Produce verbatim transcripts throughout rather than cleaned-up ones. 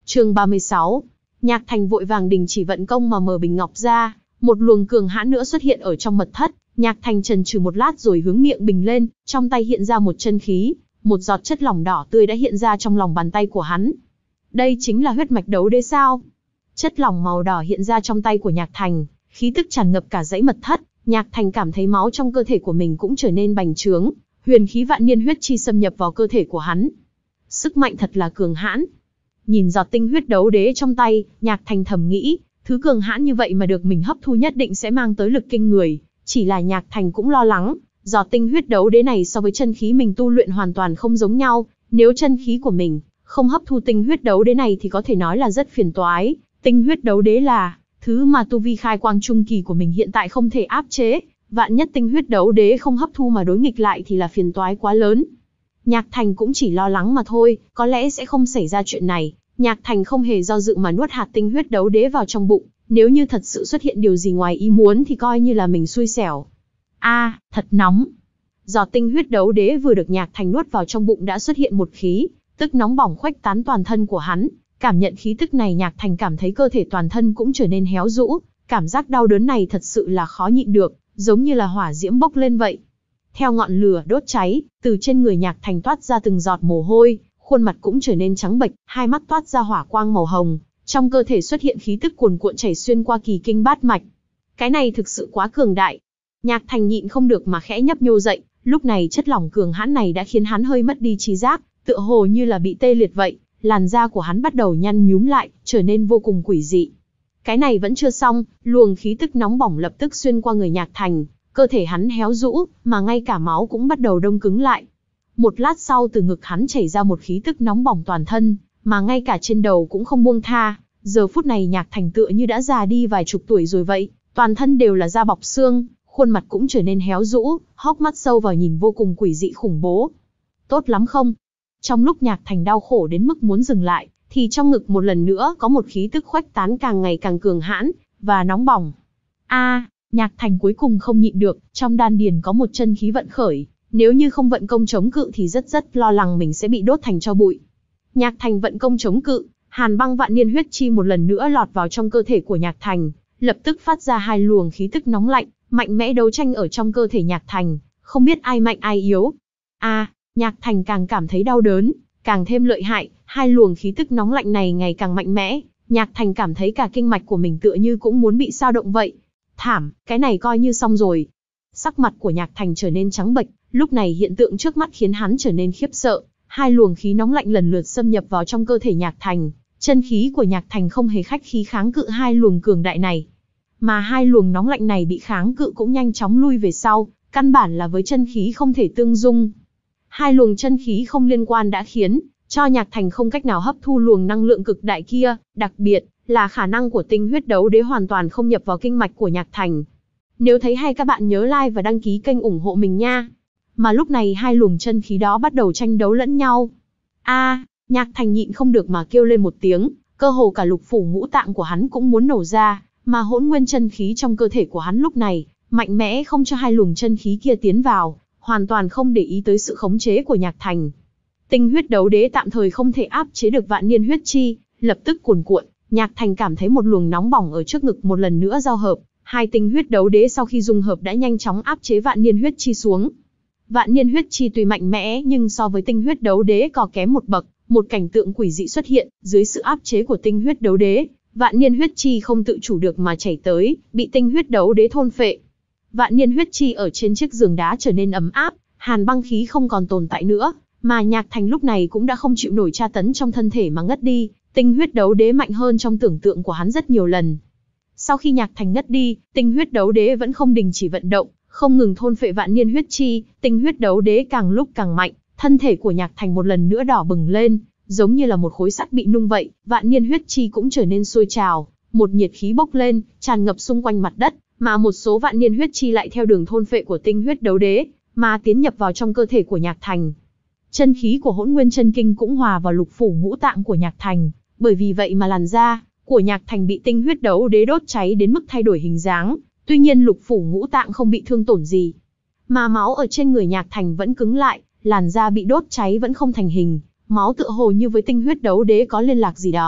Chương ba mươi sáu. Nhạc Thành vội vàng đình chỉ vận công mà mở bình ngọc ra, một luồng cường hãn nữa xuất hiện ở trong mật thất. Nhạc Thành chần chừ một lát rồi hướng miệng bình lên, trong tay hiện ra một chân khí, một giọt chất lỏng đỏ tươi đã hiện ra trong lòng bàn tay của hắn. Đây chính là huyết mạch đấu đế sao? Chất lỏng màu đỏ hiện ra trong tay của Nhạc Thành, khí tức tràn ngập cả dãy mật thất. Nhạc Thành cảm thấy máu trong cơ thể của mình cũng trở nên bành trướng, huyền khí vạn niên huyết chi xâm nhập vào cơ thể của hắn. Sức mạnh thật là cường hãn. Nhìn giọt tinh huyết đấu đế trong tay, Nhạc Thành thầm nghĩ, thứ cường hãn như vậy mà được mình hấp thu nhất định sẽ mang tới lực kinh người. Chỉ là Nhạc Thành cũng lo lắng, giọt tinh huyết đấu đế này so với chân khí mình tu luyện hoàn toàn không giống nhau. Nếu chân khí của mình không hấp thu tinh huyết đấu đế này thì có thể nói là rất phiền toái. Tinh huyết đấu đế là thứ mà tu vi khai quang trung kỳ của mình hiện tại không thể áp chế. Vạn nhất tinh huyết đấu đế không hấp thu mà đối nghịch lại thì là phiền toái quá lớn. Nhạc Thành cũng chỉ lo lắng mà thôi, có lẽ sẽ không xảy ra chuyện này. Nhạc Thành không hề do dự mà nuốt hạt tinh huyết đấu đế vào trong bụng. Nếu như thật sự xuất hiện điều gì ngoài ý muốn thì coi như là mình xui xẻo. A, à, thật nóng. Giọt tinh huyết đấu đế vừa được Nhạc Thành nuốt vào trong bụng đã xuất hiện một khí tức nóng bỏng khuếch tán toàn thân của hắn. Cảm nhận khí tức này, Nhạc Thành cảm thấy cơ thể toàn thân cũng trở nên héo rũ. Cảm giác đau đớn này thật sự là khó nhịn được, giống như là hỏa diễm bốc lên vậy. Theo ngọn lửa đốt cháy, từ trên người Nhạc Thành toát ra từng giọt mồ hôi, khuôn mặt cũng trở nên trắng bệch, hai mắt toát ra hỏa quang màu hồng, trong cơ thể xuất hiện khí tức cuồn cuộn chảy xuyên qua kỳ kinh bát mạch. Cái này thực sự quá cường đại. Nhạc Thành nhịn không được mà khẽ nhấp nhô dậy, lúc này chất lỏng cường hãn này đã khiến hắn hơi mất đi trí giác, tựa hồ như là bị tê liệt vậy, làn da của hắn bắt đầu nhăn nhúm lại, trở nên vô cùng quỷ dị. Cái này vẫn chưa xong, luồng khí tức nóng bỏng lập tức xuyên qua người Nhạc Thành, cơ thể hắn héo rũ, mà ngay cả máu cũng bắt đầu đông cứng lại. Một lát sau từ ngực hắn chảy ra một khí tức nóng bỏng toàn thân, mà ngay cả trên đầu cũng không buông tha. Giờ phút này Nhạc Thành tựa như đã già đi vài chục tuổi rồi vậy, toàn thân đều là da bọc xương, khuôn mặt cũng trở nên héo rũ, hốc mắt sâu vào nhìn vô cùng quỷ dị khủng bố. Tốt lắm không? Trong lúc Nhạc Thành đau khổ đến mức muốn dừng lại, thì trong ngực một lần nữa có một khí tức khuếch tán càng ngày càng cường hãn và nóng bỏng. A, à, Nhạc Thành cuối cùng không nhịn được, trong đan điền có một chân khí vận khởi, nếu như không vận công chống cự thì rất rất lo lắng mình sẽ bị đốt thành tro bụi. Nhạc Thành vận công chống cự, hàn băng vạn niên huyết chi một lần nữa lọt vào trong cơ thể của Nhạc Thành, lập tức phát ra hai luồng khí tức nóng lạnh, mạnh mẽ đấu tranh ở trong cơ thể Nhạc Thành, không biết ai mạnh ai yếu. A, à, Nhạc Thành càng cảm thấy đau đớn, càng thêm lợi hại, hai luồng khí tức nóng lạnh này ngày càng mạnh mẽ, Nhạc Thành cảm thấy cả kinh mạch của mình tựa như cũng muốn bị sao động vậy. Thảm, cái này coi như xong rồi. Sắc mặt của Nhạc Thành trở nên trắng bệch, lúc này hiện tượng trước mắt khiến hắn trở nên khiếp sợ, hai luồng khí nóng lạnh lần lượt xâm nhập vào trong cơ thể Nhạc Thành, chân khí của Nhạc Thành không hề khách khí kháng cự hai luồng cường đại này. Mà hai luồng nóng lạnh này bị kháng cự cũng nhanh chóng lui về sau, căn bản là với chân khí không thể tương dung. Hai luồng chân khí không liên quan đã khiến cho Nhạc Thành không cách nào hấp thu luồng năng lượng cực đại kia, đặc biệt là khả năng của tinh huyết đấu đế hoàn toàn không nhập vào kinh mạch của Nhạc Thành. Nếu thấy hay các bạn nhớ like và đăng ký kênh ủng hộ mình nha. Mà lúc này hai luồng chân khí đó bắt đầu tranh đấu lẫn nhau. A, à, Nhạc Thành nhịn không được mà kêu lên một tiếng, cơ hồ cả lục phủ ngũ tạng của hắn cũng muốn nổ ra, mà hỗn nguyên chân khí trong cơ thể của hắn lúc này mạnh mẽ không cho hai luồng chân khí kia tiến vào, hoàn toàn không để ý tới sự khống chế của Nhạc Thành. Tinh huyết đấu đế tạm thời không thể áp chế được vạn niên huyết chi, lập tức cuồn cuộn, Nhạc Thành cảm thấy một luồng nóng bỏng ở trước ngực một lần nữa giao hợp, hai tinh huyết đấu đế sau khi dung hợp đã nhanh chóng áp chế vạn niên huyết chi xuống. Vạn niên huyết chi tuy mạnh mẽ nhưng so với tinh huyết đấu đế có kém một bậc, một cảnh tượng quỷ dị xuất hiện, dưới sự áp chế của tinh huyết đấu đế, vạn niên huyết chi không tự chủ được mà chảy tới, bị tinh huyết đấu đế thôn phệ. Vạn niên huyết chi ở trên chiếc giường đá trở nên ấm áp, hàn băng khí không còn tồn tại nữa, mà Nhạc Thành lúc này cũng đã không chịu nổi tra tấn trong thân thể mà ngất đi, tinh huyết đấu đế mạnh hơn trong tưởng tượng của hắn rất nhiều lần. Sau khi Nhạc Thành ngất đi, tinh huyết đấu đế vẫn không đình chỉ vận động, không ngừng thôn phệ vạn niên huyết chi, tinh huyết đấu đế càng lúc càng mạnh, thân thể của Nhạc Thành một lần nữa đỏ bừng lên, giống như là một khối sắt bị nung vậy, vạn niên huyết chi cũng trở nên sôi trào, một nhiệt khí bốc lên, tràn ngập xung quanh mặt đất, mà một số vạn niên huyết chi lại theo đường thôn phệ của tinh huyết đấu đế, mà tiến nhập vào trong cơ thể của Nhạc Thành. Chân khí của hỗn nguyên chân kinh cũng hòa vào lục phủ ngũ tạng của Nhạc Thành, bởi vì vậy mà làn da của Nhạc Thành bị tinh huyết đấu đế đốt cháy đến mức thay đổi hình dáng, tuy nhiên lục phủ ngũ tạng không bị thương tổn gì. Mà máu ở trên người Nhạc Thành vẫn cứng lại, làn da bị đốt cháy vẫn không thành hình, máu tựa hồ như với tinh huyết đấu đế có liên lạc gì đó,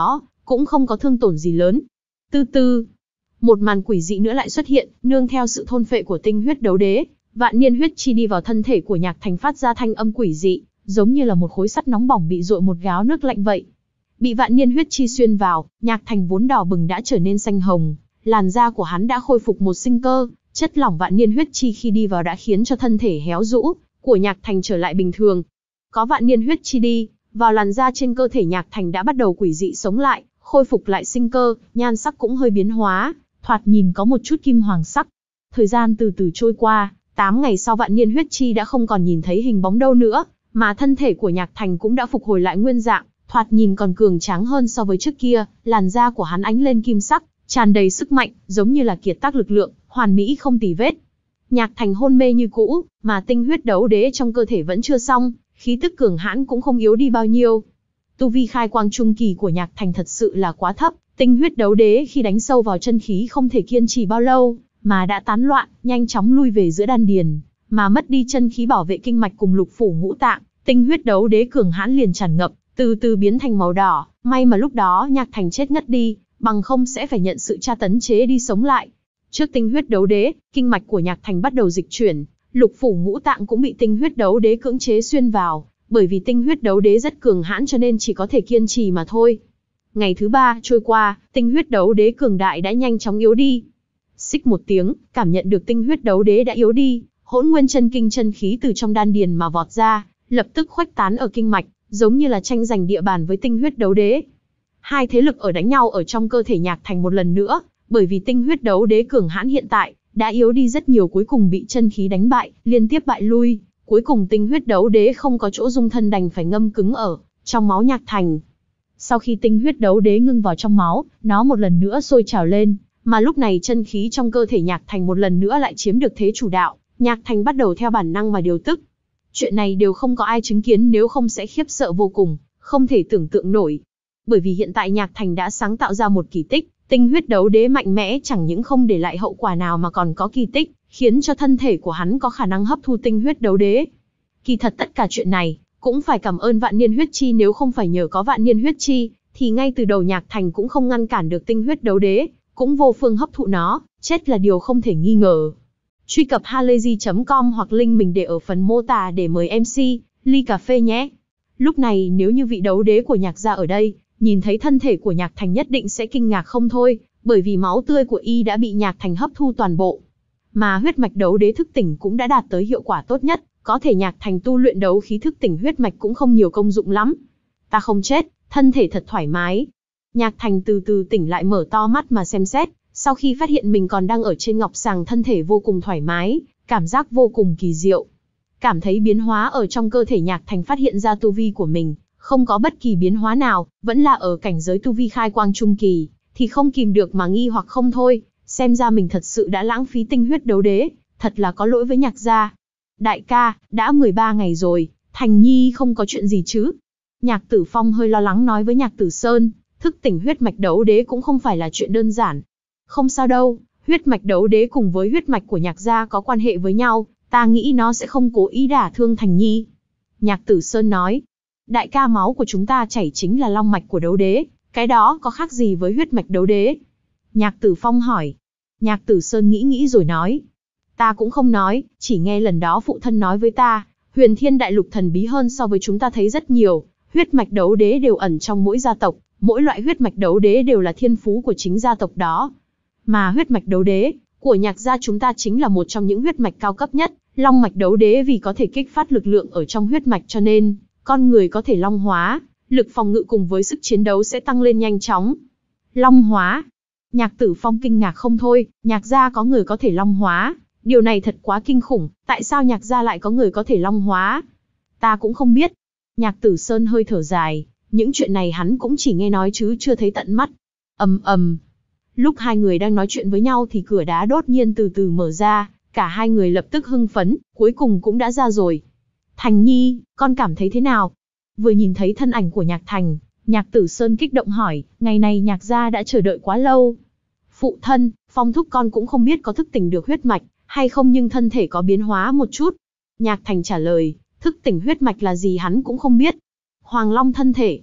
cũng không có thương tổn gì lớn. Từ từ, một màn quỷ dị nữa lại xuất hiện, nương theo sự thôn phệ của tinh huyết đấu đế, vạn niên huyết chi đi vào thân thể của Nhạc Thành phát ra thanh âm quỷ dị, giống như là một khối sắt nóng bỏng bị dội một gáo nước lạnh vậy. Bị vạn niên huyết chi xuyên vào, Nhạc Thành vốn đỏ bừng đã trở nên xanh hồng, làn da của hắn đã khôi phục một sinh cơ, chất lỏng vạn niên huyết chi khi đi vào đã khiến cho thân thể héo rũ của Nhạc Thành trở lại bình thường. Có vạn niên huyết chi đi vào làn da trên cơ thể Nhạc Thành đã bắt đầu quỷ dị sống lại, khôi phục lại sinh cơ, nhan sắc cũng hơi biến hóa, thoạt nhìn có một chút kim hoàng sắc. Thời gian từ từ trôi qua, tám ngày sau vạn niên huyết chi đã không còn nhìn thấy hình bóng đâu nữa, mà thân thể của Nhạc Thành cũng đã phục hồi lại nguyên dạng, thoạt nhìn còn cường tráng hơn so với trước kia, làn da của hắn ánh lên kim sắc, tràn đầy sức mạnh, giống như là kiệt tác lực lượng, hoàn mỹ không tì vết. Nhạc Thành hôn mê như cũ, mà tinh huyết đấu đế trong cơ thể vẫn chưa xong, khí tức cường hãn cũng không yếu đi bao nhiêu. Tu vi khai quang trung kỳ của Nhạc Thành thật sự là quá thấp, tinh huyết đấu đế khi đánh sâu vào chân khí không thể kiên trì bao lâu, mà đã tán loạn, nhanh chóng lui về giữa đan điền, mà mất đi chân khí bảo vệ kinh mạch cùng lục phủ ngũ tạng, tinh huyết đấu đế cường hãn liền tràn ngập, từ từ biến thành màu đỏ, may mà lúc đó Nhạc Thành chết ngất đi, bằng không sẽ phải nhận sự tra tấn chế đi sống lại. Trước tinh huyết đấu đế, kinh mạch của Nhạc Thành bắt đầu dịch chuyển, lục phủ ngũ tạng cũng bị tinh huyết đấu đế cưỡng chế xuyên vào, bởi vì tinh huyết đấu đế rất cường hãn cho nên chỉ có thể kiên trì mà thôi. Ngày thứ ba trôi qua, tinh huyết đấu đế cường đại đã nhanh chóng yếu đi. Xích một tiếng, cảm nhận được tinh huyết đấu đế đã yếu đi, hỗn nguyên chân kinh chân khí từ trong đan điền mà vọt ra, lập tức khuếch tán ở kinh mạch, giống như là tranh giành địa bàn với tinh huyết đấu đế. Hai thế lực ở đánh nhau ở trong cơ thể Nhạc Thành một lần nữa, bởi vì tinh huyết đấu đế cường hãn hiện tại đã yếu đi rất nhiều, cuối cùng bị chân khí đánh bại, liên tiếp bại lui, cuối cùng tinh huyết đấu đế không có chỗ dung thân đành phải ngâm cứng ở trong máu Nhạc Thành. Sau khi tinh huyết đấu đế ngưng vào trong máu, nó một lần nữa sôi trào lên, mà lúc này chân khí trong cơ thể Nhạc Thành một lần nữa lại chiếm được thế chủ đạo, Nhạc Thành bắt đầu theo bản năng mà điều tức. Chuyện này đều không có ai chứng kiến, nếu không sẽ khiếp sợ vô cùng, không thể tưởng tượng nổi. Bởi vì hiện tại Nhạc Thành đã sáng tạo ra một kỳ tích, tinh huyết đấu đế mạnh mẽ chẳng những không để lại hậu quả nào mà còn có kỳ tích, khiến cho thân thể của hắn có khả năng hấp thu tinh huyết đấu đế. Kỳ thật tất cả chuyện này cũng phải cảm ơn vạn niên huyết chi, nếu không phải nhờ có vạn niên huyết chi, thì ngay từ đầu Nhạc Thành cũng không ngăn cản được tinh huyết đấu đế, cũng vô phương hấp thụ nó, chết là điều không thể nghi ngờ. Truy cập halayzi chấm com hoặc link mình để ở phần mô tả để mời em xê, ly cà phê nhé. Lúc này nếu như vị đấu đế của Nhạc gia ở đây, nhìn thấy thân thể của Nhạc Thành nhất định sẽ kinh ngạc không thôi, bởi vì máu tươi của y đã bị Nhạc Thành hấp thu toàn bộ. Mà huyết mạch đấu đế thức tỉnh cũng đã đạt tới hiệu quả tốt nhất, có thể Nhạc Thành tu luyện đấu khí thức tỉnh huyết mạch cũng không nhiều công dụng lắm. Ta không chết, thân thể thật thoải mái. Nhạc Thành từ từ tỉnh lại, mở to mắt mà xem xét, sau khi phát hiện mình còn đang ở trên ngọc sàng, thân thể vô cùng thoải mái, cảm giác vô cùng kỳ diệu. Cảm thấy biến hóa ở trong cơ thể Nhạc Thành, phát hiện ra tu vi của mình không có bất kỳ biến hóa nào, vẫn là ở cảnh giới tu vi khai quang trung kỳ, thì không kìm được mà nghi hoặc không thôi, xem ra mình thật sự đã lãng phí tinh huyết đấu đế, thật là có lỗi với Nhạc gia. Đại ca, đã mười ba ngày rồi, Thành Nhi không có chuyện gì chứ? Nhạc Tử Phong hơi lo lắng nói với Nhạc Tử Sơn, thức tỉnh huyết mạch đấu đế cũng không phải là chuyện đơn giản. Không sao đâu, huyết mạch đấu đế cùng với huyết mạch của Nhạc gia có quan hệ với nhau, ta nghĩ nó sẽ không cố ý đả thương Thành Nhi. Nhạc Tử Sơn nói, đại ca, máu của chúng ta chảy chính là long mạch của đấu đế, cái đó có khác gì với huyết mạch đấu đế? Nhạc Tử Phong hỏi. Nhạc Tử Sơn nghĩ nghĩ rồi nói, ta cũng không nói, chỉ nghe lần đó phụ thân nói với ta, huyền thiên đại lục thần bí hơn so với chúng ta thấy rất nhiều, huyết mạch đấu đế đều ẩn trong mỗi gia tộc, mỗi loại huyết mạch đấu đế đều là thiên phú của chính gia tộc đó. Mà huyết mạch đấu đế của Nhạc gia chúng ta chính là một trong những huyết mạch cao cấp nhất, long mạch đấu đế vì có thể kích phát lực lượng ở trong huyết mạch cho nên con người có thể long hóa, lực phòng ngự cùng với sức chiến đấu sẽ tăng lên nhanh chóng. Long hóa? Nhạc Tử Phong kinh ngạc không thôi, Nhạc gia có người có thể long hóa, điều này thật quá kinh khủng, tại sao Nhạc gia lại có người có thể long hóa? Ta cũng không biết. Nhạc Tử Sơn hơi thở dài, những chuyện này hắn cũng chỉ nghe nói chứ chưa thấy tận mắt. Ầm ầm. Lúc hai người đang nói chuyện với nhau thì cửa đá đột nhiên từ từ mở ra, cả hai người lập tức hưng phấn, cuối cùng cũng đã ra rồi. Thành Nhi, con cảm thấy thế nào? Vừa nhìn thấy thân ảnh của Nhạc Thành, Nhạc Tử Sơn kích động hỏi, ngày này Nhạc gia đã chờ đợi quá lâu. Phụ thân, Phong thúc con cũng không biết có thức tỉnh được huyết mạch hay không, nhưng thân thể có biến hóa một chút. Nhạc Thành trả lời, thức tỉnh huyết mạch là gì hắn cũng không biết. Hoàng Long thân thể.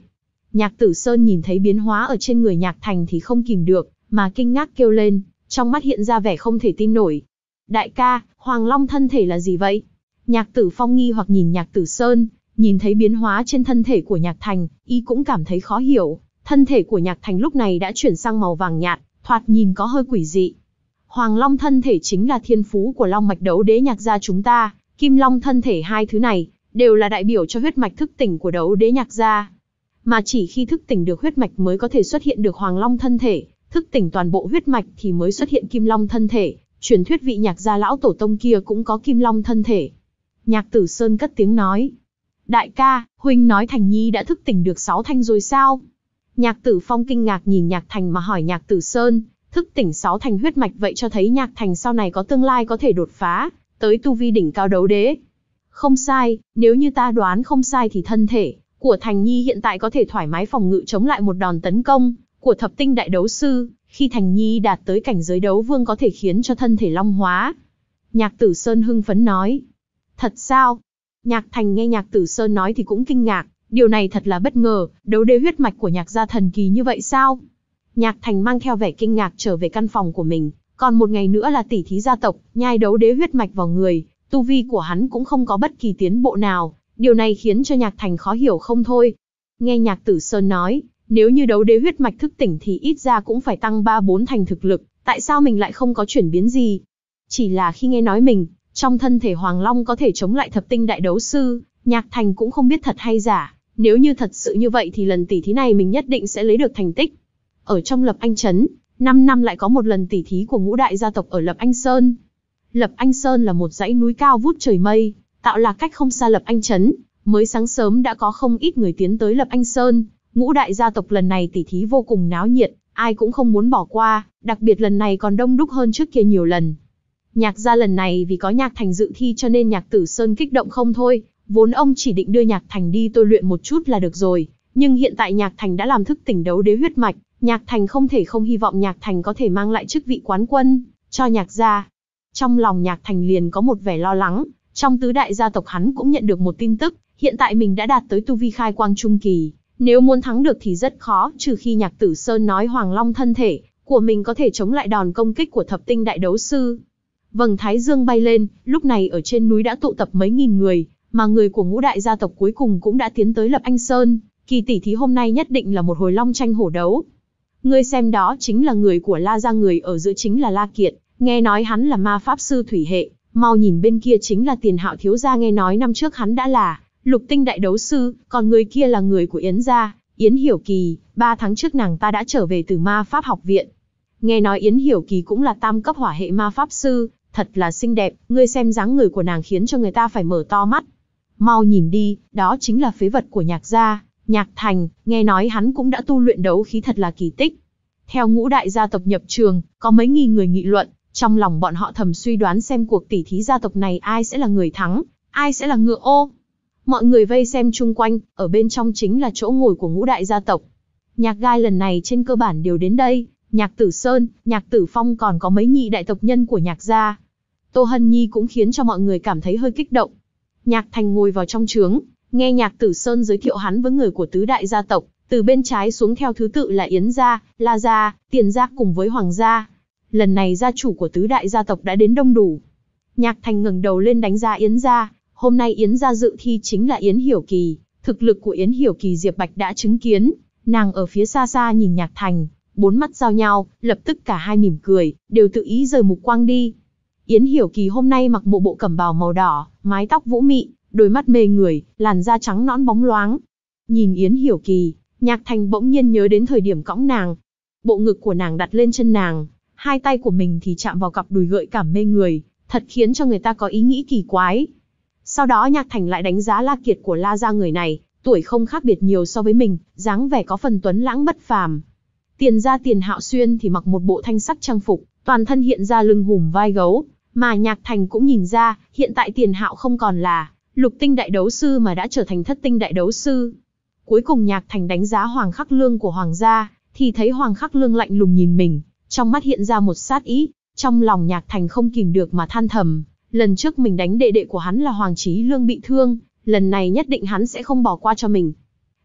Nhạc Tử Sơn nhìn thấy biến hóa ở trên người Nhạc Thành thì không kìm được, mà kinh ngạc kêu lên, trong mắt hiện ra vẻ không thể tin nổi. Đại ca, Hoàng Long thân thể là gì vậy? Nhạc Tử Phong nghi hoặc nhìn Nhạc Tử Sơn, nhìn thấy biến hóa trên thân thể của Nhạc Thành, y cũng cảm thấy khó hiểu. Thân thể của Nhạc Thành lúc này đã chuyển sang màu vàng nhạt, thoạt nhìn có hơi quỷ dị. Hoàng Long thân thể chính là thiên phú của Long mạch đấu đế Nhạc gia chúng ta, Kim Long thân thể, hai thứ này đều là đại biểu cho huyết mạch thức tỉnh của đấu đế Nhạc gia. Mà chỉ khi thức tỉnh được huyết mạch mới có thể xuất hiện được Hoàng Long thân thể, thức tỉnh toàn bộ huyết mạch thì mới xuất hiện Kim Long thân thể. Truyền thuyết vị Nhạc gia lão tổ tông kia cũng có Kim Long thân thể. Nhạc Tử Sơn cất tiếng nói. Đại ca, huynh nói Thành Nhi đã thức tỉnh được sáu thanh rồi sao? Nhạc Tử Phong kinh ngạc nhìn Nhạc Thành mà hỏi Nhạc Tử Sơn, thức tỉnh sáu thành huyết mạch vậy cho thấy Nhạc Thành sau này có tương lai có thể đột phá tới tu vi đỉnh cao đấu đế. Không sai, nếu như ta đoán không sai thì thân thể của Thành Nhi hiện tại có thể thoải mái phòng ngự chống lại một đòn tấn công của thập tinh đại đấu sư, khi Thành Nhi đạt tới cảnh giới đấu vương có thể khiến cho thân thể long hóa. Nhạc Tử Sơn hưng phấn nói. Thật sao? Nhạc Thành nghe Nhạc Tử Sơn nói thì cũng kinh ngạc, điều này thật là bất ngờ, đấu đế huyết mạch của Nhạc gia thần kỳ như vậy sao? Nhạc Thành mang theo vẻ kinh ngạc trở về căn phòng của mình, còn một ngày nữa là tỷ thí gia tộc, nhai đấu đế huyết mạch vào người, tu vi của hắn cũng không có bất kỳ tiến bộ nào, điều này khiến cho Nhạc Thành khó hiểu không thôi. Nghe Nhạc Tử Sơn nói, nếu như đấu đế huyết mạch thức tỉnh thì ít ra cũng phải tăng ba bốn thành thực lực, tại sao mình lại không có chuyển biến gì? Chỉ là khi nghe nói mình, trong thân thể Hoàng Long có thể chống lại thập tinh đại đấu sư, Nhạc Thành cũng không biết thật hay giả, nếu như thật sự như vậy thì lần tỷ thí này mình nhất định sẽ lấy được thành tích. Ở trong Lập Anh Trấn, năm năm lại có một lần tỷ thí của ngũ đại gia tộc ở Lập Anh Sơn. Lập Anh Sơn là một dãy núi cao vút trời mây, tạo là cách không xa Lập Anh Trấn, mới sáng sớm đã có không ít người tiến tới Lập Anh Sơn. Ngũ đại gia tộc lần này tỷ thí vô cùng náo nhiệt, ai cũng không muốn bỏ qua, đặc biệt lần này còn đông đúc hơn trước kia nhiều lần. Nhạc gia lần này vì có Nhạc Thành dự thi cho nên Nhạc Tử Sơn kích động không thôi, vốn ông chỉ định đưa Nhạc Thành đi tôi luyện một chút là được rồi, nhưng hiện tại Nhạc Thành đã làm thức tỉnh đấu đế huyết mạch, Nhạc Thành không thể không hy vọng Nhạc Thành có thể mang lại chức vị quán quân cho Nhạc gia. Trong lòng Nhạc Thành liền có một vẻ lo lắng, trong tứ đại gia tộc hắn cũng nhận được một tin tức, hiện tại mình đã đạt tới tu vi khai quang trung kỳ, nếu muốn thắng được thì rất khó, trừ khi Nhạc Tử Sơn nói Hoàng Long thân thể của mình có thể chống lại đòn công kích của thập tinh đại đấu sư. Vầng thái dương bay lên, lúc này ở trên núi đã tụ tập mấy nghìn người, mà người của ngũ đại gia tộc cuối cùng cũng đã tiến tới Lập Anh Sơn, kỳ tỷ thí hôm nay nhất định là một hồi long tranh hổ đấu. Ngươi xem đó chính là người của La gia, người ở giữa chính là La Kiệt, nghe nói hắn là ma pháp sư thủy hệ, mau nhìn bên kia chính là Tiền Hạo thiếu gia, nghe nói năm trước hắn đã là lục tinh đại đấu sư, còn người kia là người của Yến gia, Yến Hiểu Kỳ, ba tháng trước nàng ta đã trở về từ ma pháp học viện. Nghe nói Yến Hiểu Kỳ cũng là tam cấp hỏa hệ ma pháp sư, thật là xinh đẹp, ngươi xem dáng người của nàng khiến cho người ta phải mở to mắt. Mau nhìn đi, đó chính là phế vật của Nhạc gia, Nhạc Thành, nghe nói hắn cũng đã tu luyện đấu khí, thật là kỳ tích. Theo ngũ đại gia tộc nhập trường, có mấy nghìn người nghị luận, trong lòng bọn họ thầm suy đoán xem cuộc tỷ thí gia tộc này ai sẽ là người thắng, ai sẽ là ngựa ô. Mọi người vây xem chung quanh, ở bên trong chính là chỗ ngồi của ngũ đại gia tộc. Nhạc gai lần này trên cơ bản đều đến đây, Nhạc Tử Sơn, Nhạc Tử Phong còn có mấy nhị đại tộc nhân của Nhạc gia. Tô Hân Nhi cũng khiến cho mọi người cảm thấy hơi kích động. Nhạc Thành ngồi vào trong trướng, nghe Nhạc Tử Sơn giới thiệu hắn với người của tứ đại gia tộc, từ bên trái xuống theo thứ tự là Yến gia, La gia, Tiền gia cùng với Hoàng gia. Lần này gia chủ của tứ đại gia tộc đã đến đông đủ. Nhạc Thành ngẩng đầu lên đánh giá Yến gia, hôm nay Yến gia dự thi chính là Yến Hiểu Kỳ, thực lực của Yến Hiểu Kỳ Diệp Bạch đã chứng kiến, nàng ở phía xa xa nhìn Nhạc Thành, bốn mắt giao nhau, lập tức cả hai mỉm cười, đều tự ý rời mục quang đi. Yến Hiểu Kỳ hôm nay mặc một bộ cẩm bào màu đỏ, mái tóc vũ mị, đôi mắt mê người, làn da trắng nõn bóng loáng. Nhìn Yến Hiểu Kỳ, Nhạc Thành bỗng nhiên nhớ đến thời điểm cõng nàng. Bộ ngực của nàng đặt lên chân nàng, hai tay của mình thì chạm vào cặp đùi gợi cảm mê người, thật khiến cho người ta có ý nghĩ kỳ quái. Sau đó Nhạc Thành lại đánh giá La Kiệt của La gia, người này, tuổi không khác biệt nhiều so với mình, dáng vẻ có phần tuấn lãng bất phàm. Tiền gia Tiền Hạo Xuyên thì mặc một bộ thanh sắc trang phục, toàn thân hiện ra lưng hùm vai gấu, mà Nhạc Thành cũng nhìn ra, hiện tại Tiền Hạo không còn là lục tinh đại đấu sư mà đã trở thành thất tinh đại đấu sư. Cuối cùng Nhạc Thành đánh giá Hoàng Khắc Lương của Hoàng gia, thì thấy Hoàng Khắc Lương lạnh lùng nhìn mình, trong mắt hiện ra một sát ý, trong lòng Nhạc Thành không kìm được mà than thầm, lần trước mình đánh đệ đệ của hắn là Hoàng Chí Lương bị thương, lần này nhất định hắn sẽ không bỏ qua cho mình.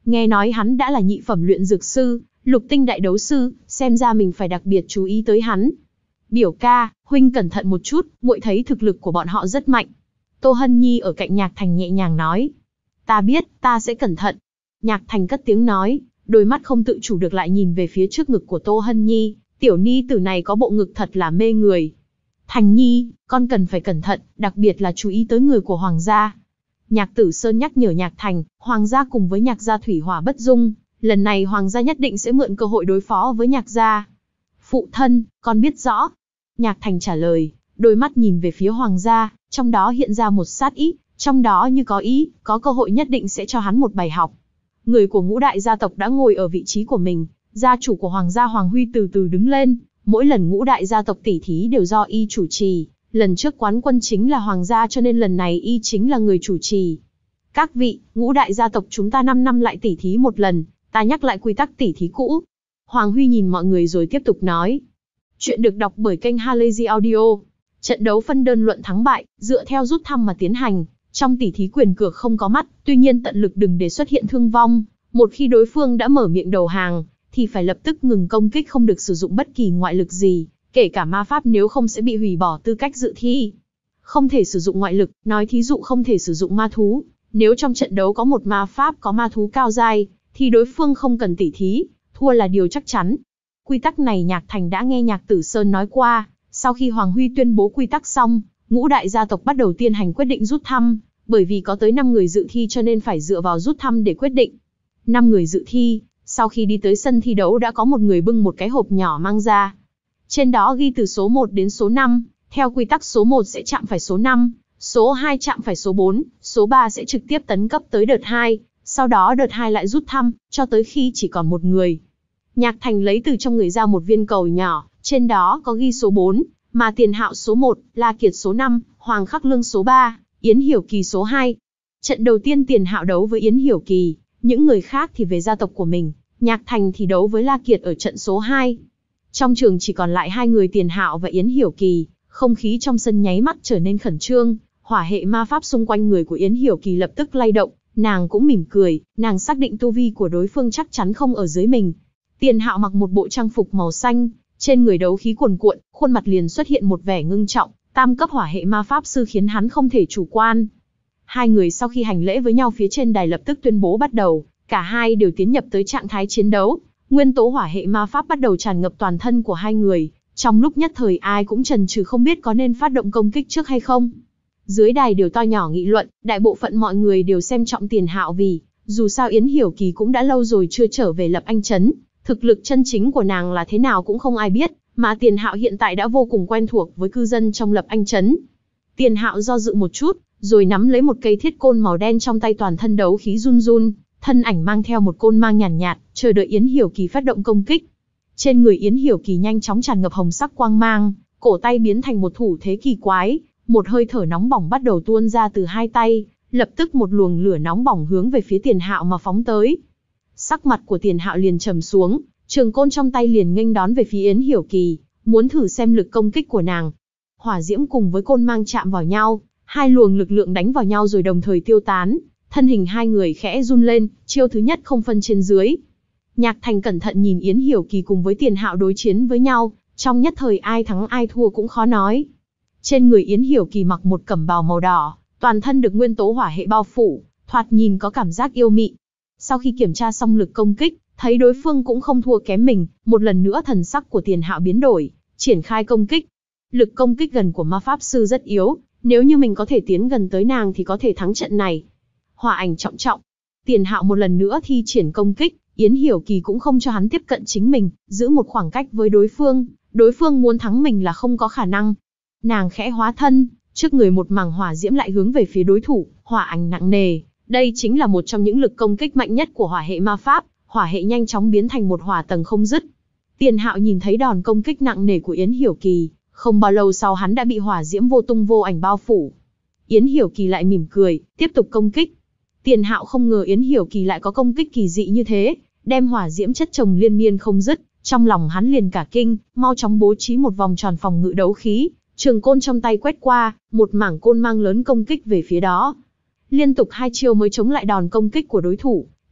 Nghe nói hắn đã là nhị phẩm luyện dược sư, lục tinh đại đấu sư, xem ra mình phải đặc biệt chú ý tới hắn. Biểu ca, huynh cẩn thận một chút, muội thấy thực lực của bọn họ rất mạnh. Tô Hân Nhi ở cạnh Nhạc Thành nhẹ nhàng nói. Ta biết, ta sẽ cẩn thận. Nhạc Thành cất tiếng nói, đôi mắt không tự chủ được lại nhìn về phía trước ngực của Tô Hân Nhi. Tiểu ni tử này có bộ ngực thật là mê người. Thành Nhi, con cần phải cẩn thận, đặc biệt là chú ý tới người của Hoàng gia. Nhạc Tử Sơn nhắc nhở Nhạc Thành, Hoàng gia cùng với Nhạc gia thủy hỏa bất dung, lần này Hoàng gia nhất định sẽ mượn cơ hội đối phó với Nhạc gia. Phụ thân, con biết rõ. Nhạc Thành trả lời, đôi mắt nhìn về phía Hoàng gia, trong đó hiện ra một sát ý, trong đó như có ý, có cơ hội nhất định sẽ cho hắn một bài học. Người của ngũ đại gia tộc đã ngồi ở vị trí của mình, gia chủ của Hoàng gia Hoàng Huy từ từ đứng lên, mỗi lần ngũ đại gia tộc tỉ thí đều do y chủ trì, lần trước quán quân chính là Hoàng gia cho nên lần này y chính là người chủ trì. Các vị, ngũ đại gia tộc chúng ta năm năm lại tỉ thí một lần, ta nhắc lại quy tắc tỉ thí cũ. Hoàng Huy nhìn mọi người rồi tiếp tục nói. Chuyện được đọc bởi kênh Halazy Audio. Trận đấu phân đơn luận thắng bại, dựa theo rút thăm mà tiến hành. Trong tỉ thí quyền cược không có mắt, tuy nhiên tận lực đừng để xuất hiện thương vong. Một khi đối phương đã mở miệng đầu hàng, thì phải lập tức ngừng công kích, không được sử dụng bất kỳ ngoại lực gì, kể cả ma pháp, nếu không sẽ bị hủy bỏ tư cách dự thi. Không thể sử dụng ngoại lực, nói thí dụ không thể sử dụng ma thú. Nếu trong trận đấu có một ma pháp có ma thú cao giai, thì đối phương không cần tỉ thí, thua là điều chắc chắn. Quy tắc này Nhạc Thành đã nghe Nhạc Tử Sơn nói qua, sau khi Hoàng Huy tuyên bố quy tắc xong, ngũ đại gia tộc bắt đầu tiên hành quyết định rút thăm, bởi vì có tới năm người dự thi cho nên phải dựa vào rút thăm để quyết định. năm người dự thi, sau khi đi tới sân thi đấu đã có một người bưng một cái hộp nhỏ mang ra. Trên đó ghi từ số một đến số năm, theo quy tắc số một sẽ chạm phải số năm, số hai chạm phải số bốn, số ba sẽ trực tiếp tấn cấp tới đợt hai, sau đó đợt hai lại rút thăm, cho tới khi chỉ còn một người. Nhạc Thành lấy từ trong người ra một viên cầu nhỏ, trên đó có ghi số bốn, mà Tiền Hạo số một, La Kiệt số năm, Hoàng Khắc Lương số ba, Yến Hiểu Kỳ số hai. Trận đầu tiên Tiền Hạo đấu với Yến Hiểu Kỳ, những người khác thì về gia tộc của mình, Nhạc Thành thì đấu với La Kiệt ở trận số hai. Trong trường chỉ còn lại hai người Tiền Hạo và Yến Hiểu Kỳ, không khí trong sân nháy mắt trở nên khẩn trương, hỏa hệ ma pháp xung quanh người của Yến Hiểu Kỳ lập tức lay động, nàng cũng mỉm cười, nàng xác định tu vi của đối phương chắc chắn không ở dưới mình. Tiền Hạo mặc một bộ trang phục màu xanh, trên người đấu khí cuồn cuộn, khuôn mặt liền xuất hiện một vẻ ngưng trọng, tam cấp hỏa hệ ma pháp sư khiến hắn không thể chủ quan. Hai người sau khi hành lễ với nhau phía trên đài lập tức tuyên bố bắt đầu, cả hai đều tiến nhập tới trạng thái chiến đấu. Nguyên tố hỏa hệ ma pháp bắt đầu tràn ngập toàn thân của hai người, trong lúc nhất thời ai cũng chần chừ không biết có nên phát động công kích trước hay không. Dưới đài đều to nhỏ nghị luận, đại bộ phận mọi người đều xem trọng Tiền Hạo vì, dù sao Yến Hiểu Kỳ cũng đã lâu rồi chưa trở về Lập Anh Trấn, thực lực chân chính của nàng là thế nào cũng không ai biết, mà Tiền Hạo hiện tại đã vô cùng quen thuộc với cư dân trong Lập Anh Trấn. Tiền Hạo do dự một chút, rồi nắm lấy một cây thiết côn màu đen trong tay, toàn thân đấu khí run run, thân ảnh mang theo một côn mang nhàn nhạt, nhạt, chờ đợi Yến Hiểu Kỳ phát động công kích. Trên người Yến Hiểu Kỳ nhanh chóng tràn ngập hồng sắc quang mang, cổ tay biến thành một thủ thế kỳ quái, một hơi thở nóng bỏng bắt đầu tuôn ra từ hai tay, lập tức một luồng lửa nóng bỏng hướng về phía Tiền Hạo mà phóng tới. Sắc mặt của Tiền Hạo liền trầm xuống, trường côn trong tay liền nghênh đón về phía Yến Hiểu Kỳ, muốn thử xem lực công kích của nàng. Hỏa diễm cùng với côn mang chạm vào nhau, hai luồng lực lượng đánh vào nhau rồi đồng thời tiêu tán, thân hình hai người khẽ run lên, chiêu thứ nhất không phân trên dưới. Nhạc Thành cẩn thận nhìn Yến Hiểu Kỳ cùng với Tiền Hạo đối chiến với nhau, trong nhất thời ai thắng ai thua cũng khó nói. Trên người Yến Hiểu Kỳ mặc một cẩm bào màu đỏ, toàn thân được nguyên tố hỏa hệ bao phủ, thoạt nhìn có cảm giác yêu mị. Sau khi kiểm tra xong lực công kích, thấy đối phương cũng không thua kém mình, một lần nữa thần sắc của Tiền Hạo biến đổi, triển khai công kích. Lực công kích gần của ma pháp sư rất yếu, nếu như mình có thể tiến gần tới nàng thì có thể thắng trận này. Hỏa ảnh trọng trọng. Tiền Hạo một lần nữa thi triển công kích, Yến Hiểu Kỳ cũng không cho hắn tiếp cận chính mình, giữ một khoảng cách với đối phương, đối phương muốn thắng mình là không có khả năng. Nàng khẽ hóa thân, trước người một mảng hỏa diễm lại hướng về phía đối thủ, hỏa ảnh nặng nề. Đây chính là một trong những lực công kích mạnh nhất của hỏa hệ ma pháp, hỏa hệ nhanh chóng biến thành một hỏa tầng không dứt. Tiền Hạo nhìn thấy đòn công kích nặng nề của Yến Hiểu Kỳ, không bao lâu sau hắn đã bị hỏa diễm vô tung vô ảnh bao phủ. Yến Hiểu Kỳ lại mỉm cười, tiếp tục công kích. Tiền Hạo không ngờ Yến Hiểu Kỳ lại có công kích kỳ dị như thế, đem hỏa diễm chất chồng liên miên không dứt, trong lòng hắn liền cả kinh, mau chóng bố trí một vòng tròn phòng ngự đấu khí, trường côn trong tay quét qua, một mảng côn mang lớn công kích về phía đó. Liên tục hai chiêu mới chống lại đòn công kích của đối thủ,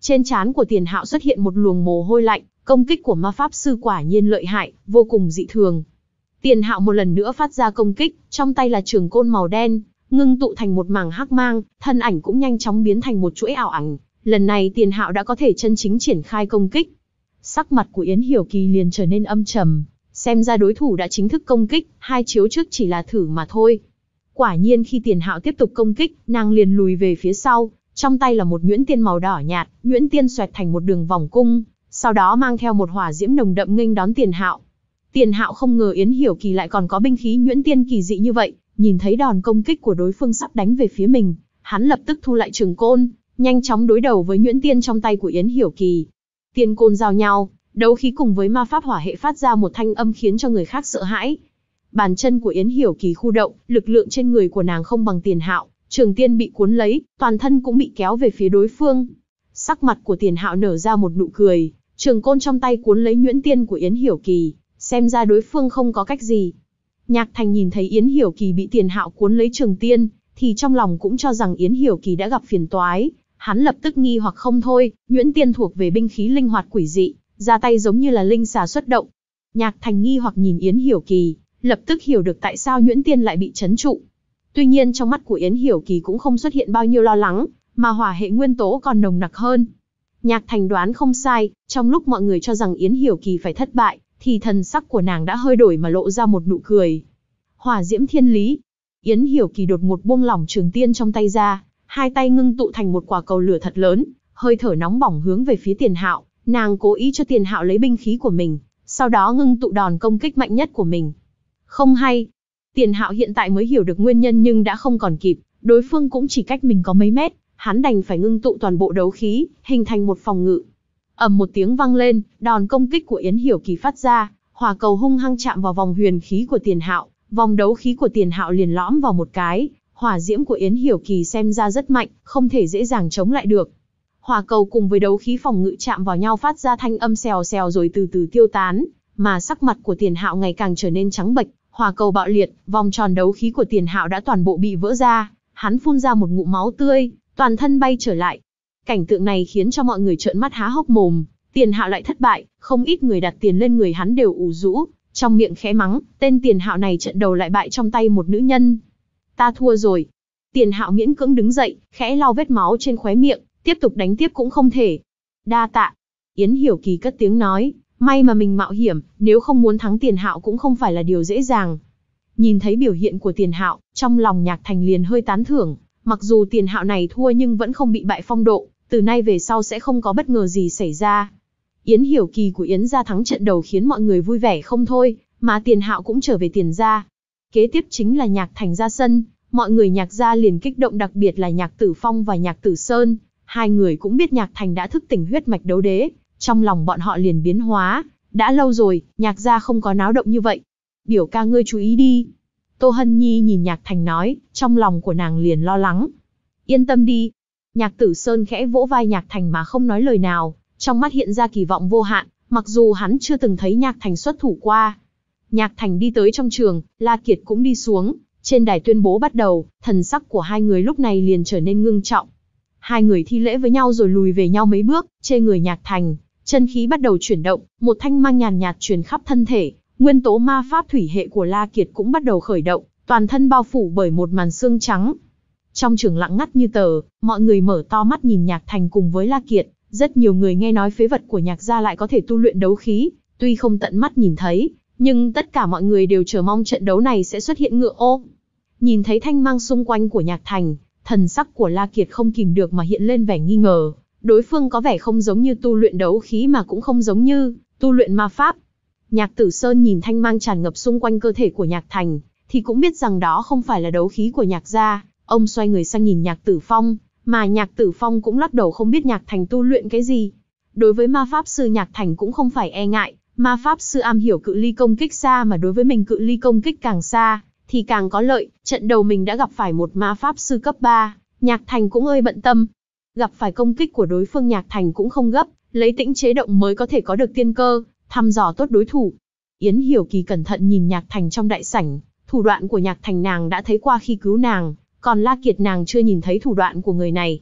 Trên trán của Tiền Hạo xuất hiện một luồng mồ hôi lạnh, công kích của ma pháp sư quả nhiên lợi hại, vô cùng dị thường. Tiền Hạo một lần nữa phát ra công kích, trong tay là trường côn màu đen, ngưng tụ thành một mảng hắc mang, thân ảnh cũng nhanh chóng biến thành một chuỗi ảo ảnh. Lần này Tiền Hạo đã có thể chân chính triển khai công kích. Sắc mặt của Yến Hiểu Kỳ liền trở nên âm trầm, xem ra đối thủ đã chính thức công kích, hai chiếu trước chỉ là thử mà thôi. Quả nhiên khi Tiền Hạo tiếp tục công kích, nàng liền lùi về phía sau, trong tay là một nhuyễn tiên màu đỏ nhạt, nhuyễn tiên xoẹt thành một đường vòng cung, sau đó mang theo một hỏa diễm nồng đậm nghênh đón Tiền Hạo. Tiền Hạo không ngờ Yến Hiểu Kỳ lại còn có binh khí nhuyễn tiên kỳ dị như vậy, nhìn thấy đòn công kích của đối phương sắp đánh về phía mình, hắn lập tức thu lại trường côn, nhanh chóng đối đầu với nhuyễn tiên trong tay của Yến Hiểu Kỳ. Tiên côn giao nhau, đấu khí cùng với ma pháp hỏa hệ phát ra một thanh âm khiến cho người khác sợ hãi. Bàn chân của Yến Hiểu Kỳ khu động, lực lượng trên người của nàng không bằng Tiền Hạo, trường tiên bị cuốn lấy, toàn thân cũng bị kéo về phía đối phương. Sắc mặt của Tiền Hạo nở ra một nụ cười, trường côn trong tay cuốn lấy nhuyễn tiên của Yến Hiểu Kỳ, xem ra đối phương không có cách gì. Nhạc Thành nhìn thấy Yến Hiểu Kỳ bị Tiền Hạo cuốn lấy trường tiên, thì trong lòng cũng cho rằng Yến Hiểu Kỳ đã gặp phiền toái, hắn lập tức nghi hoặc không thôi, nhuyễn tiên thuộc về binh khí linh hoạt quỷ dị, ra tay giống như là linh xà xuất động. Nhạc Thành nghi hoặc nhìn Yến Hiểu Kỳ, lập tức hiểu được tại sao nhuyễn tiên lại bị trấn trụ. Tuy nhiên trong mắt của Yến Hiểu Kỳ cũng không xuất hiện bao nhiêu lo lắng, mà hỏa hệ nguyên tố còn nồng nặc hơn. Nhạc Thành đoán không sai, trong lúc mọi người cho rằng Yến Hiểu Kỳ phải thất bại, thì thần sắc của nàng đã hơi đổi mà lộ ra một nụ cười. Hỏa diễm thiên lý. Yến Hiểu Kỳ đột ngột buông lỏng trường tiên trong tay ra, hai tay ngưng tụ thành một quả cầu lửa thật lớn, hơi thở nóng bỏng hướng về phía Tiền Hạo, nàng cố ý cho Tiền Hạo lấy binh khí của mình, sau đó ngưng tụ đòn công kích mạnh nhất của mình. Không hay. Tiền Hạo hiện tại mới hiểu được nguyên nhân nhưng đã không còn kịp, đối phương cũng chỉ cách mình có mấy mét, hắn đành phải ngưng tụ toàn bộ đấu khí, hình thành một phòng ngự. Ầm một tiếng vang lên, đòn công kích của Yến Hiểu Kỳ phát ra, hỏa cầu hung hăng chạm vào vòng huyền khí của Tiền Hạo, vòng đấu khí của Tiền Hạo liền lõm vào một cái, hỏa diễm của Yến Hiểu Kỳ xem ra rất mạnh, không thể dễ dàng chống lại được. Hỏa cầu cùng với đấu khí phòng ngự chạm vào nhau phát ra thanh âm xèo xèo rồi từ từ tiêu tán, mà sắc mặt của Tiền Hạo ngày càng trở nên trắng bệch, hỏa cầu bạo liệt, vòng tròn đấu khí của Tiền Hạo đã toàn bộ bị vỡ ra, hắn phun ra một ngụm máu tươi, toàn thân bay trở lại. Cảnh tượng này khiến cho mọi người trợn mắt há hốc mồm, Tiền Hạo lại thất bại, không ít người đặt tiền lên người hắn đều ủ rũ, trong miệng khẽ mắng, tên Tiền Hạo này trận đầu lại bại trong tay một nữ nhân. Ta thua rồi. Tiền Hạo miễn cưỡng đứng dậy, khẽ lau vết máu trên khóe miệng, tiếp tục đánh tiếp cũng không thể. Đa tạ. Yến Hiểu Kỳ cất tiếng nói, may mà mình mạo hiểm, nếu không muốn thắng Tiền Hạo cũng không phải là điều dễ dàng. Nhìn thấy biểu hiện của Tiền Hạo, trong lòng Nhạc Thành liền hơi tán thưởng, mặc dù Tiền Hạo này thua nhưng vẫn không bị bại phong độ, từ nay về sau sẽ không có bất ngờ gì xảy ra. Yến Hiểu Kỳ của Yến gia thắng trận đầu khiến mọi người vui vẻ không thôi, mà Tiền Hạo cũng trở về Tiền gia. Kế tiếp chính là Nhạc Thành ra sân, mọi người Nhạc gia liền kích động, đặc biệt là Nhạc Tử Phong và Nhạc Tử Sơn, hai người cũng biết Nhạc Thành đã thức tỉnh huyết mạch đấu đế, trong lòng bọn họ liền biến hóa, đã lâu rồi, Nhạc gia không có náo động như vậy. Biểu ca ngươi chú ý đi. Tô Hân Nhi nhìn Nhạc Thành nói, trong lòng của nàng liền lo lắng. Yên tâm đi. Nhạc Tử Sơn khẽ vỗ vai Nhạc Thành mà không nói lời nào, trong mắt hiện ra kỳ vọng vô hạn, mặc dù hắn chưa từng thấy Nhạc Thành xuất thủ qua. Nhạc Thành đi tới trong trường, La Kiệt cũng đi xuống, trên đài tuyên bố bắt đầu, thần sắc của hai người lúc này liền trở nên ngưng trọng. Hai người thi lễ với nhau rồi lùi về nhau mấy bước, trên người Nhạc Thành, chân khí bắt đầu chuyển động, một thanh mang nhàn nhạt truyền khắp thân thể, nguyên tố ma pháp thủy hệ của La Kiệt cũng bắt đầu khởi động, toàn thân bao phủ bởi một màn xương trắng. Trong trường lặng ngắt như tờ, mọi người mở to mắt nhìn Nhạc Thành cùng với La Kiệt, rất nhiều người nghe nói phế vật của Nhạc gia lại có thể tu luyện đấu khí, tuy không tận mắt nhìn thấy, nhưng tất cả mọi người đều chờ mong trận đấu này sẽ xuất hiện ngựa ô. Nhìn thấy thanh mang xung quanh của Nhạc Thành, thần sắc của La Kiệt không kìm được mà hiện lên vẻ nghi ngờ, đối phương có vẻ không giống như tu luyện đấu khí mà cũng không giống như tu luyện ma pháp. Nhạc Tử Sơn nhìn thanh mang tràn ngập xung quanh cơ thể của Nhạc Thành, thì cũng biết rằng đó không phải là đấu khí của Nhạc gia, ông xoay người sang nhìn Nhạc Tử Phong, mà Nhạc Tử Phong cũng lắc đầu không biết Nhạc Thành tu luyện cái gì. Đối với ma pháp sư Nhạc Thành cũng không phải e ngại, ma pháp sư am hiểu cự ly công kích xa mà đối với mình cự ly công kích càng xa, thì càng có lợi, trận đầu mình đã gặp phải một ma pháp sư cấp ba, Nhạc Thành cũng hơi bận tâm. Gặp phải công kích của đối phương Nhạc Thành cũng không gấp, lấy tĩnh chế động mới có thể có được tiên cơ, thăm dò tốt đối thủ. Yến Hiểu Kỳ cẩn thận nhìn Nhạc Thành trong đại sảnh, thủ đoạn của Nhạc Thành nàng đã thấy qua khi cứu nàng, còn La Kiệt nàng chưa nhìn thấy thủ đoạn của người này.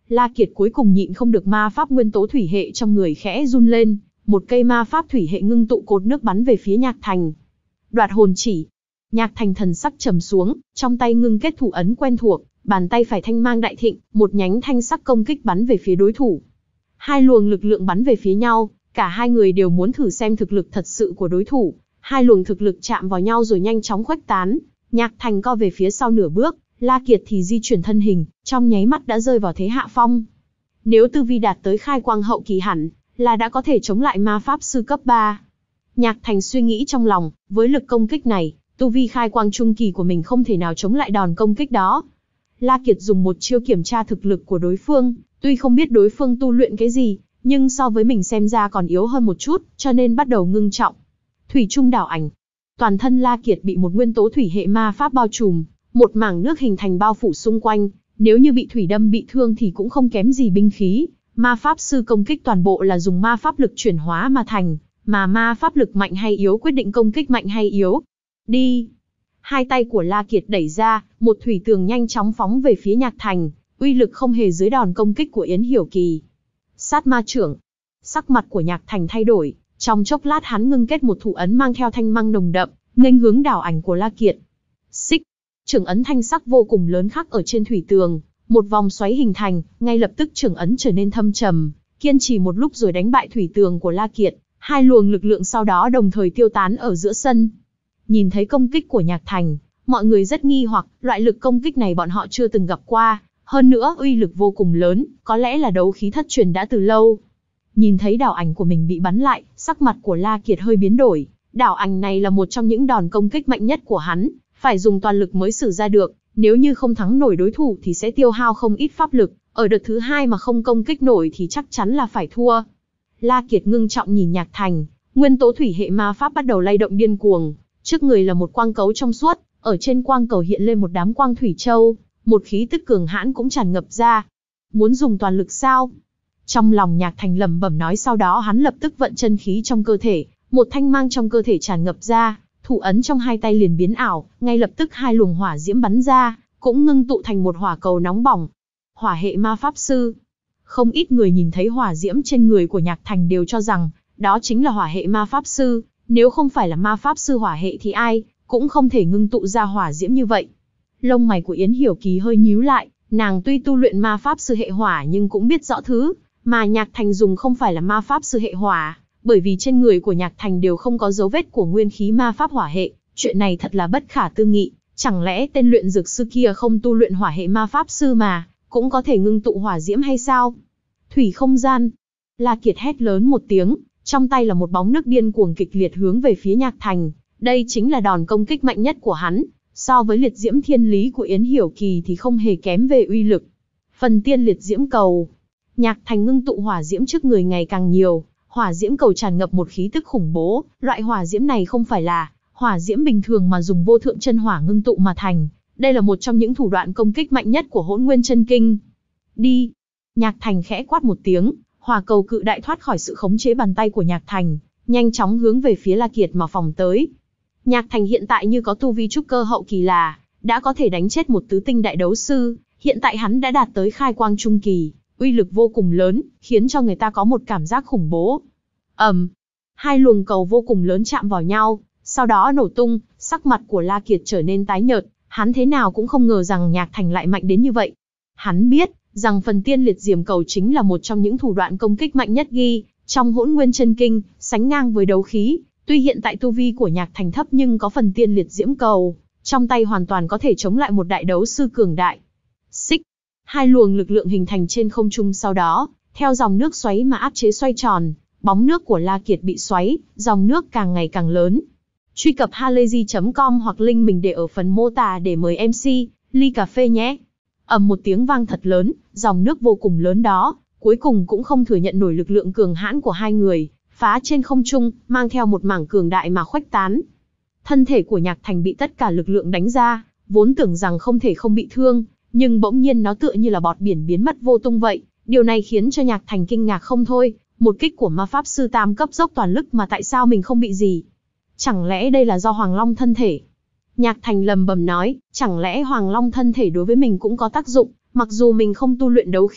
La Kiệt cuối cùng nhịn không được ma pháp nguyên tố thủy hệ trong người khẽ run lên, một cây ma pháp thủy hệ ngưng tụ cột nước bắn về phía Nhạc Thành. Đoạt hồn chỉ. Nhạc Thành thần sắc trầm xuống, trong tay ngưng kết thủ ấn quen thuộc, bàn tay phải thanh mang đại thịnh, một nhánh thanh sắc công kích bắn về phía đối thủ. Hai luồng lực lượng bắn về phía nhau, cả hai người đều muốn thử xem thực lực thật sự của đối thủ. Hai luồng thực lực chạm vào nhau rồi nhanh chóng khuếch tán. Nhạc Thành co về phía sau nửa bước, La Kiệt thì di chuyển thân hình, trong nháy mắt đã rơi vào thế hạ phong. Nếu tu vi đạt tới khai quang hậu kỳ hẳn là đã có thể chống lại ma pháp sư cấp ba. Nhạc Thành suy nghĩ trong lòng, với lực công kích này, tu vi khai quang trung kỳ của mình không thể nào chống lại đòn công kích đó. La Kiệt dùng một chiêu kiểm tra thực lực của đối phương, tuy không biết đối phương tu luyện cái gì, nhưng so với mình xem ra còn yếu hơn một chút, cho nên bắt đầu ngưng trọng. Thủy trung đảo ảnh. Toàn thân La Kiệt bị một nguyên tố thủy hệ ma pháp bao trùm, một mảng nước hình thành bao phủ xung quanh, nếu như bị thủy đâm bị thương thì cũng không kém gì binh khí. Ma pháp sư công kích toàn bộ là dùng ma pháp lực chuyển hóa mà thành, mà ma pháp lực mạnh hay yếu quyết định công kích mạnh hay yếu. Đi! Hai tay của La Kiệt đẩy ra, một thủy tường nhanh chóng phóng về phía Nhạc Thành, uy lực không hề dưới đòn công kích của Yến Hiểu Kỳ. Sát ma trưởng. Sắc mặt của Nhạc Thành thay đổi, trong chốc lát hắn ngưng kết một thủ ấn mang theo thanh mang nồng đậm, nghênh hướng đảo ảnh của La Kiệt. Xích. Trưởng ấn thanh sắc vô cùng lớn khắc ở trên thủy tường, một vòng xoáy hình thành, ngay lập tức trưởng ấn trở nên thâm trầm, kiên trì một lúc rồi đánh bại thủy tường của La Kiệt. Hai luồng lực lượng sau đó đồng thời tiêu tán ở giữa sân. Nhìn thấy công kích của Nhạc Thành, mọi người rất nghi hoặc, loại lực công kích này bọn họ chưa từng gặp qua, hơn nữa uy lực vô cùng lớn, có lẽ là đấu khí thất truyền đã từ lâu. Nhìn thấy đảo ảnh của mình bị bắn lại, sắc mặt của La Kiệt hơi biến đổi, đảo ảnh này là một trong những đòn công kích mạnh nhất của hắn, phải dùng toàn lực mới sử ra được, nếu như không thắng nổi đối thủ thì sẽ tiêu hao không ít pháp lực, ở đợt thứ hai mà không công kích nổi thì chắc chắn là phải thua. La Kiệt ngưng trọng nhìn Nhạc Thành, nguyên tố thủy hệ ma pháp bắt đầu lay động điên cuồng, trước người là một quang cấu trong suốt, ở trên quang cầu hiện lên một đám quang thủy châu, một khí tức cường hãn cũng tràn ngập ra. Muốn dùng toàn lực sao? Trong lòng Nhạc Thành lẩm bẩm nói, sau đó hắn lập tức vận chân khí trong cơ thể, một thanh mang trong cơ thể tràn ngập ra, thủ ấn trong hai tay liền biến ảo, ngay lập tức hai luồng hỏa diễm bắn ra, cũng ngưng tụ thành một hỏa cầu nóng bỏng. Hỏa hệ ma pháp sư. Không ít người nhìn thấy hỏa diễm trên người của Nhạc Thành đều cho rằng đó chính là hỏa hệ ma pháp sư, nếu không phải là ma pháp sư hỏa hệ thì ai cũng không thể ngưng tụ ra hỏa diễm như vậy. Lông mày của Yến Hiểu Kỳ hơi nhíu lại, nàng tuy tu luyện ma pháp sư hệ hỏa nhưng cũng biết rõ thứ mà Nhạc Thành dùng không phải là ma pháp sư hệ hỏa, bởi vì trên người của Nhạc Thành đều không có dấu vết của nguyên khí ma pháp hỏa hệ, chuyện này thật là bất khả tư nghị, chẳng lẽ tên luyện dược sư kia không tu luyện hỏa hệ ma pháp sư mà cũng có thể ngưng tụ hỏa diễm hay sao? Thủy không gian. La Kiệt hét lớn một tiếng, trong tay là một bóng nước điên cuồng kịch liệt hướng về phía Nhạc Thành, đây chính là đòn công kích mạnh nhất của hắn, so với liệt diễm thiên lý của Yến Hiểu Kỳ thì không hề kém về uy lực. Phần tiên liệt diễm cầu. Nhạc Thành ngưng tụ hỏa diễm trước người ngày càng nhiều, hỏa diễm cầu tràn ngập một khí tức khủng bố, loại hỏa diễm này không phải là hỏa diễm bình thường mà dùng vô thượng chân hỏa ngưng tụ mà thành, đây là một trong những thủ đoạn công kích mạnh nhất của Hỗn Nguyên Chân Kinh. Đi! Nhạc Thành khẽ quát một tiếng, hỏa cầu cự đại thoát khỏi sự khống chế bàn tay của Nhạc Thành, nhanh chóng hướng về phía La Kiệt mà phóng tới. Nhạc Thành hiện tại như có tu vi trúc cơ hậu kỳ là đã có thể đánh chết một tứ tinh đại đấu sư, hiện tại hắn đã đạt tới khai quang trung kỳ, uy lực vô cùng lớn, khiến cho người ta có một cảm giác khủng bố. ầm, um, hai luồng cầu vô cùng lớn chạm vào nhau, sau đó nổ tung, sắc mặt của La Kiệt trở nên tái nhợt, hắn thế nào cũng không ngờ rằng Nhạc Thành lại mạnh đến như vậy. Hắn biết rằng phần tiên liệt diễm cầu chính là một trong những thủ đoạn công kích mạnh nhất ghi trong Hỗn Nguyên Chân Kinh, sánh ngang với đấu khí. Tuy hiện tại tu vi của Nhạc Thành thấp nhưng có phần tiên liệt diễm cầu, trong tay hoàn toàn có thể chống lại một đại đấu sư cường đại. Xích, hai luồng lực lượng hình thành trên không trung, sau đó theo dòng nước xoáy mà áp chế xoay tròn, bóng nước của La Kiệt bị xoáy, dòng nước càng ngày càng lớn. Truy cập halayzi chấm com hoặc link mình để ở phần mô tả để mời em xê ly cà phê nhé. Ầm một tiếng vang thật lớn, dòng nước vô cùng lớn đó, cuối cùng cũng không thừa nhận nổi lực lượng cường hãn của hai người, phá trên không trung, mang theo một mảng cường đại mà khuếch tán. Thân thể của Nhạc Thành bị tất cả lực lượng đánh ra, vốn tưởng rằng không thể không bị thương, nhưng bỗng nhiên nó tựa như là bọt biển biến mất vô tung vậy. Điều này khiến cho Nhạc Thành kinh ngạc không thôi, một kích của ma pháp sư tam cấp dốc toàn lực mà tại sao mình không bị gì? Chẳng lẽ đây là do Hoàng Long thân thể? Nhạc Thành lầm bầm nói, chẳng lẽ Hoàng Long thân thể đối với mình cũng có tác dụng, mặc dù mình không tu luyện đấu khí,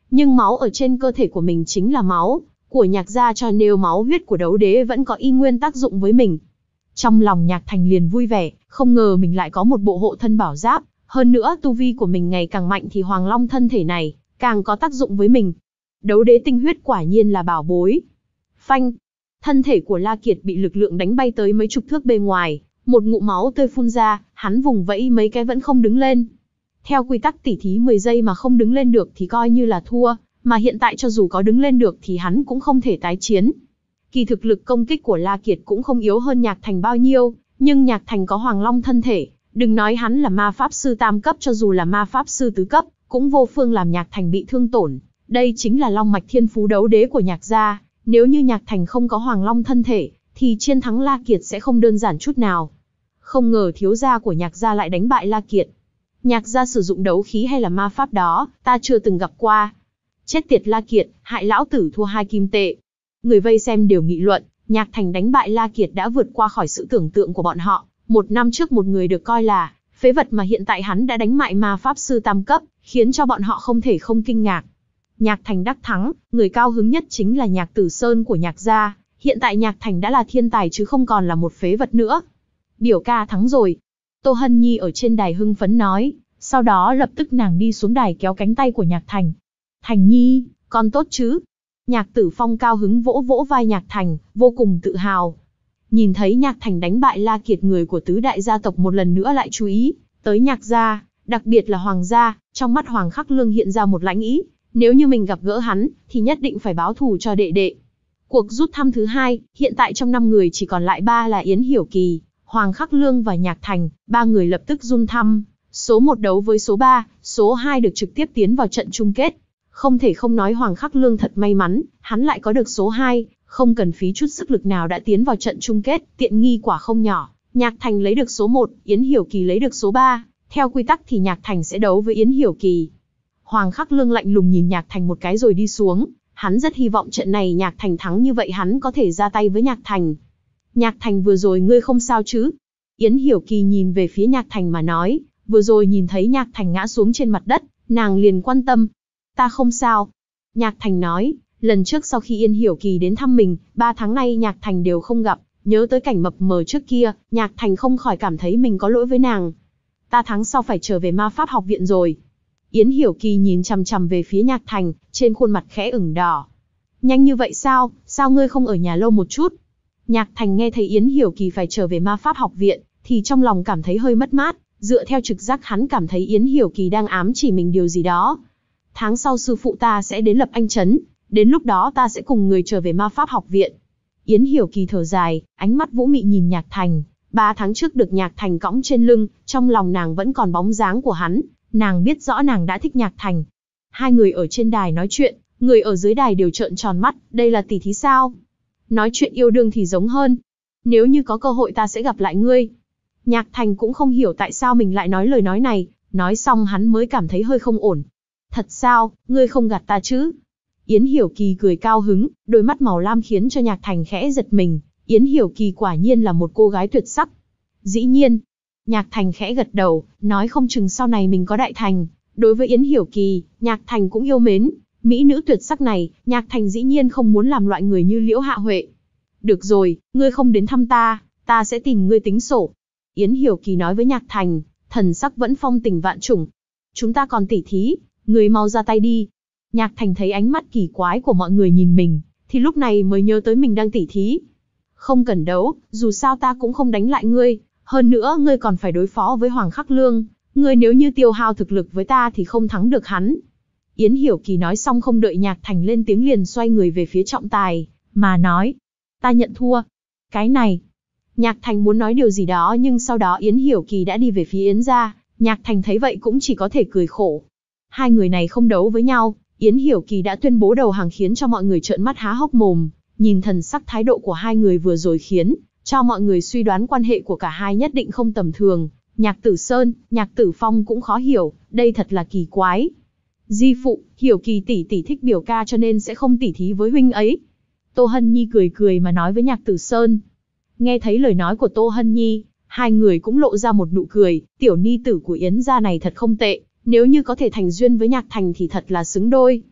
nhưng máu ở trên cơ thể của mình chính là máu của Nhạc gia, cho nên máu huyết của đấu đế vẫn có y nguyên tác dụng với mình. Trong lòng Nhạc Thành liền vui vẻ, không ngờ mình lại có một bộ hộ thân bảo giáp, hơn nữa tu vi của mình ngày càng mạnh thì Hoàng Long thân thể này càng có tác dụng với mình. Đấu đế tinh huyết quả nhiên là bảo bối. Phanh, thân thể của La Kiệt bị lực lượng đánh bay tới mấy chục thước bên ngoài, một ngụm máu tươi phun ra, hắn vùng vẫy mấy cái vẫn không đứng lên. Theo quy tắc tỉ thí mười giây mà không đứng lên được thì coi như là thua, mà hiện tại cho dù có đứng lên được thì hắn cũng không thể tái chiến. Kỳ thực lực công kích của La Kiệt cũng không yếu hơn Nhạc Thành bao nhiêu, nhưng Nhạc Thành có Hoàng Long thân thể, đừng nói hắn là ma pháp sư tam cấp, cho dù là ma pháp sư tứ cấp, cũng vô phương làm Nhạc Thành bị thương tổn. Đây chính là long mạch thiên phú đấu đế của Nhạc gia, nếu như Nhạc Thành không có Hoàng Long thân thể, thì chiến thắng La Kiệt sẽ không đơn giản chút nào. Không ngờ thiếu gia của Nhạc gia lại đánh bại La Kiệt. Nhạc gia sử dụng đấu khí hay là ma pháp đó, ta chưa từng gặp qua. Chết tiệt La Kiệt, hại lão tử thua hai kim tệ. Người vây xem đều nghị luận, Nhạc Thành đánh bại La Kiệt đã vượt qua khỏi sự tưởng tượng của bọn họ. Một năm trước một người được coi là phế vật mà hiện tại hắn đã đánh bại ma pháp sư tam cấp, khiến cho bọn họ không thể không kinh ngạc. Nhạc Thành đắc thắng, người cao hứng nhất chính là Nhạc Tử Sơn của Nhạc gia. Hiện tại Nhạc Thành đã là thiên tài chứ không còn là một phế vật nữa. Biểu ca thắng rồi. Tô Hân Nhi ở trên đài hưng phấn nói, sau đó lập tức nàng đi xuống đài kéo cánh tay của Nhạc Thành. Thành Nhi, con tốt chứ? Nhạc Tử Phong cao hứng vỗ vỗ vai Nhạc Thành, vô cùng tự hào. Nhìn thấy Nhạc Thành đánh bại La Kiệt, người của tứ đại gia tộc một lần nữa lại chú ý tới Nhạc gia, đặc biệt là Hoàng gia. Trong mắt Hoàng Khắc Lương hiện ra một lãnh ý, nếu như mình gặp gỡ hắn, thì nhất định phải báo thù cho đệ đệ. Cuộc rút thăm thứ hai, hiện tại trong năm người chỉ còn lại ba là Yến Hiểu Kỳ, Hoàng Khắc Lương và Nhạc Thành, ba người lập tức run thăm. Số một đấu với số ba, số hai được trực tiếp tiến vào trận chung kết. Không thể không nói Hoàng Khắc Lương thật may mắn, hắn lại có được số hai, không cần phí chút sức lực nào đã tiến vào trận chung kết, tiện nghi quả không nhỏ. Nhạc Thành lấy được số một, Yến Hiểu Kỳ lấy được số ba, theo quy tắc thì Nhạc Thành sẽ đấu với Yến Hiểu Kỳ. Hoàng Khắc Lương lạnh lùng nhìn Nhạc Thành một cái rồi đi xuống, hắn rất hy vọng trận này Nhạc Thành thắng, như vậy hắn có thể ra tay với Nhạc Thành. Nhạc Thành, vừa rồi ngươi không sao chứ? Yến Hiểu Kỳ nhìn về phía Nhạc Thành mà nói, vừa rồi nhìn thấy Nhạc Thành ngã xuống trên mặt đất, nàng liền quan tâm. Ta không sao. Nhạc Thành nói, lần trước sau khi Yến Hiểu Kỳ đến thăm mình, ba tháng nay Nhạc Thành đều không gặp, nhớ tới cảnh mập mờ trước kia, Nhạc Thành không khỏi cảm thấy mình có lỗi với nàng. Ta tháng sau phải trở về ma pháp học viện rồi. Yến Hiểu Kỳ nhìn chằm chằm về phía Nhạc Thành, trên khuôn mặt khẽ ửng đỏ. Nhanh như vậy sao, sao ngươi không ở nhà lâu một chút? Nhạc Thành nghe thấy Yến Hiểu Kỳ phải trở về ma pháp học viện, thì trong lòng cảm thấy hơi mất mát, dựa theo trực giác hắn cảm thấy Yến Hiểu Kỳ đang ám chỉ mình điều gì đó. Tháng sau sư phụ ta sẽ đến Lập Anh Trấn, đến lúc đó ta sẽ cùng người trở về ma pháp học viện. Yến Hiểu Kỳ thở dài, ánh mắt vũ mị nhìn Nhạc Thành. Ba tháng trước được Nhạc Thành cõng trên lưng, trong lòng nàng vẫn còn bóng dáng của hắn, nàng biết rõ nàng đã thích Nhạc Thành. Hai người ở trên đài nói chuyện, người ở dưới đài đều trợn tròn mắt, đây là tỷ thí sao? Nói chuyện yêu đương thì giống hơn. Nếu như có cơ hội ta sẽ gặp lại ngươi. Nhạc Thành cũng không hiểu tại sao mình lại nói lời nói này, nói xong hắn mới cảm thấy hơi không ổn. Thật sao, ngươi không gạt ta chứ? Yến Hiểu Kỳ cười cao hứng, đôi mắt màu lam khiến cho Nhạc Thành khẽ giật mình. Yến Hiểu Kỳ quả nhiên là một cô gái tuyệt sắc. Dĩ nhiên. Nhạc Thành khẽ gật đầu, nói không chừng sau này mình có đại thành. Đối với Yến Hiểu Kỳ, Nhạc Thành cũng yêu mến. Mỹ nữ tuyệt sắc này, Nhạc Thành dĩ nhiên không muốn làm loại người như Liễu Hạ Huệ. Được rồi, ngươi không đến thăm ta, ta sẽ tìm ngươi tính sổ. Yến Hiểu Kỳ nói với Nhạc Thành, thần sắc vẫn phong tình vạn trùng. Chúng ta còn tỉ thí, ngươi mau ra tay đi. Nhạc Thành thấy ánh mắt kỳ quái của mọi người nhìn mình, thì lúc này mới nhớ tới mình đang tỉ thí. Không cần đấu, dù sao ta cũng không đánh lại ngươi, hơn nữa ngươi còn phải đối phó với Hoàng Khắc Lương, ngươi nếu như tiêu hao thực lực với ta thì không thắng được hắn. Yến Hiểu Kỳ nói xong không đợi Nhạc Thành lên tiếng liền xoay người về phía trọng tài, mà nói, ta nhận thua. Cái này, Nhạc Thành muốn nói điều gì đó nhưng sau đó Yến Hiểu Kỳ đã đi về phía Yến gia, Nhạc Thành thấy vậy cũng chỉ có thể cười khổ. Hai người này không đấu với nhau, Yến Hiểu Kỳ đã tuyên bố đầu hàng khiến cho mọi người trợn mắt há hốc mồm, nhìn thần sắc thái độ của hai người vừa rồi khiến cho mọi người suy đoán quan hệ của cả hai nhất định không tầm thường. Nhạc Tử Sơn, Nhạc Tử Phong cũng khó hiểu, đây thật là kỳ quái. Di phụ, Hiểu Kỳ tỷ tỷ thích biểu ca cho nên sẽ không tỉ thí với huynh ấy. Tô Hân Nhi cười cười mà nói với Nhạc Tử Sơn. Nghe thấy lời nói của Tô Hân Nhi, hai người cũng lộ ra một nụ cười, tiểu ni tử của Yến gia này thật không tệ, nếu như có thể thành duyên với Nhạc Thành thì thật là xứng đôi.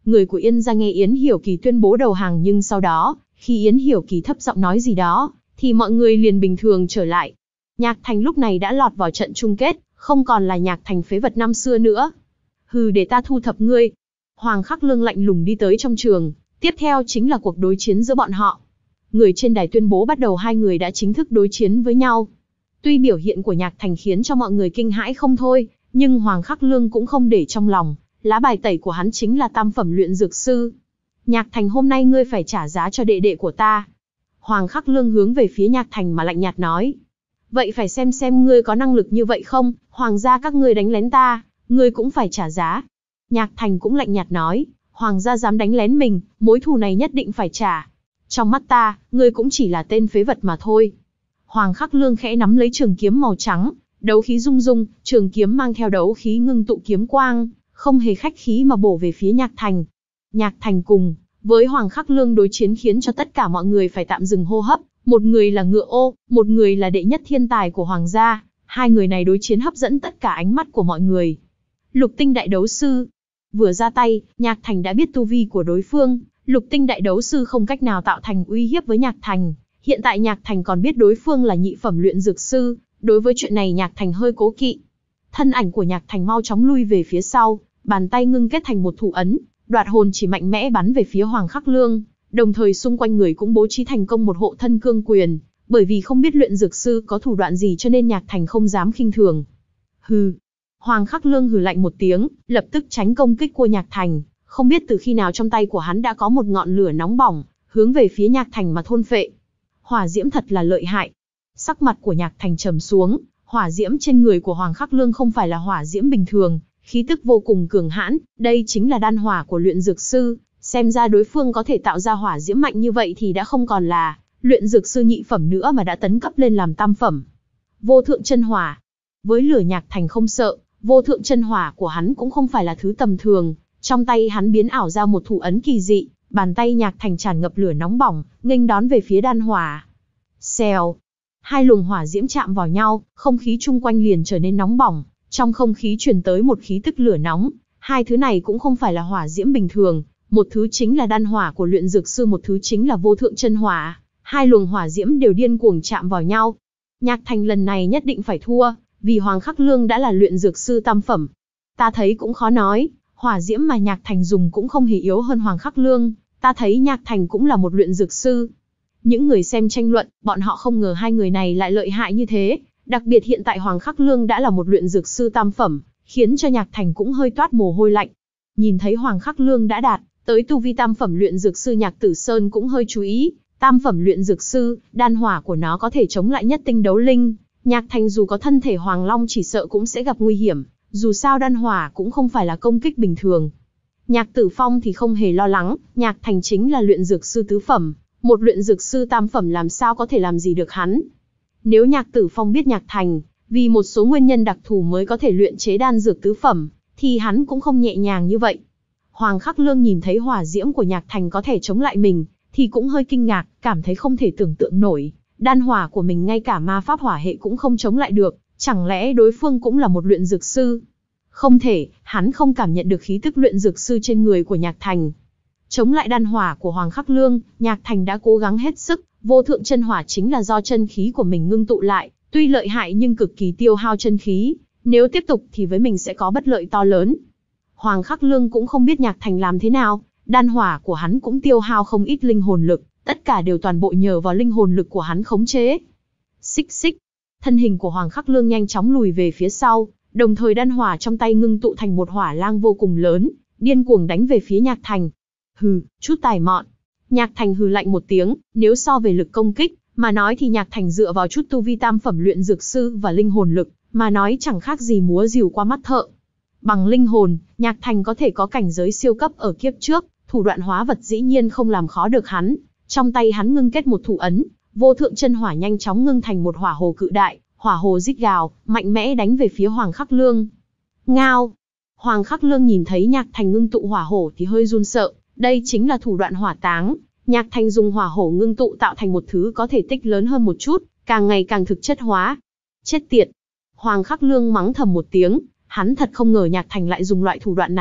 Người của Yên gia nghe Yến Hiểu Kỳ tuyên bố đầu hàng, nhưng sau đó, khi Yến Hiểu Kỳ thấp giọng nói gì đó, thì mọi người liền bình thường trở lại. Nhạc Thành lúc này đã lọt vào trận chung kết, không còn là Nhạc Thành phế vật năm xưa nữa. Hừ, để ta thu thập ngươi. Hoàng Khắc Lương lạnh lùng đi tới trong trường, tiếp theo chính là cuộc đối chiến giữa bọn họ. Người trên đài tuyên bố bắt đầu, hai người đã chính thức đối chiến với nhau. Tuy biểu hiện của Nhạc Thành khiến cho mọi người kinh hãi không thôi, nhưng Hoàng Khắc Lương cũng không để trong lòng, lá bài tẩy của hắn chính là tam phẩm luyện dược sư. Nhạc Thành, hôm nay ngươi phải trả giá cho đệ đệ của ta. Hoàng Khắc Lương hướng về phía Nhạc Thành mà lạnh nhạt nói. Vậy phải xem xem ngươi có năng lực như vậy không, Hoàng gia các ngươi đánh lén ta, ngươi cũng phải trả giá. Nhạc Thành cũng lạnh nhạt nói, Hoàng gia dám đánh lén mình, mối thù này nhất định phải trả. Trong mắt ta, ngươi cũng chỉ là tên phế vật mà thôi. Hoàng Khắc Lương khẽ nắm lấy trường kiếm màu trắng, đấu khí rung rung, trường kiếm mang theo đấu khí ngưng tụ kiếm quang, không hề khách khí mà bổ về phía Nhạc Thành. Nhạc Thành cùng với Hoàng Khắc Lương đối chiến khiến cho tất cả mọi người phải tạm dừng hô hấp. Một người là Ngựa Ô, một người là đệ nhất thiên tài của Hoàng gia. Hai người này đối chiến hấp dẫn tất cả ánh mắt của mọi người. Lục tinh đại đấu sư. Vừa ra tay, Nhạc Thành đã biết tu vi của đối phương. Lục tinh đại đấu sư không cách nào tạo thành uy hiếp với Nhạc Thành. Hiện tại Nhạc Thành còn biết đối phương là nhị phẩm luyện dược sư. Đối với chuyện này Nhạc Thành hơi cố kỵ. Thân ảnh của Nhạc Thành mau chóng lui về phía sau. Bàn tay ngưng kết thành một thủ ấn. Đoạt hồn chỉ mạnh mẽ bắn về phía Hoàng Khắc Lương. Đồng thời xung quanh người cũng bố trí thành công một hộ thân cương quyền, bởi vì không biết luyện dược sư có thủ đoạn gì cho nên Nhạc Thành không dám khinh thường. Hừ. Hoàng Khắc Lương hừ lạnh một tiếng, lập tức tránh công kích của Nhạc Thành, không biết từ khi nào trong tay của hắn đã có một ngọn lửa nóng bỏng, hướng về phía Nhạc Thành mà thôn phệ. Hỏa diễm thật là lợi hại. Sắc mặt của Nhạc Thành trầm xuống, hỏa diễm trên người của Hoàng Khắc Lương không phải là hỏa diễm bình thường, khí tức vô cùng cường hãn, đây chính là đan hỏa của luyện dược sư. Xem ra đối phương có thể tạo ra hỏa diễm mạnh như vậy thì đã không còn là luyện dược sư nhị phẩm nữa mà đã tấn cấp lên làm tam phẩm. Vô thượng chân hỏa. Với lửa Nhạc Thành không sợ, vô thượng chân hỏa của hắn cũng không phải là thứ tầm thường. Trong tay hắn biến ảo ra một thủ ấn kỳ dị, bàn tay Nhạc Thành tràn ngập lửa nóng bỏng, nghênh đón về phía đan hỏa. Xèo. Hai luồng hỏa diễm chạm vào nhau, không khí chung quanh liền trở nên nóng bỏng, trong không khí truyền tới một khí tức lửa nóng. Hai thứ này cũng không phải là hỏa diễm bình thường. Một thứ chính là đan hỏa của luyện dược sư, một thứ chính là vô thượng chân hỏa. Hai luồng hỏa diễm đều điên cuồng chạm vào nhau. Nhạc Thành lần này nhất định phải thua, vì Hoàng Khắc Lương đã là luyện dược sư tam phẩm. Ta thấy cũng khó nói, hỏa diễm mà Nhạc Thành dùng cũng không hề yếu hơn Hoàng Khắc Lương. Ta thấy Nhạc Thành cũng là một luyện dược sư. Những người xem tranh luận, bọn họ không ngờ hai người này lại lợi hại như thế. Đặc biệt hiện tại Hoàng Khắc Lương đã là một luyện dược sư tam phẩm, khiến cho Nhạc Thành cũng hơi toát mồ hôi lạnh. Nhìn thấy Hoàng Khắc Lương đã đạt tới tu vi tam phẩm luyện dược sư, Nhạc Tử Sơn cũng hơi chú ý. Tam phẩm luyện dược sư, đan hỏa của nó có thể chống lại nhất tinh đấu linh. Nhạc Thành dù có thân thể Hoàng Long chỉ sợ cũng sẽ gặp nguy hiểm. Dù sao đan hỏa cũng không phải là công kích bình thường. Nhạc Tử Phong thì không hề lo lắng, Nhạc Thành chính là luyện dược sư tứ phẩm. Một luyện dược sư tam phẩm làm sao có thể làm gì được hắn. Nếu Nhạc Tử Phong biết Nhạc Thành vì một số nguyên nhân đặc thù mới có thể luyện chế đan dược tứ phẩm, thì hắn cũng không nhẹ nhàng như vậy. Hoàng Khắc Lương nhìn thấy hỏa diễm của Nhạc Thành có thể chống lại mình, thì cũng hơi kinh ngạc, cảm thấy không thể tưởng tượng nổi. Đan hỏa của mình ngay cả ma pháp hỏa hệ cũng không chống lại được, chẳng lẽ đối phương cũng là một luyện dược sư? Không thể, hắn không cảm nhận được khí tức luyện dược sư trên người của Nhạc Thành. Chống lại đan hỏa của Hoàng Khắc Lương, Nhạc Thành đã cố gắng hết sức, vô thượng chân hỏa chính là do chân khí của mình ngưng tụ lại, tuy lợi hại nhưng cực kỳ tiêu hao chân khí, nếu tiếp tục thì với mình sẽ có bất lợi to lớn. Hoàng Khắc Lương cũng không biết Nhạc Thành làm thế nào, đan hỏa của hắn cũng tiêu hao không ít linh hồn lực, tất cả đều toàn bộ nhờ vào linh hồn lực của hắn khống chế. Xích xích, thân hình của Hoàng Khắc Lương nhanh chóng lùi về phía sau, đồng thời đan hỏa trong tay ngưng tụ thành một hỏa lang vô cùng lớn, điên cuồng đánh về phía Nhạc Thành. Hừ, chút tài mọn. Nhạc Thành hừ lạnh một tiếng, nếu so về lực công kích mà nói thì Nhạc Thành dựa vào chút tu vi tam phẩm luyện dược sư và linh hồn lực mà nói chẳng khác gì múa rìu qua mắt thợ. Bằng linh hồn, Nhạc Thành có thể có cảnh giới siêu cấp ở kiếp trước, thủ đoạn hóa vật dĩ nhiên không làm khó được hắn. Trong tay hắn ngưng kết một thủ ấn, vô thượng chân hỏa nhanh chóng ngưng thành một hỏa hồ cự đại, hỏa hồ rít gào, mạnh mẽ đánh về phía Hoàng Khắc Lương. Ngao! Hoàng Khắc Lương nhìn thấy Nhạc Thành ngưng tụ hỏa hổ thì hơi run sợ, đây chính là thủ đoạn hỏa táng. Nhạc Thành dùng hỏa hổ ngưng tụ tạo thành một thứ có thể tích lớn hơn một chút, càng ngày càng thực chất hóa. Chết tiệt! Hoàng Khắc Lương mắng thầm một tiếng, hắn thật không ngờ Nhạc Thành lại dùng loại thủ đoạn này,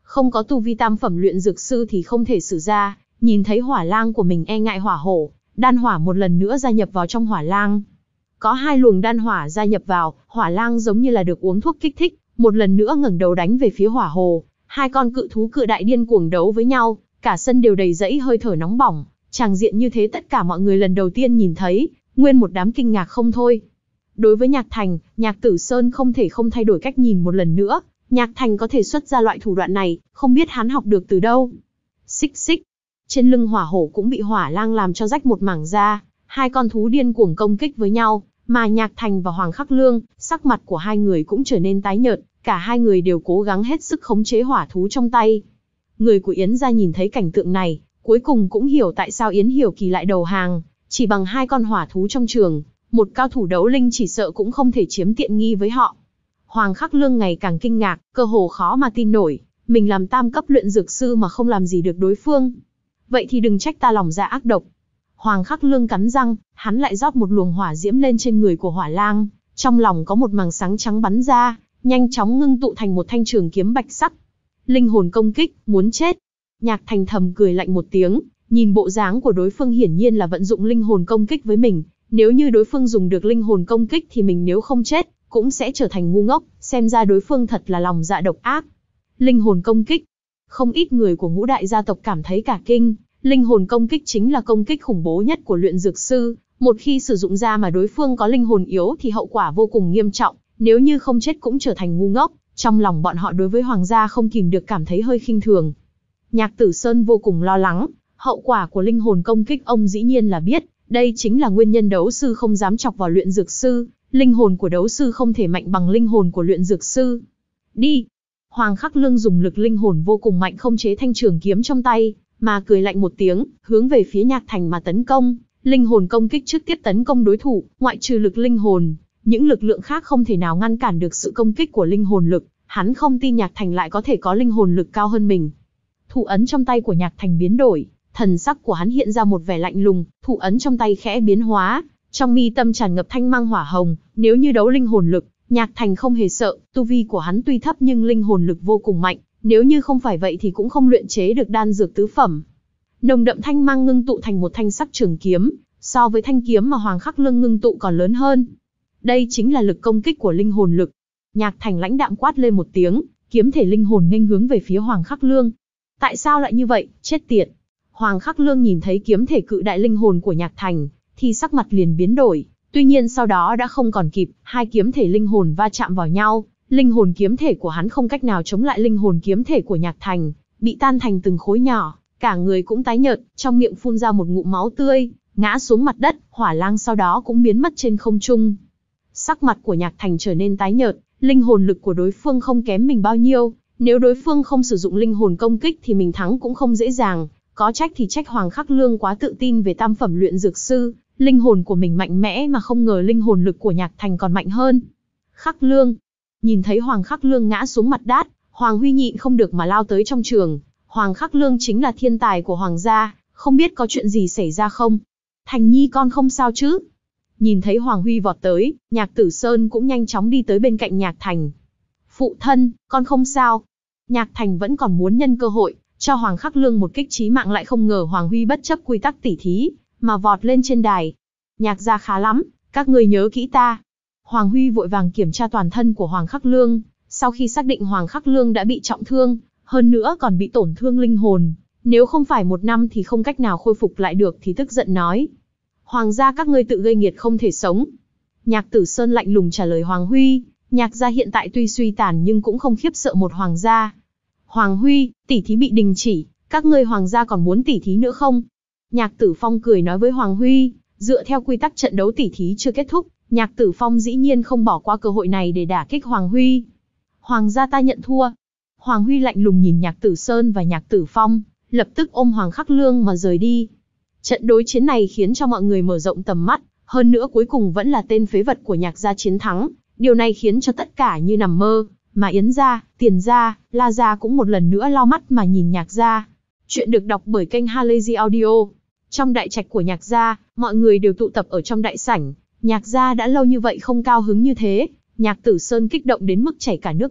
không có tu vi tam phẩm luyện dược sư thì không thể sử ra. Nhìn thấy hỏa lang của mình e ngại hỏa hổ, đan hỏa một lần nữa gia nhập vào trong hỏa lang. Có hai luồng đan hỏa gia nhập vào, hỏa lang giống như là được uống thuốc kích thích, một lần nữa ngẩng đầu đánh về phía hỏa hồ. Hai con cự thú cự đại điên cuồng đấu với nhau, cả sân đều đầy rẫy hơi thở nóng bỏng. Tràng diện như thế tất cả mọi người lần đầu tiên nhìn thấy, nguyên một đám kinh ngạc không thôi. Đối với Nhạc Thành, Nhạc Tử Sơn không thể không thay đổi cách nhìn một lần nữa. Nhạc Thành có thể xuất ra loại thủ đoạn này, không biết hắn học được từ đâu. Xích xích. Trên lưng hỏa hổ cũng bị hỏa lang làm cho rách một mảng da. Hai con thú điên cuồng công kích với nhau, mà Nhạc Thành và Hoàng Khắc Lương, sắc mặt của hai người cũng trở nên tái nhợt. Cả hai người đều cố gắng hết sức khống chế hỏa thú trong tay. Người của Yến gia nhìn thấy cảnh tượng này, cuối cùng cũng hiểu tại sao Yến Hiểu Kỳ lại đầu hàng. Chỉ bằng hai con hỏa thú trong trường, một cao thủ đấu linh chỉ sợ cũng không thể chiếm tiện nghi với họ. Hoàng Khắc Lương ngày càng kinh ngạc, cơ hồ khó mà tin nổi, mình làm tam cấp luyện dược sư mà không làm gì được đối phương. Vậy thì đừng trách ta lòng dạ ác độc. Hoàng Khắc Lương cắn răng, hắn lại rót một luồng hỏa diễm lên trên người của hỏa lang, trong lòng có một màng sáng trắng bắn ra, nhanh chóng ngưng tụ thành một thanh trường kiếm bạch sắc. Linh hồn công kích, muốn chết. Nhạc Thành thầm cười lạnh một tiếng, nhìn bộ dáng của đối phương hiển nhiên là vận dụng linh hồn công kích với mình. Nếu như đối phương dùng được linh hồn công kích thì mình nếu không chết, cũng sẽ trở thành ngu ngốc, xem ra đối phương thật là lòng dạ độc ác. Linh hồn công kích. Không ít người của ngũ đại gia tộc cảm thấy cả kinh, linh hồn công kích chính là công kích khủng bố nhất của luyện dược sư, một khi sử dụng ra mà đối phương có linh hồn yếu thì hậu quả vô cùng nghiêm trọng, nếu như không chết cũng trở thành ngu ngốc. Trong lòng bọn họ đối với hoàng gia không kìm được cảm thấy hơi khinh thường. Nhạc Tử Sơn vô cùng lo lắng, hậu quả của linh hồn công kích ông dĩ nhiên là biết, đây chính là nguyên nhân đấu sư không dám chọc vào luyện dược sư, linh hồn của đấu sư không thể mạnh bằng linh hồn của luyện dược sư. Đi! Hoàng Khắc Lương dùng lực linh hồn vô cùng mạnh không chế thanh trường kiếm trong tay, mà cười lạnh một tiếng, hướng về phía Nhạc Thành mà tấn công. Linh hồn công kích trước tiếp tấn công đối thủ, ngoại trừ lực linh hồn, những lực lượng khác không thể nào ngăn cản được sự công kích của linh hồn lực. Hắn không tin Nhạc Thành lại có thể có linh hồn lực cao hơn mình. Thủ ấn trong tay của Nhạc Thành biến đổi, thần sắc của hắn hiện ra một vẻ lạnh lùng, thủ ấn trong tay khẽ biến hóa, trong mi tâm tràn ngập thanh mang hỏa hồng. Nếu như đấu linh hồn lực, Nhạc Thành không hề sợ, tu vi của hắn tuy thấp nhưng linh hồn lực vô cùng mạnh, nếu như không phải vậy thì cũng không luyện chế được đan dược tứ phẩm. Nồng đậm thanh mang ngưng tụ thành một thanh sắc trường kiếm, so với thanh kiếm mà Hoàng Khắc Lương ngưng tụ còn lớn hơn. Đây chính là lực công kích của linh hồn lực. Nhạc Thành lãnh đạm quát lên một tiếng, kiếm thể linh hồn nghênh hướng về phía Hoàng Khắc Lương. Tại sao lại như vậy, chết tiệt? Hoàng Khắc Lương nhìn thấy kiếm thể cự đại linh hồn của Nhạc Thành, thì sắc mặt liền biến đổi. Tuy nhiên sau đó đã không còn kịp, hai kiếm thể linh hồn va chạm vào nhau, linh hồn kiếm thể của hắn không cách nào chống lại linh hồn kiếm thể của Nhạc Thành, bị tan thành từng khối nhỏ, cả người cũng tái nhợt, trong miệng phun ra một ngụm máu tươi, ngã xuống mặt đất. Hỏa lang sau đó cũng biến mất trên không trung. Sắc mặt của Nhạc Thành trở nên tái nhợt, linh hồn lực của đối phương không kém mình bao nhiêu, nếu đối phương không sử dụng linh hồn công kích thì mình thắng cũng không dễ dàng. Có trách thì trách Hoàng Khắc Lương quá tự tin về tam phẩm luyện dược sư, linh hồn của mình mạnh mẽ mà không ngờ linh hồn lực của Nhạc Thành còn mạnh hơn. Khắc Lương. Nhìn thấy Hoàng Khắc Lương ngã xuống mặt đất, Hoàng Huy nhịn không được mà lao tới trong trường. Hoàng Khắc Lương chính là thiên tài của Hoàng gia, không biết có chuyện gì xảy ra không? Thành Nhi con không sao chứ? Nhìn thấy Hoàng Huy vọt tới, Nhạc Tử Sơn cũng nhanh chóng đi tới bên cạnh Nhạc Thành. Phụ thân, con không sao. Nhạc Thành vẫn còn muốn nhân cơ hội, cho Hoàng Khắc Lương một kích chí mạng, lại không ngờ Hoàng Huy bất chấp quy tắc tỉ thí, mà vọt lên trên đài. Nhạc gia khá lắm, các người nhớ kỹ ta. Hoàng Huy vội vàng kiểm tra toàn thân của Hoàng Khắc Lương, sau khi xác định Hoàng Khắc Lương đã bị trọng thương, hơn nữa còn bị tổn thương linh hồn, nếu không phải một năm thì không cách nào khôi phục lại được thì tức giận nói. Hoàng gia các ngươi tự gây nghiệt không thể sống. Nhạc Tử Sơn lạnh lùng trả lời Hoàng Huy, Nhạc gia hiện tại tuy suy tàn nhưng cũng không khiếp sợ một Hoàng gia. Hoàng Huy, tỉ thí bị đình chỉ, các ngươi Hoàng gia còn muốn tỉ thí nữa không? Nhạc Tử Phong cười nói với Hoàng Huy, dựa theo quy tắc trận đấu tỉ thí chưa kết thúc, Nhạc Tử Phong dĩ nhiên không bỏ qua cơ hội này để đả kích Hoàng Huy. Hoàng gia ta nhận thua. Hoàng Huy lạnh lùng nhìn Nhạc Tử Sơn và Nhạc Tử Phong, lập tức ôm Hoàng Khắc Lương mà rời đi. Trận đối chiến này khiến cho mọi người mở rộng tầm mắt, hơn nữa cuối cùng vẫn là tên phế vật của Nhạc gia chiến thắng, điều này khiến cho tất cả như nằm mơ, mà Yến gia, Tiền gia, La gia cũng một lần nữa lau mắt mà nhìn Nhạc gia. Chuyện được đọc bởi kênh Halazy Audio. Trong đại trạch của Nhạc gia, mọi người đều tụ tập ở trong đại sảnh. Nhạc gia đã lâu như vậy không cao hứng như thế, Nhạc Tử Sơn kích động đến mức chảy cả nước mắt,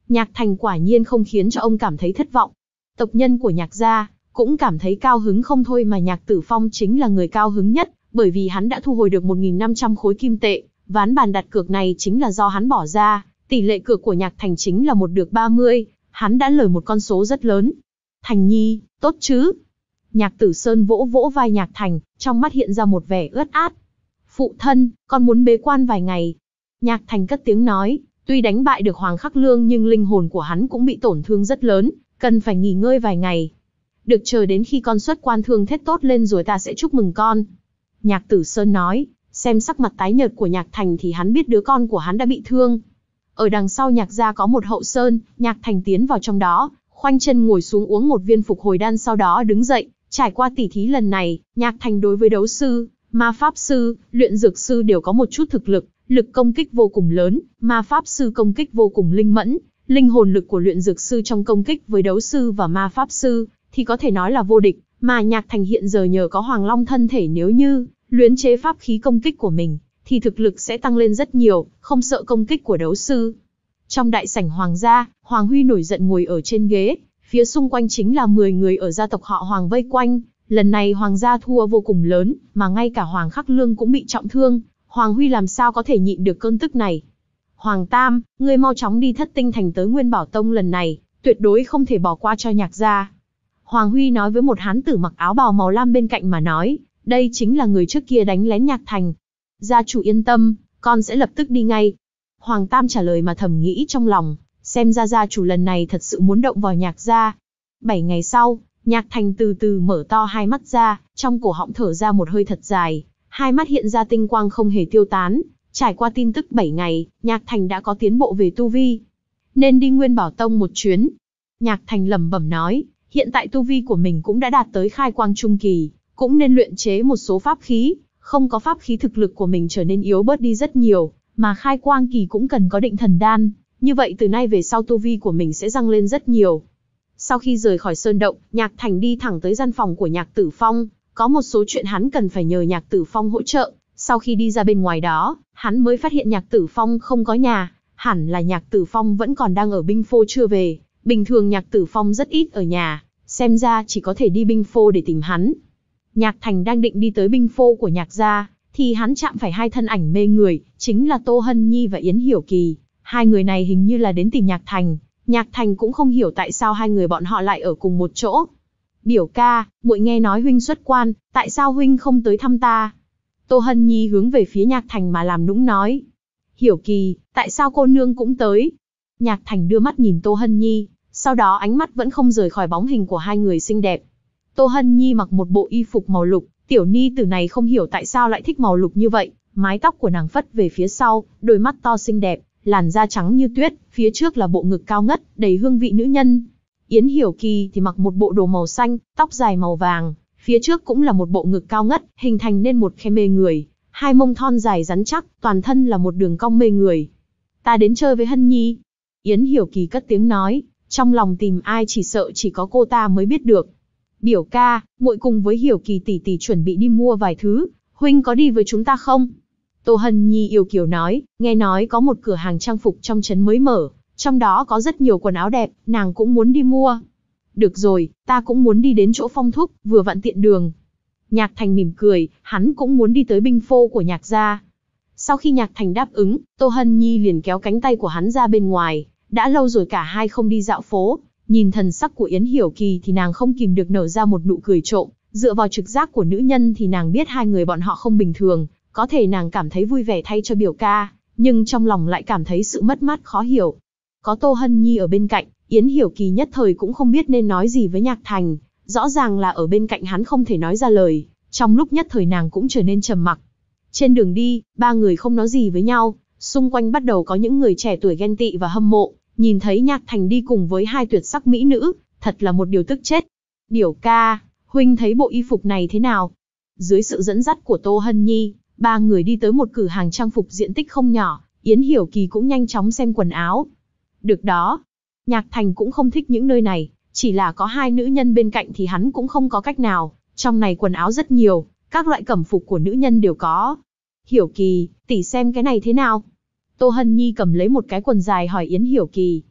Nhạc Thành quả nhiên không khiến cho ông cảm thấy thất vọng. Tộc nhân của Nhạc gia cũng cảm thấy cao hứng không thôi, mà Nhạc Tử Phong chính là người cao hứng nhất, bởi vì hắn đã thu hồi được một nghìn năm trăm khối kim tệ, ván bàn đặt cược này chính là do hắn bỏ ra, tỷ lệ cược của Nhạc Thành chính là một được ba mươi, hắn đã lời một con số rất lớn. Thành Nhi, tốt chứ? Nhạc Tử Sơn vỗ vỗ vai Nhạc Thành, trong mắt hiện ra một vẻ ướt át. Phụ thân, con muốn bế quan vài ngày. Nhạc Thành cất tiếng nói, tuy đánh bại được Hoàng Khắc Lương nhưng linh hồn của hắn cũng bị tổn thương rất lớn, cần phải nghỉ ngơi vài ngày. Được, chờ đến khi con xuất quan thương thế tốt lên rồi ta sẽ chúc mừng con. Nhạc Tử Sơn nói, xem sắc mặt tái nhợt của Nhạc Thành thì hắn biết đứa con của hắn đã bị thương. Ở đằng sau Nhạc gia có một hậu sơn, Nhạc Thành tiến vào trong đó, khoanh chân ngồi xuống uống một viên phục hồi đan, sau đó đứng dậy. Trải qua tỉ thí lần này, Nhạc Thành đối với đấu sư, ma pháp sư, luyện dược sư đều có một chút thực lực, lực công kích vô cùng lớn, ma pháp sư công kích vô cùng linh mẫn, linh hồn lực của luyện dược sư trong công kích với đấu sư và ma pháp sư thì có thể nói là vô địch, mà Nhạc Thành hiện giờ nhờ có Hoàng Long thân thể, nếu như luyến chế pháp khí công kích của mình thì thực lực sẽ tăng lên rất nhiều, không sợ công kích của đấu sư. Trong đại sảnh Hoàng gia, Hoàng Huy nổi giận ngồi ở trên ghế, phía xung quanh chính là mười người ở gia tộc họ Hoàng vây quanh. Lần này Hoàng gia thua vô cùng lớn, mà ngay cả Hoàng Khắc Lương cũng bị trọng thương, Hoàng Huy làm sao có thể nhịn được cơn tức này. Hoàng Tam, ngươi mau chóng đi Thất Tinh Thành tới Nguyên Bảo Tông lần này, tuyệt đối không thể bỏ qua cho Nhạc gia. Hoàng Huy nói với một hán tử mặc áo bào màu lam bên cạnh mà nói, đây chính là người trước kia đánh lén Nhạc Thành. Gia chủ yên tâm, con sẽ lập tức đi ngay. Hoàng Tam trả lời mà thầm nghĩ trong lòng, xem ra gia chủ lần này thật sự muốn động vào Nhạc gia. Bảy ngày sau, Nhạc Thành từ từ mở to hai mắt ra, trong cổ họng thở ra một hơi thật dài, hai mắt hiện ra tinh quang không hề tiêu tán. Trải qua tin tức bảy ngày, Nhạc Thành đã có tiến bộ về tu vi. Nên đi Nguyên Bảo Tông một chuyến. Nhạc Thành lẩm bẩm nói, hiện tại tu vi của mình cũng đã đạt tới khai quang trung kỳ, cũng nên luyện chế một số pháp khí, không có pháp khí thực lực của mình trở nên yếu bớt đi rất nhiều, mà khai quang kỳ cũng cần có định thần đan, như vậy từ nay về sau tu vi của mình sẽ tăng lên rất nhiều. Sau khi rời khỏi sơn động, Nhạc Thành đi thẳng tới gian phòng của Nhạc Tử Phong, có một số chuyện hắn cần phải nhờ Nhạc Tử Phong hỗ trợ. Sau khi đi ra bên ngoài đó, hắn mới phát hiện Nhạc Tử Phong không có nhà, hẳn là Nhạc Tử Phong vẫn còn đang ở binh phô chưa về. Bình thường Nhạc Tử Phong rất ít ở nhà, xem ra chỉ có thể đi binh phô để tìm hắn. Nhạc Thành đang định đi tới binh phô của Nhạc gia, thì hắn chạm phải hai thân ảnh mê người, chính là Tô Hân Nhi và Yến Hiểu Kỳ. Hai người này hình như là đến tìm Nhạc Thành. Nhạc Thành cũng không hiểu tại sao hai người bọn họ lại ở cùng một chỗ. Biểu ca, muội nghe nói huynh xuất quan, tại sao huynh không tới thăm ta? Tô Hân Nhi hướng về phía Nhạc Thành mà làm nũng nói. Hiểu Kỳ, tại sao cô nương cũng tới? Nhạc Thành đưa mắt nhìn Tô Hân Nhi, sau đó ánh mắt vẫn không rời khỏi bóng hình của hai người xinh đẹp. Tô Hân Nhi mặc một bộ y phục màu lục, tiểu ni tử này không hiểu tại sao lại thích màu lục như vậy, mái tóc của nàng phất về phía sau, đôi mắt to xinh đẹp, làn da trắng như tuyết, phía trước là bộ ngực cao ngất, đầy hương vị nữ nhân. Yến Hiểu Kỳ thì mặc một bộ đồ màu xanh, tóc dài màu vàng, phía trước cũng là một bộ ngực cao ngất, hình thành nên một khe mê người, hai mông thon dài rắn chắc, toàn thân là một đường cong mê người. Ta đến chơi với Hân Nhi. Yến Hiểu Kỳ cất tiếng nói, trong lòng tìm ai chỉ sợ chỉ có cô ta mới biết được. Biểu ca, muội cùng với Hiểu Kỳ tỷ tỷ chuẩn bị đi mua vài thứ, huynh có đi với chúng ta không? Tô Hân Nhi yêu kiều nói, nghe nói có một cửa hàng trang phục trong trấn mới mở, trong đó có rất nhiều quần áo đẹp, nàng cũng muốn đi mua. Được rồi, ta cũng muốn đi đến chỗ Phong thúc, vừa vặn tiện đường. Nhạc Thành mỉm cười, hắn cũng muốn đi tới binh phô của Nhạc gia. Sau khi Nhạc Thành đáp ứng, Tô Hân Nhi liền kéo cánh tay của hắn ra bên ngoài, đã lâu rồi cả hai không đi dạo phố. Nhìn thần sắc của Yến Hiểu Kỳ thì nàng không kìm được nở ra một nụ cười trộm, dựa vào trực giác của nữ nhân thì nàng biết hai người bọn họ không bình thường, có thể nàng cảm thấy vui vẻ thay cho biểu ca, nhưng trong lòng lại cảm thấy sự mất mát khó hiểu. Có Tô Hân Nhi ở bên cạnh, Yến Hiểu Kỳ nhất thời cũng không biết nên nói gì với Nhạc Thành, rõ ràng là ở bên cạnh hắn không thể nói ra lời, trong lúc nhất thời nàng cũng trở nên trầm mặc. Trên đường đi, ba người không nói gì với nhau, xung quanh bắt đầu có những người trẻ tuổi ghen tị và hâm mộ, nhìn thấy Nhạc Thành đi cùng với hai tuyệt sắc mỹ nữ, thật là một điều tức chết. Biểu ca, huynh thấy bộ y phục này thế nào? Dưới sự dẫn dắt của Tô Hân Nhi, ba người đi tới một cửa hàng trang phục diện tích không nhỏ, Yến Hiểu Kỳ cũng nhanh chóng xem quần áo. Được đó, Nhạc Thành cũng không thích những nơi này, chỉ là có hai nữ nhân bên cạnh thì hắn cũng không có cách nào, trong này quần áo rất nhiều, các loại cẩm phục của nữ nhân đều có. Hiểu Kỳ, tỷ xem cái này thế nào? Tô Hân Nhi cầm lấy một cái quần dài hỏi Yến Hiểu Kỳ.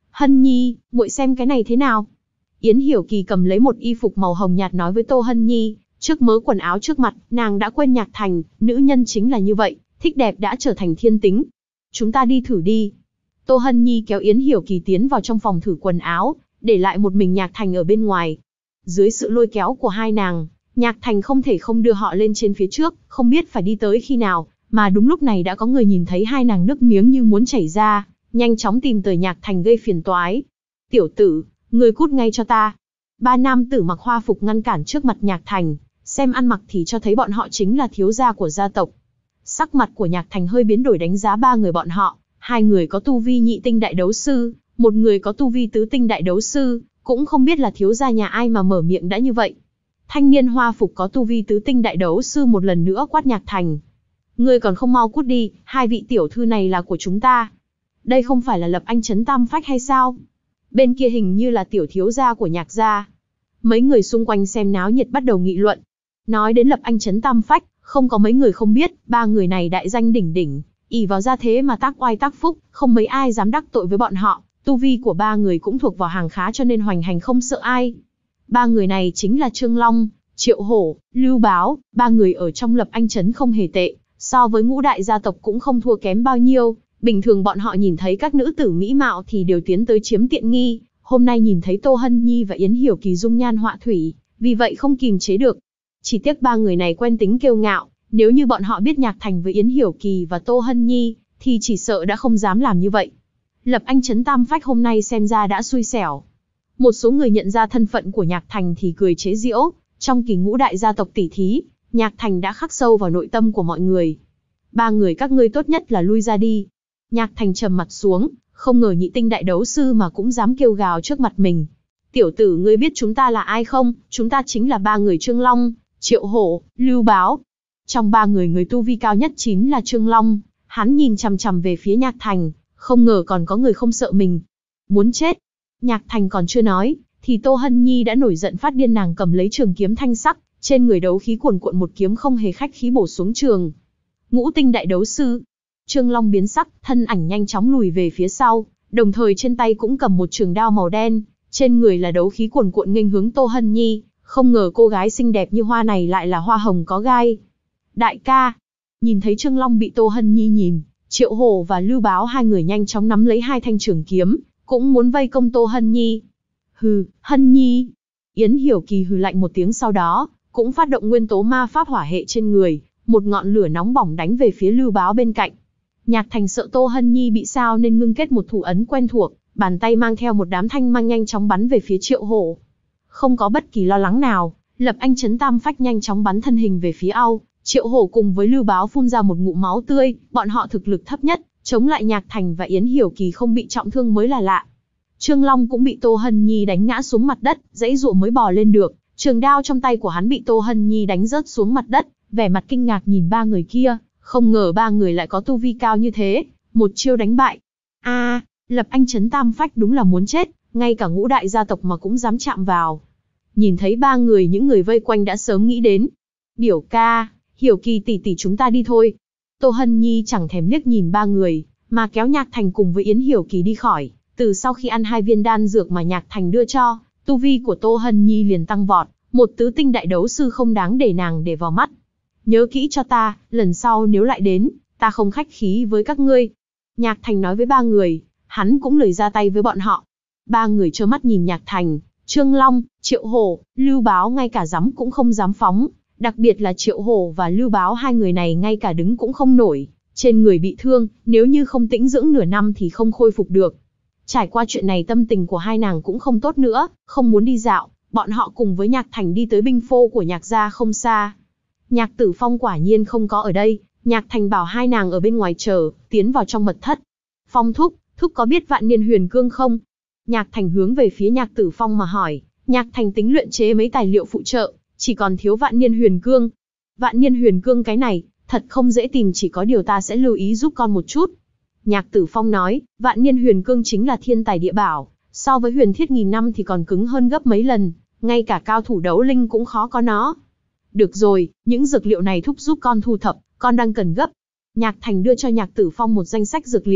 Hân Nhi, muội xem cái này thế nào? Yến Hiểu Kỳ cầm lấy một y phục màu hồng nhạt nói với Tô Hân Nhi, trước mớ quần áo trước mặt, nàng đã quên Nhạc Thành, nữ nhân chính là như vậy, thích đẹp đã trở thành thiên tính. Chúng ta đi thử đi. Tô Hân Nhi kéo Yến Hiểu Kỳ tiến vào trong phòng thử quần áo, để lại một mình Nhạc Thành ở bên ngoài. Dưới sự lôi kéo của hai nàng, Nhạc Thành không thể không đưa họ lên trên phía trước, không biết phải đi tới khi nào, mà đúng lúc này đã có người nhìn thấy hai nàng nước miếng như muốn chảy ra, nhanh chóng tìm tới Nhạc Thành gây phiền toái. Tiểu tử, người cút ngay cho ta. Ba nam tử mặc hoa phục ngăn cản trước mặt Nhạc Thành, xem ăn mặc thì cho thấy bọn họ chính là thiếu gia của gia tộc. Sắc mặt của Nhạc Thành hơi biến đổi đánh giá ba người bọn họ, hai người có tu vi nhị tinh đại đấu sư, một người có tu vi tứ tinh đại đấu sư, cũng không biết là thiếu gia nhà ai mà mở miệng đã như vậy. Thanh niên hoa phục có tu vi tứ tinh đại đấu sư một lần nữa quát Nhạc Thành. Ngươi còn không mau cút đi, hai vị tiểu thư này là của chúng ta. Đây không phải là Lập Anh Trấn Tam Phách hay sao? Bên kia hình như là tiểu thiếu gia của Nhạc gia. Mấy người xung quanh xem náo nhiệt bắt đầu nghị luận. Nói đến Lập Anh Trấn Tam Phách, không có mấy người không biết, ba người này đại danh đỉnh đỉnh, ỷ vào gia thế mà tác oai tác phúc, không mấy ai dám đắc tội với bọn họ. Tu vi của ba người cũng thuộc vào hàng khá cho nên hoành hành không sợ ai. Ba người này chính là Trương Long, Triệu Hổ, Lưu Báo, ba người ở trong Lập Anh Trấn không hề tệ, so với ngũ đại gia tộc cũng không thua kém bao nhiêu. Bình thường bọn họ nhìn thấy các nữ tử mỹ mạo thì đều tiến tới chiếm tiện nghi, hôm nay nhìn thấy Tô Hân Nhi và Yến Hiểu Kỳ dung nhan họa thủy, vì vậy không kìm chế được. Chỉ tiếc ba người này quen tính kiêu ngạo, nếu như bọn họ biết Nhạc Thành với Yến Hiểu Kỳ và Tô Hân Nhi, thì chỉ sợ đã không dám làm như vậy. Lập Anh Trấn Tam Phách hôm nay xem ra đã xui xẻo. Một số người nhận ra thân phận của Nhạc Thành thì cười chế giễu, trong kỳ ngũ đại gia tộc tỷ thí, Nhạc Thành đã khắc sâu vào nội tâm của mọi người. Ba người các ngươi tốt nhất là lui ra đi. Nhạc Thành trầm mặt xuống, không ngờ nhị tinh đại đấu sư mà cũng dám kêu gào trước mặt mình. Tiểu tử, ngươi biết chúng ta là ai không? Chúng ta chính là ba người Trương Long, Triệu Hổ, Lưu Báo. Trong ba người người tu vi cao nhất chính là Trương Long, hắn nhìn chằm chằm về phía Nhạc Thành, không ngờ còn có người không sợ mình. Muốn chết. Nhạc Thành còn chưa nói, thì Tô Hân Nhi đã nổi giận phát điên, nàng cầm lấy trường kiếm thanh sắc, trên người đấu khí cuồn cuộn một kiếm không hề khách khí bổ xuống trường. Ngũ tinh đại đấu sư. Trương Long biến sắc, thân ảnh nhanh chóng lùi về phía sau, đồng thời trên tay cũng cầm một trường đao màu đen, trên người là đấu khí cuồn cuộn nghênh hướng Tô Hân Nhi, không ngờ cô gái xinh đẹp như hoa này lại là hoa hồng có gai. Đại ca. Nhìn thấy Trương Long bị Tô Hân Nhi nhìn, Triệu Hổ và Lưu Báo hai người nhanh chóng nắm lấy hai thanh trường kiếm, cũng muốn vây công Tô Hân Nhi. Hừ, Hân Nhi. Yến Hiểu Kỳ hừ lạnh một tiếng, sau đó cũng phát động nguyên tố ma pháp hỏa hệ trên người, một ngọn lửa nóng bỏng đánh về phía Lưu Báo bên cạnh. Nhạc Thành sợ Tô Hân Nhi bị sao nên ngưng kết một thủ ấn quen thuộc, bàn tay mang theo một đám thanh mang nhanh chóng bắn về phía Triệu Hổ. Không có bất kỳ lo lắng nào, Lập Anh Trấn Tam Phách nhanh chóng bắn thân hình về phía Ao. Triệu Hổ cùng với Lưu Báo phun ra một ngụm máu tươi, bọn họ thực lực thấp nhất, chống lại Nhạc Thành và Yến Hiểu Kỳ không bị trọng thương mới là lạ. Trương Long cũng bị Tô Hân Nhi đánh ngã xuống mặt đất, giãy giụa mới bò lên được, trường đao trong tay của hắn bị Tô Hân Nhi đánh rớt xuống mặt đất, vẻ mặt kinh ngạc nhìn ba người kia, không ngờ ba người lại có tu vi cao như thế, một chiêu đánh bại. A, à, Lập Anh Trấn Tam Phách đúng là muốn chết, ngay cả ngũ đại gia tộc mà cũng dám chạm vào. Nhìn thấy ba người, những người vây quanh đã sớm nghĩ đến. Biểu ca, Hiểu Kỳ tỷ tỷ, chúng ta đi thôi. Tô Hân Nhi chẳng thèm liếc nhìn ba người, mà kéo Nhạc Thành cùng với Yến Hiểu Kỳ đi khỏi. Từ sau khi ăn hai viên đan dược mà Nhạc Thành đưa cho, tu vi của Tô Hân Nhi liền tăng vọt, một tứ tinh đại đấu sư không đáng để nàng để vào mắt. Nhớ kỹ cho ta, lần sau nếu lại đến, ta không khách khí với các ngươi. Nhạc Thành nói với ba người, hắn cũng lời ra tay với bọn họ. Ba người trơ mắt nhìn Nhạc Thành, Trương Long, Triệu Hổ, Lưu Báo ngay cả dám cũng không dám phóng. Đặc biệt là Triệu Hổ và Lưu Báo, hai người này ngay cả đứng cũng không nổi, trên người bị thương, nếu như không tĩnh dưỡng nửa năm thì không khôi phục được. Trải qua chuyện này tâm tình của hai nàng cũng không tốt nữa, không muốn đi dạo, bọn họ cùng với Nhạc Thành đi tới binh phô của Nhạc gia không xa. Nhạc Tử Phong quả nhiên không có ở đây, Nhạc Thành bảo hai nàng ở bên ngoài chờ, tiến vào trong mật thất. Phong thúc, thúc có biết Vạn Niên Huyền Cương không? Nhạc Thành hướng về phía Nhạc Tử Phong mà hỏi. Nhạc Thành tính luyện chế mấy tài liệu phụ trợ, chỉ còn thiếu Vạn Niên Huyền Cương. Vạn Niên Huyền Cương cái này, thật không dễ tìm, chỉ có điều ta sẽ lưu ý giúp con một chút. Nhạc Tử Phong nói, Vạn Niên Huyền Cương chính là thiên tài địa bảo, so với huyền thiết nghìn năm thì còn cứng hơn gấp mấy lần, ngay cả cao thủ đấu linh cũng khó có nó. Được rồi, những dược liệu này thúc giúp con thu thập, con đang cần gấp. Nhạc Thành đưa cho Nhạc Tử Phong một danh sách dược liệu,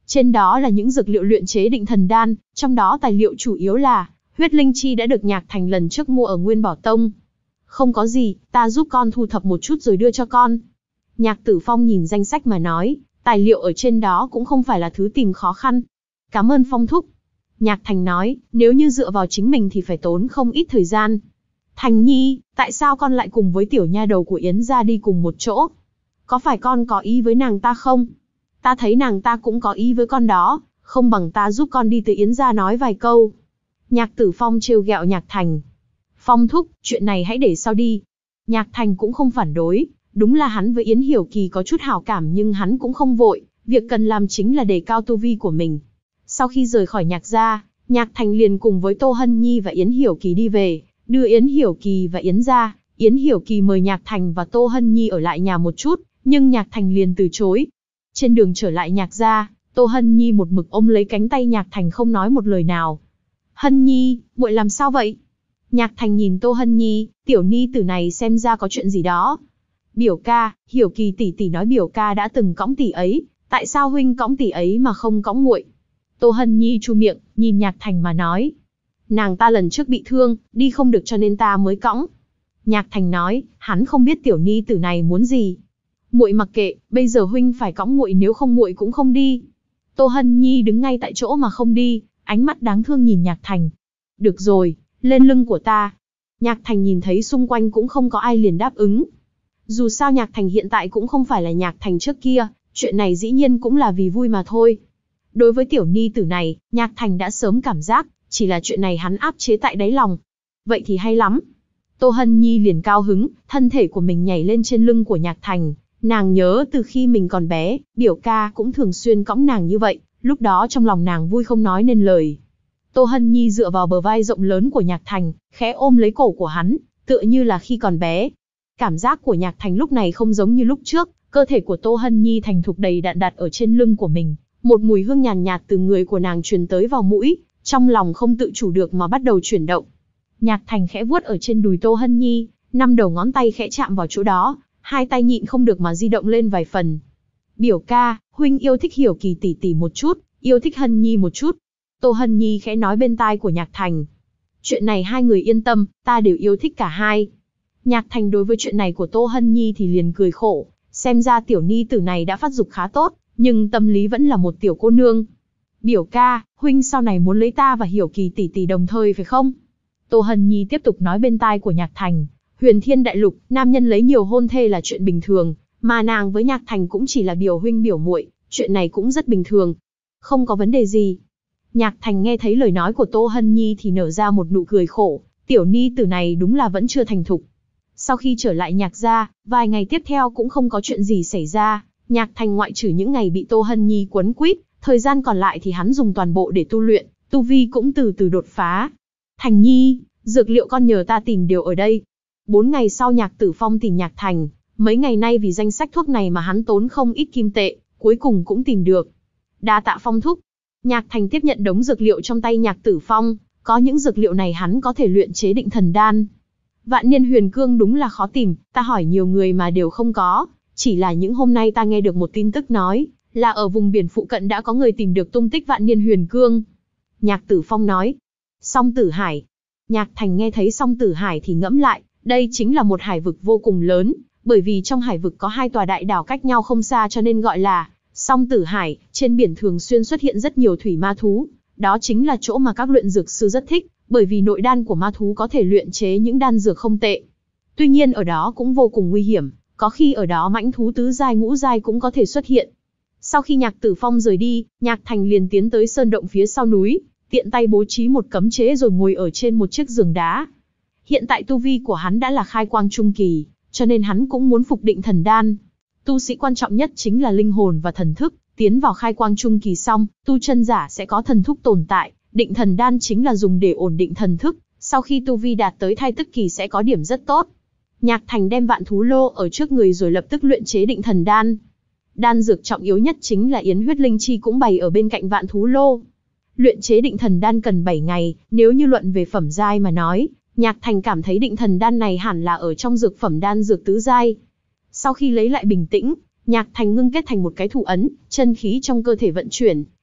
Trên đó là những dược liệu luyện chế định thần đan, trong đó tài liệu chủ yếu là huyết linh chi đã được Nhạc Thành lần trước mua ở Nguyên Bảo Tông. Không có gì, ta giúp con thu thập một chút rồi đưa cho con. Nhạc Tử Phong nhìn danh sách mà nói, tài liệu ở trên đó cũng không phải là thứ tìm khó khăn. Cảm ơn Phong thúc. Nhạc Thành nói, nếu như dựa vào chính mình thì phải tốn không ít thời gian. Thành Nhi, tại sao con lại cùng với tiểu nha đầu của Yến gia đi cùng một chỗ? Có phải con có ý với nàng ta không? Ta thấy nàng ta cũng có ý với con đó, không bằng ta giúp con đi tới Yến gia nói vài câu. Nhạc Tử Phong trêu ghẹo Nhạc Thành. Phong thúc, chuyện này hãy để sau đi. Nhạc Thành cũng không phản đối, đúng là hắn với Yến Hiểu Kỳ có chút hảo cảm nhưng hắn cũng không vội, việc cần làm chính là đề cao tu vi của mình. Sau khi rời khỏi Nhạc gia, Nhạc Thành liền cùng với Tô Hân Nhi và Yến Hiểu Kỳ đi về, đưa Yến Hiểu Kỳ và Yến gia. Yến Hiểu Kỳ mời Nhạc Thành và Tô Hân Nhi ở lại nhà một chút, nhưng Nhạc Thành liền từ chối. Trên đường trở lại Nhạc gia, Tô Hân Nhi một mực ôm lấy cánh tay Nhạc Thành không nói một lời nào. Hân Nhi, muội làm sao vậy? Nhạc Thành nhìn Tô Hân Nhi, tiểu ni tử này xem ra có chuyện gì đó. Biểu ca, Hiểu Kỳ tỷ tỷ nói biểu ca đã từng cõng tỷ ấy, tại sao huynh cõng tỷ ấy mà không cõng muội? Tô Hân Nhi chu miệng, nhìn Nhạc Thành mà nói. Nàng ta lần trước bị thương, đi không được cho nên ta mới cõng. Nhạc Thành nói, hắn không biết tiểu ni tử này muốn gì. Muội mặc kệ, bây giờ huynh phải cõng muội, nếu không muội cũng không đi. Tô Hân Nhi đứng ngay tại chỗ mà không đi, ánh mắt đáng thương nhìn Nhạc Thành. Được rồi, lên lưng của ta. Nhạc Thành nhìn thấy xung quanh cũng không có ai liền đáp ứng. Dù sao Nhạc Thành hiện tại cũng không phải là Nhạc Thành trước kia, chuyện này dĩ nhiên cũng là vì vui mà thôi. Đối với tiểu ni tử này, Nhạc Thành đã sớm cảm giác, chỉ là chuyện này hắn áp chế tại đáy lòng. Vậy thì hay lắm. Tô Hân Nhi liền cao hứng, thân thể của mình nhảy lên trên lưng của Nhạc Thành. Nàng nhớ từ khi mình còn bé, biểu ca cũng thường xuyên cõng nàng như vậy, lúc đó trong lòng nàng vui không nói nên lời. Tô Hân Nhi dựa vào bờ vai rộng lớn của Nhạc Thành, khẽ ôm lấy cổ của hắn, tựa như là khi còn bé. Cảm giác của Nhạc Thành lúc này không giống như lúc trước, cơ thể của Tô Hân Nhi thành thục đầy đặn đặt ở trên lưng của mình, một mùi hương nhàn nhạt, nhạt từ người của nàng truyền tới vào mũi, trong lòng không tự chủ được mà bắt đầu chuyển động. Nhạc Thành khẽ vuốt ở trên đùi Tô Hân Nhi, năm đầu ngón tay khẽ chạm vào chỗ đó, hai tay nhịn không được mà di động lên vài phần. Biểu ca, huynh yêu thích Hiểu Kỳ tỷ tỷ một chút, yêu thích Hân Nhi một chút. Tô Hân Nhi khẽ nói bên tai của Nhạc Thành. Chuyện này hai người yên tâm, ta đều yêu thích cả hai. Nhạc Thành đối với chuyện này của Tô Hân Nhi thì liền cười khổ, xem ra tiểu ni tử này đã phát dục khá tốt, nhưng tâm lý vẫn là một tiểu cô nương. Biểu ca, huynh sau này muốn lấy ta và Hiểu Kỳ tỷ tỷ đồng thời phải không? Tô Hân Nhi tiếp tục nói bên tai của Nhạc Thành. Huyền Thiên Đại Lục, nam nhân lấy nhiều hôn thê là chuyện bình thường, mà nàng với Nhạc Thành cũng chỉ là biểu huynh biểu muội, chuyện này cũng rất bình thường. Không có vấn đề gì. Nhạc Thành nghe thấy lời nói của Tô Hân Nhi thì nở ra một nụ cười khổ, tiểu ni tử này đúng là vẫn chưa thành thục. Sau khi trở lại Nhạc gia, vài ngày tiếp theo cũng không có chuyện gì xảy ra, Nhạc Thành ngoại trừ những ngày bị Tô Hân Nhi quấn quýt, thời gian còn lại thì hắn dùng toàn bộ để tu luyện, tu vi cũng từ từ đột phá. Thành Nhi, dược liệu con nhờ ta tìm đều ở đây. Bốn ngày sau Nhạc Tử Phong tìm Nhạc Thành, mấy ngày nay vì danh sách thuốc này mà hắn tốn không ít kim tệ, cuối cùng cũng tìm được. Đa tạ Phong thúc. Nhạc Thành tiếp nhận đống dược liệu trong tay Nhạc Tử Phong, có những dược liệu này hắn có thể luyện chế định thần đan. Vạn niên huyền cương đúng là khó tìm, ta hỏi nhiều người mà đều không có, chỉ là những hôm nay ta nghe được một tin tức nói, là ở vùng biển phụ cận đã có người tìm được tung tích vạn niên huyền cương. Nhạc Tử Phong nói, Song Tử Hải. Nhạc Thành nghe thấy Song Tử Hải thì ngẫm lại, đây chính là một hải vực vô cùng lớn, bởi vì trong hải vực có hai tòa đại đảo cách nhau không xa cho nên gọi là Song Tử Hải. Trên biển thường xuyên xuất hiện rất nhiều thủy ma thú, đó chính là chỗ mà các luyện dược sư rất thích, bởi vì nội đan của ma thú có thể luyện chế những đan dược không tệ. Tuy nhiên ở đó cũng vô cùng nguy hiểm, có khi ở đó mãnh thú tứ giai ngũ giai cũng có thể xuất hiện. Sau khi Nhạc Tử Phong rời đi, Nhạc Thành liền tiến tới sơn động phía sau núi, tiện tay bố trí một cấm chế rồi ngồi ở trên một chiếc giường đá. Hiện tại tu vi của hắn đã là khai quang trung kỳ, cho nên hắn cũng muốn phục định thần đan. Tu sĩ quan trọng nhất chính là linh hồn và thần thức, tiến vào khai quang trung kỳ xong, tu chân giả sẽ có thần thức tồn tại, định thần đan chính là dùng để ổn định thần thức, sau khi tu vi đạt tới thai tức kỳ sẽ có điểm rất tốt. Nhạc Thành đem vạn thú lô ở trước người rồi lập tức luyện chế định thần đan. Đan dược trọng yếu nhất chính là yến huyết linh chi cũng bày ở bên cạnh vạn thú lô. Luyện chế định thần đan cần bảy ngày, nếu như luận về phẩm giai mà nói, Nhạc Thành cảm thấy định thần đan này hẳn là ở trong dược phẩm đan dược tứ giai. Sau khi lấy lại bình tĩnh, Nhạc Thành ngưng kết thành một cái thủ ấn, chân khí trong cơ thể vận chuyển,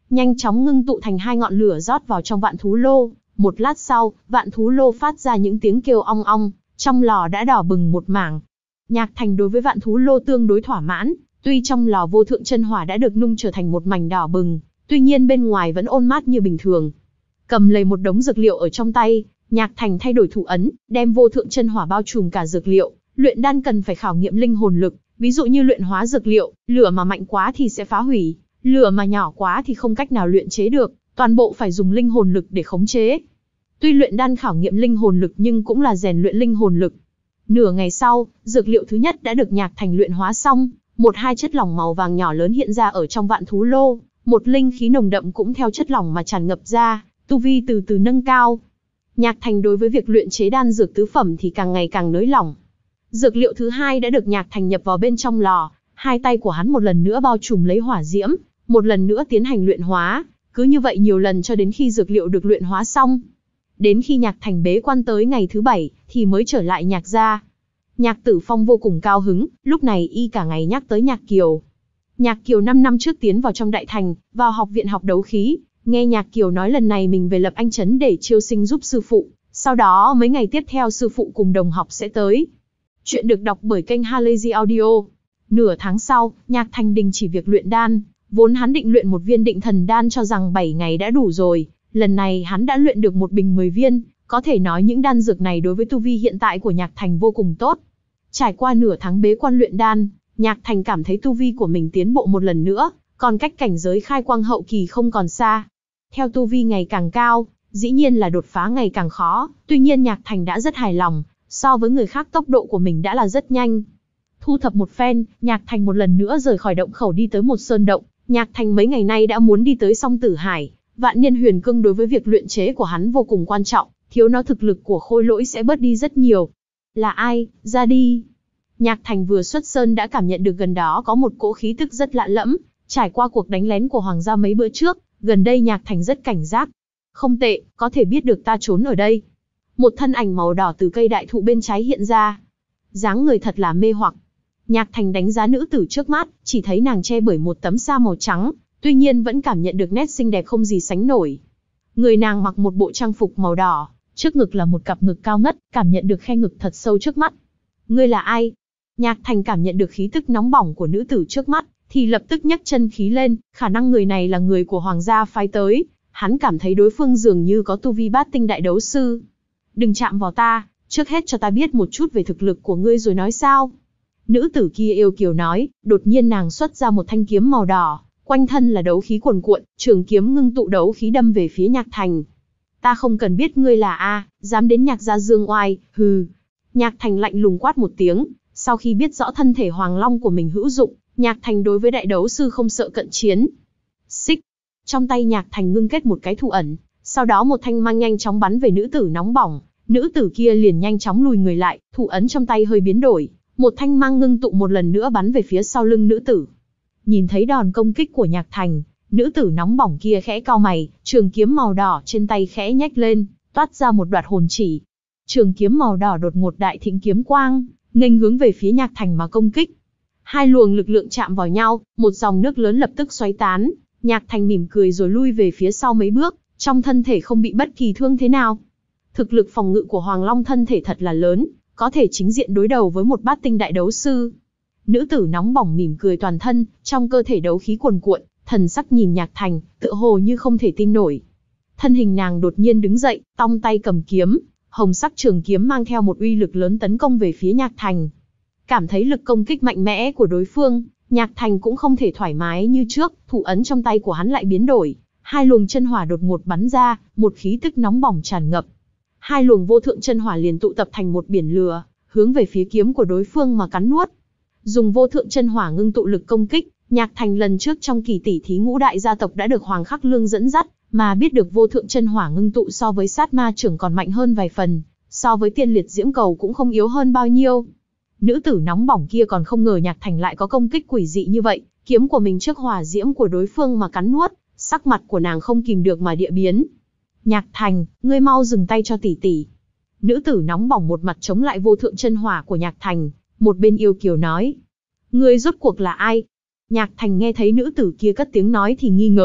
nhanh chóng ngưng tụ thành hai ngọn lửa rót vào trong vạn thú lô. Một lát sau, vạn thú lô phát ra những tiếng kêu ong ong, trong lò đã đỏ bừng một mảng. Nhạc Thành đối với vạn thú lô tương đối thỏa mãn, tuy trong lò vô thượng chân hỏa đã được nung trở thành một mảnh đỏ bừng, tuy nhiên bên ngoài vẫn ôn mát như bình thường. Cầm lấy một đống dược liệu ở trong tay, Nhạc Thành thay đổi thủ ấn, đem vô thượng chân hỏa bao trùm cả dược liệu. Luyện đan cần phải khảo nghiệm linh hồn lực, ví dụ như luyện hóa dược liệu, lửa mà mạnh quá thì sẽ phá hủy, lửa mà nhỏ quá thì không cách nào luyện chế được, toàn bộ phải dùng linh hồn lực để khống chế. Tuy luyện đan khảo nghiệm linh hồn lực nhưng cũng là rèn luyện linh hồn lực. Nửa ngày sau, dược liệu thứ nhất đã được Nhạc Thành luyện hóa xong, một hai chất lỏng màu vàng nhỏ lớn hiện ra ở trong vạn thú lô, một linh khí nồng đậm cũng theo chất lỏng mà tràn ngập ra, tu vi từ từ nâng cao. Nhạc Thành đối với việc luyện chế đan dược tứ phẩm thì càng ngày càng nới lỏng. Dược liệu thứ hai đã được Nhạc Thành nhập vào bên trong lò, hai tay của hắn một lần nữa bao trùm lấy hỏa diễm, một lần nữa tiến hành luyện hóa, cứ như vậy nhiều lần cho đến khi dược liệu được luyện hóa xong. Đến khi Nhạc Thành bế quan tới ngày thứ bảy, thì mới trở lại Nhạc gia. Nhạc Tử Phong vô cùng cao hứng, lúc này y cả ngày nhắc tới Nhạc Kiều. Nhạc Kiều năm năm trước tiến vào trong đại thành, vào học viện học đấu khí, nghe Nhạc Kiều nói lần này mình về lập anh trấn để chiêu sinh giúp sư phụ, sau đó mấy ngày tiếp theo sư phụ cùng đồng học sẽ tới. Chuyện được đọc bởi kênh Halazy Audio. Nửa tháng sau, Nhạc Thành đình chỉ việc luyện đan, vốn hắn định luyện một viên định thần đan cho rằng bảy ngày đã đủ rồi, lần này hắn đã luyện được một bình mười viên, có thể nói những đan dược này đối với tu vi hiện tại của Nhạc Thành vô cùng tốt. Trải qua nửa tháng bế quan luyện đan, Nhạc Thành cảm thấy tu vi của mình tiến bộ một lần nữa, còn cách cảnh giới khai quang hậu kỳ không còn xa. Theo tu vi ngày càng cao, dĩ nhiên là đột phá ngày càng khó, tuy nhiên Nhạc Thành đã rất hài lòng, so với người khác tốc độ của mình đã là rất nhanh. Thu thập một phen, Nhạc Thành một lần nữa rời khỏi động khẩu đi tới một sơn động. Nhạc Thành mấy ngày nay đã muốn đi tới Song Tử Hải, vạn niên huyền cương đối với việc luyện chế của hắn vô cùng quan trọng, thiếu nó thực lực của khôi lỗi sẽ bớt đi rất nhiều. Là ai, ra đi. Nhạc Thành vừa xuất sơn đã cảm nhận được gần đó có một cỗ khí tức rất lạ lẫm, trải qua cuộc đánh lén của Hoàng gia mấy bữa trước, gần đây Nhạc Thành rất cảnh giác. Không tệ, có thể biết được ta trốn ở đây. Một thân ảnh màu đỏ từ cây đại thụ bên trái hiện ra. Dáng người thật là mê hoặc. Nhạc Thành đánh giá nữ tử trước mắt, chỉ thấy nàng che bởi một tấm sa màu trắng, tuy nhiên vẫn cảm nhận được nét xinh đẹp không gì sánh nổi. Người nàng mặc một bộ trang phục màu đỏ, trước ngực là một cặp ngực cao ngất, cảm nhận được khe ngực thật sâu trước mắt. Ngươi là ai? Nhạc Thành cảm nhận được khí tức nóng bỏng của nữ tử trước mắt, thì lập tức nhấc chân khí lên, khả năng người này là người của Hoàng gia phái tới, hắn cảm thấy đối phương dường như có tu vi bát tinh đại đấu sư. Đừng chạm vào ta, trước hết cho ta biết một chút về thực lực của ngươi rồi nói sao. Nữ tử kia yêu kiều nói, đột nhiên nàng xuất ra một thanh kiếm màu đỏ, quanh thân là đấu khí cuồn cuộn, trường kiếm ngưng tụ đấu khí đâm về phía Nhạc Thành. Ta không cần biết ngươi là a, dám đến Nhạc gia dương oai, hừ. Nhạc Thành lạnh lùng quát một tiếng, sau khi biết rõ thân thể Hoàng Long của mình hữu dụng, Nhạc Thành đối với đại đấu sư không sợ cận chiến. Xích. Trong tay Nhạc Thành ngưng kết một cái thủ ẩn, sau đó một thanh mang nhanh chóng bắn về nữ tử nóng bỏng, nữ tử kia liền nhanh chóng lùi người lại, thủ ấn trong tay hơi biến đổi, một thanh mang ngưng tụ một lần nữa bắn về phía sau lưng nữ tử. Nhìn thấy đòn công kích của Nhạc Thành, nữ tử nóng bỏng kia khẽ cau mày, trường kiếm màu đỏ trên tay khẽ nhếch lên, toát ra một đoạt hồn chỉ. Trường kiếm màu đỏ đột ngột đại thịnh kiếm quang, nghênh hướng về phía Nhạc Thành mà công kích. Hai luồng lực lượng chạm vào nhau, một dòng nước lớn lập tức xoáy tán, Nhạc Thành mỉm cười rồi lui về phía sau mấy bước, trong thân thể không bị bất kỳ thương thế nào. Thực lực phòng ngự của Hoàng Long thân thể thật là lớn, có thể chính diện đối đầu với một bát tinh đại đấu sư. Nữ tử nóng bỏng mỉm cười toàn thân, trong cơ thể đấu khí cuồn cuộn, thần sắc nhìn Nhạc Thành, tựa hồ như không thể tin nổi. Thân hình nàng đột nhiên đứng dậy, tong tay cầm kiếm, hồng sắc trường kiếm mang theo một uy lực lớn tấn công về phía Nhạc Thành. Cảm thấy lực công kích mạnh mẽ của đối phương, Nhạc Thành cũng không thể thoải mái như trước, thủ ấn trong tay của hắn lại biến đổi, hai luồng chân hỏa đột ngột bắn ra, một khí tức nóng bỏng tràn ngập. Hai luồng vô thượng chân hỏa liền tụ tập thành một biển lửa, hướng về phía kiếm của đối phương mà cắn nuốt. Dùng vô thượng chân hỏa ngưng tụ lực công kích, Nhạc Thành lần trước trong kỳ tỷ thí ngũ đại gia tộc đã được Hoàng Khắc Lương dẫn dắt, mà biết được vô thượng chân hỏa ngưng tụ so với sát ma trưởng còn mạnh hơn vài phần, so với tiên liệt diễm cầu cũng không yếu hơn bao nhiêu. Nữ tử nóng bỏng kia còn không ngờ Nhạc Thành lại có công kích quỷ dị như vậy, kiếm của mình trước hỏa diễm của đối phương mà cắn nuốt, sắc mặt của nàng không kìm được mà địa biến. Nhạc Thành, ngươi mau dừng tay cho tỷ tỷ. Nữ tử nóng bỏng một mặt chống lại vô thượng chân hỏa của Nhạc Thành, một bên yêu kiều nói. Ngươi rốt cuộc là ai? Nhạc Thành nghe thấy nữ tử kia cất tiếng nói thì nghi ngờ,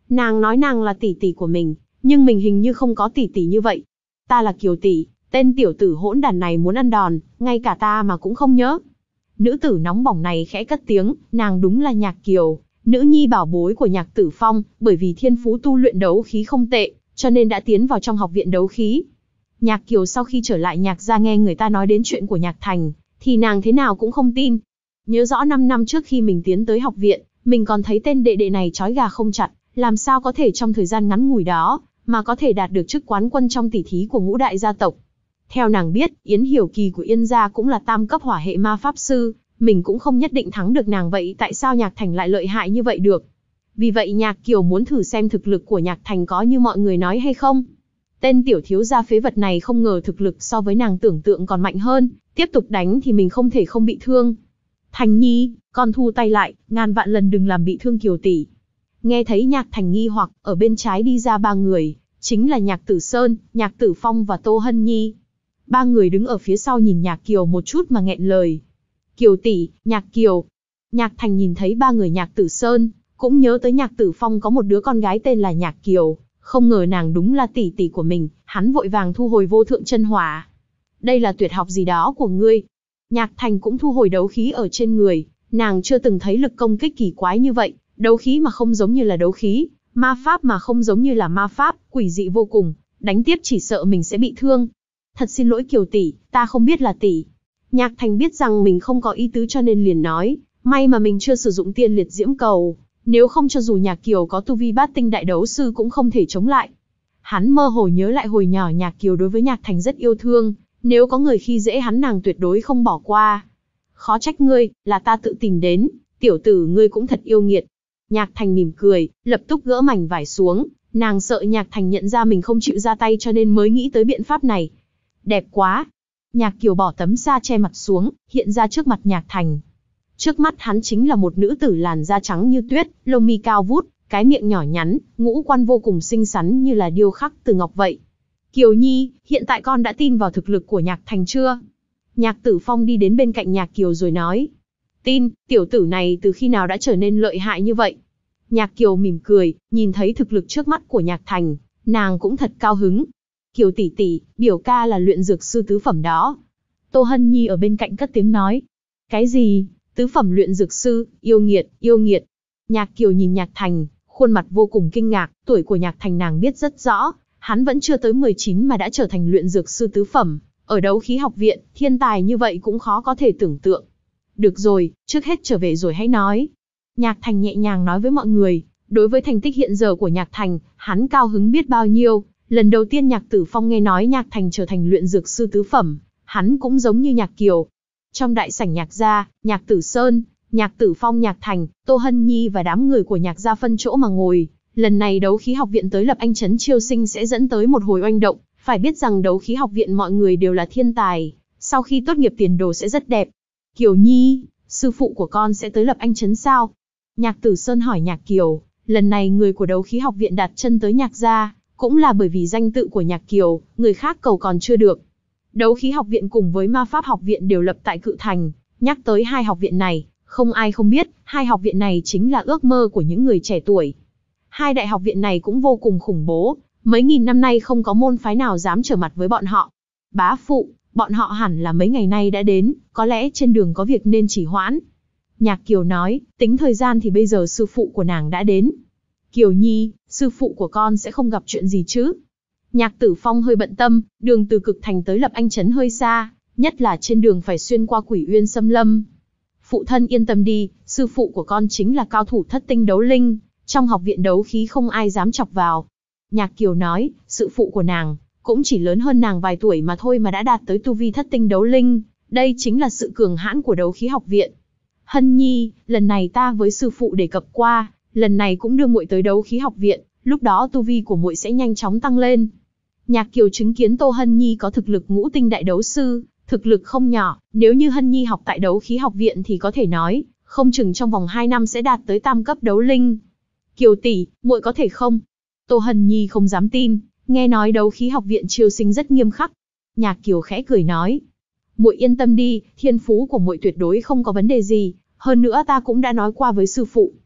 Nàng nói nàng là tỷ tỷ của mình, nhưng mình hình như không có tỷ tỷ như vậy. Ta là Kiều tỷ, tên tiểu tử hỗn đản này muốn ăn đòn, ngay cả ta mà cũng không nhớ. Nữ tử nóng bỏng này khẽ cất tiếng, nàng đúng là Nhạc Kiều, nữ nhi bảo bối của Nhạc Tử Phong, bởi vì thiên phú tu luyện đấu khí không tệ, cho nên đã tiến vào trong học viện đấu khí. Nhạc Kiều sau khi trở lại Nhạc gia nghe người ta nói đến chuyện của Nhạc Thành, thì nàng thế nào cũng không tin. Nhớ rõ năm năm trước khi mình tiến tới học viện, mình còn thấy tên đệ đệ này trói gà không chặt, làm sao có thể trong thời gian ngắn ngủi đó, mà có thể đạt được chức quán quân trong tỷ thí của ngũ đại gia tộc. Theo nàng biết, Yến Hiểu Kỳ của Yên gia cũng là tam cấp hỏa hệ ma pháp sư, mình cũng không nhất định thắng được nàng, vậy tại sao Nhạc Thành lại lợi hại như vậy được? Vì vậy Nhạc Kiều muốn thử xem thực lực của Nhạc Thành có như mọi người nói hay không. Tên tiểu thiếu gia phế vật này không ngờ thực lực so với nàng tưởng tượng còn mạnh hơn, tiếp tục đánh thì mình không thể không bị thương. Thành nhi, con thu tay lại, ngàn vạn lần đừng làm bị thương Kiều tỷ. Nghe thấy Nhạc Thành nghi hoặc, ở bên trái đi ra ba người, chính là Nhạc Tử Sơn, Nhạc Tử Phong và Tô Hân Nhi. Ba người đứng ở phía sau nhìn Nhạc Kiều một chút mà nghẹn lời. Kiều tỷ, Nhạc Kiều. Nhạc Thành nhìn thấy ba người Nhạc Tử Sơn, cũng nhớ tới Nhạc Tử Phong có một đứa con gái tên là Nhạc Kiều, không ngờ nàng đúng là tỷ tỷ của mình, hắn vội vàng thu hồi vô thượng chân hỏa. Đây là tuyệt học gì đó của ngươi? Nhạc Thành cũng thu hồi đấu khí ở trên người, nàng chưa từng thấy lực công kích kỳ quái như vậy, đấu khí mà không giống như là đấu khí, ma pháp mà không giống như là ma pháp, quỷ dị vô cùng, đánh tiếp chỉ sợ mình sẽ bị thương. Thật xin lỗi Kiều tỷ, ta không biết là tỷ. Nhạc Thành biết rằng mình không có ý tứ cho nên liền nói, may mà mình chưa sử dụng tiên liệt diễm cầu, nếu không cho dù Nhạc Kiều có tu vi bát tinh đại đấu sư cũng không thể chống lại. Hắn mơ hồ nhớ lại hồi nhỏ Nhạc Kiều đối với Nhạc Thành rất yêu thương, nếu có người khi dễ hắn nàng tuyệt đối không bỏ qua. Khó trách ngươi, là ta tự tìm đến, tiểu tử ngươi cũng thật yêu nghiệt. Nhạc Thành mỉm cười, lập tức gỡ mảnh vải xuống, nàng sợ Nhạc Thành nhận ra mình không chịu ra tay cho nên mới nghĩ tới biện pháp này. Đẹp quá. Nhạc Kiều bỏ tấm sa che mặt xuống, hiện ra trước mặt Nhạc Thành. Trước mắt hắn chính là một nữ tử làn da trắng như tuyết, lông mi cao vút, cái miệng nhỏ nhắn, ngũ quan vô cùng xinh xắn như là điêu khắc từ ngọc vậy. Kiều Nhi, hiện tại con đã tin vào thực lực của Nhạc Thành chưa? Nhạc Tử Phong đi đến bên cạnh Nhạc Kiều rồi nói. Tin, tiểu tử này từ khi nào đã trở nên lợi hại như vậy? Nhạc Kiều mỉm cười, nhìn thấy thực lực trước mắt của Nhạc Thành, nàng cũng thật cao hứng. Kiều tỷ tỷ, biểu ca là luyện dược sư tứ phẩm đó. Tô Hân Nhi ở bên cạnh cất tiếng nói. Cái gì? Tứ phẩm luyện dược sư, yêu nghiệt, yêu nghiệt. Nhạc Kiều nhìn Nhạc Thành, khuôn mặt vô cùng kinh ngạc, tuổi của Nhạc Thành nàng biết rất rõ, hắn vẫn chưa tới mười chín mà đã trở thành luyện dược sư tứ phẩm, ở đấu khí học viện, thiên tài như vậy cũng khó có thể tưởng tượng. Được rồi, trước hết trở về rồi hãy nói. Nhạc Thành nhẹ nhàng nói với mọi người, đối với thành tích hiện giờ của Nhạc Thành, hắn cao hứng biết bao nhiêu, lần đầu tiên Nhạc Tử Phong nghe nói Nhạc Thành trở thành luyện dược sư tứ phẩm, hắn cũng giống như Nhạc Kiều. Trong đại sảnh Nhạc gia, Nhạc Tử Sơn, Nhạc Tử Phong, Nhạc Thành, Tô Hân Nhi và đám người của Nhạc gia phân chỗ mà ngồi. Lần này đấu khí học viện tới Lập Anh trấn chiêu sinh sẽ dẫn tới một hồi oanh động, phải biết rằng đấu khí học viện mọi người đều là thiên tài, sau khi tốt nghiệp tiền đồ sẽ rất đẹp. Kiều Nhi, sư phụ của con sẽ tới Lập Anh trấn sao? Nhạc Tử Sơn hỏi Nhạc Kiều, lần này người của đấu khí học viện đặt chân tới Nhạc gia, cũng là bởi vì danh tự của Nhạc Kiều, người khác cầu còn chưa được. Đấu khí học viện cùng với ma pháp học viện đều lập tại Cự Thành, nhắc tới hai học viện này, không ai không biết, hai học viện này chính là ước mơ của những người trẻ tuổi. Hai đại học viện này cũng vô cùng khủng bố, mấy nghìn năm nay không có môn phái nào dám trở mặt với bọn họ. Bá phụ, bọn họ hẳn là mấy ngày nay đã đến, có lẽ trên đường có việc nên chỉ hoãn. Nhạc Kiều nói, tính thời gian thì bây giờ sư phụ của nàng đã đến. Kiều Nhi, sư phụ của con sẽ không gặp chuyện gì chứ? Nhạc Tử Phong hơi bận tâm, đường từ Cực Thành tới Lập Anh trấn hơi xa, nhất là trên đường phải xuyên qua Quỷ Uyên Xâm Lâm. Phụ thân yên tâm đi, sư phụ của con chính là cao thủ thất tinh đấu linh, trong học viện đấu khí không ai dám chọc vào. Nhạc Kiều nói, sự phụ của nàng, cũng chỉ lớn hơn nàng vài tuổi mà thôi mà đã đạt tới tu vi thất tinh đấu linh, đây chính là sự cường hãn của đấu khí học viện. Hân Nhi, lần này ta với sư phụ đề cập qua, lần này cũng đưa muội tới đấu khí học viện, lúc đó tu vi của muội sẽ nhanh chóng tăng lên. Nhạc Kiều chứng kiến Tô Hân Nhi có thực lực ngũ tinh đại đấu sư, thực lực không nhỏ, nếu như Hân Nhi học tại đấu khí học viện thì có thể nói, không chừng trong vòng hai năm sẽ đạt tới tam cấp đấu linh. Kiều tỷ, muội có thể không? Tô Hân Nhi không dám tin, nghe nói đấu khí học viện chiêu sinh rất nghiêm khắc. Nhạc Kiều khẽ cười nói, muội yên tâm đi, thiên phú của muội tuyệt đối không có vấn đề gì, hơn nữa ta cũng đã nói qua với sư phụ.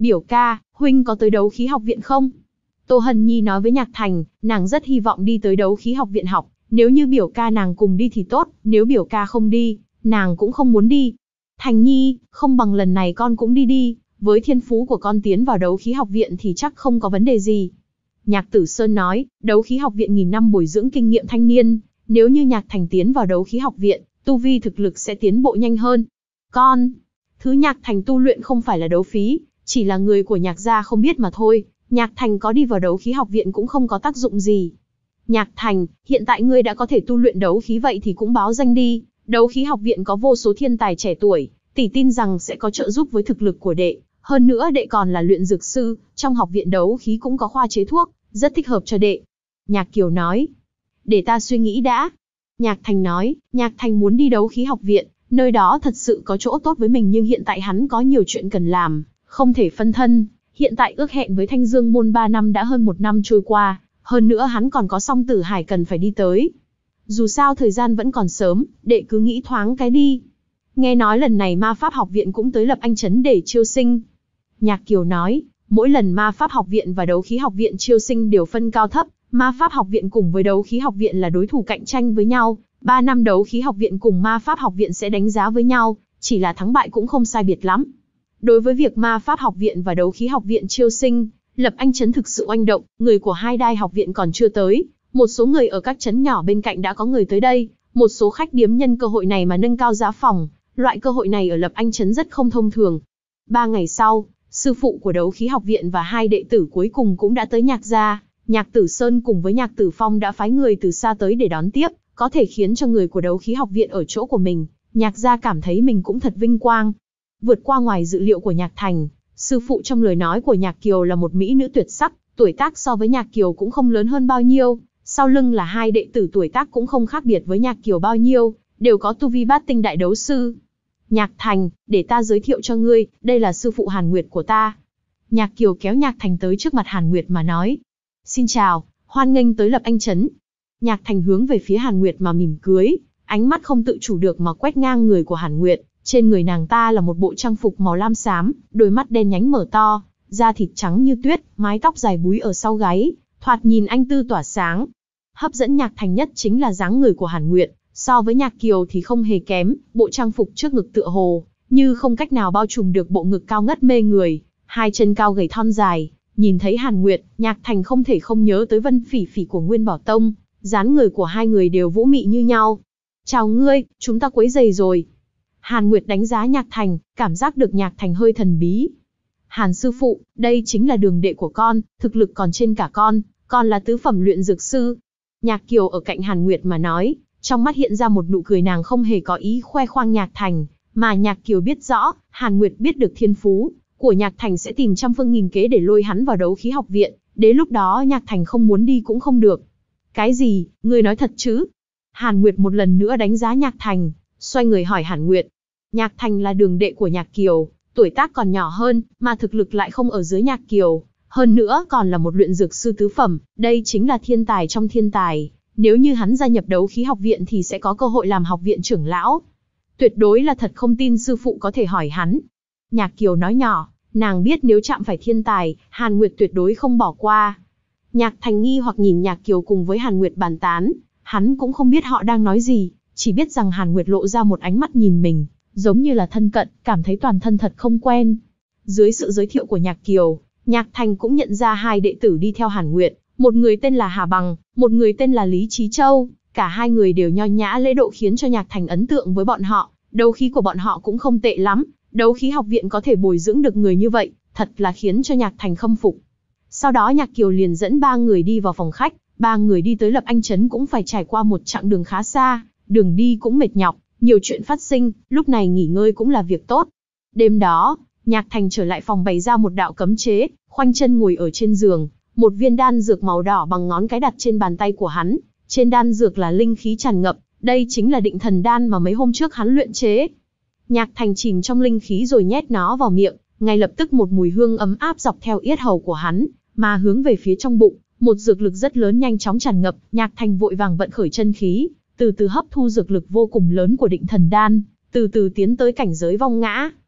Biểu ca, huynh có tới đấu khí học viện không? Tô Hân Nhi nói với Nhạc Thành, nàng rất hy vọng đi tới đấu khí học viện học, nếu như biểu ca nàng cùng đi thì tốt, nếu biểu ca không đi, nàng cũng không muốn đi. Thành Nhi, không bằng lần này con cũng đi đi, với thiên phú của con tiến vào đấu khí học viện thì chắc không có vấn đề gì. Nhạc Tử Sơn nói, đấu khí học viện nghìn năm bồi dưỡng kinh nghiệm thanh niên, nếu như Nhạc Thành tiến vào đấu khí học viện, tu vi thực lực sẽ tiến bộ nhanh hơn. Con, thứ Nhạc Thành tu luyện không phải là đấu phí, chỉ là người của Nhạc gia không biết mà thôi, Nhạc Thành có đi vào đấu khí học viện cũng không có tác dụng gì. Nhạc Thành, hiện tại ngươi đã có thể tu luyện đấu khí vậy thì cũng báo danh đi, đấu khí học viện có vô số thiên tài trẻ tuổi, tỷ tin rằng sẽ có trợ giúp với thực lực của đệ, hơn nữa đệ còn là luyện dược sư, trong học viện đấu khí cũng có khoa chế thuốc, rất thích hợp cho đệ. Nhạc Kiều nói, để ta suy nghĩ đã. Nhạc Thành nói, Nhạc Thành muốn đi đấu khí học viện, nơi đó thật sự có chỗ tốt với mình nhưng hiện tại hắn có nhiều chuyện cần làm, không thể phân thân, hiện tại ước hẹn với Thanh Dương môn ba năm đã hơn một năm trôi qua, hơn nữa hắn còn có Song Tử Hải cần phải đi tới. Dù sao thời gian vẫn còn sớm, đệ cứ nghĩ thoáng cái đi. Nghe nói lần này ma pháp học viện cũng tới Lập Anh Trấn để chiêu sinh. Nhạc Kiều nói, mỗi lần ma pháp học viện và đấu khí học viện chiêu sinh đều phân cao thấp, ma pháp học viện cùng với đấu khí học viện là đối thủ cạnh tranh với nhau, ba năm đấu khí học viện cùng ma pháp học viện sẽ đánh giá với nhau, chỉ là thắng bại cũng không sai biệt lắm. Đối với việc ma pháp học viện và đấu khí học viện chiêu sinh, Lập Anh Trấn thực sự oanh động, người của hai đai học viện còn chưa tới, một số người ở các trấn nhỏ bên cạnh đã có người tới đây, một số khách điếm nhân cơ hội này mà nâng cao giá phòng, loại cơ hội này ở Lập Anh Trấn rất không thông thường. Ba ngày sau, sư phụ của đấu khí học viện và hai đệ tử cuối cùng cũng đã tới Nhạc gia, Nhạc Tử Sơn cùng với Nhạc Tử Phong đã phái người từ xa tới để đón tiếp, có thể khiến cho người của đấu khí học viện ở chỗ của mình, Nhạc gia cảm thấy mình cũng thật vinh quang. Vượt qua ngoài dự liệu của Nhạc Thành, sư phụ trong lời nói của Nhạc Kiều là một mỹ nữ tuyệt sắc, tuổi tác so với Nhạc Kiều cũng không lớn hơn bao nhiêu, sau lưng là hai đệ tử tuổi tác cũng không khác biệt với Nhạc Kiều bao nhiêu, đều có tu vi bát tinh đại đấu sư. Nhạc Thành, để ta giới thiệu cho ngươi, đây là sư phụ Hàn Nguyệt của ta. Nhạc Kiều kéo Nhạc Thành tới trước mặt Hàn Nguyệt mà nói. Xin chào, hoan nghênh tới Lập Anh Trấn. Nhạc Thành hướng về phía Hàn Nguyệt mà mỉm cười, ánh mắt không tự chủ được mà quét ngang người của Hàn Nguyệt. Trên người nàng ta là một bộ trang phục màu lam xám, đôi mắt đen nhánh mở to, da thịt trắng như tuyết, mái tóc dài búi ở sau gáy, thoạt nhìn anh tư tỏa sáng. Hấp dẫn Nhạc Thành nhất chính là dáng người của Hàn Nguyệt, so với Nhạc Kiều thì không hề kém, bộ trang phục trước ngực tựa hồ như không cách nào bao trùm được bộ ngực cao ngất mê người, hai chân cao gầy thon dài. Nhìn thấy Hàn Nguyệt, Nhạc Thành không thể không nhớ tới Vân Phỉ Phỉ của Nguyên Bảo Tông, dáng người của hai người đều vũ mị như nhau. Chào ngươi, chúng ta quấy rầy rồi. Hàn Nguyệt đánh giá Nhạc Thành, cảm giác được Nhạc Thành hơi thần bí. Hàn sư phụ, đây chính là đường đệ của con, thực lực còn trên cả con, con là tứ phẩm luyện dược sư. Nhạc Kiều ở cạnh Hàn Nguyệt mà nói, trong mắt hiện ra một nụ cười, nàng không hề có ý khoe khoang Nhạc Thành, mà Nhạc Kiều biết rõ, Hàn Nguyệt biết được thiên phú của Nhạc Thành sẽ tìm trăm phương nghìn kế để lôi hắn vào đấu khí học viện, đến lúc đó Nhạc Thành không muốn đi cũng không được. Cái gì, ngươi nói thật chứ? Hàn Nguyệt một lần nữa đánh giá Nhạc Thành, xoay người hỏi Hàn Nguyệt. Nhạc Thành là đường đệ của Nhạc Kiều, tuổi tác còn nhỏ hơn, mà thực lực lại không ở dưới Nhạc Kiều, hơn nữa còn là một luyện dược sư tứ phẩm, đây chính là thiên tài trong thiên tài. Nếu như hắn gia nhập đấu khí học viện thì sẽ có cơ hội làm học viện trưởng lão. Tuyệt đối là thật, không tin sư phụ có thể hỏi hắn. Nhạc Kiều nói nhỏ, nàng biết nếu chạm phải thiên tài, Hàn Nguyệt tuyệt đối không bỏ qua. Nhạc Thành nghi hoặc nhìn Nhạc Kiều cùng với Hàn Nguyệt bàn tán, hắn cũng không biết họ đang nói gì, chỉ biết rằng Hàn Nguyệt lộ ra một ánh mắt nhìn mình, giống như là thân cận, cảm thấy toàn thân thật không quen. Dưới sự giới thiệu của Nhạc Kiều, Nhạc Thành cũng nhận ra hai đệ tử đi theo Hàn Nguyệt, một người tên là Hà Bằng, một người tên là Lý Chí Châu, cả hai người đều nho nhã lễ độ khiến cho Nhạc Thành ấn tượng với bọn họ, đấu khí của bọn họ cũng không tệ lắm, đấu khí học viện có thể bồi dưỡng được người như vậy, thật là khiến cho Nhạc Thành khâm phục. Sau đó Nhạc Kiều liền dẫn ba người đi vào phòng khách, ba người đi tới Lập Anh Trấn cũng phải trải qua một chặng đường khá xa, đường đi cũng mệt nhọc, nhiều chuyện phát sinh, lúc này nghỉ ngơi cũng là việc tốt. Đêm đó, Nhạc Thành trở lại phòng bày ra một đạo cấm chế, khoanh chân ngồi ở trên giường, một viên đan dược màu đỏ bằng ngón cái đặt trên bàn tay của hắn, trên đan dược là linh khí tràn ngập, đây chính là Định Thần đan mà mấy hôm trước hắn luyện chế. Nhạc Thành chìm trong linh khí rồi nhét nó vào miệng, ngay lập tức một mùi hương ấm áp dọc theo yết hầu của hắn, mà hướng về phía trong bụng, một dược lực rất lớn nhanh chóng tràn ngập, Nhạc Thành vội vàng vận khởi chân khí, từ từ hấp thu dược lực vô cùng lớn của Định Thần đan, từ từ tiến tới cảnh giới vong ngã.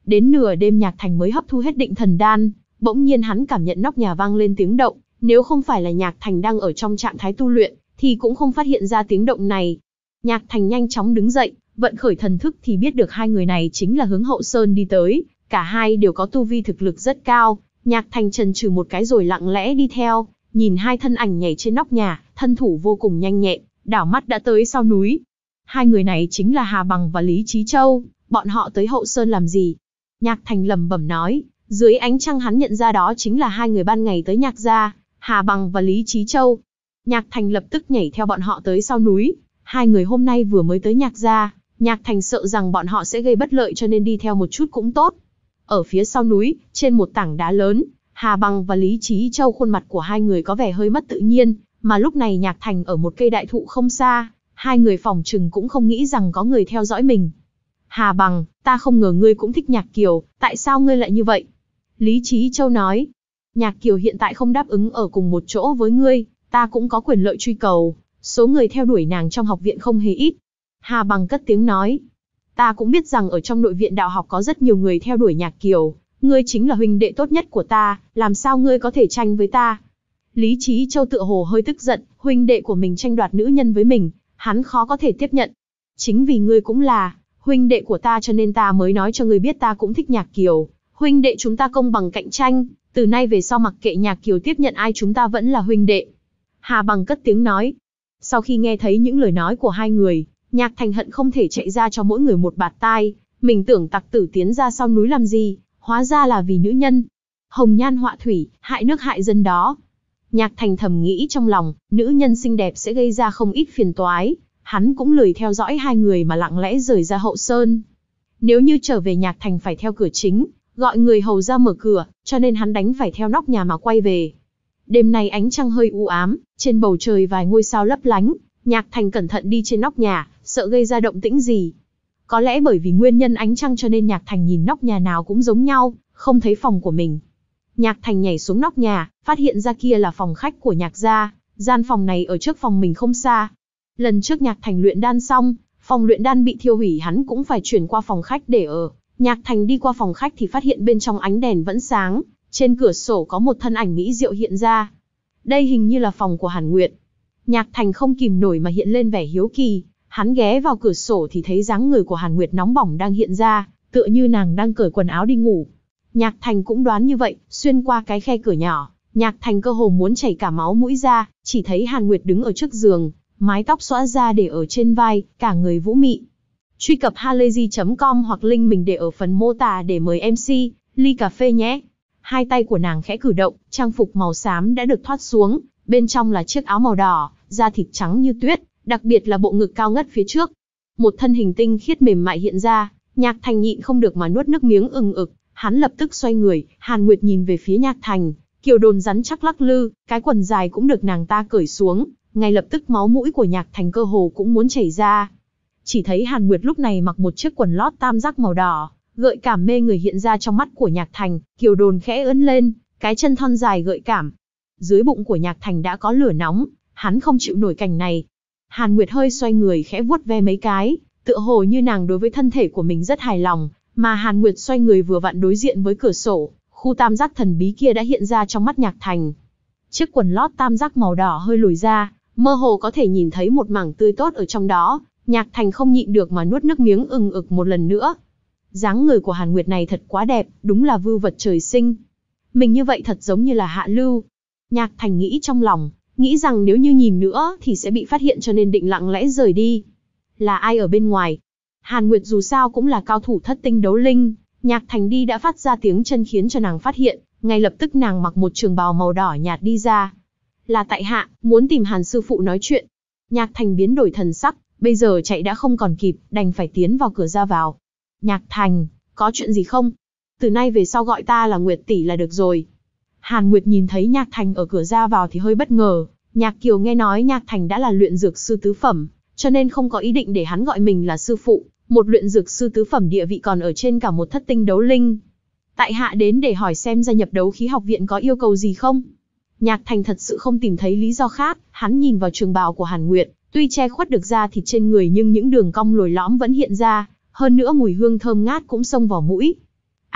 Đến nửa đêm Nhạc Thành mới hấp thu hết định thần đan, bỗng nhiên hắn cảm nhận nóc nhà vang lên tiếng động, nếu không phải là Nhạc Thành đang ở trong trạng thái tu luyện, thì cũng không phát hiện ra tiếng động này. Nhạc Thành nhanh chóng đứng dậy, vận khởi thần thức thì biết được hai người này chính là hướng Hậu Sơn đi tới, cả hai đều có tu vi thực lực rất cao. Nhạc Thành chần chừ một cái rồi lặng lẽ đi theo, nhìn hai thân ảnh nhảy trên nóc nhà, thân thủ vô cùng nhanh nhẹn, đảo mắt đã tới sau núi. Hai người này chính là Hà Bằng và Lý Chí Châu, bọn họ tới Hậu Sơn làm gì? Nhạc Thành lẩm bẩm nói, dưới ánh trăng hắn nhận ra đó chính là hai người ban ngày tới Nhạc gia, Hà Bằng và Lý Chí Châu. Nhạc Thành lập tức nhảy theo bọn họ tới sau núi, hai người hôm nay vừa mới tới Nhạc gia, Nhạc Thành sợ rằng bọn họ sẽ gây bất lợi cho nên đi theo một chút cũng tốt. Ở phía sau núi, trên một tảng đá lớn, Hà Bằng và Lý Chí Châu khuôn mặt của hai người có vẻ hơi mất tự nhiên, mà lúc này Nhạc Thành ở một cây đại thụ không xa, hai người phỏng chừng cũng không nghĩ rằng có người theo dõi mình. Hà Bằng, ta không ngờ ngươi cũng thích Nhạc Kiều, tại sao ngươi lại như vậy? Lý Chí Châu nói, Nhạc Kiều hiện tại không đáp ứng ở cùng một chỗ với ngươi, ta cũng có quyền lợi truy cầu, số người theo đuổi nàng trong học viện không hề ít. Hà Bằng cất tiếng nói, ta cũng biết rằng ở trong nội viện đạo học có rất nhiều người theo đuổi Nhạc Kiều, ngươi chính là huynh đệ tốt nhất của ta, làm sao ngươi có thể tranh với ta? Lý Chí Châu tựa hồ hơi tức giận, huynh đệ của mình tranh đoạt nữ nhân với mình, hắn khó có thể tiếp nhận. Chính vì ngươi cũng là huynh đệ của ta cho nên ta mới nói cho ngươi biết ta cũng thích Nhạc Kiều, huynh đệ chúng ta công bằng cạnh tranh, từ nay về sau mặc kệ Nhạc Kiều tiếp nhận ai chúng ta vẫn là huynh đệ. Hà Bằng cất tiếng nói. Sau khi nghe thấy những lời nói của hai người, Nhạc Thành hận không thể chạy ra cho mỗi người một bạt tai, mình tưởng tặc tử tiến ra sau núi làm gì, hóa ra là vì nữ nhân. Hồng nhan họa thủy, hại nước hại dân đó. Nhạc Thành thầm nghĩ trong lòng, nữ nhân xinh đẹp sẽ gây ra không ít phiền toái, hắn cũng lười theo dõi hai người mà lặng lẽ rời ra Hậu Sơn. Nếu như trở về Nhạc Thành phải theo cửa chính, gọi người hầu ra mở cửa, cho nên hắn đánh phải theo nóc nhà mà quay về. Đêm nay ánh trăng hơi u ám, trên bầu trời vài ngôi sao lấp lánh, Nhạc Thành cẩn thận đi trên nóc nhà, sợ gây ra động tĩnh gì. Có lẽ bởi vì nguyên nhân ánh trăng cho nên Nhạc Thành nhìn nóc nhà nào cũng giống nhau, không thấy phòng của mình. Nhạc Thành nhảy xuống nóc nhà, phát hiện ra kia là phòng khách của Nhạc gia, gian phòng này ở trước phòng mình không xa. Lần trước Nhạc Thành luyện đan xong, phòng luyện đan bị thiêu hủy hắn cũng phải chuyển qua phòng khách để ở. Nhạc Thành đi qua phòng khách thì phát hiện bên trong ánh đèn vẫn sáng, trên cửa sổ có một thân ảnh mỹ diệu hiện ra. Đây hình như là phòng của Hàn Nguyệt. Nhạc Thành không kìm nổi mà hiện lên vẻ hiếu kỳ, hắn ghé vào cửa sổ thì thấy dáng người của Hàn Nguyệt nóng bỏng đang hiện ra, tựa như nàng đang cởi quần áo đi ngủ. Nhạc Thành cũng đoán như vậy, xuyên qua cái khe cửa nhỏ, Nhạc Thành cơ hồ muốn chảy cả máu mũi ra, chỉ thấy Hàn Nguyệt đứng ở trước giường, mái tóc xõa ra để ở trên vai, cả người vũ mị. Truy cập halayzi chấm com hoặc link mình để ở phần mô tả để mời em xê, ly cà phê nhé. Hai tay của nàng khẽ cử động, trang phục màu xám đã được thoát xuống, bên trong là chiếc áo màu đỏ, da thịt trắng như tuyết, đặc biệt là bộ ngực cao ngất phía trước. Một thân hình tinh khiết mềm mại hiện ra, Nhạc Thành nhịn không được mà nuốt nước miếng ừng ực, hắn lập tức xoay người, Hàn Nguyệt nhìn về phía Nhạc Thành, kiều đồn rắn chắc lắc lư, cái quần dài cũng được nàng ta cởi xuống, ngay lập tức máu mũi của Nhạc Thành cơ hồ cũng muốn chảy ra. Chỉ thấy Hàn Nguyệt lúc này mặc một chiếc quần lót tam giác màu đỏ, gợi cảm mê người hiện ra trong mắt của Nhạc Thành, kiều đồn khẽ ưỡn lên, cái chân thon dài gợi cảm. Dưới bụng của Nhạc Thành đã có lửa nóng, hắn không chịu nổi cảnh này. Hàn Nguyệt hơi xoay người khẽ vuốt ve mấy cái, tựa hồ như nàng đối với thân thể của mình rất hài lòng, mà Hàn Nguyệt xoay người vừa vặn đối diện với cửa sổ, khu tam giác thần bí kia đã hiện ra trong mắt Nhạc Thành. Chiếc quần lót tam giác màu đỏ hơi lồi ra, mơ hồ có thể nhìn thấy một mảng tươi tốt ở trong đó, Nhạc Thành không nhịn được mà nuốt nước miếng ừng ực một lần nữa. Dáng người của Hàn Nguyệt này thật quá đẹp, đúng là vưu vật trời sinh. Mình như vậy thật giống như là hạ lưu. Nhạc Thành nghĩ trong lòng, nghĩ rằng nếu như nhìn nữa thì sẽ bị phát hiện cho nên định lặng lẽ rời đi. Là ai ở bên ngoài? Hàn Nguyệt dù sao cũng là cao thủ thất tinh đấu linh, Nhạc Thành đi đã phát ra tiếng chân khiến cho nàng phát hiện, ngay lập tức nàng mặc một trường bào màu đỏ nhạt đi ra. Là tại hạ, muốn tìm Hàn sư phụ nói chuyện. Nhạc Thành biến đổi thần sắc, bây giờ chạy đã không còn kịp, đành phải tiến vào cửa ra vào. Nhạc Thành, có chuyện gì không? Từ nay về sau gọi ta là Nguyệt tỷ là được rồi. Hàn Nguyệt nhìn thấy Nhạc Thành ở cửa ra vào thì hơi bất ngờ, Nhạc Kiều nghe nói Nhạc Thành đã là luyện dược sư tứ phẩm, cho nên không có ý định để hắn gọi mình là sư phụ, một luyện dược sư tứ phẩm địa vị còn ở trên cả một thất tinh đấu linh. Tại hạ đến để hỏi xem gia nhập đấu khí học viện có yêu cầu gì không? Nhạc Thành thật sự không tìm thấy lý do khác, hắn nhìn vào trường bào của Hàn Nguyệt, tuy che khuất được da thịt trên người nhưng những đường cong lồi lõm vẫn hiện ra, hơn nữa mùi hương thơm ngát cũng xông vào mũi.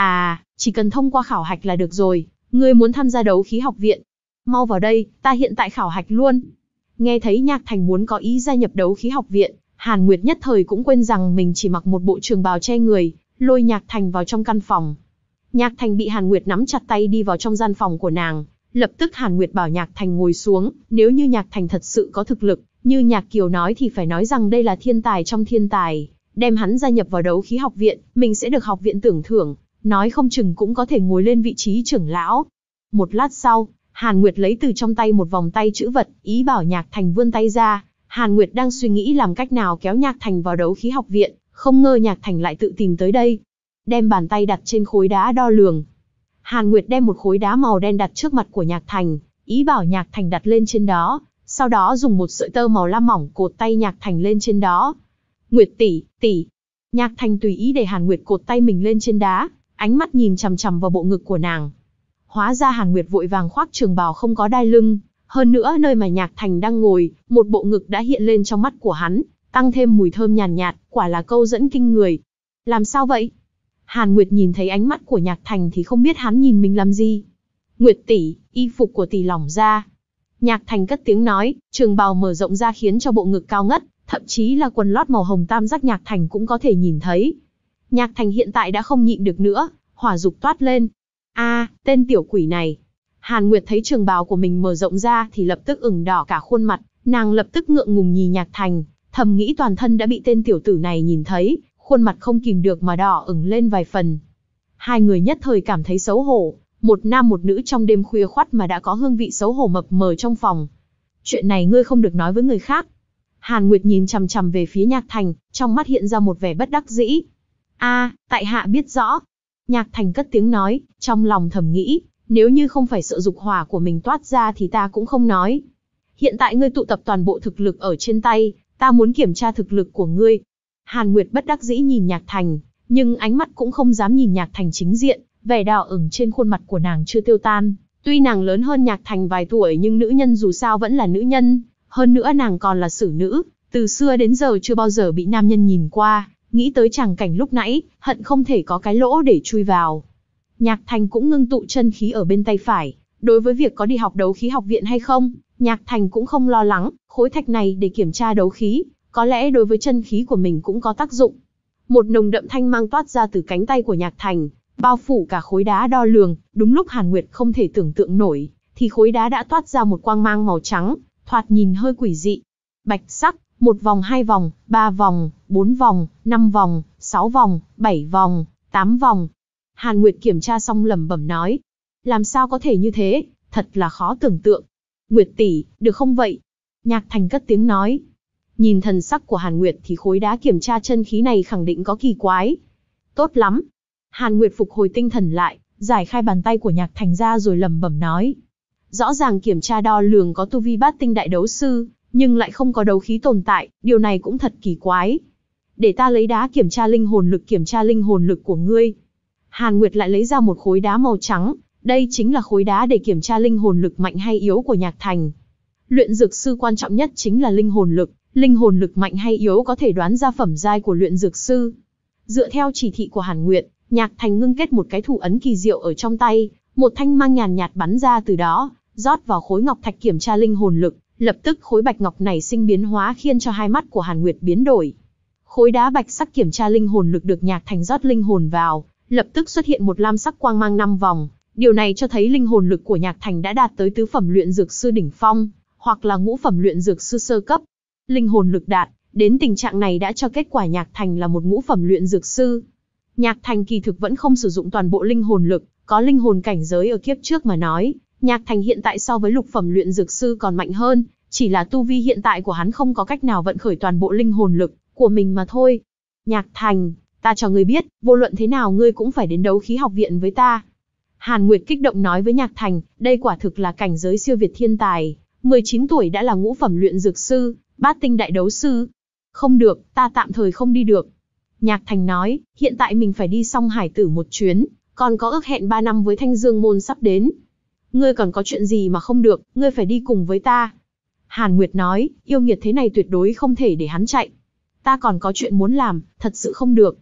À, chỉ cần thông qua khảo hạch là được rồi, ngươi muốn tham gia đấu khí học viện. Mau vào đây, ta hiện tại khảo hạch luôn. Nghe thấy Nhạc Thành muốn có ý gia nhập đấu khí học viện, Hàn Nguyệt nhất thời cũng quên rằng mình chỉ mặc một bộ trường bào che người, lôi Nhạc Thành vào trong căn phòng. Nhạc Thành bị Hàn Nguyệt nắm chặt tay đi vào trong gian phòng của nàng. Lập tức Hàn Nguyệt bảo Nhạc Thành ngồi xuống, nếu như Nhạc Thành thật sự có thực lực, như Nhạc Kiều nói thì phải nói rằng đây là thiên tài trong thiên tài, đem hắn gia nhập vào đấu khí học viện, mình sẽ được học viện tưởng thưởng, nói không chừng cũng có thể ngồi lên vị trí trưởng lão. Một lát sau, Hàn Nguyệt lấy từ trong tay một vòng tay chữ vật, ý bảo Nhạc Thành vươn tay ra. Hàn Nguyệt đang suy nghĩ làm cách nào kéo Nhạc Thành vào đấu khí học viện, không ngờ Nhạc Thành lại tự tìm tới đây. Đem bàn tay đặt trên khối đá đo lường. Hàn Nguyệt đem một khối đá màu đen đặt trước mặt của Nhạc Thành, ý bảo Nhạc Thành đặt lên trên đó, sau đó dùng một sợi tơ màu lam mỏng cột tay Nhạc Thành lên trên đó. Nguyệt tỷ, tỷ. Nhạc Thành tùy ý để Hàn Nguyệt cột tay mình lên trên đá, ánh mắt nhìn chằm chằm vào bộ ngực của nàng. Hóa ra Hàn Nguyệt vội vàng khoác trường bào không có đai lưng, hơn nữa nơi mà Nhạc Thành đang ngồi, một bộ ngực đã hiện lên trong mắt của hắn, tăng thêm mùi thơm nhàn nhạt, nhạt, quả là câu dẫn kinh người. Làm sao vậy? Hàn Nguyệt nhìn thấy ánh mắt của Nhạc Thành thì không biết hắn nhìn mình làm gì. Nguyệt tỷ, y phục của tỷ lỏng ra. Nhạc Thành cất tiếng nói, trường bào mở rộng ra khiến cho bộ ngực cao ngất, thậm chí là quần lót màu hồng tam giác Nhạc Thành cũng có thể nhìn thấy. Nhạc Thành hiện tại đã không nhịn được nữa, hỏa dục toát lên. A, tên tiểu quỷ này. Hàn Nguyệt thấy trường bào của mình mở rộng ra thì lập tức ửng đỏ cả khuôn mặt, nàng lập tức ngượng ngùng nhìn Nhạc Thành, thầm nghĩ toàn thân đã bị tên tiểu tử này nhìn thấy, khuôn mặt không kìm được mà đỏ ửng lên vài phần. Hai người nhất thời cảm thấy xấu hổ, một nam một nữ trong đêm khuya khoắt mà đã có hương vị xấu hổ mập mờ trong phòng. Chuyện này ngươi không được nói với người khác. Hàn Nguyệt nhìn chằm chằm về phía Nhạc Thành, trong mắt hiện ra một vẻ bất đắc dĩ. A, tại hạ biết rõ. Nhạc Thành cất tiếng nói, trong lòng thầm nghĩ, nếu như không phải sợ dục hỏa của mình toát ra thì ta cũng không nói. Hiện tại ngươi tụ tập toàn bộ thực lực ở trên tay, ta muốn kiểm tra thực lực của ngươi. Hàn Nguyệt bất đắc dĩ nhìn Nhạc Thành, nhưng ánh mắt cũng không dám nhìn Nhạc Thành chính diện, vẻ đỏ ửng trên khuôn mặt của nàng chưa tiêu tan. Tuy nàng lớn hơn Nhạc Thành vài tuổi nhưng nữ nhân dù sao vẫn là nữ nhân, hơn nữa nàng còn là xử nữ, từ xưa đến giờ chưa bao giờ bị nam nhân nhìn qua, nghĩ tới tràng cảnh lúc nãy, hận không thể có cái lỗ để chui vào. Nhạc Thành cũng ngưng tụ chân khí ở bên tay phải, đối với việc có đi học đấu khí học viện hay không, Nhạc Thành cũng không lo lắng, khối thạch này để kiểm tra đấu khí, có lẽ đối với chân khí của mình cũng có tác dụng. Một nồng đậm thanh mang toát ra từ cánh tay của Nhạc Thành, bao phủ cả khối đá đo lường, đúng lúc Hàn Nguyệt không thể tưởng tượng nổi, thì khối đá đã toát ra một quang mang màu trắng, thoạt nhìn hơi quỷ dị. Bạch sắc, một vòng hai vòng, ba vòng, bốn vòng, năm vòng, sáu vòng, bảy vòng, tám vòng. Hàn Nguyệt kiểm tra xong lẩm bẩm nói, làm sao có thể như thế, thật là khó tưởng tượng. Nguyệt tỷ, được không vậy? Nhạc Thành cất tiếng nói. Nhìn thần sắc của Hàn Nguyệt thì khối đá kiểm tra chân khí này khẳng định có kỳ quái. Tốt lắm. Hàn Nguyệt phục hồi tinh thần lại, giải khai bàn tay của Nhạc Thành ra rồi lẩm bẩm nói. Rõ ràng kiểm tra đo lường có tu vi bát tinh đại đấu sư, nhưng lại không có đấu khí tồn tại, điều này cũng thật kỳ quái. Để ta lấy đá kiểm tra linh hồn lực kiểm tra linh hồn lực của ngươi. Hàn Nguyệt lại lấy ra một khối đá màu trắng, đây chính là khối đá để kiểm tra linh hồn lực mạnh hay yếu của Nhạc Thành. Luyện dược sư quan trọng nhất chính là linh hồn lực, linh hồn lực mạnh hay yếu có thể đoán ra phẩm giai của luyện dược sư. Dựa theo chỉ thị của Hàn Nguyệt, Nhạc Thành ngưng kết một cái thủ ấn kỳ diệu ở trong tay, một thanh mang nhàn nhạt bắn ra từ đó, rót vào khối ngọc thạch kiểm tra linh hồn lực, lập tức khối bạch ngọc này sinh biến hóa khiến cho hai mắt của Hàn Nguyệt biến đổi. Khối đá bạch sắc kiểm tra linh hồn lực được Nhạc Thành rót linh hồn vào, lập tức xuất hiện một lam sắc quang mang năm vòng, điều này cho thấy linh hồn lực của Nhạc Thành đã đạt tới tứ phẩm luyện dược sư đỉnh phong, hoặc là ngũ phẩm luyện dược sư sơ cấp. Linh hồn lực đạt đến tình trạng này đã cho kết quả Nhạc Thành là một ngũ phẩm luyện dược sư. Nhạc Thành kỳ thực vẫn không sử dụng toàn bộ linh hồn lực, có linh hồn cảnh giới ở kiếp trước mà nói, Nhạc Thành hiện tại so với lục phẩm luyện dược sư còn mạnh hơn, chỉ là tu vi hiện tại của hắn không có cách nào vận khởi toàn bộ linh hồn lực của mình mà thôi. Nhạc Thành, ta cho ngươi biết, vô luận thế nào ngươi cũng phải đến đấu khí học viện với ta. Hàn Nguyệt kích động nói với Nhạc Thành, đây quả thực là cảnh giới siêu việt thiên tài, mười chín tuổi đã là ngũ phẩm luyện dược sư, bát tinh đại đấu sư. Không được, ta tạm thời không đi được. Nhạc Thành nói, hiện tại mình phải đi Song Hải Tử một chuyến, còn có ước hẹn ba năm với Thanh Dương Môn sắp đến. Ngươi còn có chuyện gì mà không được, ngươi phải đi cùng với ta. Hàn Nguyệt nói, yêu nghiệt thế này tuyệt đối không thể để hắn chạy. Ta còn có chuyện muốn làm, thật sự không được.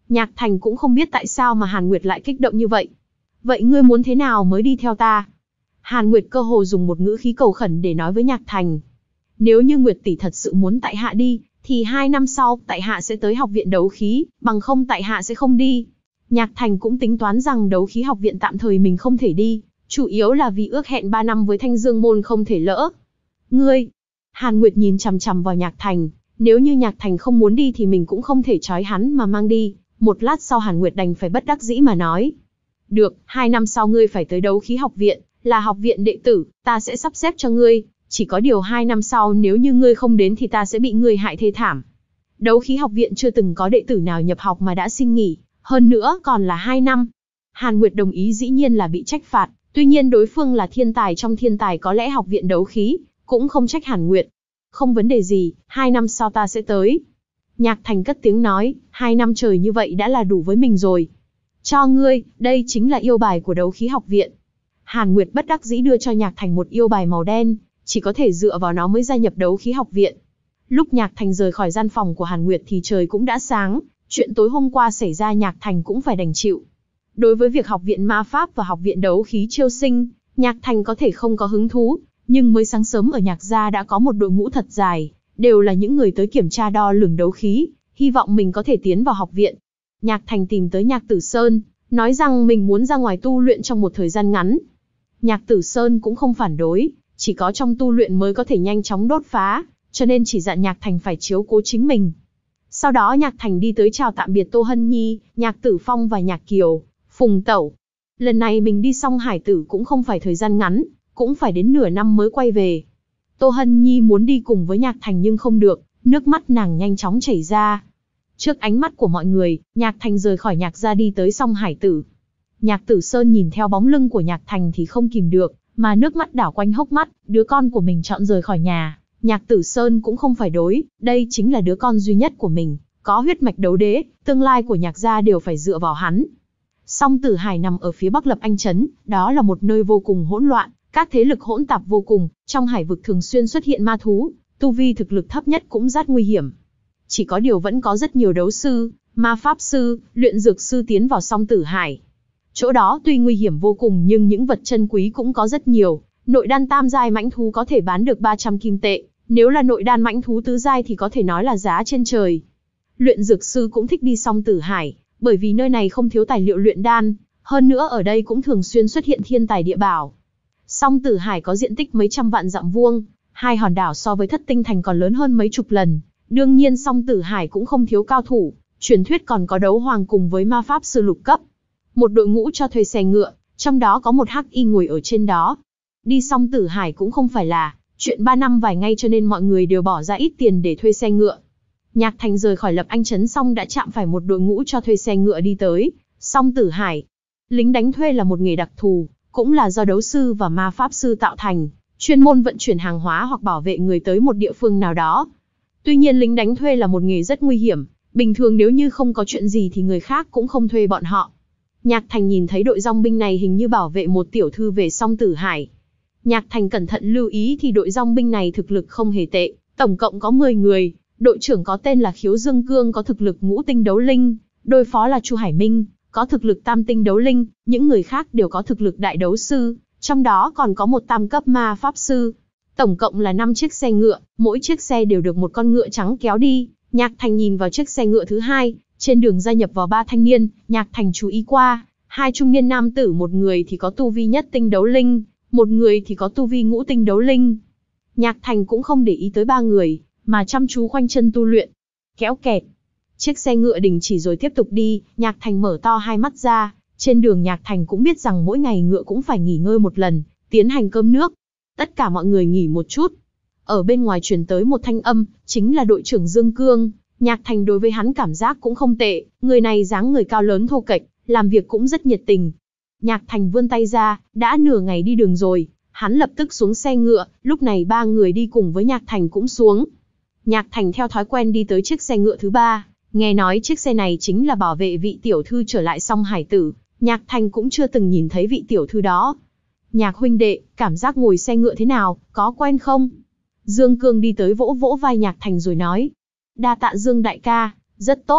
Nhạc Thành cũng không biết tại sao mà Hàn Nguyệt lại kích động như vậy. Vậy ngươi muốn thế nào mới đi theo ta? Hàn Nguyệt cơ hồ dùng một ngữ khí cầu khẩn để nói với Nhạc Thành. Nếu như Nguyệt tỷ thật sự muốn tại hạ đi, thì hai năm sau tại hạ sẽ tới học viện đấu khí, bằng không tại hạ sẽ không đi. Nhạc Thành cũng tính toán rằng đấu khí học viện tạm thời mình không thể đi, chủ yếu là vì ước hẹn ba năm với Thanh Dương môn không thể lỡ. Ngươi! Hàn Nguyệt nhìn chằm chằm vào Nhạc Thành, nếu như Nhạc Thành không muốn đi thì mình cũng không thể trói hắn mà mang đi. Một lát sau Hàn Nguyệt đành phải bất đắc dĩ mà nói. Được, hai năm sau ngươi phải tới đấu khí học viện, là học viện đệ tử, ta sẽ sắp xếp cho ngươi. Chỉ có điều hai năm sau nếu như ngươi không đến thì ta sẽ bị ngươi hại thê thảm. Đấu khí học viện chưa từng có đệ tử nào nhập học mà đã xin nghỉ, hơn nữa còn là hai năm. Hàn Nguyệt đồng ý dĩ nhiên là bị trách phạt, tuy nhiên đối phương là thiên tài trong thiên tài có lẽ học viện đấu khí, cũng không trách Hàn Nguyệt. Không vấn đề gì, hai năm sau ta sẽ tới. Nhạc Thành cất tiếng nói, hai năm trời như vậy đã là đủ với mình rồi. Cho ngươi, đây chính là yêu bài của đấu khí học viện. Hàn Nguyệt bất đắc dĩ đưa cho Nhạc Thành một yêu bài màu đen, chỉ có thể dựa vào nó mới gia nhập đấu khí học viện. Lúc Nhạc Thành rời khỏi gian phòng của Hàn Nguyệt thì trời cũng đã sáng, chuyện tối hôm qua xảy ra Nhạc Thành cũng phải đành chịu. Đối với việc học viện ma pháp và học viện đấu khí chiêu sinh, Nhạc Thành có thể không có hứng thú, nhưng mới sáng sớm ở Nhạc gia đã có một đội ngũ thật dài, đều là những người tới kiểm tra đo lường đấu khí, hy vọng mình có thể tiến vào học viện. Nhạc Thành tìm tới Nhạc Tử Sơn, nói rằng mình muốn ra ngoài tu luyện trong một thời gian ngắn. Nhạc Tử Sơn cũng không phản đối, chỉ có trong tu luyện mới có thể nhanh chóng đột phá, cho nên chỉ dặn Nhạc Thành phải chiếu cố chính mình. Sau đó Nhạc Thành đi tới chào tạm biệt Tô Hân Nhi, Nhạc Tử Phong và Nhạc Kiều, Phùng Tẩu. Lần này mình đi Song Hải Tử cũng không phải thời gian ngắn, cũng phải đến nửa năm mới quay về. Tô Hân Nhi muốn đi cùng với Nhạc Thành nhưng không được, nước mắt nàng nhanh chóng chảy ra. Trước ánh mắt của mọi người, Nhạc Thành rời khỏi Nhạc gia đi tới Song Hải Tử. Nhạc Tử Sơn nhìn theo bóng lưng của Nhạc Thành thì không kìm được, mà nước mắt đảo quanh hốc mắt, đứa con của mình chọn rời khỏi nhà. Nhạc Tử Sơn cũng không phải đối, đây chính là đứa con duy nhất của mình, có huyết mạch đấu đế, tương lai của Nhạc gia đều phải dựa vào hắn. Song Tử Hải nằm ở phía bắc Lập Anh Trấn, đó là một nơi vô cùng hỗn loạn, các thế lực hỗn tạp vô cùng, trong hải vực thường xuyên xuất hiện ma thú, tu vi thực lực thấp nhất cũng rất nguy hiểm. Chỉ có điều vẫn có rất nhiều đấu sư, ma pháp sư, luyện dược sư tiến vào Song Tử Hải. Chỗ đó tuy nguy hiểm vô cùng nhưng những vật chân quý cũng có rất nhiều, nội đan tam giai mãnh thú có thể bán được ba trăm kim tệ, nếu là nội đan mãnh thú tứ giai thì có thể nói là giá trên trời. Luyện dược sư cũng thích đi Song Tử Hải, bởi vì nơi này không thiếu tài liệu luyện đan, hơn nữa ở đây cũng thường xuyên xuất hiện thiên tài địa bảo. Song Tử Hải có diện tích mấy trăm vạn dặm vuông, hai hòn đảo so với Thất Tinh Thành còn lớn hơn mấy chục lần. Đương nhiên Song Tử Hải cũng không thiếu cao thủ, truyền thuyết còn có đấu hoàng cùng với ma pháp sư lục cấp. Một đội ngũ cho thuê xe ngựa, trong đó có một hắc y ngồi ở trên đó. Đi Song Tử Hải cũng không phải là chuyện ba năm vài ngày cho nên mọi người đều bỏ ra ít tiền để thuê xe ngựa. Nhạc Thành rời khỏi Lập Anh Trấn xong đã chạm phải một đội ngũ cho thuê xe ngựa đi tới Song Tử Hải. Lính đánh thuê là một nghề đặc thù, cũng là do đấu sư và ma pháp sư tạo thành, chuyên môn vận chuyển hàng hóa hoặc bảo vệ người tới một địa phương nào đó. Tuy nhiên lính đánh thuê là một nghề rất nguy hiểm, bình thường nếu như không có chuyện gì thì người khác cũng không thuê bọn họ. Nhạc Thành nhìn thấy đội dòng binh này hình như bảo vệ một tiểu thư về Song Tử Hải. Nhạc Thành cẩn thận lưu ý thì đội dòng binh này thực lực không hề tệ, tổng cộng có mười người, đội trưởng có tên là Khiếu Dương Cương có thực lực ngũ tinh đấu linh, đội phó là Chu Hải Minh, có thực lực tam tinh đấu linh, những người khác đều có thực lực đại đấu sư, trong đó còn có một tam cấp ma pháp sư. Tổng cộng là năm chiếc xe ngựa, mỗi chiếc xe đều được một con ngựa trắng kéo đi. Nhạc Thành nhìn vào chiếc xe ngựa thứ hai, trên đường gia nhập vào ba thanh niên, Nhạc Thành chú ý qua, hai trung niên nam tử, một người thì có tu vi nhất tinh đấu linh, một người thì có tu vi ngũ tinh đấu linh. Nhạc Thành cũng không để ý tới ba người, mà chăm chú khoanh chân tu luyện. Kéo kẹt. Chiếc xe ngựa đình chỉ rồi tiếp tục đi, Nhạc Thành mở to hai mắt ra, trên đường Nhạc Thành cũng biết rằng mỗi ngày ngựa cũng phải nghỉ ngơi một lần, tiến hành cơm nước. Tất cả mọi người nghỉ một chút. Ở bên ngoài truyền tới một thanh âm, chính là đội trưởng Dương Cương. Nhạc Thành đối với hắn cảm giác cũng không tệ, người này dáng người cao lớn thô kệch, làm việc cũng rất nhiệt tình. Nhạc Thành vươn tay ra, đã nửa ngày đi đường rồi, hắn lập tức xuống xe ngựa, lúc này ba người đi cùng với Nhạc Thành cũng xuống. Nhạc Thành theo thói quen đi tới chiếc xe ngựa thứ ba, nghe nói chiếc xe này chính là bảo vệ vị tiểu thư trở lại Song Hải Tử, Nhạc Thành cũng chưa từng nhìn thấy vị tiểu thư đó. Nhạc huynh đệ, cảm giác ngồi xe ngựa thế nào, có quen không? Dương Cương đi tới vỗ vỗ vai Nhạc Thành rồi nói. Đa tạ Dương đại ca, rất tốt.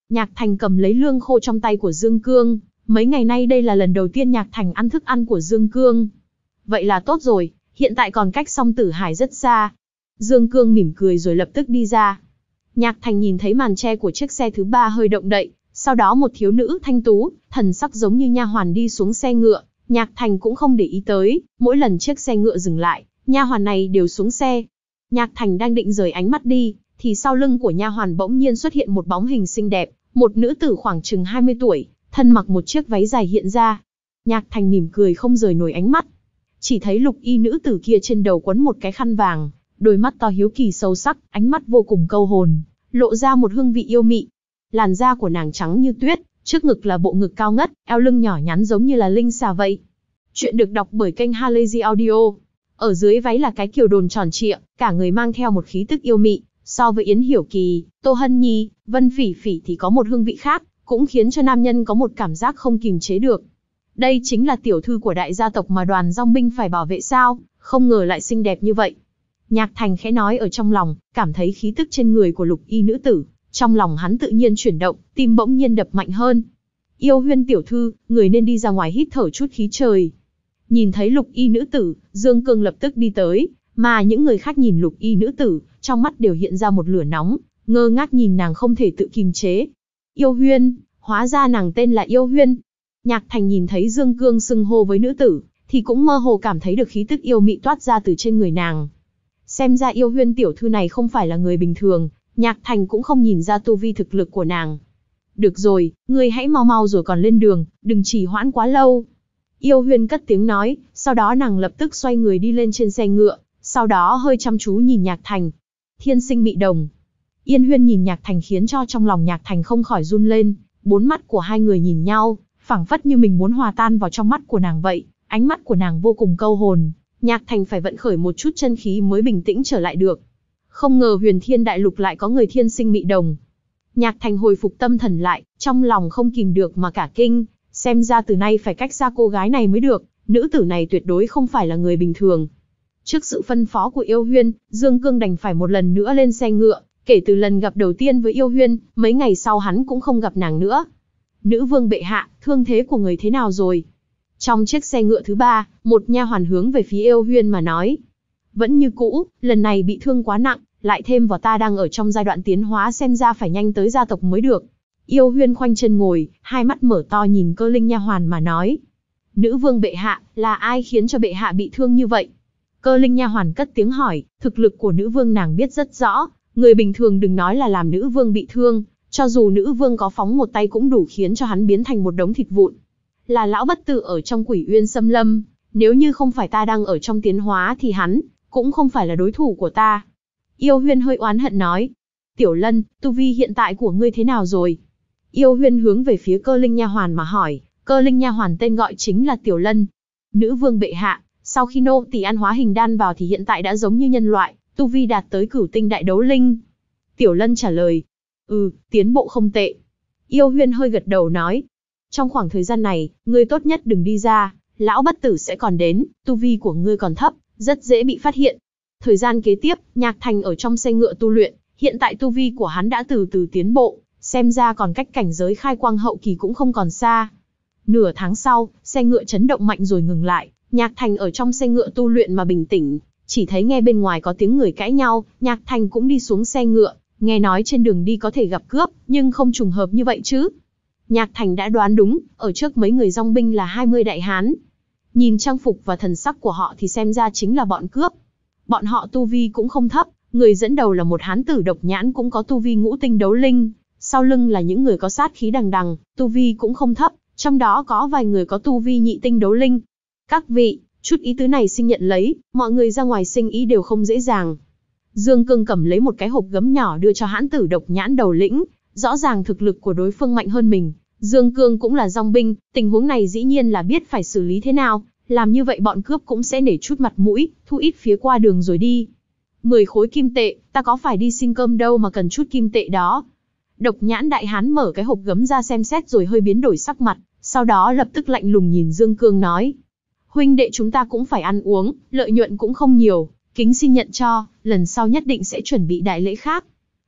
Nhạc Thành cầm lấy lương khô trong tay của Dương Cương, mấy ngày nay đây là lần đầu tiên Nhạc Thành ăn thức ăn của Dương Cương. Vậy là tốt rồi, hiện tại còn cách Song Tử Hải rất xa. Dương Cương mỉm cười rồi lập tức đi ra. Nhạc Thành nhìn thấy màn che của chiếc xe thứ ba hơi động đậy, sau đó một thiếu nữ thanh tú, thần sắc giống như nha hoàn đi xuống xe ngựa. Nhạc Thành cũng không để ý tới, mỗi lần chiếc xe ngựa dừng lại, nha hoàn này đều xuống xe. Nhạc Thành đang định rời ánh mắt đi, thì sau lưng của nha hoàn bỗng nhiên xuất hiện một bóng hình xinh đẹp, một nữ tử khoảng chừng hai mươi tuổi, thân mặc một chiếc váy dài hiện ra. Nhạc Thành mỉm cười không rời nổi ánh mắt. Chỉ thấy lục y nữ tử kia trên đầu quấn một cái khăn vàng, đôi mắt to hiếu kỳ sâu sắc, ánh mắt vô cùng câu hồn, lộ ra một hương vị yêu mị. Làn da của nàng trắng như tuyết, trước ngực là bộ ngực cao ngất, eo lưng nhỏ nhắn giống như là linh xà vậy. Chuyện được đọc bởi kênh Halazy Audio. Ở dưới váy là cái kiều đồn tròn trịa, cả người mang theo một khí tức yêu mị. So với Yến Hiểu Kỳ, Tô Hân Nhi, Vân Phỉ Phỉ thì có một hương vị khác, cũng khiến cho nam nhân có một cảm giác không kìm chế được. Đây chính là tiểu thư của đại gia tộc mà đoàn dòng binh phải bảo vệ sao, không ngờ lại xinh đẹp như vậy. Nhạc Thành khẽ nói ở trong lòng, cảm thấy khí tức trên người của lục y nữ tử. Trong lòng hắn tự nhiên chuyển động, tim bỗng nhiên đập mạnh hơn. Yêu Huyên tiểu thư, người nên đi ra ngoài hít thở chút khí trời. Nhìn thấy lục y nữ tử, Dương Cương lập tức đi tới, mà những người khác nhìn lục y nữ tử, trong mắt đều hiện ra một lửa nóng, ngơ ngác nhìn nàng không thể tự kiềm chế. Yêu Huyên, hóa ra nàng tên là Yêu Huyên. Nhạc Thành nhìn thấy Dương Cương xưng hô với nữ tử, thì cũng mơ hồ cảm thấy được khí tức yêu mị toát ra từ trên người nàng. Xem ra Yêu Huyên tiểu thư này không phải là người bình thường. Nhạc Thành cũng không nhìn ra tu vi thực lực của nàng. Được rồi, ngươi hãy mau mau rồi còn lên đường, đừng trì hoãn quá lâu. Yêu Huyên cất tiếng nói, sau đó nàng lập tức xoay người đi lên trên xe ngựa, sau đó hơi chăm chú nhìn Nhạc Thành. Thiên sinh mị đồng. Yên Huyên nhìn Nhạc Thành khiến cho trong lòng Nhạc Thành không khỏi run lên, bốn mắt của hai người nhìn nhau, phảng phất như mình muốn hòa tan vào trong mắt của nàng vậy, ánh mắt của nàng vô cùng câu hồn. Nhạc Thành phải vận khởi một chút chân khí mới bình tĩnh trở lại được. Không ngờ Huyền Thiên Đại Lục lại có người thiên sinh mị đồng. Nhạc Thành hồi phục tâm thần lại, trong lòng không kìm được mà cả kinh, xem ra từ nay phải cách xa cô gái này mới được, nữ tử này tuyệt đối không phải là người bình thường. Trước sự phân phó của Yêu Huyên, Dương Cương đành phải một lần nữa lên xe ngựa, kể từ lần gặp đầu tiên với Yêu Huyên, mấy ngày sau hắn cũng không gặp nàng nữa. Nữ vương bệ hạ, thương thế của người thế nào rồi? Trong chiếc xe ngựa thứ ba, một nha hoàn hướng về phía Yêu Huyên mà nói. Vẫn như cũ, lần này bị thương quá nặng, lại thêm vào ta đang ở trong giai đoạn tiến hóa xem ra phải nhanh tới gia tộc mới được. Yêu Huyên khoanh chân ngồi, hai mắt mở to nhìn Cơ Linh nha hoàn mà nói. Nữ vương bệ hạ, là ai khiến cho bệ hạ bị thương như vậy? Cơ Linh nha hoàn cất tiếng hỏi, thực lực của nữ vương nàng biết rất rõ, người bình thường đừng nói là làm nữ vương bị thương, cho dù nữ vương có phóng một tay cũng đủ khiến cho hắn biến thành một đống thịt vụn. Là lão bất tử ở trong Quỷ Uyên Xâm Lâm, nếu như không phải ta đang ở trong tiến hóa thì hắn cũng không phải là đối thủ của ta. Yêu Huyên hơi oán hận nói. Tiểu Lân, tu vi hiện tại của ngươi thế nào rồi? Yêu Huyên hướng về phía Cơ Linh nha hoàn mà hỏi. Cơ Linh nha hoàn tên gọi chính là Tiểu Lân. Nữ vương bệ hạ, sau khi nô tỳ ăn hóa hình đan vào thì hiện tại đã giống như nhân loại, tu vi đạt tới cửu tinh đại đấu linh. Tiểu Lân trả lời. Ừ, tiến bộ không tệ. Yêu Huyên hơi gật đầu nói. Trong khoảng thời gian này, ngươi tốt nhất đừng đi ra, lão bất tử sẽ còn đến, tu vi của ngươi còn thấp, rất dễ bị phát hiện. Thời gian kế tiếp, Nhạc Thành ở trong xe ngựa tu luyện, hiện tại tu vi của hắn đã từ từ tiến bộ, xem ra còn cách cảnh giới khai quang hậu kỳ cũng không còn xa. Nửa tháng sau, xe ngựa chấn động mạnh rồi ngừng lại, Nhạc Thành ở trong xe ngựa tu luyện mà bình tĩnh, chỉ thấy nghe bên ngoài có tiếng người cãi nhau, Nhạc Thành cũng đi xuống xe ngựa, nghe nói trên đường đi có thể gặp cướp, nhưng không trùng hợp như vậy chứ. Nhạc Thành đã đoán đúng, ở trước mấy người dòng binh là hai mươi đại hán. Nhìn trang phục và thần sắc của họ thì xem ra chính là bọn cướp. Bọn họ tu vi cũng không thấp, người dẫn đầu là một hán tử độc nhãn cũng có tu vi ngũ tinh đấu linh, sau lưng là những người có sát khí đằng đằng, tu vi cũng không thấp, trong đó có vài người có tu vi nhị tinh đấu linh. Các vị, chút ý tứ này xin nhận lấy, mọi người ra ngoài sinh ý đều không dễ dàng. Dương Cương cầm lấy một cái hộp gấm nhỏ đưa cho hãn tử độc nhãn đầu lĩnh, rõ ràng thực lực của đối phương mạnh hơn mình. Dương Cương cũng là dòng binh, tình huống này dĩ nhiên là biết phải xử lý thế nào, làm như vậy bọn cướp cũng sẽ nể chút mặt mũi, thu ít phía qua đường rồi đi. Mười khối kim tệ, ta có phải đi xin cơm đâu mà cần chút kim tệ đó. Độc nhãn đại hán mở cái hộp gấm ra xem xét rồi hơi biến đổi sắc mặt, sau đó lập tức lạnh lùng nhìn Dương Cương nói. Huynh đệ chúng ta cũng phải ăn uống, lợi nhuận cũng không nhiều, kính xin nhận cho, lần sau nhất định sẽ chuẩn bị đại lễ khác.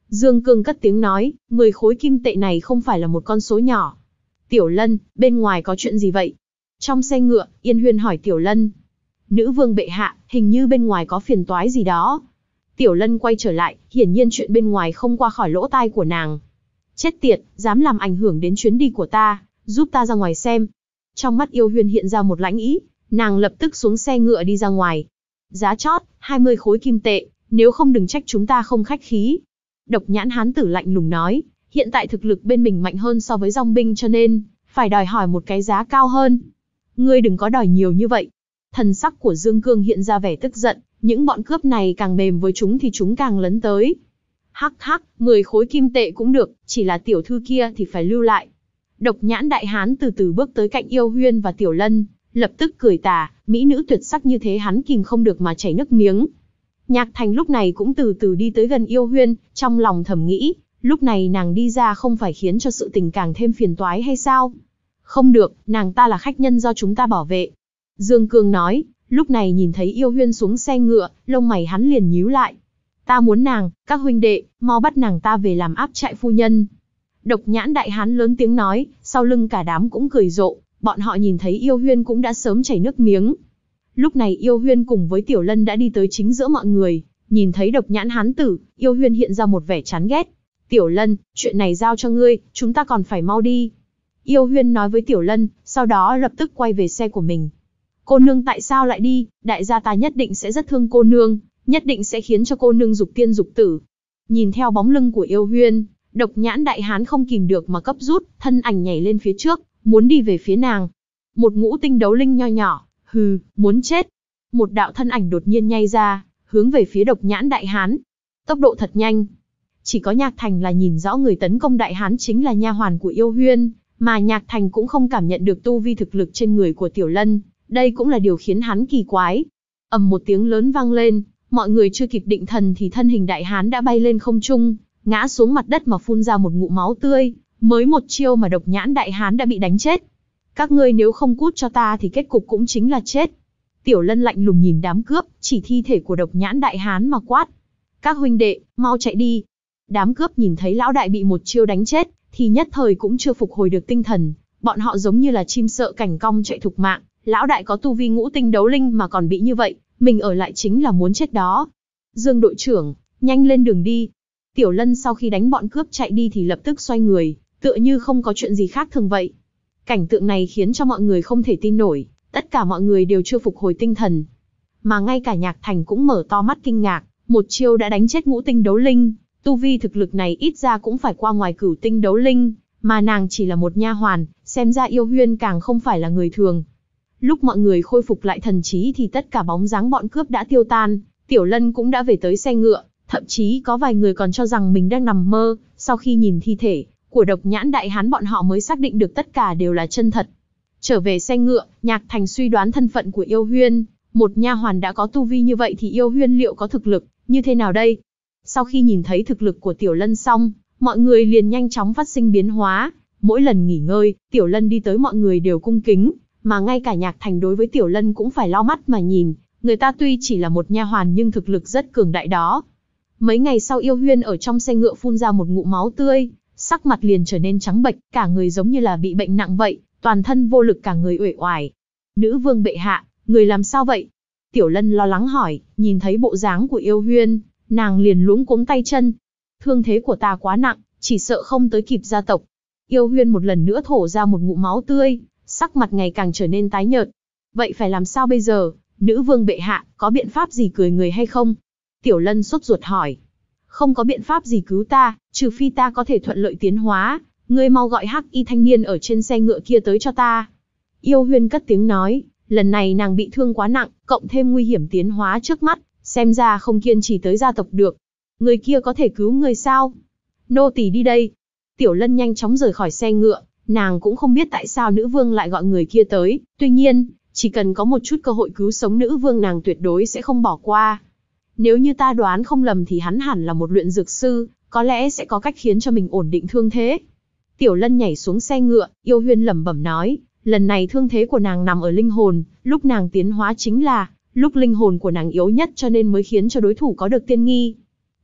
Dương Cương cất tiếng nói, mười khối kim tệ này không phải là một con số nhỏ. Tiểu Lân, bên ngoài có chuyện gì vậy? Trong xe ngựa, Yên Huyên hỏi Tiểu Lân. Nữ vương bệ hạ, hình như bên ngoài có phiền toái gì đó. Tiểu Lân quay trở lại, hiển nhiên chuyện bên ngoài không qua khỏi lỗ tai của nàng. Chết tiệt, dám làm ảnh hưởng đến chuyến đi của ta, giúp ta ra ngoài xem. Trong mắt Yêu Huyên hiện ra một lãnh ý, nàng lập tức xuống xe ngựa đi ra ngoài. Giá chót, hai mươi khối kim tệ, nếu không đừng trách chúng ta không khách khí. Độc Nhãn hán tử lạnh lùng nói, hiện tại thực lực bên mình mạnh hơn so với dòng binh cho nên, phải đòi hỏi một cái giá cao hơn. Ngươi đừng có đòi nhiều như vậy. Thần sắc của Dương Cương hiện ra vẻ tức giận, những bọn cướp này càng mềm với chúng thì chúng càng lấn tới. Hắc hắc, mười khối kim tệ cũng được, chỉ là tiểu thư kia thì phải lưu lại. Độc Nhãn đại hán từ từ bước tới cạnh Yêu Huyên và Tiểu Lân, lập tức cười tà, mỹ nữ tuyệt sắc như thế hắn kìm không được mà chảy nước miếng. Nhạc Thành lúc này cũng từ từ đi tới gần Yêu Huyên, trong lòng thầm nghĩ, lúc này nàng đi ra không phải khiến cho sự tình càng thêm phiền toái hay sao? Không được, nàng ta là khách nhân do chúng ta bảo vệ. Dương Cương nói, lúc này nhìn thấy Yêu Huyên xuống xe ngựa, lông mày hắn liền nhíu lại. Ta muốn nàng, các huynh đệ, mau bắt nàng ta về làm áp trại phu nhân. Độc Nhãn đại hán lớn tiếng nói, sau lưng cả đám cũng cười rộ, bọn họ nhìn thấy Yêu Huyên cũng đã sớm chảy nước miếng. Lúc này Yêu Huyên cùng với Tiểu Lân đã đi tới chính giữa mọi người, nhìn thấy Độc Nhãn hán tử, Yêu Huyên hiện ra một vẻ chán ghét. Tiểu Lân, chuyện này giao cho ngươi, chúng ta còn phải mau đi. Yêu Huyên nói với Tiểu Lân, sau đó lập tức quay về xe của mình. Cô nương tại sao lại đi, đại gia ta nhất định sẽ rất thương cô nương, nhất định sẽ khiến cho cô nương dục tiên dục tử. Nhìn theo bóng lưng của Yêu Huyên, Độc Nhãn đại hán không kìm được mà cấp rút, thân ảnh nhảy lên phía trước, muốn đi về phía nàng. Một ngũ tinh đấu linh nho nhỏ, hừ, muốn chết. Một đạo thân ảnh đột nhiên nhảy ra, hướng về phía Độc Nhãn đại hán. Tốc độ thật nhanh. Chỉ có Nhạc Thành là nhìn rõ người tấn công đại hán chính là nha hoàn của Yêu Huyên, mà Nhạc Thành cũng không cảm nhận được tu vi thực lực trên người của Tiểu Lân, đây cũng là điều khiến hắn kỳ quái. Ầm một tiếng lớn vang lên, mọi người chưa kịp định thần thì thân hình đại hán đã bay lên không trung, ngã xuống mặt đất mà phun ra một ngụm máu tươi, mới một chiêu mà Độc Nhãn đại hán đã bị đánh chết. Các ngươi nếu không cút cho ta thì kết cục cũng chính là chết. Tiểu Lân lạnh lùng nhìn đám cướp, chỉ thi thể của Độc Nhãn đại hán mà quát. Các huynh đệ, mau chạy đi. Đám cướp nhìn thấy lão đại bị một chiêu đánh chết, thì nhất thời cũng chưa phục hồi được tinh thần, bọn họ giống như là chim sợ cảnh cong chạy thục mạng, lão đại có tu vi ngũ tinh đấu linh mà còn bị như vậy, mình ở lại chính là muốn chết đó. Dương đội trưởng, nhanh lên đường đi. Tiểu Lân sau khi đánh bọn cướp chạy đi thì lập tức xoay người, tựa như không có chuyện gì khác thường vậy. Cảnh tượng này khiến cho mọi người không thể tin nổi, tất cả mọi người đều chưa phục hồi tinh thần. Mà ngay cả Nhạc Thành cũng mở to mắt kinh ngạc, một chiêu đã đánh chết ngũ tinh đấu linh. Tu vi thực lực này ít ra cũng phải qua ngoài cửu tinh đấu linh, mà nàng chỉ là một nha hoàn, xem ra Yêu Huyên càng không phải là người thường. Lúc mọi người khôi phục lại thần trí thì tất cả bóng dáng bọn cướp đã tiêu tan, Tiểu Lân cũng đã về tới xe ngựa, thậm chí có vài người còn cho rằng mình đang nằm mơ, sau khi nhìn thi thể của Độc Nhãn đại hán bọn họ mới xác định được tất cả đều là chân thật. Trở về xe ngựa, Nhạc Thành suy đoán thân phận của Yêu Huyên, một nha hoàn đã có tu vi như vậy thì Yêu Huyên liệu có thực lực như thế nào đây? Sau khi nhìn thấy thực lực của Tiểu Lân xong, mọi người liền nhanh chóng phát sinh biến hóa. Mỗi lần nghỉ ngơi, Tiểu Lân đi tới mọi người đều cung kính, mà ngay cả Nhạc Thành đối với Tiểu Lân cũng phải lau mắt mà nhìn. Người ta tuy chỉ là một nha hoàn nhưng thực lực rất cường đại đó. Mấy ngày sau Yêu Huyên ở trong xe ngựa phun ra một ngụm máu tươi, sắc mặt liền trở nên trắng bệch, cả người giống như là bị bệnh nặng vậy, toàn thân vô lực cả người uể oải. Nữ vương bệ hạ, người làm sao vậy? Tiểu Lân lo lắng hỏi, nhìn thấy bộ dáng của Yêu Huyên, nàng liền luống cuống tay chân. Thương thế của ta quá nặng, chỉ sợ không tới kịp gia tộc. Yêu Huyên một lần nữa thổ ra một ngụm máu tươi, sắc mặt ngày càng trở nên tái nhợt. Vậy phải làm sao bây giờ? Nữ vương bệ hạ, có biện pháp gì cười người hay không? Tiểu Lân sốt ruột hỏi. Không có biện pháp gì cứu ta, trừ phi ta có thể thuận lợi tiến hóa. Ngươi mau gọi hắc y thanh niên ở trên xe ngựa kia tới cho ta. Yêu Huyên cất tiếng nói, lần này nàng bị thương quá nặng, cộng thêm nguy hiểm tiến hóa trước mắt, xem ra không kiên trì tới gia tộc được. Người kia có thể cứu người sao? Nô tỳ đi đây. Tiểu Lân nhanh chóng rời khỏi xe ngựa, nàng cũng không biết tại sao nữ vương lại gọi người kia tới, tuy nhiên, chỉ cần có một chút cơ hội cứu sống nữ vương nàng tuyệt đối sẽ không bỏ qua. Nếu như ta đoán không lầm thì hắn hẳn là một luyện dược sư, có lẽ sẽ có cách khiến cho mình ổn định thương thế. Tiểu Lân nhảy xuống xe ngựa, Yêu Huyên lẩm bẩm nói, lần này thương thế của nàng nằm ở linh hồn, lúc nàng tiến hóa chính là lúc linh hồn của nàng yếu nhất cho nên mới khiến cho đối thủ có được tiên nghi.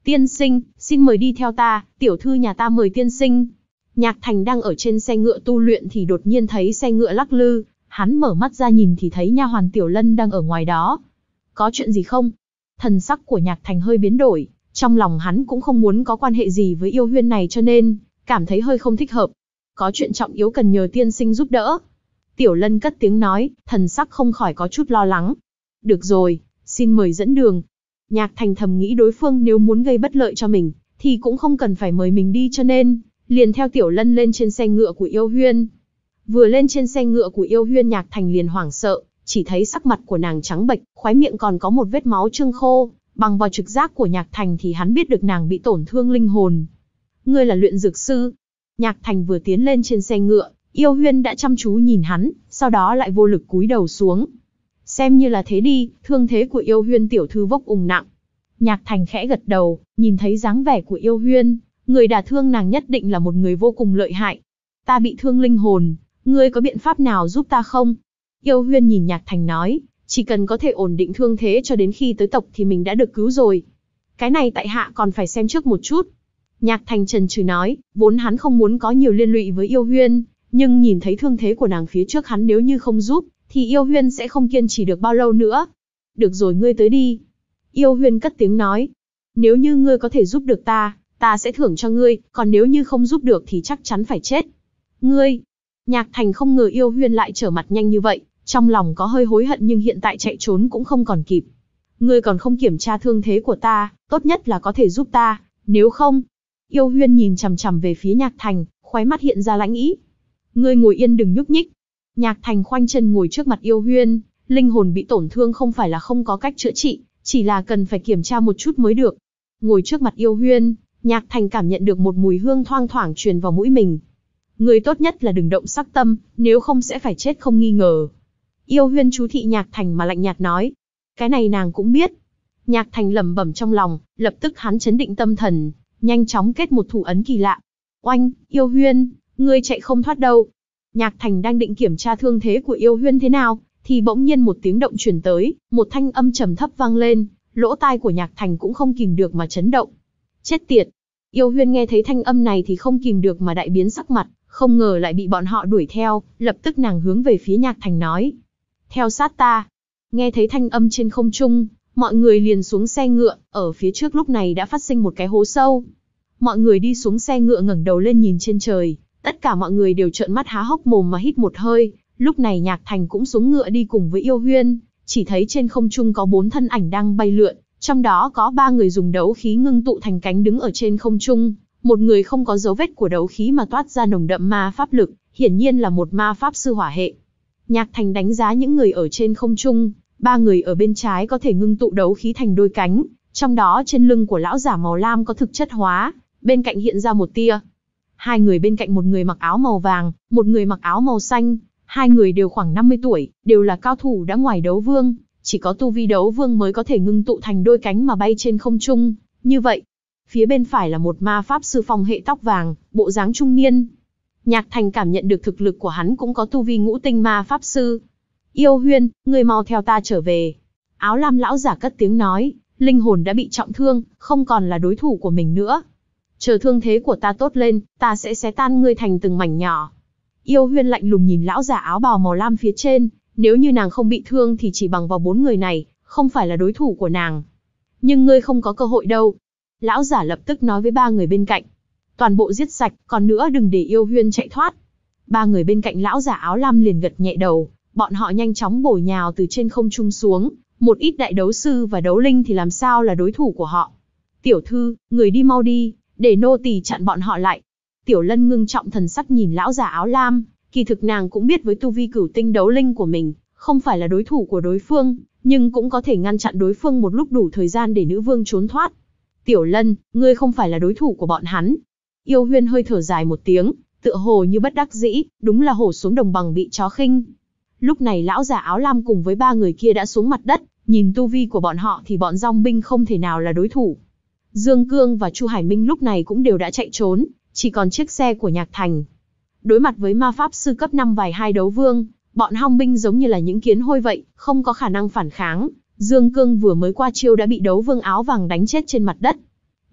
Tiên sinh, xin mời đi theo ta, tiểu thư nhà ta mời tiên sinh. Nhạc Thành đang ở trên xe ngựa tu luyện thì đột nhiên thấy xe ngựa lắc lư, hắn mở mắt ra nhìn thì thấy nha hoàn Tiểu Lân đang ở ngoài đó. Có chuyện gì không? Thần sắc của Nhạc Thành hơi biến đổi, trong lòng hắn cũng không muốn có quan hệ gì với yêu huyên này cho nên, cảm thấy hơi không thích hợp. Có chuyện trọng yếu cần nhờ tiên sinh giúp đỡ. Tiểu Lân cất tiếng nói, thần sắc không khỏi có chút lo lắng. Được rồi, xin mời dẫn đường. Nhạc Thành thầm nghĩ đối phương nếu muốn gây bất lợi cho mình, thì cũng không cần phải mời mình đi cho nên, liền theo Tiểu Lân lên trên xe ngựa của yêu huyên. Vừa lên trên xe ngựa của yêu huyên Nhạc Thành liền hoảng sợ, chỉ thấy sắc mặt của nàng trắng bệch, khóe miệng còn có một vết máu trương khô, bằng vào trực giác của Nhạc Thành thì hắn biết được nàng bị tổn thương linh hồn. Ngươi là luyện dược sư? Nhạc Thành vừa tiến lên trên xe ngựa, yêu huyên đã chăm chú nhìn hắn, sau đó lại vô lực cúi đầu xuống. Xem như là thế đi, thương thế của yêu huyên tiểu thư vốc ùng nặng. Nhạc Thành khẽ gật đầu, nhìn thấy dáng vẻ của yêu huyên, người đả thương nàng nhất định là một người vô cùng lợi hại. Ta bị thương linh hồn, ngươi có biện pháp nào giúp ta không? Yêu huyên nhìn Nhạc Thành nói, chỉ cần có thể ổn định thương thế cho đến khi tới tộc thì mình đã được cứu rồi. Cái này tại hạ còn phải xem trước một chút. Nhạc Thành chần chừ nói, vốn hắn không muốn có nhiều liên lụy với yêu huyên, nhưng nhìn thấy thương thế của nàng phía trước hắn nếu như không giúp, thì yêu huyên sẽ không kiên trì được bao lâu nữa. Được rồi, ngươi tới đi. Yêu huyên cất tiếng nói, nếu như ngươi có thể giúp được ta, ta sẽ thưởng cho ngươi, còn nếu như không giúp được thì chắc chắn phải chết. Ngươi, Nhạc Thành không ngờ yêu huyên lại trở mặt nhanh như vậy, trong lòng có hơi hối hận nhưng hiện tại chạy trốn cũng không còn kịp. Ngươi còn không kiểm tra thương thế của ta, tốt nhất là có thể giúp ta, nếu không. Yêu huyên nhìn chằm chằm về phía Nhạc Thành, khóe mắt hiện ra lãnh ý. Ngươi ngồi yên đừng nhúc nhích. Nhạc Thành khoanh chân ngồi trước mặt yêu huyên, linh hồn bị tổn thương không phải là không có cách chữa trị, chỉ là cần phải kiểm tra một chút mới được. Ngồi trước mặt yêu huyên, Nhạc Thành cảm nhận được một mùi hương thoang thoảng truyền vào mũi mình. Người tốt nhất là đừng động sắc tâm, nếu không sẽ phải chết không nghi ngờ. Yêu huyên chú thị Nhạc Thành mà lạnh nhạt nói. Cái này nàng cũng biết. Nhạc Thành lẩm bẩm trong lòng, lập tức hắn chấn định tâm thần, nhanh chóng kết một thủ ấn kỳ lạ. Oanh, yêu huyên, ngươi chạy không thoát đâu. Nhạc Thành đang định kiểm tra thương thế của yêu huyên thế nào, thì bỗng nhiên một tiếng động truyền tới, một thanh âm trầm thấp vang lên, lỗ tai của Nhạc Thành cũng không kìm được mà chấn động. Chết tiệt! Yêu huyên nghe thấy thanh âm này thì không kìm được mà đại biến sắc mặt, không ngờ lại bị bọn họ đuổi theo, lập tức nàng hướng về phía Nhạc Thành nói. Theo sát ta. Nghe thấy thanh âm trên không trung, mọi người liền xuống xe ngựa, ở phía trước lúc này đã phát sinh một cái hố sâu. Mọi người đi xuống xe ngựa ngẩng đầu lên nhìn trên trời, tất cả mọi người đều trợn mắt há hốc mồm mà hít một hơi, lúc này Nhạc Thành cũng xuống ngựa đi cùng với yêu huyên, chỉ thấy trên không trung có bốn thân ảnh đang bay lượn, trong đó có ba người dùng đấu khí ngưng tụ thành cánh đứng ở trên không trung, một người không có dấu vết của đấu khí mà toát ra nồng đậm ma pháp lực, hiển nhiên là một ma pháp sư hỏa hệ. Nhạc Thành đánh giá những người ở trên không trung, ba người ở bên trái có thể ngưng tụ đấu khí thành đôi cánh, trong đó trên lưng của lão giả màu lam có thực chất hóa, bên cạnh hiện ra một tia. Hai người bên cạnh, một người mặc áo màu vàng, một người mặc áo màu xanh, hai người đều khoảng năm mươi tuổi, đều là cao thủ đã ngoài đấu vương, chỉ có tu vi đấu vương mới có thể ngưng tụ thành đôi cánh mà bay trên không trung, như vậy. Phía bên phải là một ma pháp sư phong hệ tóc vàng, bộ dáng trung niên. Nhạc Thành cảm nhận được thực lực của hắn cũng có tu vi ngũ tinh ma pháp sư. Yêu huyên, ngươi mau theo ta trở về. Áo lam lão giả cất tiếng nói, linh hồn đã bị trọng thương, không còn là đối thủ của mình nữa. Chờ thương thế của ta tốt lên, ta sẽ xé tan ngươi thành từng mảnh nhỏ. Yêu huyên lạnh lùng nhìn lão giả áo bào màu lam phía trên, nếu như nàng không bị thương thì chỉ bằng vào bốn người này, không phải là đối thủ của nàng. Nhưng ngươi không có cơ hội đâu. Lão giả lập tức nói với ba người bên cạnh. Toàn bộ giết sạch, còn nữa đừng để yêu huyên chạy thoát. Ba người bên cạnh lão giả áo lam liền gật nhẹ đầu, bọn họ nhanh chóng bổ nhào từ trên không trung xuống, một ít đại đấu sư và đấu linh thì làm sao là đối thủ của họ. Tiểu thư, người đi mau đi, để nô tỳ chặn bọn họ lại. Tiểu Lân ngưng trọng thần sắc nhìn lão giả áo lam, kỳ thực nàng cũng biết với tu vi cửu tinh đấu linh của mình, không phải là đối thủ của đối phương, nhưng cũng có thể ngăn chặn đối phương một lúc đủ thời gian để nữ vương trốn thoát. Tiểu Lân, ngươi không phải là đối thủ của bọn hắn. Yêu huyên hơi thở dài một tiếng, tựa hồ như bất đắc dĩ, đúng là hổ xuống đồng bằng bị chó khinh. Lúc này lão giả áo lam cùng với ba người kia đã xuống mặt đất, nhìn tu vi của bọn họ thì bọn dòng binh không thể nào là đối thủ. Dương Cương và Chu Hải Minh lúc này cũng đều đã chạy trốn, chỉ còn chiếc xe của Nhạc Thành. Đối mặt với ma pháp sư cấp năm vài hai đấu vương, bọn hong binh giống như là những kiến hôi vậy, không có khả năng phản kháng. Dương Cương vừa mới qua chiêu đã bị đấu vương áo vàng đánh chết trên mặt đất.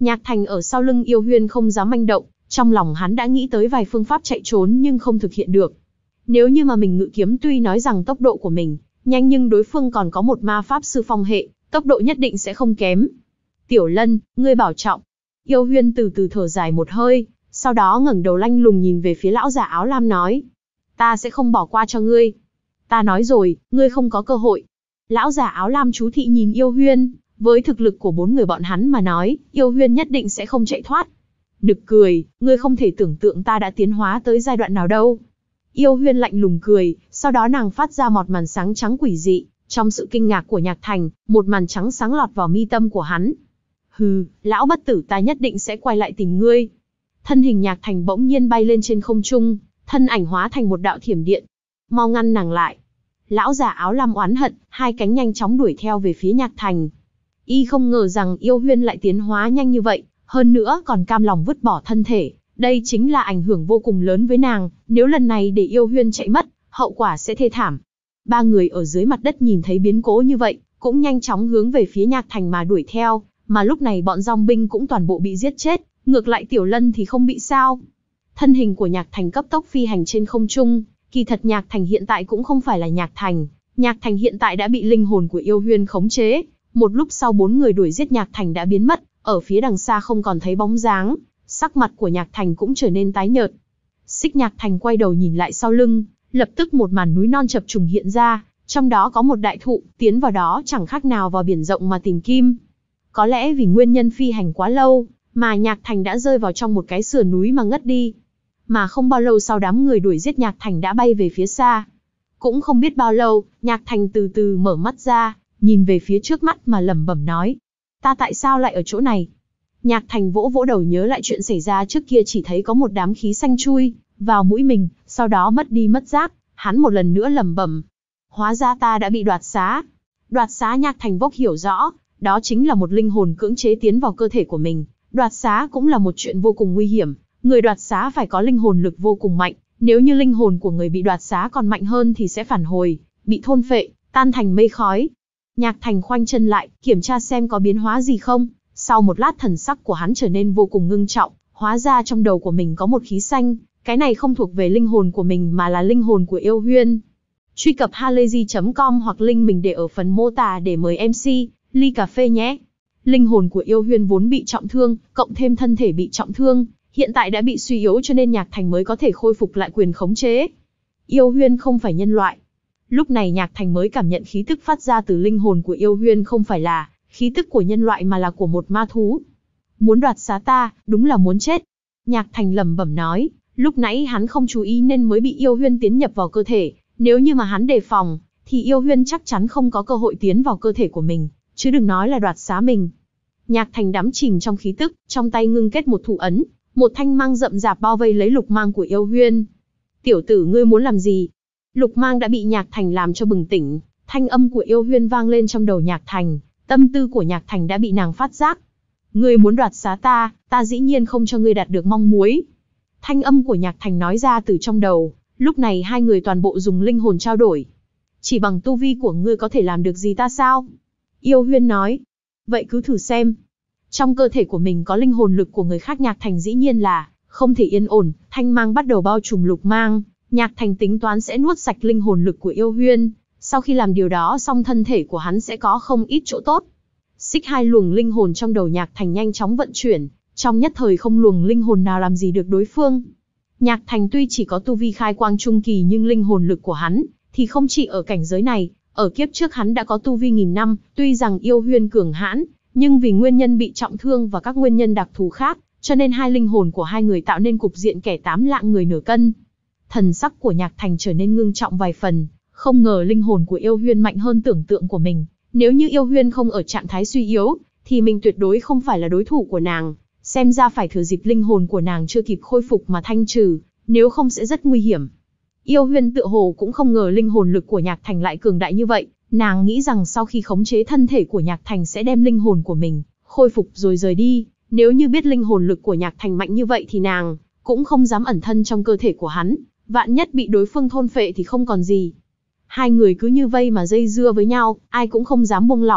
Nhạc Thành ở sau lưng Yêu Huyên không dám manh động, trong lòng hắn đã nghĩ tới vài phương pháp chạy trốn nhưng không thực hiện được. Nếu như mà mình ngự kiếm tuy nói rằng tốc độ của mình nhanh nhưng đối phương còn có một ma pháp sư phong hệ, tốc độ nhất định sẽ không kém. Tiểu Lân, ngươi bảo trọng. Yêu Huyên từ từ thở dài một hơi, sau đó ngẩng đầu lanh lùng nhìn về phía lão già áo lam nói. Ta sẽ không bỏ qua cho ngươi. Ta nói rồi, ngươi không có cơ hội. Lão già áo lam chú thị nhìn Yêu Huyên, với thực lực của bốn người bọn hắn mà nói, Yêu Huyên nhất định sẽ không chạy thoát. Nực cười, ngươi không thể tưởng tượng ta đã tiến hóa tới giai đoạn nào đâu. Yêu Huyên lạnh lùng cười, sau đó nàng phát ra một màn sáng trắng quỷ dị, trong sự kinh ngạc của Nhạc Thành, một màn trắng sáng lọt vào mi tâm của hắn. Hừ, lão bất tử ta nhất định sẽ quay lại tìm ngươi. Thân hình Nhạc Thành bỗng nhiên bay lên trên không trung, thân ảnh hóa thành một đạo thiểm điện. Mau ngăn nàng lại. Lão già áo lam oán hận, hai cánh nhanh chóng đuổi theo về phía Nhạc Thành. Y không ngờ rằng Yêu Huyên lại tiến hóa nhanh như vậy, hơn nữa còn cam lòng vứt bỏ thân thể. Đây chính là ảnh hưởng vô cùng lớn với nàng, nếu lần này để Yêu Huyên chạy mất, hậu quả sẽ thê thảm. Ba người ở dưới mặt đất nhìn thấy biến cố như vậy, cũng nhanh chóng hướng về phía Nhạc Thành mà đuổi theo, mà lúc này bọn dòng binh cũng toàn bộ bị giết chết, ngược lại Tiểu Lân thì không bị sao. Thân hình của Nhạc Thành cấp tốc phi hành trên không trung, kỳ thật Nhạc Thành hiện tại cũng không phải là Nhạc Thành, Nhạc Thành hiện tại đã bị linh hồn của Yêu Huyên khống chế. Một lúc sau bốn người đuổi giết Nhạc Thành đã biến mất, ở phía đằng xa không còn thấy bóng dáng, sắc mặt của Nhạc Thành cũng trở nên tái nhợt. Xích Nhạc Thành quay đầu nhìn lại sau lưng, lập tức một màn núi non chập trùng hiện ra, trong đó có một đại thụ, tiến vào đó chẳng khác nào vào biển rộng mà tìm kim. Có lẽ vì nguyên nhân phi hành quá lâu, mà Nhạc Thành đã rơi vào trong một cái sườn núi mà ngất đi. Mà không bao lâu sau đám người đuổi giết Nhạc Thành đã bay về phía xa. Cũng không biết bao lâu, Nhạc Thành từ từ mở mắt ra, nhìn về phía trước mắt mà lẩm bẩm nói. Ta tại sao lại ở chỗ này? Nhạc Thành vỗ vỗ đầu nhớ lại chuyện xảy ra trước kia, chỉ thấy có một đám khí xanh chui vào mũi mình, sau đó mất đi mất giác, hắn một lần nữa lẩm bẩm. Hóa ra ta đã bị đoạt xá. Đoạt xá Nhạc Thành vốc hiểu rõ, đó chính là một linh hồn cưỡng chế tiến vào cơ thể của mình. Đoạt xá cũng là một chuyện vô cùng nguy hiểm, người đoạt xá phải có linh hồn lực vô cùng mạnh, nếu như linh hồn của người bị đoạt xá còn mạnh hơn thì sẽ phản hồi, bị thôn phệ, tan thành mây khói. Nhạc Thành khoanh chân lại, kiểm tra xem có biến hóa gì không. Sau một lát thần sắc của hắn trở nên vô cùng ngưng trọng, hóa ra trong đầu của mình có một khí xanh, cái này không thuộc về linh hồn của mình mà là linh hồn của Yêu Huyên. Truy cập halayzi chấm com hoặc link mình để ở phần mô tả để mời em xê, ly cà phê nhé. Linh hồn của Yêu Huyên vốn bị trọng thương, cộng thêm thân thể bị trọng thương, hiện tại đã bị suy yếu cho nên Nhạc Thành mới có thể khôi phục lại quyền khống chế. Yêu Huyên không phải nhân loại. Lúc này Nhạc Thành mới cảm nhận khí tức phát ra từ linh hồn của Yêu Huyên không phải là khí tức của nhân loại mà là của một ma thú. Muốn đoạt xá ta, đúng là muốn chết. Nhạc Thành lẩm bẩm nói, lúc nãy hắn không chú ý nên mới bị Yêu Huyên tiến nhập vào cơ thể, nếu như mà hắn đề phòng, thì Yêu Huyên chắc chắn không có cơ hội tiến vào cơ thể của mình, chứ đừng nói là đoạt xá mình. Nhạc Thành đắm chìm trong khí tức, trong tay ngưng kết một thủ ấn, một thanh mang rậm rạp bao vây lấy lục mang của Yêu Huyên. Tiểu tử ngươi muốn làm gì? Lục mang đã bị Nhạc Thành làm cho bừng tỉnh, thanh âm của Yêu Huyên vang lên trong đầu Nhạc Thành, tâm tư của Nhạc Thành đã bị nàng phát giác. Ngươi muốn đoạt xá ta, ta dĩ nhiên không cho ngươi đạt được mong muốn. Thanh âm của Nhạc Thành nói ra từ trong đầu, lúc này hai người toàn bộ dùng linh hồn trao đổi. Chỉ bằng tu vi của ngươi có thể làm được gì ta sao? Yêu Huyên nói. Vậy cứ thử xem. Trong cơ thể của mình có linh hồn lực của người khác, Nhạc Thành dĩ nhiên là không thể yên ổn, thanh mang bắt đầu bao trùm lục mang. Nhạc Thành tính toán sẽ nuốt sạch linh hồn lực của Yêu Huyên, sau khi làm điều đó xong thân thể của hắn sẽ có không ít chỗ tốt. Xích hai luồng linh hồn trong đầu Nhạc Thành nhanh chóng vận chuyển, trong nhất thời không luồng linh hồn nào làm gì được đối phương. Nhạc Thành tuy chỉ có tu vi khai quang trung kỳ nhưng linh hồn lực của hắn thì không chỉ ở cảnh giới này, ở kiếp trước hắn đã có tu vi nghìn năm, tuy rằng Yêu Huyên cường hãn, nhưng vì nguyên nhân bị trọng thương và các nguyên nhân đặc thù khác, cho nên hai linh hồn của hai người tạo nên cục diện kẻ tám lạng người nửa cân. Thần sắc của Nhạc Thành trở nên ngưng trọng vài phần, không ngờ linh hồn của Yêu Huyên mạnh hơn tưởng tượng của mình. Nếu như Yêu Huyên không ở trạng thái suy yếu, thì mình tuyệt đối không phải là đối thủ của nàng. Xem ra phải thừa dịp linh hồn của nàng chưa kịp khôi phục mà thanh trừ, nếu không sẽ rất nguy hiểm. Yêu Huyên tựa hồ cũng không ngờ linh hồn lực của Nhạc Thành lại cường đại như vậy. Nàng nghĩ rằng sau khi khống chế thân thể của Nhạc Thành sẽ đem linh hồn của mình khôi phục rồi rời đi. Nếu như biết linh hồn lực của Nhạc Thành mạnh như vậy thì nàng cũng không dám ẩn thân trong cơ thể của hắn. Vạn nhất bị đối phương thôn phệ thì không còn gì. Hai người cứ như vây mà dây dưa với nhau, ai cũng không dám buông lỏng,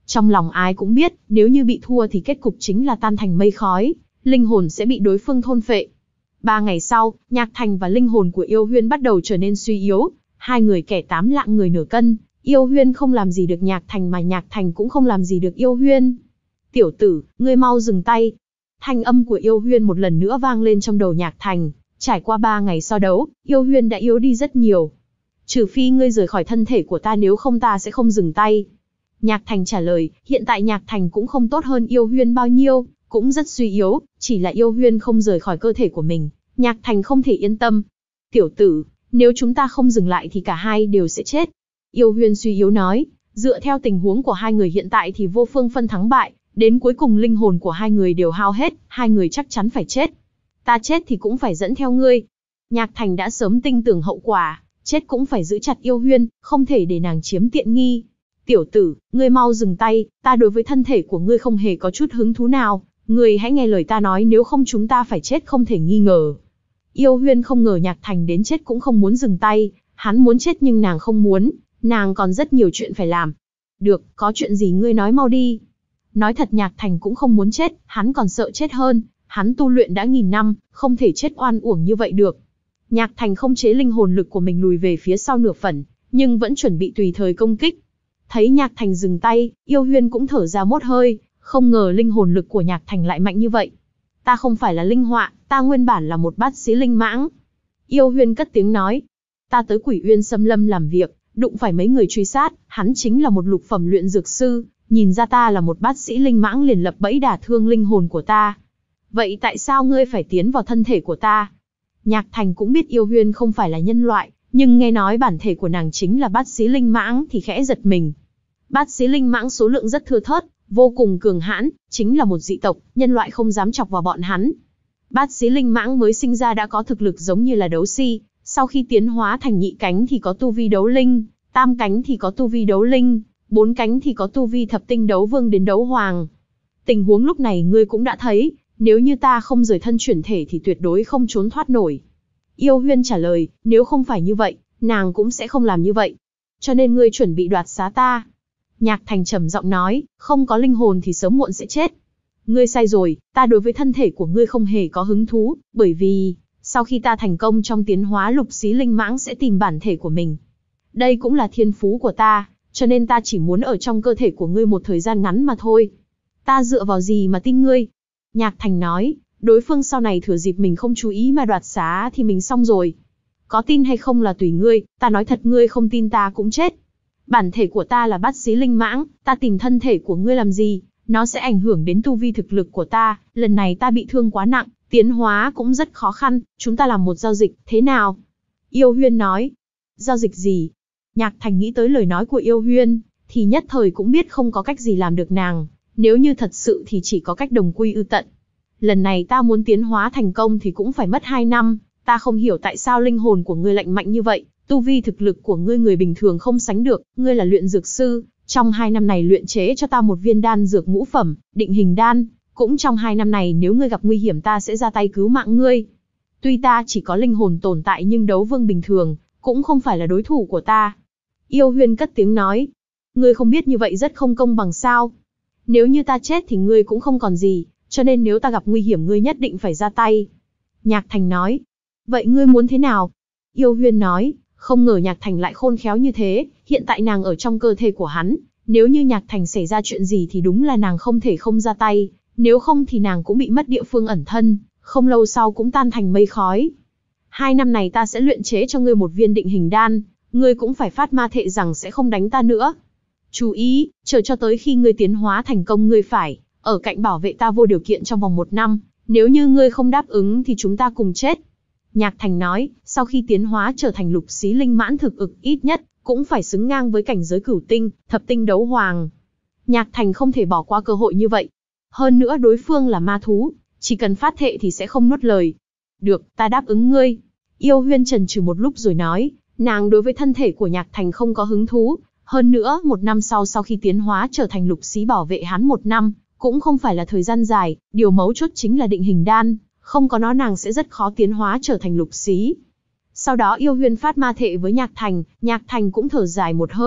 Trong lòng ai cũng biết, nếu như bị thua thì kết cục chính là tan thành mây khói, linh hồn sẽ bị đối phương thôn phệ. Ba ngày sau, Nhạc Thành và linh hồn của Yêu Huyên bắt đầu trở nên suy yếu, hai người kẻ tám lạng người nửa cân, Yêu Huyên không làm gì được Nhạc Thành mà Nhạc Thành cũng không làm gì được Yêu Huyên. Tiểu tử, ngươi mau dừng tay. Thanh âm của Yêu Huyên một lần nữa vang lên trong đầu Nhạc Thành, trải qua ba ngày so đấu, Yêu Huyên đã yếu đi rất nhiều. Trừ phi ngươi rời khỏi thân thể của ta, nếu không ta sẽ không dừng tay. Nhạc Thành trả lời, hiện tại Nhạc Thành cũng không tốt hơn Yêu Huyên bao nhiêu, cũng rất suy yếu, chỉ là Yêu Huyên không rời khỏi cơ thể của mình, Nhạc Thành không thể yên tâm. Tiểu tử, nếu chúng ta không dừng lại thì cả hai đều sẽ chết. Yêu Huyên suy yếu nói, dựa theo tình huống của hai người hiện tại thì vô phương phân thắng bại, đến cuối cùng linh hồn của hai người đều hao hết, hai người chắc chắn phải chết. Ta chết thì cũng phải dẫn theo ngươi. Nhạc Thành đã sớm tinh tưởng hậu quả, chết cũng phải giữ chặt Yêu Huyên, không thể để nàng chiếm tiện nghi. Tiểu tử, ngươi mau dừng tay, ta đối với thân thể của ngươi không hề có chút hứng thú nào, ngươi hãy nghe lời ta nói, nếu không chúng ta phải chết không thể nghi ngờ. Yêu Huyên không ngờ Nhạc Thành đến chết cũng không muốn dừng tay, hắn muốn chết nhưng nàng không muốn, nàng còn rất nhiều chuyện phải làm. Được, có chuyện gì ngươi nói mau đi. Nói thật Nhạc Thành cũng không muốn chết, hắn còn sợ chết hơn, hắn tu luyện đã nghìn năm, không thể chết oan uổng như vậy được. Nhạc Thành không chế linh hồn lực của mình lùi về phía sau nửa phần, nhưng vẫn chuẩn bị tùy thời công kích. Thấy Nhạc Thành dừng tay, Yêu Huyên cũng thở ra một hơi, không ngờ linh hồn lực của Nhạc Thành lại mạnh như vậy. Ta không phải là linh họa, ta nguyên bản là một bát xí linh mãng. Yêu Huyên cất tiếng nói, ta tới Quỷ Uyên Xâm Lâm làm việc, đụng phải mấy người truy sát, hắn chính là một lục phẩm luyện dược sư, nhìn ra ta là một bát sĩ linh mãng liền lập bẫy đả thương linh hồn của ta. Vậy tại sao ngươi phải tiến vào thân thể của ta? Nhạc Thành cũng biết Yêu Huyên không phải là nhân loại, nhưng nghe nói bản thể của nàng chính là bát sĩ linh mãng thì khẽ giật mình. Bát sĩ linh mãng số lượng rất thưa thớt, vô cùng cường hãn, chính là một dị tộc, nhân loại không dám chọc vào bọn hắn. Bát sĩ linh mãng mới sinh ra đã có thực lực giống như là đấu si, sau khi tiến hóa thành nhị cánh thì có tu vi đấu linh, tam cánh thì có tu vi đấu linh, bốn cánh thì có tu vi thập tinh đấu vương đến đấu hoàng. Tình huống lúc này ngươi cũng đã thấy, nếu như ta không rời thân chuyển thể thì tuyệt đối không trốn thoát nổi. Yêu Huyên trả lời, nếu không phải như vậy, nàng cũng sẽ không làm như vậy. Cho nên ngươi chuẩn bị đoạt xá ta. Nhạc Thành trầm giọng nói, không có linh hồn thì sớm muộn sẽ chết. Ngươi sai rồi, ta đối với thân thể của ngươi không hề có hứng thú, bởi vì, sau khi ta thành công trong tiến hóa lục xí linh mãng sẽ tìm bản thể của mình. Đây cũng là thiên phú của ta, cho nên ta chỉ muốn ở trong cơ thể của ngươi một thời gian ngắn mà thôi. Ta dựa vào gì mà tin ngươi? Nhạc Thành nói, đối phương sau này thừa dịp mình không chú ý mà đoạt xá thì mình xong rồi. Có tin hay không là tùy ngươi, ta nói thật ngươi không tin ta cũng chết. Bản thể của ta là bát xí linh mãng, ta tìm thân thể của ngươi làm gì? Nó sẽ ảnh hưởng đến tu vi thực lực của ta, lần này ta bị thương quá nặng, tiến hóa cũng rất khó khăn, chúng ta làm một giao dịch, thế nào? Yêu Huyên nói, giao dịch gì? Nhạc Thành nghĩ tới lời nói của Yêu Huyên, thì nhất thời cũng biết không có cách gì làm được nàng, nếu như thật sự thì chỉ có cách đồng quy ư tận. Lần này ta muốn tiến hóa thành công thì cũng phải mất hai năm, ta không hiểu tại sao linh hồn của ngươi lạnh mạnh như vậy, tu vi thực lực của ngươi người bình thường không sánh được, ngươi là luyện dược sư, trong hai năm này luyện chế cho ta một viên đan dược ngũ phẩm, định hình đan, cũng trong hai năm này nếu ngươi gặp nguy hiểm ta sẽ ra tay cứu mạng ngươi. Tuy ta chỉ có linh hồn tồn tại nhưng đấu vương bình thường, cũng không phải là đối thủ của ta. Yêu Huyên cất tiếng nói, ngươi không biết như vậy rất không công bằng sao? Nếu như ta chết thì ngươi cũng không còn gì, cho nên nếu ta gặp nguy hiểm ngươi nhất định phải ra tay. Nhạc Thành nói, vậy ngươi muốn thế nào? Yêu Huyên nói, không ngờ Nhạc Thành lại khôn khéo như thế, hiện tại nàng ở trong cơ thể của hắn, nếu như Nhạc Thành xảy ra chuyện gì thì đúng là nàng không thể không ra tay, nếu không thì nàng cũng bị mất địa phương ẩn thân, không lâu sau cũng tan thành mây khói. Hai năm này ta sẽ luyện chế cho ngươi một viên định hình đan, ngươi cũng phải phát ma thệ rằng sẽ không đánh ta nữa. Chú ý, chờ cho tới khi ngươi tiến hóa thành công ngươi phải ở cạnh bảo vệ ta vô điều kiện trong vòng một năm, nếu như ngươi không đáp ứng thì chúng ta cùng chết. Nhạc Thành nói, sau khi tiến hóa trở thành lục xí linh mãn thực ực ít nhất, cũng phải xứng ngang với cảnh giới cửu tinh, thập tinh đấu hoàng. Nhạc Thành không thể bỏ qua cơ hội như vậy. Hơn nữa đối phương là ma thú, chỉ cần phát thệ thì sẽ không nuốt lời. Được, ta đáp ứng ngươi. Yêu Huyên chần chừ một lúc rồi nói, nàng đối với thân thể của Nhạc Thành không có hứng thú. Hơn nữa, một năm sau sau khi tiến hóa trở thành lục xí bảo vệ hắn một năm, cũng không phải là thời gian dài, điều mấu chốt chính là định hình đan, không có nó nàng sẽ rất khó tiến hóa trở thành lục xí. Sau đó Yêu Huyên phát ma thệ với Nhạc Thành, Nhạc Thành cũng thở dài một hơi,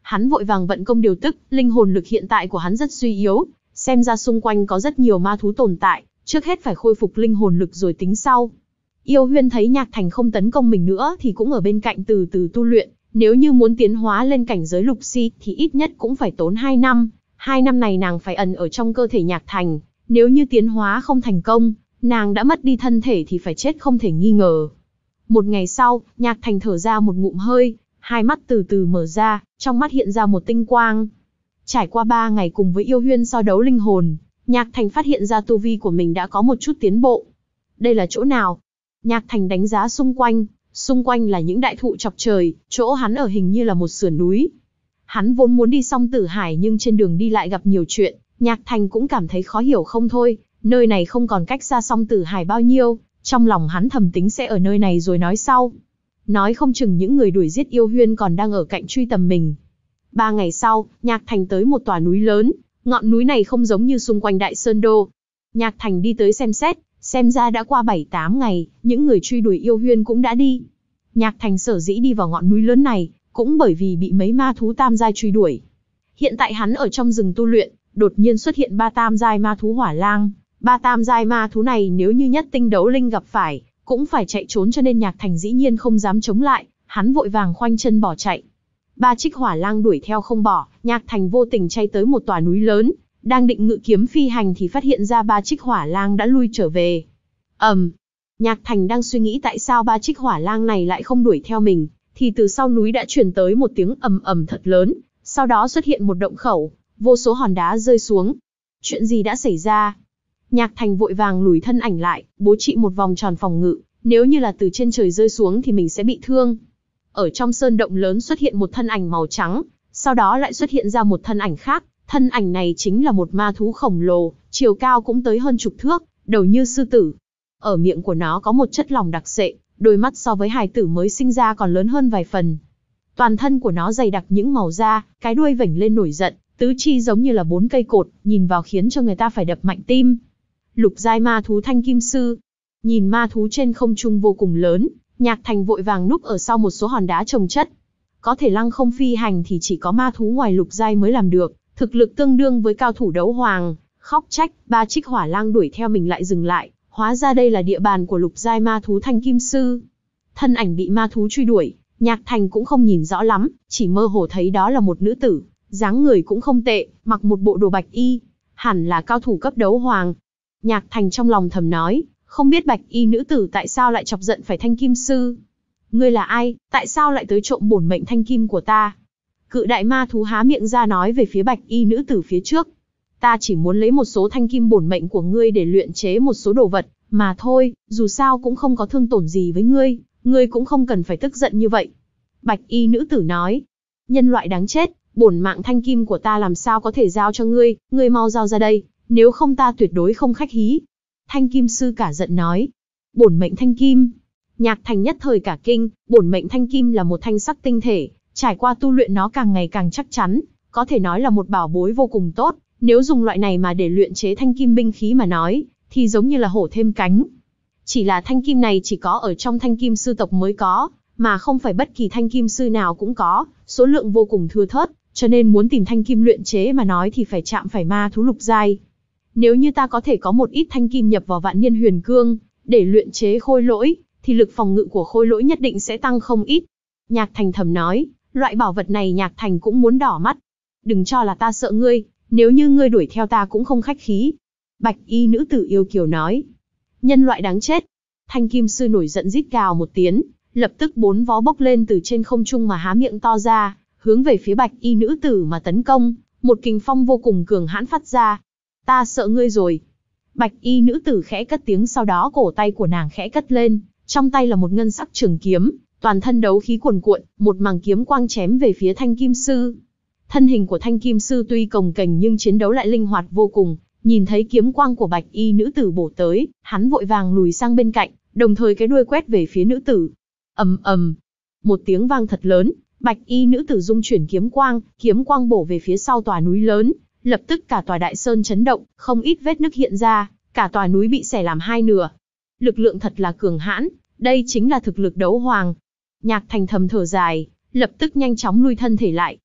Hắn vội vàng vận công điều tức, linh hồn lực hiện tại của hắn rất suy yếu, xem ra xung quanh có rất nhiều ma thú tồn tại, trước hết phải khôi phục linh hồn lực rồi tính sau. Yêu Huyên thấy Nhạc Thành không tấn công mình nữa thì cũng ở bên cạnh từ từ tu luyện, nếu như muốn tiến hóa lên cảnh giới lục si thì ít nhất cũng phải tốn hai năm, hai năm này nàng phải ẩn ở trong cơ thể Nhạc Thành, nếu như tiến hóa không thành công, nàng đã mất đi thân thể thì phải chết không thể nghi ngờ. Một ngày sau, Nhạc Thành thở ra một ngụm hơi, hai mắt từ từ mở ra, trong mắt hiện ra một tinh quang. Trải qua ba ngày cùng với Yêu Huyên so đấu linh hồn, Nhạc Thành phát hiện ra tu vi của mình đã có một chút tiến bộ. Đây là chỗ nào? Nhạc Thành đánh giá xung quanh, xung quanh là những đại thụ chọc trời, chỗ hắn ở hình như là một sườn núi. Hắn vốn muốn đi Song Tử Hải nhưng trên đường đi lại gặp nhiều chuyện, Nhạc Thành cũng cảm thấy khó hiểu không thôi, nơi này không còn cách xa Song Tử Hải bao nhiêu, trong lòng hắn thầm tính sẽ ở nơi này rồi nói sau. Nói không chừng những người đuổi giết Yêu Huyên còn đang ở cạnh truy tầm mình. Ba ngày sau, Nhạc Thành tới một tòa núi lớn, ngọn núi này không giống như xung quanh Đại Sơn Đô. Nhạc Thành đi tới xem xét, xem ra đã qua bảy tám ngày, những người truy đuổi Yêu Huyên cũng đã đi. Nhạc Thành sở dĩ đi vào ngọn núi lớn này, cũng bởi vì bị mấy ma thú tam giai truy đuổi. Hiện tại hắn ở trong rừng tu luyện, đột nhiên xuất hiện ba tam giai ma thú hỏa lang. Ba tam giai ma thú này nếu như nhất tinh đấu linh gặp phải, cũng phải chạy trốn, cho nên Nhạc Thành dĩ nhiên không dám chống lại, hắn vội vàng khoanh chân bỏ chạy. Ba trích hỏa lang đuổi theo không bỏ, Nhạc Thành vô tình chay tới một tòa núi lớn, đang định ngự kiếm phi hành thì phát hiện ra ba trích hỏa lang đã lui trở về. ầm, um, Nhạc Thành đang suy nghĩ tại sao ba trích hỏa lang này lại không đuổi theo mình, thì từ sau núi đã truyền tới một tiếng ầm ầm thật lớn, sau đó xuất hiện một động khẩu, vô số hòn đá rơi xuống. Chuyện gì đã xảy ra? Nhạc Thành vội vàng lùi thân ảnh lại, bố trí một vòng tròn phòng ngự, nếu như là từ trên trời rơi xuống thì mình sẽ bị thương. Ở trong sơn động lớn xuất hiện một thân ảnh màu trắng, sau đó lại xuất hiện ra một thân ảnh khác, thân ảnh này chính là một ma thú khổng lồ, chiều cao cũng tới hơn chục thước, đầu như sư tử. Ở miệng của nó có một chất lỏng đặc sệ, đôi mắt so với hài tử mới sinh ra còn lớn hơn vài phần. Toàn thân của nó dày đặc những màu da, cái đuôi vểnh lên nổi giận, tứ chi giống như là bốn cây cột, nhìn vào khiến cho người ta phải đập mạnh tim. Lục giai ma thú Thanh Kim Sư. Nhìn ma thú trên không trung vô cùng lớn, Nhạc Thành vội vàng núp ở sau một số hòn đá chồng chất. Có thể lăng không phi hành thì chỉ có ma thú ngoài lục giai mới làm được, thực lực tương đương với cao thủ đấu hoàng. Khóc trách, ba trích hỏa lang đuổi theo mình lại dừng lại, hóa ra đây là địa bàn của lục giai ma thú Thanh Kim Sư. Thân ảnh bị ma thú truy đuổi, Nhạc Thành cũng không nhìn rõ lắm, chỉ mơ hồ thấy đó là một nữ tử, dáng người cũng không tệ, mặc một bộ đồ bạch y, hẳn là cao thủ cấp đấu hoàng. Nhạc Thành trong lòng thầm nói, không biết bạch y nữ tử tại sao lại chọc giận phải Thanh Kim Sư. Ngươi là ai, tại sao lại tới trộm bổn mệnh thanh kim của ta? Cự đại ma thú há miệng ra nói về phía bạch y nữ tử phía trước. Ta chỉ muốn lấy một số thanh kim bổn mệnh của ngươi để luyện chế một số đồ vật, mà thôi, dù sao cũng không có thương tổn gì với ngươi, ngươi cũng không cần phải tức giận như vậy. Bạch y nữ tử nói, nhân loại đáng chết, bổn mạng thanh kim của ta làm sao có thể giao cho ngươi, ngươi mau giao ra đây, nếu không ta tuyệt đối không khách khí. Thanh Kim Sư cả giận nói, bổn mệnh thanh kim. Nhạc Thành nhất thời cả kinh, bổn mệnh thanh kim là một thanh sắc tinh thể, trải qua tu luyện nó càng ngày càng chắc chắn, có thể nói là một bảo bối vô cùng tốt, nếu dùng loại này mà để luyện chế thanh kim binh khí mà nói, thì giống như là hổ thêm cánh. Chỉ là thanh kim này chỉ có ở trong Thanh Kim Sư tộc mới có, mà không phải bất kỳ thanh kim sư nào cũng có, số lượng vô cùng thưa thớt, cho nên muốn tìm thanh kim luyện chế mà nói thì phải chạm phải ma thú lục giai. Nếu như ta có thể có một ít thanh kim nhập vào Vạn Niên Huyền Cương, để luyện chế khôi lỗi, thì lực phòng ngự của khôi lỗi nhất định sẽ tăng không ít. Nhạc Thành thầm nói, loại bảo vật này Nhạc Thành cũng muốn đỏ mắt. Đừng cho là ta sợ ngươi, nếu như ngươi đuổi theo ta cũng không khách khí. Bạch y nữ tử yêu kiều nói, nhân loại đáng chết. Thanh Kim Sư nổi giận rít gào một tiếng, lập tức bốn vó bốc lên từ trên không trung mà há miệng to ra, hướng về phía bạch y nữ tử mà tấn công, một kình phong vô cùng cường hãn phát ra. Ta sợ ngươi rồi. Bạch y nữ tử khẽ cất tiếng, sau đó cổ tay của nàng khẽ cất lên, trong tay là một ngân sắc trường kiếm, toàn thân đấu khí cuồn cuộn, một mảng kiếm quang chém về phía Thanh Kim Sư. Thân hình của Thanh Kim Sư tuy cồng kềnh nhưng chiến đấu lại linh hoạt vô cùng, nhìn thấy kiếm quang của bạch y nữ tử bổ tới, hắn vội vàng lùi sang bên cạnh, đồng thời cái đuôi quét về phía nữ tử. Ầm ầm, một tiếng vang thật lớn, bạch y nữ tử dung chuyển kiếm quang, kiếm quang bổ về phía sau tòa núi lớn, lập tức cả tòa đại sơn chấn động, không ít vết nứt hiện ra, cả tòa núi bị xẻ làm hai nửa. Lực lượng thật là cường hãn, đây chính là thực lực đấu hoàng. Nhạc Thành thầm thở dài, lập tức nhanh chóng lui thân thể lại.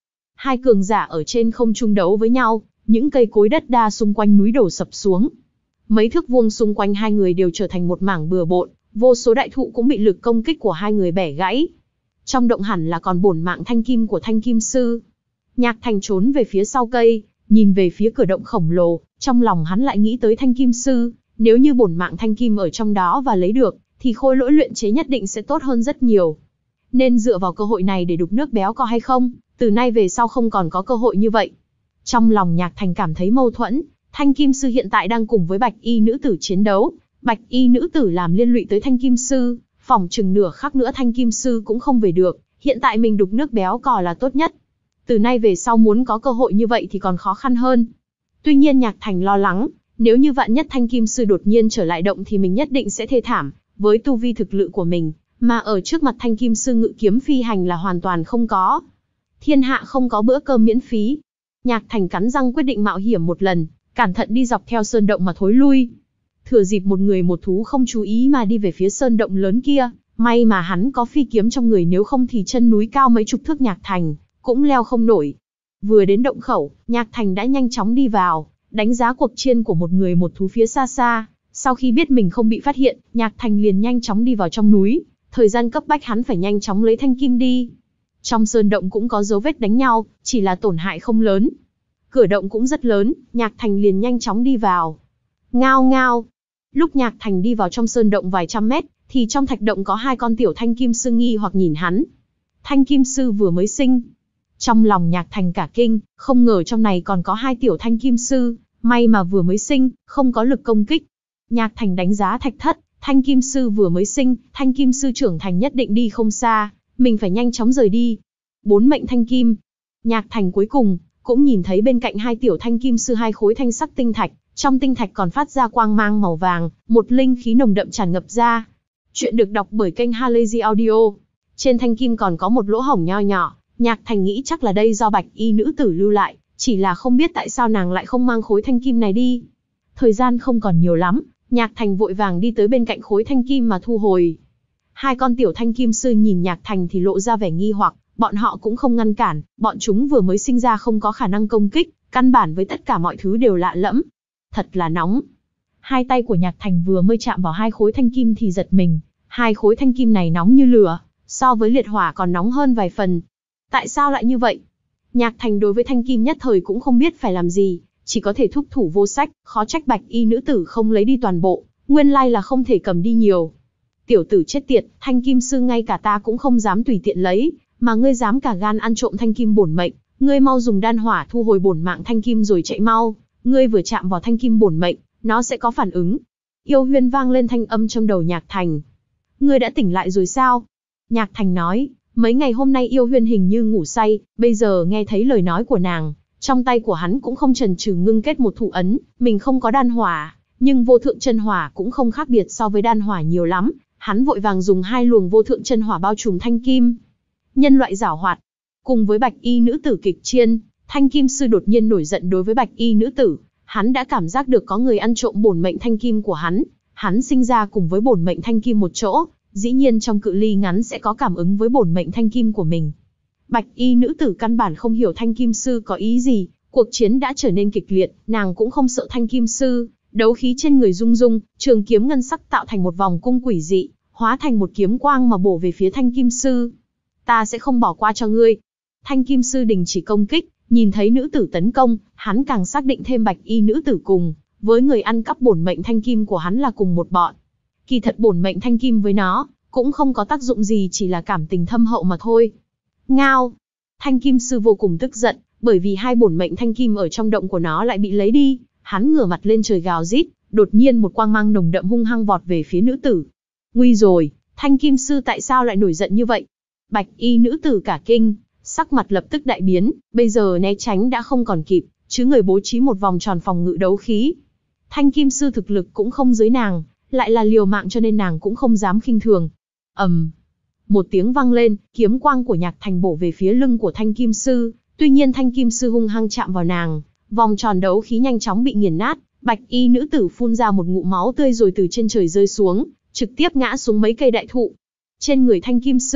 Hai cường giả ở trên không trung đấu với nhau, những cây cối đất đa xung quanh núi đổ sập xuống. Mấy thước vuông xung quanh hai người đều trở thành một mảng bừa bộn, vô số đại thụ cũng bị lực công kích của hai người bẻ gãy. Trong động hẳn là còn bổn mạng thanh kim của Thanh Kim Sư. Nhạc Thành trốn về phía sau cây, nhìn về phía cửa động khổng lồ, trong lòng hắn lại nghĩ tới Thanh Kim Sư, nếu như bổn mạng thanh kim ở trong đó và lấy được, thì khôi lỗi luyện chế nhất định sẽ tốt hơn rất nhiều. Nên dựa vào cơ hội này để đục nước béo có hay không, từ nay về sau không còn có cơ hội như vậy. Trong lòng Nhạc Thành cảm thấy mâu thuẫn, Thanh Kim Sư hiện tại đang cùng với Bạch Y nữ tử chiến đấu, Bạch Y nữ tử làm liên lụy tới Thanh Kim Sư, phỏng chừng nửa khắc nữa Thanh Kim Sư cũng không về được, hiện tại mình đục nước béo cò là tốt nhất. Từ nay về sau muốn có cơ hội như vậy thì còn khó khăn hơn. Tuy nhiên Nhạc Thành lo lắng, nếu như vạn nhất Thanh Kim Sư đột nhiên trở lại động thì mình nhất định sẽ thê thảm, với tu vi thực lực của mình, mà ở trước mặt Thanh Kim Sư ngự kiếm phi hành là hoàn toàn không có. Thiên hạ không có bữa cơm miễn phí. Nhạc Thành cắn răng quyết định mạo hiểm một lần, cẩn thận đi dọc theo sơn động mà thối lui. Thừa dịp một người một thú không chú ý mà đi về phía sơn động lớn kia, may mà hắn có phi kiếm trong người, nếu không thì chân núi cao mấy chục thước Nhạc Thành cũng leo không nổi. Vừa đến động khẩu, Nhạc Thành đã nhanh chóng đi vào, đánh giá cuộc chiến của một người một thú phía xa xa. Sau khi biết mình không bị phát hiện, Nhạc Thành liền nhanh chóng đi vào trong núi, thời gian cấp bách hắn phải nhanh chóng lấy thanh kim đi. Trong sơn động cũng có dấu vết đánh nhau, chỉ là tổn hại không lớn. Cửa động cũng rất lớn, Nhạc Thành liền nhanh chóng đi vào. Ngao ngao. Lúc Nhạc Thành đi vào trong sơn động vài trăm mét, thì trong thạch động có hai con tiểu Thanh Kim Sư nghi hoặc nhìn hắn. Thanh Kim Sư vừa mới sinh. Trong lòng Nhạc Thành cả kinh, không ngờ trong này còn có hai tiểu Thanh Kim Sư, may mà vừa mới sinh, không có lực công kích. Nhạc Thành đánh giá thạch thất, Thanh Kim Sư vừa mới sinh, Thanh Kim Sư trưởng thành nhất định đi không xa, mình phải nhanh chóng rời đi. Bốn mệnh thanh kim. Nhạc Thành cuối cùng cũng nhìn thấy bên cạnh hai tiểu Thanh Kim Sư hai khối thanh sắc tinh thạch, trong tinh thạch còn phát ra quang mang màu vàng, một linh khí nồng đậm tràn ngập ra. Chuyện được đọc bởi kênh Halazy Audio. Trên thanh kim còn có một lỗ hổng nho nhỏ, Nhạc Thành nghĩ chắc là đây do Bạch Y nữ tử lưu lại, chỉ là không biết tại sao nàng lại không mang khối thanh kim này đi. Thời gian không còn nhiều lắm, Nhạc Thành vội vàng đi tới bên cạnh khối thanh kim mà thu hồi. Hai con tiểu Thanh Kim Sư nhìn Nhạc Thành thì lộ ra vẻ nghi hoặc, bọn họ cũng không ngăn cản, bọn chúng vừa mới sinh ra không có khả năng công kích, căn bản với tất cả mọi thứ đều lạ lẫm. Thật là nóng. Hai tay của Nhạc Thành vừa mới chạm vào hai khối thanh kim thì giật mình, hai khối thanh kim này nóng như lửa, so với liệt hỏa còn nóng hơn vài phần. Tại sao lại như vậy? Nhạc Thành đối với thanh kim nhất thời cũng không biết phải làm gì, chỉ có thể thúc thủ vô sách, khó trách Bạch Y nữ tử không lấy đi toàn bộ, nguyên lai là không thể cầm đi nhiều. Tiểu tử chết tiệt, Thanh Kim Sư ngay cả ta cũng không dám tùy tiện lấy, mà ngươi dám cả gan ăn trộm thanh kim bổn mệnh, ngươi mau dùng đan hỏa thu hồi bổn mạng thanh kim rồi chạy mau, ngươi vừa chạm vào thanh kim bổn mệnh, nó sẽ có phản ứng. Yêu Huyên vang lên thanh âm trong đầu Nhạc Thành. Ngươi đã tỉnh lại rồi sao? Nhạc Thành nói, mấy ngày hôm nay Yêu Huyên hình như ngủ say, bây giờ nghe thấy lời nói của nàng, trong tay của hắn cũng không chần chừ ngưng kết một thủ ấn, mình không có đan hỏa, nhưng vô thượng chân hỏa cũng không khác biệt so với đan hỏa nhiều lắm, hắn vội vàng dùng hai luồng vô thượng chân hỏa bao trùm thanh kim. Nhân loại giảo hoạt, cùng với Bạch Y nữ tử kịch chiên, Thanh Kim Sư đột nhiên nổi giận đối với Bạch Y nữ tử, hắn đã cảm giác được có người ăn trộm bổn mệnh thanh kim của hắn, hắn sinh ra cùng với bổn mệnh thanh kim một chỗ, dĩ nhiên trong cự ly ngắn sẽ có cảm ứng với bổn mệnh thanh kim của mình. Bạch Y nữ tử căn bản không hiểu Thanh Kim Sư có ý gì, cuộc chiến đã trở nên kịch liệt, nàng cũng không sợ Thanh Kim Sư, đấu khí trên người rung rung, trường kiếm ngân sắc tạo thành một vòng cung quỷ dị, hóa thành một kiếm quang mà bổ về phía Thanh Kim Sư. Ta sẽ không bỏ qua cho ngươi. Thanh Kim Sư đình chỉ công kích, nhìn thấy nữ tử tấn công, hắn càng xác định thêm Bạch Y nữ tử cùng với người ăn cắp bổn mệnh thanh kim của hắn là cùng một bọn. Kỳ thật bổn mệnh thanh kim với nó cũng không có tác dụng gì, chỉ là cảm tình thâm hậu mà thôi. Ngao! Thanh Kim Sư vô cùng tức giận, bởi vì hai bổn mệnh thanh kim ở trong động của nó lại bị lấy đi, hắn ngửa mặt lên trời gào rít, đột nhiên một quang mang nồng đậm hung hăng vọt về phía nữ tử. Nguy rồi, Thanh Kim Sư tại sao lại nổi giận như vậy? Bạch Y nữ tử cả kinh, sắc mặt lập tức đại biến, bây giờ né tránh đã không còn kịp, chứ người bố trí một vòng tròn phòng ngự đấu khí. Thanh Kim Sư thực lực cũng không dưới nàng, lại là liều mạng cho nên nàng cũng không dám khinh thường. ầm, một tiếng vang lên, kiếm quang của Nhạc Thành bổ về phía lưng của Thanh Kim Sư, tuy nhiên Thanh Kim Sư hung hăng chạm vào nàng, vòng tròn đấu khí nhanh chóng bị nghiền nát, Bạch Y nữ tử phun ra một ngụm máu tươi rồi từ trên trời rơi xuống, trực tiếp ngã xuống mấy cây đại thụ. Trên người Thanh Kim Sư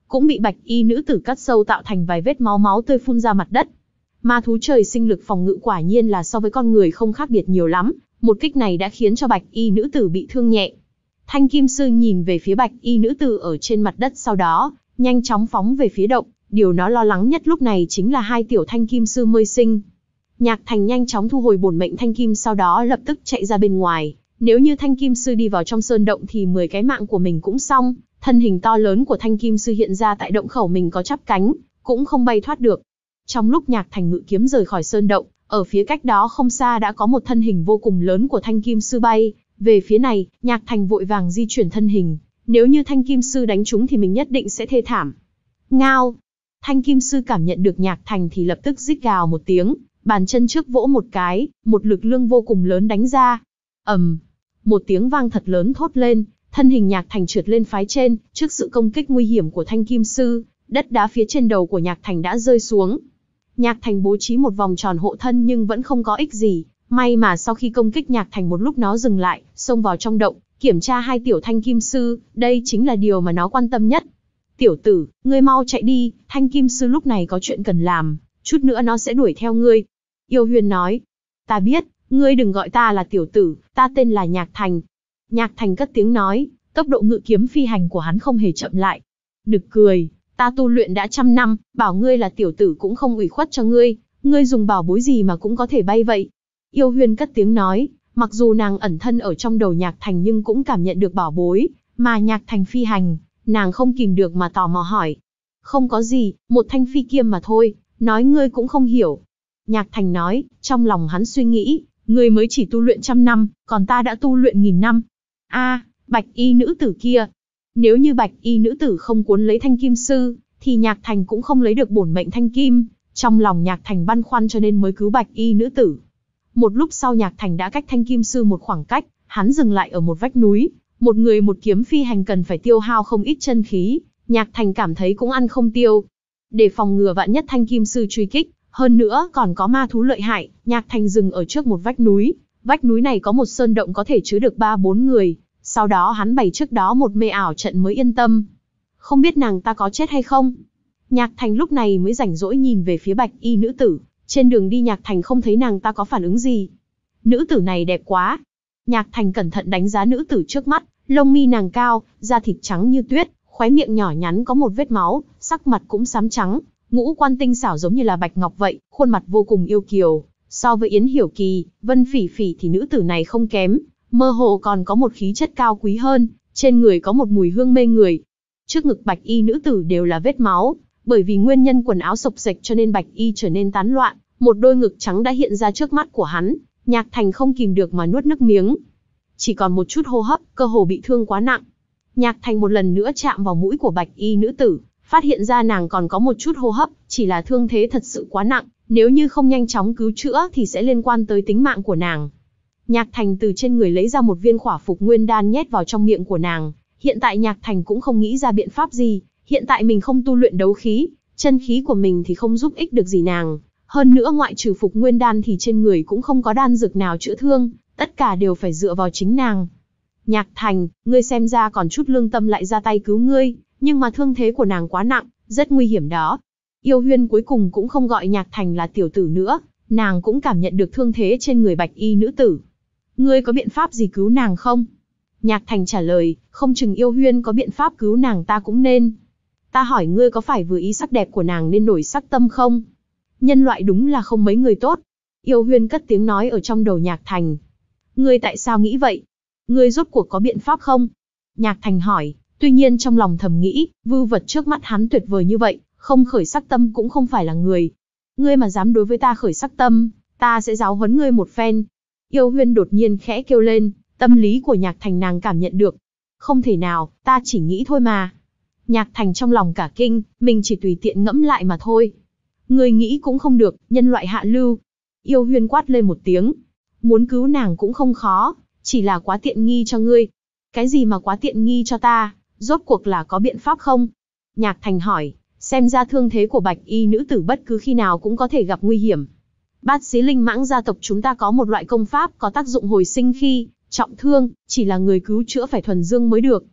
cũng bị bạch y nữ tử cắt sâu tạo thành vài vết máu máu tươi phun ra mặt đất. Ma thú trời sinh lực phòng ngự quả nhiên là so với con người không khác biệt nhiều lắm, một kích này đã khiến cho bạch y nữ tử bị thương nhẹ. Thanh kim sư nhìn về phía bạch y nữ tử ở trên mặt đất, sau đó nhanh chóng phóng về phía động. Điều nó lo lắng nhất lúc này chính là hai tiểu thanh kim sư mới sinh. Nhạc Thành nhanh chóng thu hồi bổn mệnh thanh kim, sau đó lập tức chạy ra bên ngoài. Nếu như thanh kim sư đi vào trong sơn động thì mười cái mạng của mình cũng xong. Thân hình to lớn của thanh kim sư hiện ra tại động khẩu mình có chắp cánh, cũng không bay thoát được. Trong lúc Nhạc Thành ngự kiếm rời khỏi sơn động, ở phía cách đó không xa đã có một thân hình vô cùng lớn của thanh kim sư bay về phía này. Nhạc Thành vội vàng di chuyển thân hình, nếu như thanh kim sư đánh trúng thì mình nhất định sẽ thê thảm. Ngao! Thanh kim sư cảm nhận được Nhạc Thành thì lập tức rít gào một tiếng, bàn chân trước vỗ một cái, một lực lượng vô cùng lớn đánh ra. ầm, một tiếng vang thật lớn thốt lên, thân hình Nhạc Thành trượt lên phái trên. Trước sự công kích nguy hiểm của thanh kim sư, đất đá phía trên đầu của Nhạc Thành đã rơi xuống. Nhạc Thành bố trí một vòng tròn hộ thân nhưng vẫn không có ích gì. May mà sau khi công kích Nhạc Thành một lúc nó dừng lại, xông vào trong động, kiểm tra hai tiểu thanh kim sư. Đây chính là điều mà nó quan tâm nhất. Tiểu tử, ngươi mau chạy đi, thanh kim sư lúc này có chuyện cần làm, chút nữa nó sẽ đuổi theo ngươi. Yêu Huyền nói. Ta biết, ngươi đừng gọi ta là tiểu tử, ta tên là Nhạc Thành. Nhạc Thành cất tiếng nói, tốc độ ngự kiếm phi hành của hắn không hề chậm lại. Nực cười, ta tu luyện đã trăm năm, bảo ngươi là tiểu tử cũng không ủy khuất cho ngươi, ngươi dùng bảo bối gì mà cũng có thể bay vậy. Yêu Huyền cất tiếng nói, mặc dù nàng ẩn thân ở trong đầu Nhạc Thành nhưng cũng cảm nhận được bảo bối mà Nhạc Thành phi hành, nàng không kìm được mà tò mò hỏi. Không có gì, một thanh phi kiếm mà thôi, nói ngươi cũng không hiểu. Nhạc Thành nói, trong lòng hắn suy nghĩ, ngươi mới chỉ tu luyện trăm năm, còn ta đã tu luyện nghìn năm. A, bạch y nữ tử kia. Nếu như bạch y nữ tử không cuốn lấy thanh kim sư, thì Nhạc Thành cũng không lấy được bổn mệnh thanh kim. Trong lòng Nhạc Thành băn khoăn cho nên mới cứu bạch y nữ tử. Một lúc sau Nhạc Thành đã cách thanh kim sư một khoảng cách, hắn dừng lại ở một vách núi. Một người một kiếm phi hành cần phải tiêu hao không ít chân khí, Nhạc Thành cảm thấy cũng ăn không tiêu. Để phòng ngừa vạn nhất thanh kim sư truy kích, hơn nữa còn có ma thú lợi hại, Nhạc Thành dừng ở trước một vách núi. Vách núi này có một sơn động có thể chứa được ba bốn người, sau đó hắn bày trước đó một mê ảo trận mới yên tâm. Không biết nàng ta có chết hay không? Nhạc Thành lúc này mới rảnh rỗi nhìn về phía bạch y nữ tử, trên đường đi Nhạc Thành không thấy nàng ta có phản ứng gì. Nữ tử này đẹp quá. Nhạc Thành cẩn thận đánh giá nữ tử trước mắt, lông mi nàng cao, da thịt trắng như tuyết, khóe miệng nhỏ nhắn có một vết máu, sắc mặt cũng xám trắng, ngũ quan tinh xảo giống như là bạch ngọc vậy, khuôn mặt vô cùng yêu kiều. So với Yến Hiểu Kỳ, Vân Phỉ Phỉ thì nữ tử này không kém, mơ hồ còn có một khí chất cao quý hơn, trên người có một mùi hương mê người. Trước ngực bạch y nữ tử đều là vết máu, bởi vì nguyên nhân quần áo xộc xệch cho nên bạch y trở nên tán loạn, một đôi ngực trắng đã hiện ra trước mắt của hắn, Nhạc Thành không kìm được mà nuốt nước miếng. Chỉ còn một chút hô hấp, cơ hồ bị thương quá nặng. Nhạc Thành một lần nữa chạm vào mũi của bạch y nữ tử, phát hiện ra nàng còn có một chút hô hấp, chỉ là thương thế thật sự quá nặng, nếu như không nhanh chóng cứu chữa thì sẽ liên quan tới tính mạng của nàng. Nhạc Thành từ trên người lấy ra một viên khỏa phục nguyên đan nhét vào trong miệng của nàng. Hiện tại Nhạc Thành cũng không nghĩ ra biện pháp gì, hiện tại mình không tu luyện đấu khí, chân khí của mình thì không giúp ích được gì nàng. Hơn nữa ngoại trừ phục nguyên đan thì trên người cũng không có đan dược nào chữa thương, tất cả đều phải dựa vào chính nàng. Nhạc Thành, ngươi xem ra còn chút lương tâm lại ra tay cứu ngươi, nhưng mà thương thế của nàng quá nặng, rất nguy hiểm đó. Yêu Huyên cuối cùng cũng không gọi Nhạc Thành là tiểu tử nữa, nàng cũng cảm nhận được thương thế trên người bạch y nữ tử. Ngươi có biện pháp gì cứu nàng không? Nhạc Thành trả lời, không chừng Yêu Huyên có biện pháp cứu nàng ta cũng nên. Ta hỏi ngươi có phải vừa ý sắc đẹp của nàng nên nổi sắc tâm không? Nhân loại đúng là không mấy người tốt. Yêu Huyên cất tiếng nói ở trong đầu Nhạc Thành. Ngươi tại sao nghĩ vậy? Ngươi rốt cuộc có biện pháp không? Nhạc Thành hỏi, tuy nhiên trong lòng thầm nghĩ, vưu vật trước mắt hắn tuyệt vời như vậy, không khởi sắc tâm cũng không phải là người. Ngươi mà dám đối với ta khởi sắc tâm, ta sẽ giáo huấn ngươi một phen. Yêu Huyên đột nhiên khẽ kêu lên, tâm lý của Nhạc Thành nàng cảm nhận được. Không thể nào, ta chỉ nghĩ thôi mà. Nhạc Thành trong lòng cả kinh, mình chỉ tùy tiện ngẫm lại mà thôi. Ngươi nghĩ cũng không được, nhân loại hạ lưu. Yêu Huyên quát lên một tiếng. Muốn cứu nàng cũng không khó, chỉ là quá tiện nghi cho ngươi. Cái gì mà quá tiện nghi cho ta, rốt cuộc là có biện pháp không? Nhạc Thành hỏi, xem ra thương thế của bạch y nữ tử bất cứ khi nào cũng có thể gặp nguy hiểm. Bát Xí Linh Mãng gia tộc chúng ta có một loại công pháp có tác dụng hồi sinh khi trọng thương, chỉ là người cứu chữa phải thuần dương mới được.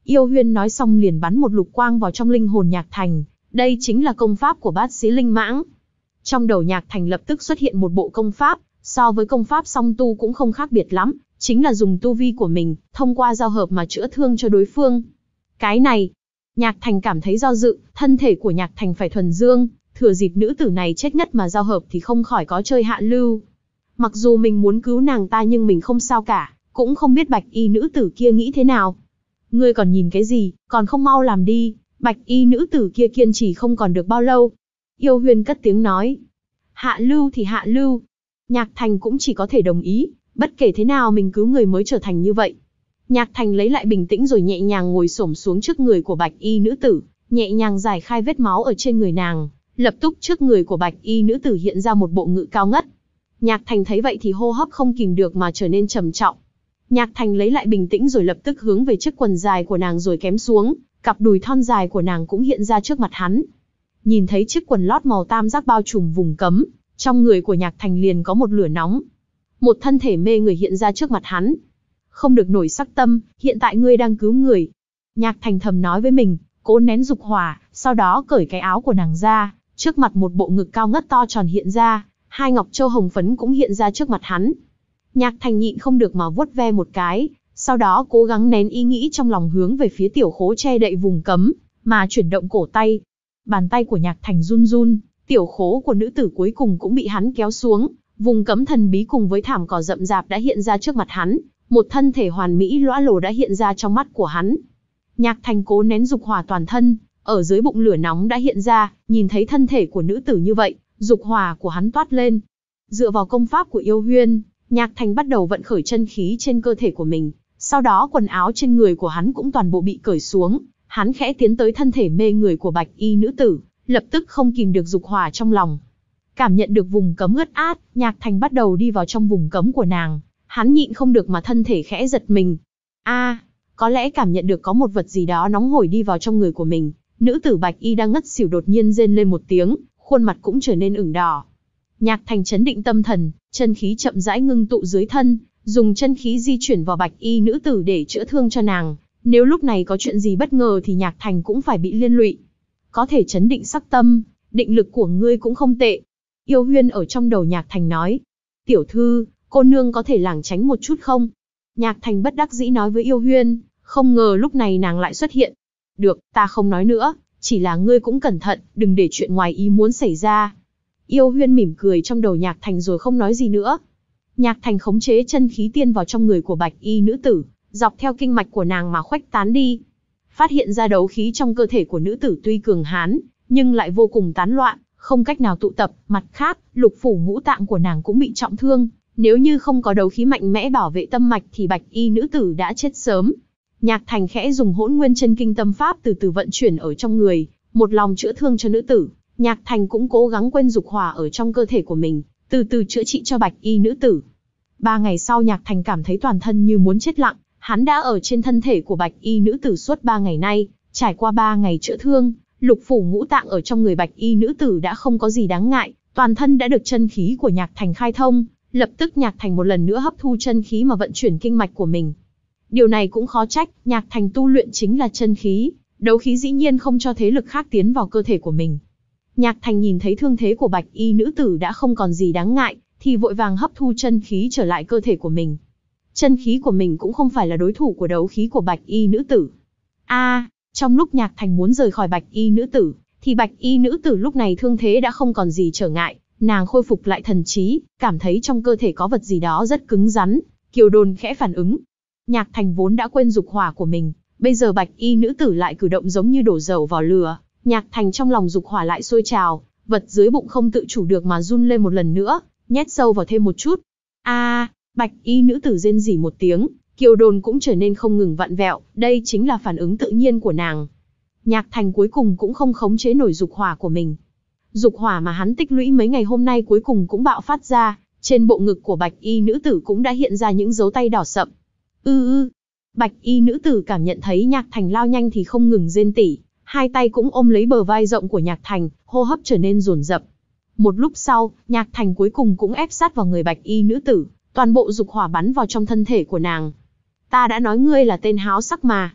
Yêu Huyên nói xong liền bắn một lục quang vào trong linh hồn Nhạc Thành, đây chính là công pháp của bát xí linh mãng. Trong đầu Nhạc Thành lập tức xuất hiện một bộ công pháp, so với công pháp song tu cũng không khác biệt lắm, chính là dùng tu vi của mình, thông qua giao hợp mà chữa thương cho đối phương. Cái này, Nhạc Thành cảm thấy do dự, thân thể của Nhạc Thành phải thuần dương, thừa dịp nữ tử này chết nhất mà giao hợp thì không khỏi có chơi hạ lưu. Mặc dù mình muốn cứu nàng ta nhưng mình không sao cả, cũng không biết bạch y nữ tử kia nghĩ thế nào. Ngươi còn nhìn cái gì, còn không mau làm đi, bạch y nữ tử kia kiên trì không còn được bao lâu. Yêu Huyên cất tiếng nói, hạ lưu thì hạ lưu. Nhạc Thành cũng chỉ có thể đồng ý, bất kể thế nào mình cứu người mới trở thành như vậy. Nhạc Thành lấy lại bình tĩnh rồi nhẹ nhàng ngồi xổm xuống trước người của bạch y nữ tử, nhẹ nhàng giải khai vết máu ở trên người nàng. Lập tức trước người của bạch y nữ tử hiện ra một bộ ngự cao ngất. Nhạc Thành thấy vậy thì hô hấp không kìm được mà trở nên trầm trọng. Nhạc Thành lấy lại bình tĩnh rồi lập tức hướng về chiếc quần dài của nàng rồi kém xuống, cặp đùi thon dài của nàng cũng hiện ra trước mặt hắn. Nhìn thấy chiếc quần lót màu tam giác bao trùm vùng cấm, trong người của Nhạc Thành liền có một lửa nóng. Một thân thể mê người hiện ra trước mặt hắn. Không được nổi sắc tâm, hiện tại ngươi đang cứu người. Nhạc Thành thầm nói với mình, cố nén dục hỏa, sau đó cởi cái áo của nàng ra, trước mặt một bộ ngực cao ngất to tròn hiện ra, hai ngọc châu hồng phấn cũng hiện ra trước mặt hắn. Nhạc Thành nhịn không được mà vuốt ve một cái, sau đó cố gắng nén ý nghĩ trong lòng hướng về phía tiểu khố che đậy vùng cấm, mà chuyển động cổ tay. Bàn tay của Nhạc Thành run run, tiểu khố của nữ tử cuối cùng cũng bị hắn kéo xuống, vùng cấm thần bí cùng với thảm cỏ rậm rạp đã hiện ra trước mặt hắn, một thân thể hoàn mỹ lõa lồ đã hiện ra trong mắt của hắn. Nhạc Thành cố nén dục hỏa toàn thân, ở dưới bụng lửa nóng đã hiện ra, nhìn thấy thân thể của nữ tử như vậy, dục hỏa của hắn toát lên. Dựa vào công pháp của Yêu Huyên, Nhạc Thành bắt đầu vận khởi chân khí trên cơ thể của mình, sau đó quần áo trên người của hắn cũng toàn bộ bị cởi xuống, hắn khẽ tiến tới thân thể mê người của bạch y nữ tử, lập tức không kìm được dục hỏa trong lòng. Cảm nhận được vùng cấm ướt át, Nhạc Thành bắt đầu đi vào trong vùng cấm của nàng, hắn nhịn không được mà thân thể khẽ giật mình. A, à, có lẽ cảm nhận được có một vật gì đó nóng hổi đi vào trong người của mình, nữ tử bạch y đang ngất xỉu đột nhiên rên lên một tiếng, khuôn mặt cũng trở nên ửng đỏ. Nhạc Thành chấn định tâm thần, chân khí chậm rãi ngưng tụ dưới thân, dùng chân khí di chuyển vào bạch y nữ tử để chữa thương cho nàng. Nếu lúc này có chuyện gì bất ngờ thì Nhạc Thành cũng phải bị liên lụy. Có thể chấn định sắc tâm, định lực của ngươi cũng không tệ. Yêu Huyên ở trong đầu Nhạc Thành nói. Tiểu thư, cô nương có thể lảng tránh một chút không? Nhạc Thành bất đắc dĩ nói với Yêu Huyên, không ngờ lúc này nàng lại xuất hiện. Được, ta không nói nữa, chỉ là ngươi cũng cẩn thận, đừng để chuyện ngoài ý muốn xảy ra. Yêu Huyên mỉm cười trong đầu Nhạc Thành rồi không nói gì nữa. Nhạc Thành khống chế chân khí tiên vào trong người của bạch y nữ tử, dọc theo kinh mạch của nàng mà khuếch tán đi. Phát hiện ra đấu khí trong cơ thể của nữ tử tuy cường hãn, nhưng lại vô cùng tán loạn, không cách nào tụ tập. Mặt khác, lục phủ ngũ tạng của nàng cũng bị trọng thương. Nếu như không có đấu khí mạnh mẽ bảo vệ tâm mạch thì bạch y nữ tử đã chết sớm. Nhạc Thành khẽ dùng hỗn nguyên chân kinh tâm pháp từ từ vận chuyển ở trong người, một lòng chữa thương cho nữ tử. Nhạc Thành cũng cố gắng quên dục hỏa ở trong cơ thể của mình, từ từ chữa trị cho bạch y nữ tử. Ba ngày sau Nhạc Thành cảm thấy toàn thân như muốn chết lặng, hắn đã ở trên thân thể của bạch y nữ tử suốt ba ngày nay, trải qua ba ngày chữa thương, lục phủ ngũ tạng ở trong người bạch y nữ tử đã không có gì đáng ngại, toàn thân đã được chân khí của Nhạc Thành khai thông, lập tức Nhạc Thành một lần nữa hấp thu chân khí mà vận chuyển kinh mạch của mình. Điều này cũng khó trách, Nhạc Thành tu luyện chính là chân khí, đấu khí dĩ nhiên không cho thế lực khác tiến vào cơ thể của mình. Nhạc Thành nhìn thấy thương thế của bạch y nữ tử đã không còn gì đáng ngại, thì vội vàng hấp thu chân khí trở lại cơ thể của mình. Chân khí của mình cũng không phải là đối thủ của đấu khí của bạch y nữ tử. A, à, trong lúc Nhạc Thành muốn rời khỏi bạch y nữ tử, thì bạch y nữ tử lúc này thương thế đã không còn gì trở ngại, nàng khôi phục lại thần trí, cảm thấy trong cơ thể có vật gì đó rất cứng rắn, Kiều Đồn khẽ phản ứng. Nhạc Thành vốn đã quên dục hỏa của mình, bây giờ bạch y nữ tử lại cử động giống như đổ dầu vào lửa. Nhạc Thành trong lòng dục hỏa lại sôi trào, vật dưới bụng không tự chủ được mà run lên một lần nữa, nhét sâu vào thêm một chút. A, à, bạch y nữ tử rên rỉ một tiếng, Kiều Đồn cũng trở nên không ngừng vặn vẹo, đây chính là phản ứng tự nhiên của nàng. Nhạc Thành cuối cùng cũng không khống chế nổi dục hỏa của mình. Dục hỏa mà hắn tích lũy mấy ngày hôm nay cuối cùng cũng bạo phát ra, trên bộ ngực của bạch y nữ tử cũng đã hiện ra những dấu tay đỏ sậm. Ư ư, bạch y nữ tử cảm nhận thấy Nhạc Thành lao nhanh thì không ngừng rên tỉ. Hai tay cũng ôm lấy bờ vai rộng của Nhạc Thành, hô hấp trở nên dồn dập. Một lúc sau, Nhạc Thành cuối cùng cũng ép sát vào người bạch y nữ tử, toàn bộ dục hỏa bắn vào trong thân thể của nàng. Ta đã nói ngươi là tên háo sắc mà.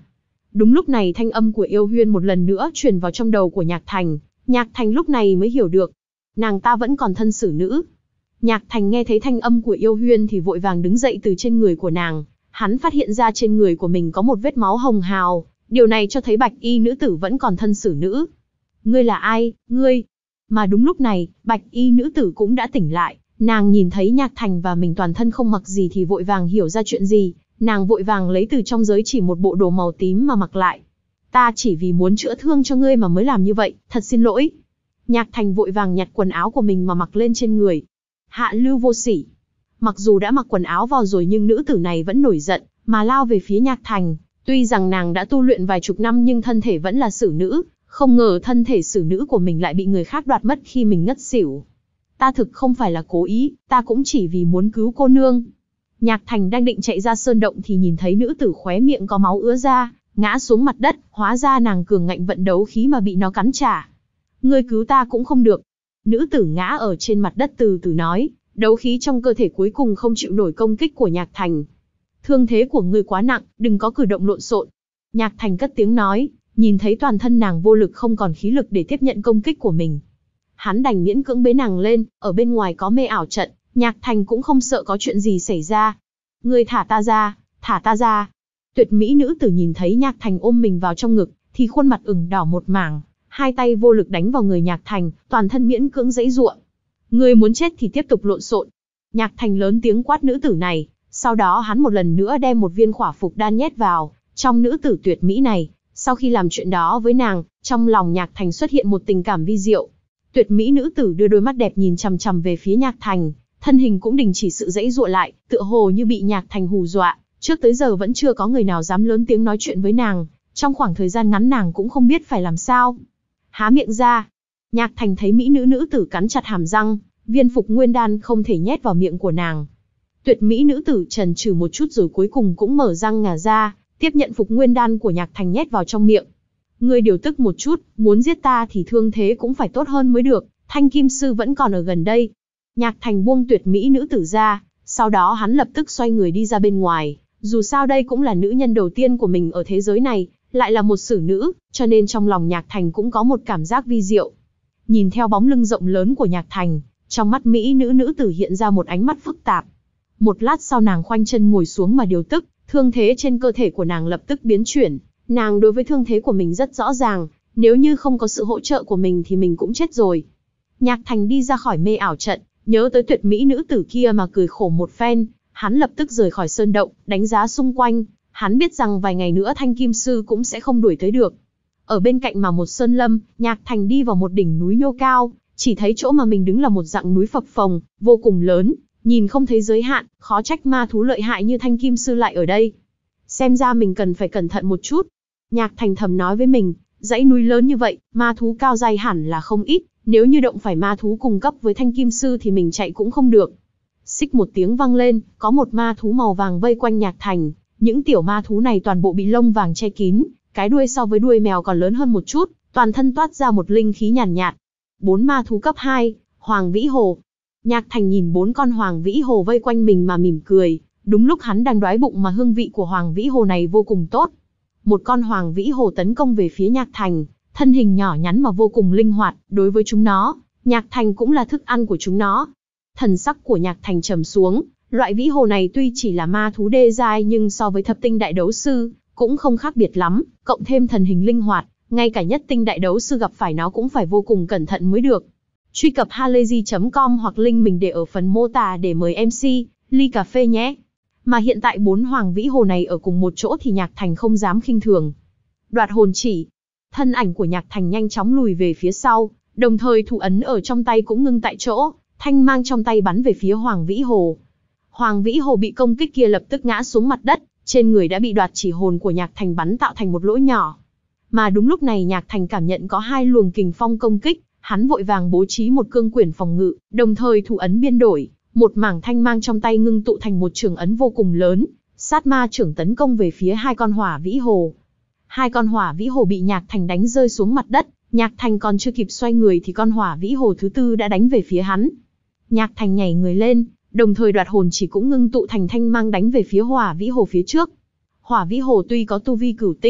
Đúng lúc này thanh âm của Yêu Huyên một lần nữa truyền vào trong đầu của Nhạc Thành. Nhạc Thành lúc này mới hiểu được, nàng ta vẫn còn thân xử nữ. Nhạc Thành nghe thấy thanh âm của Yêu Huyên thì vội vàng đứng dậy từ trên người của nàng. Hắn phát hiện ra trên người của mình có một vết máu hồng hào, điều này cho thấy bạch y nữ tử vẫn còn thân xử nữ. Ngươi là ai, ngươi? Mà đúng lúc này, bạch y nữ tử cũng đã tỉnh lại, nàng nhìn thấy Nhạc Thành và mình toàn thân không mặc gì thì vội vàng hiểu ra chuyện gì, nàng vội vàng lấy từ trong giới chỉ một bộ đồ màu tím mà mặc lại. Ta chỉ vì muốn chữa thương cho ngươi mà mới làm như vậy, thật xin lỗi. Nhạc Thành vội vàng nhặt quần áo của mình mà mặc lên trên người. Hạ lưu vô sỉ. Mặc dù đã mặc quần áo vào rồi nhưng nữ tử này vẫn nổi giận, mà lao về phía Nhạc Thành. Tuy rằng nàng đã tu luyện vài chục năm nhưng thân thể vẫn là xử nữ, không ngờ thân thể xử nữ của mình lại bị người khác đoạt mất khi mình ngất xỉu. Ta thực không phải là cố ý, ta cũng chỉ vì muốn cứu cô nương. Nhạc Thành đang định chạy ra sơn động thì nhìn thấy nữ tử khóe miệng có máu ứa ra, ngã xuống mặt đất, hóa ra nàng cường ngạnh vận đấu khí mà bị nó cắn trả. Ngươi cứu ta cũng không được. Nữ tử ngã ở trên mặt đất từ từ nói, đấu khí trong cơ thể cuối cùng không chịu nổi công kích của Nhạc Thành. Thương thế của ngươi quá nặng, đừng có cử động lộn xộn. Nhạc Thành cất tiếng nói, nhìn thấy toàn thân nàng vô lực không còn khí lực để tiếp nhận công kích của mình. Hắn đành miễn cưỡng bế nàng lên, ở bên ngoài có mê ảo trận, Nhạc Thành cũng không sợ có chuyện gì xảy ra. Ngươi thả ta ra, thả ta ra. Tuyệt mỹ nữ tử nhìn thấy Nhạc Thành ôm mình vào trong ngực, thì khuôn mặt ửng đỏ một mảng, hai tay vô lực đánh vào người Nhạc Thành, toàn thân miễn cưỡng giãy giụa. Ngươi muốn chết thì tiếp tục lộn xộn. Nhạc Thành lớn tiếng quát nữ tử này, sau đó hắn một lần nữa đem một viên khỏa phục đan nhét vào trong nữ tử tuyệt mỹ này. Sau khi làm chuyện đó với nàng, trong lòng Nhạc Thành xuất hiện một tình cảm vi diệu. Tuyệt mỹ nữ tử đưa đôi mắt đẹp nhìn chằm chằm về phía Nhạc Thành, thân hình cũng đình chỉ sự giãy giụa lại, tựa hồ như bị Nhạc Thành hù dọa. Trước tới giờ vẫn chưa có người nào dám lớn tiếng nói chuyện với nàng, trong khoảng thời gian ngắn nàng cũng không biết phải làm sao. Há miệng ra. Nhạc Thành thấy mỹ nữ nữ tử cắn chặt hàm răng, viên phục nguyên đan không thể nhét vào miệng của nàng. Tuyệt mỹ nữ tử chần chừ một chút rồi cuối cùng cũng mở răng ngà ra, tiếp nhận phục nguyên đan của Nhạc Thành nhét vào trong miệng. Ngươi điều tức một chút, muốn giết ta thì thương thế cũng phải tốt hơn mới được, Thanh Kim Sư vẫn còn ở gần đây. Nhạc Thành buông tuyệt mỹ nữ tử ra, sau đó hắn lập tức xoay người đi ra bên ngoài, dù sao đây cũng là nữ nhân đầu tiên của mình ở thế giới này, lại là một xử nữ, cho nên trong lòng Nhạc Thành cũng có một cảm giác vi diệu. Nhìn theo bóng lưng rộng lớn của Nhạc Thành, trong mắt mỹ nữ nữ tử hiện ra một ánh mắt phức tạp. Một lát sau nàng khoanh chân ngồi xuống mà điều tức, thương thế trên cơ thể của nàng lập tức biến chuyển. Nàng đối với thương thế của mình rất rõ ràng, nếu như không có sự hỗ trợ của mình thì mình cũng chết rồi. Nhạc Thành đi ra khỏi mê ảo trận, nhớ tới tuyệt mỹ nữ tử kia mà cười khổ một phen, hắn lập tức rời khỏi sơn động, đánh giá xung quanh, hắn biết rằng vài ngày nữa Thanh Kim Sư cũng sẽ không đuổi tới được. Ở bên cạnh mà một sơn lâm, Nhạc Thành đi vào một đỉnh núi nhô cao, chỉ thấy chỗ mà mình đứng là một dạng núi phập phồng, vô cùng lớn, nhìn không thấy giới hạn, khó trách ma thú lợi hại như Thanh Kim Sư lại ở đây. Xem ra mình cần phải cẩn thận một chút. Nhạc Thành thầm nói với mình, dãy núi lớn như vậy, ma thú cao dai hẳn là không ít, nếu như động phải ma thú cùng cấp với Thanh Kim Sư thì mình chạy cũng không được. Xích một tiếng vang lên, có một ma thú màu vàng vây quanh Nhạc Thành, những tiểu ma thú này toàn bộ bị lông vàng che kín, cái đuôi so với đuôi mèo còn lớn hơn một chút, toàn thân toát ra một linh khí nhàn nhạt, nhạt. Bốn ma thú cấp hai, Hoàng Vĩ Hồ. Nhạc Thành nhìn bốn con Hoàng Vĩ Hồ vây quanh mình mà mỉm cười, đúng lúc hắn đang đói bụng mà hương vị của Hoàng Vĩ Hồ này vô cùng tốt. Một con Hoàng Vĩ Hồ tấn công về phía Nhạc Thành, thân hình nhỏ nhắn mà vô cùng linh hoạt, đối với chúng nó, Nhạc Thành cũng là thức ăn của chúng nó. Thần sắc của Nhạc Thành trầm xuống, loại Vĩ Hồ này tuy chỉ là ma thú đê giai nhưng so với thập tinh đại đấu sư, cũng không khác biệt lắm, cộng thêm thần hình linh hoạt, ngay cả nhất tinh đại đấu sư gặp phải nó cũng phải vô cùng cẩn thận mới được. Truy cập halayzi chấm com hoặc link mình để ở phần mô tả để mời em xê, ly cà phê nhé. Mà hiện tại bốn Hoàng Vĩ Hồ này ở cùng một chỗ thì Nhạc Thành không dám khinh thường. Đoạt hồn chỉ. Thân ảnh của Nhạc Thành nhanh chóng lùi về phía sau, đồng thời thủ ấn ở trong tay cũng ngưng tại chỗ, thanh mang trong tay bắn về phía Hoàng Vĩ Hồ. Hoàng Vĩ Hồ bị công kích kia lập tức ngã xuống mặt đất, trên người đã bị đoạt chỉ hồn của Nhạc Thành bắn tạo thành một lỗ nhỏ. Mà đúng lúc này Nhạc Thành cảm nhận có hai luồng kình phong công kích, hắn vội vàng bố trí một cương quyển phòng ngự, đồng thời thủ ấn biên đổi, một mảng thanh mang trong tay ngưng tụ thành một trường ấn vô cùng lớn, sát ma trưởng tấn công về phía hai con Hỏa Vĩ Hồ. Hai con Hỏa Vĩ Hồ bị Nhạc Thành đánh rơi xuống mặt đất, Nhạc Thành còn chưa kịp xoay người thì con Hỏa Vĩ Hồ thứ tư đã đánh về phía hắn. Nhạc Thành nhảy người lên, đồng thời đoạt hồn chỉ cũng ngưng tụ thành thanh mang đánh về phía Hỏa Vĩ Hồ phía trước. Hỏa Vĩ Hồ tuy có tu vi cửu tinh,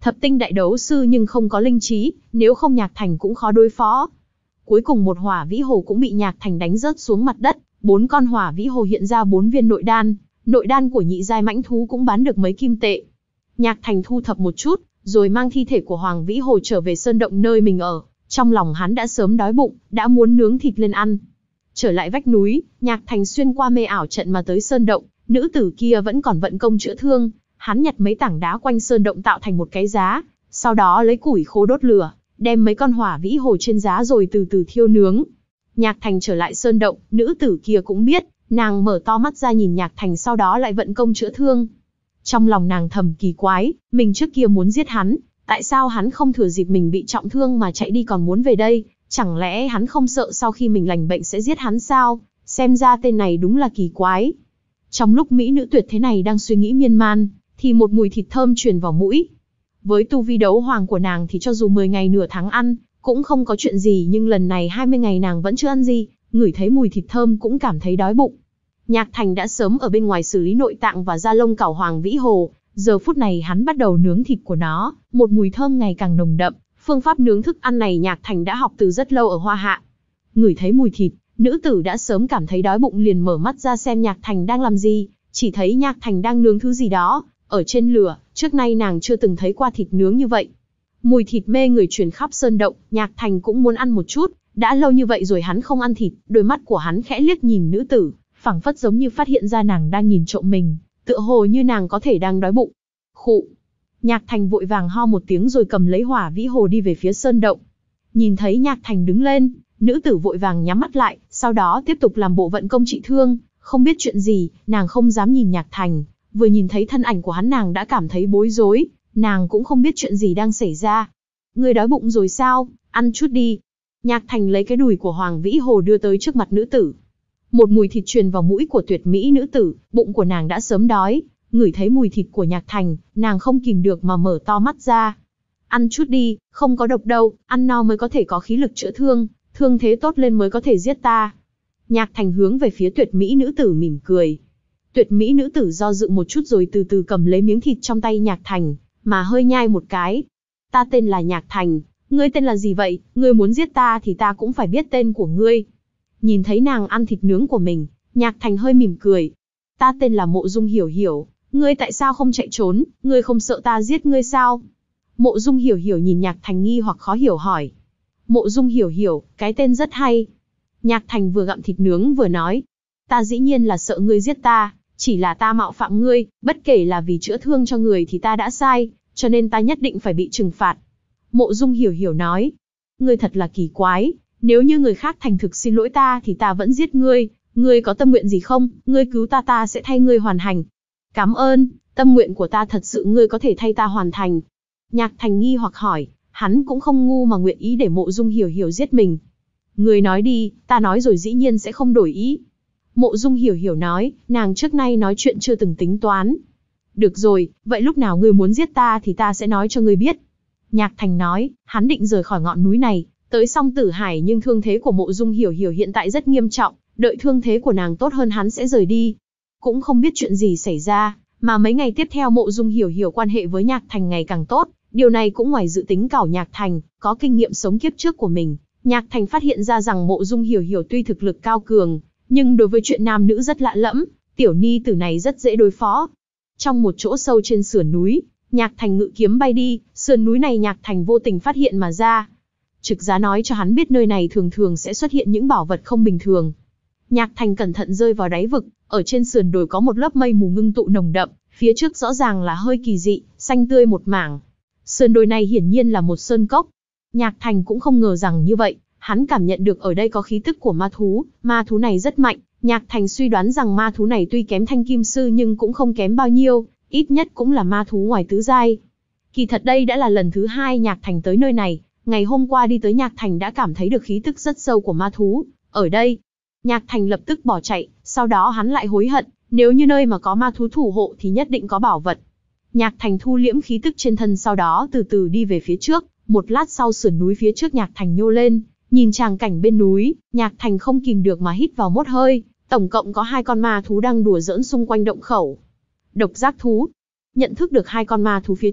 Thập tinh đại đấu sư nhưng không có linh trí, nếu không Nhạc Thành cũng khó đối phó. Cuối cùng một hỏa vĩ hồ cũng bị Nhạc Thành đánh rớt xuống mặt đất, bốn con hỏa vĩ hồ hiện ra bốn viên nội đan, nội đan của nhị giai mãnh thú cũng bán được mấy kim tệ. Nhạc Thành thu thập một chút, rồi mang thi thể của Hoàng Vĩ Hồ trở về sơn động nơi mình ở, trong lòng hắn đã sớm đói bụng, đã muốn nướng thịt lên ăn. Trở lại vách núi, Nhạc Thành xuyên qua mê ảo trận mà tới sơn động, nữ tử kia vẫn còn vận công chữa thương, hắn nhặt mấy tảng đá quanh sơn động tạo thành một cái giá, sau đó lấy củi khô đốt lửa, đem mấy con hỏa vĩ hồ trên giá rồi từ từ thiêu nướng. Nhạc Thành trở lại sơn động, nữ tử kia cũng biết, nàng mở to mắt ra nhìn Nhạc Thành sau đó lại vận công chữa thương. Trong lòng nàng thầm kỳ quái, mình trước kia muốn giết hắn, tại sao hắn không thừa dịp mình bị trọng thương mà chạy đi còn muốn về đây, chẳng lẽ hắn không sợ sau khi mình lành bệnh sẽ giết hắn sao, xem ra tên này đúng là kỳ quái. Trong lúc mỹ nữ tuyệt thế này đang suy nghĩ miên man, thì một mùi thịt thơm truyền vào mũi. Với tu vi đấu hoàng của nàng thì cho dù mười ngày nửa tháng ăn, cũng không có chuyện gì, nhưng lần này hai mươi ngày nàng vẫn chưa ăn gì, ngửi thấy mùi thịt thơm cũng cảm thấy đói bụng. Nhạc Thành đã sớm ở bên ngoài xử lý nội tạng và da lông cảo Hoàng Vĩ Hồ, giờ phút này hắn bắt đầu nướng thịt của nó, một mùi thơm ngày càng nồng đậm. Phương pháp nướng thức ăn này Nhạc Thành đã học từ rất lâu ở Hoa Hạ. Ngửi thấy mùi thịt, nữ tử đã sớm cảm thấy đói bụng liền mở mắt ra xem Nhạc Thành đang làm gì, chỉ thấy Nhạc Thành đang nướng thứ gì đó, ở trên lửa, trước nay nàng chưa từng thấy qua thịt nướng như vậy. Mùi thịt mê người truyền khắp sơn động, Nhạc Thành cũng muốn ăn một chút, đã lâu như vậy rồi hắn không ăn thịt, đôi mắt của hắn khẽ liếc nhìn nữ tử, phảng phất giống như phát hiện ra nàng đang nhìn trộm mình, tựa hồ như nàng có thể đang đói bụng. Khụ. Nhạc Thành vội vàng ho một tiếng rồi cầm lấy hỏa vĩ hồ đi về phía sơn động. Nhìn thấy Nhạc Thành đứng lên, nữ tử vội vàng nhắm mắt lại, sau đó tiếp tục làm bộ vận công trị thương, không biết chuyện gì, nàng không dám nhìn Nhạc Thành, vừa nhìn thấy thân ảnh của hắn nàng đã cảm thấy bối rối, nàng cũng không biết chuyện gì đang xảy ra. Ngươi đói bụng rồi sao, ăn chút đi. Nhạc Thành lấy cái đùi của Hoàng Vĩ Hồ đưa tới trước mặt nữ tử. Một mùi thịt truyền vào mũi của tuyệt mỹ nữ tử, bụng của nàng đã sớm đói, ngửi thấy mùi thịt của Nhạc Thành, nàng không kìm được mà mở to mắt ra. Ăn chút đi, không có độc đâu, ăn no mới có thể có khí lực chữa thương, thương thế tốt lên mới có thể giết ta. Nhạc Thành hướng về phía tuyệt mỹ nữ tử mỉm cười. Tuyệt mỹ nữ tử do dự một chút rồi từ từ cầm lấy miếng thịt trong tay Nhạc Thành, mà hơi nhai một cái. Ta tên là Nhạc Thành, ngươi tên là gì vậy? Ngươi muốn giết ta thì ta cũng phải biết tên của ngươi. Nhìn thấy nàng ăn thịt nướng của mình, Nhạc Thành hơi mỉm cười. Ta tên là Mộ Dung Hiểu Hiểu, ngươi tại sao không chạy trốn, ngươi không sợ ta giết ngươi sao? Mộ Dung Hiểu Hiểu nhìn Nhạc Thành nghi hoặc khó hiểu hỏi. Mộ Dung Hiểu Hiểu, cái tên rất hay. Nhạc Thành vừa gặm thịt nướng vừa nói. Ta dĩ nhiên là sợ ngươi giết ta, chỉ là ta mạo phạm ngươi, bất kể là vì chữa thương cho người thì ta đã sai, cho nên ta nhất định phải bị trừng phạt. Mộ Dung Hiểu Hiểu nói. Ngươi thật là kỳ quái, nếu như người khác thành thực xin lỗi ta thì ta vẫn giết ngươi, ngươi có tâm nguyện gì không, ngươi cứu ta ta sẽ thay ngươi hoàn thành. Cảm ơn, tâm nguyện của ta thật sự ngươi có thể thay ta hoàn thành. Nhạc Thành nghi hoặc hỏi, hắn cũng không ngu mà nguyện ý để Mộ Dung Hiểu Hiểu giết mình. Ngươi nói đi, ta nói rồi dĩ nhiên sẽ không đổi ý. Mộ Dung Hiểu Hiểu nói, nàng trước nay nói chuyện chưa từng tính toán. Được rồi, vậy lúc nào ngươi muốn giết ta thì ta sẽ nói cho ngươi biết. Nhạc Thành nói, hắn định rời khỏi ngọn núi này, tới Song Tử Hải nhưng thương thế của Mộ Dung Hiểu Hiểu hiện tại rất nghiêm trọng, đợi thương thế của nàng tốt hơn hắn sẽ rời đi. Cũng không biết chuyện gì xảy ra, mà mấy ngày tiếp theo Mộ Dung Hiểu Hiểu quan hệ với Nhạc Thành ngày càng tốt, điều này cũng ngoài dự tính của Nhạc Thành, có kinh nghiệm sống kiếp trước của mình. Nhạc Thành phát hiện ra rằng Mộ Dung Hiểu Hiểu tuy thực lực cao cường, nhưng đối với chuyện nam nữ rất lạ lẫm, tiểu ni tử này rất dễ đối phó. Trong một chỗ sâu trên sườn núi, Nhạc Thành ngự kiếm bay đi, sườn núi này Nhạc Thành vô tình phát hiện mà ra. Trực giá nói cho hắn biết nơi này thường thường sẽ xuất hiện những bảo vật không bình thường. Nhạc Thành cẩn thận rơi vào đáy vực, ở trên sườn đồi có một lớp mây mù ngưng tụ nồng đậm, phía trước rõ ràng là hơi kỳ dị, xanh tươi một mảng. Sườn đồi này hiển nhiên là một sơn cốc. Nhạc Thành cũng không ngờ rằng như vậy, hắn cảm nhận được ở đây có khí tức của ma thú, ma thú này rất mạnh. Nhạc Thành suy đoán rằng ma thú này tuy kém Thanh Kim Sư nhưng cũng không kém bao nhiêu, ít nhất cũng là ma thú ngoài tứ giai. Kỳ thật đây đã là lần thứ hai Nhạc Thành tới nơi này, ngày hôm qua đi tới Nhạc Thành đã cảm thấy được khí tức rất sâu của ma thú. Ở đây, Nhạc Thành lập tức bỏ chạy, sau đó hắn lại hối hận, nếu như nơi mà có ma thú thủ hộ thì nhất định có bảo vật. Nhạc Thành thu liễm khí tức trên thân sau đó từ từ đi về phía trước, một lát sau sườn núi phía trước Nhạc Thành nhô lên, nhìn tràng cảnh bên núi, Nhạc Thành không kìm được mà hít vào một hơi, tổng cộng có hai con ma thú đang đùa giỡn xung quanh động khẩu. Độc giác thú. Nhận thức được hai con ma thú phía trước,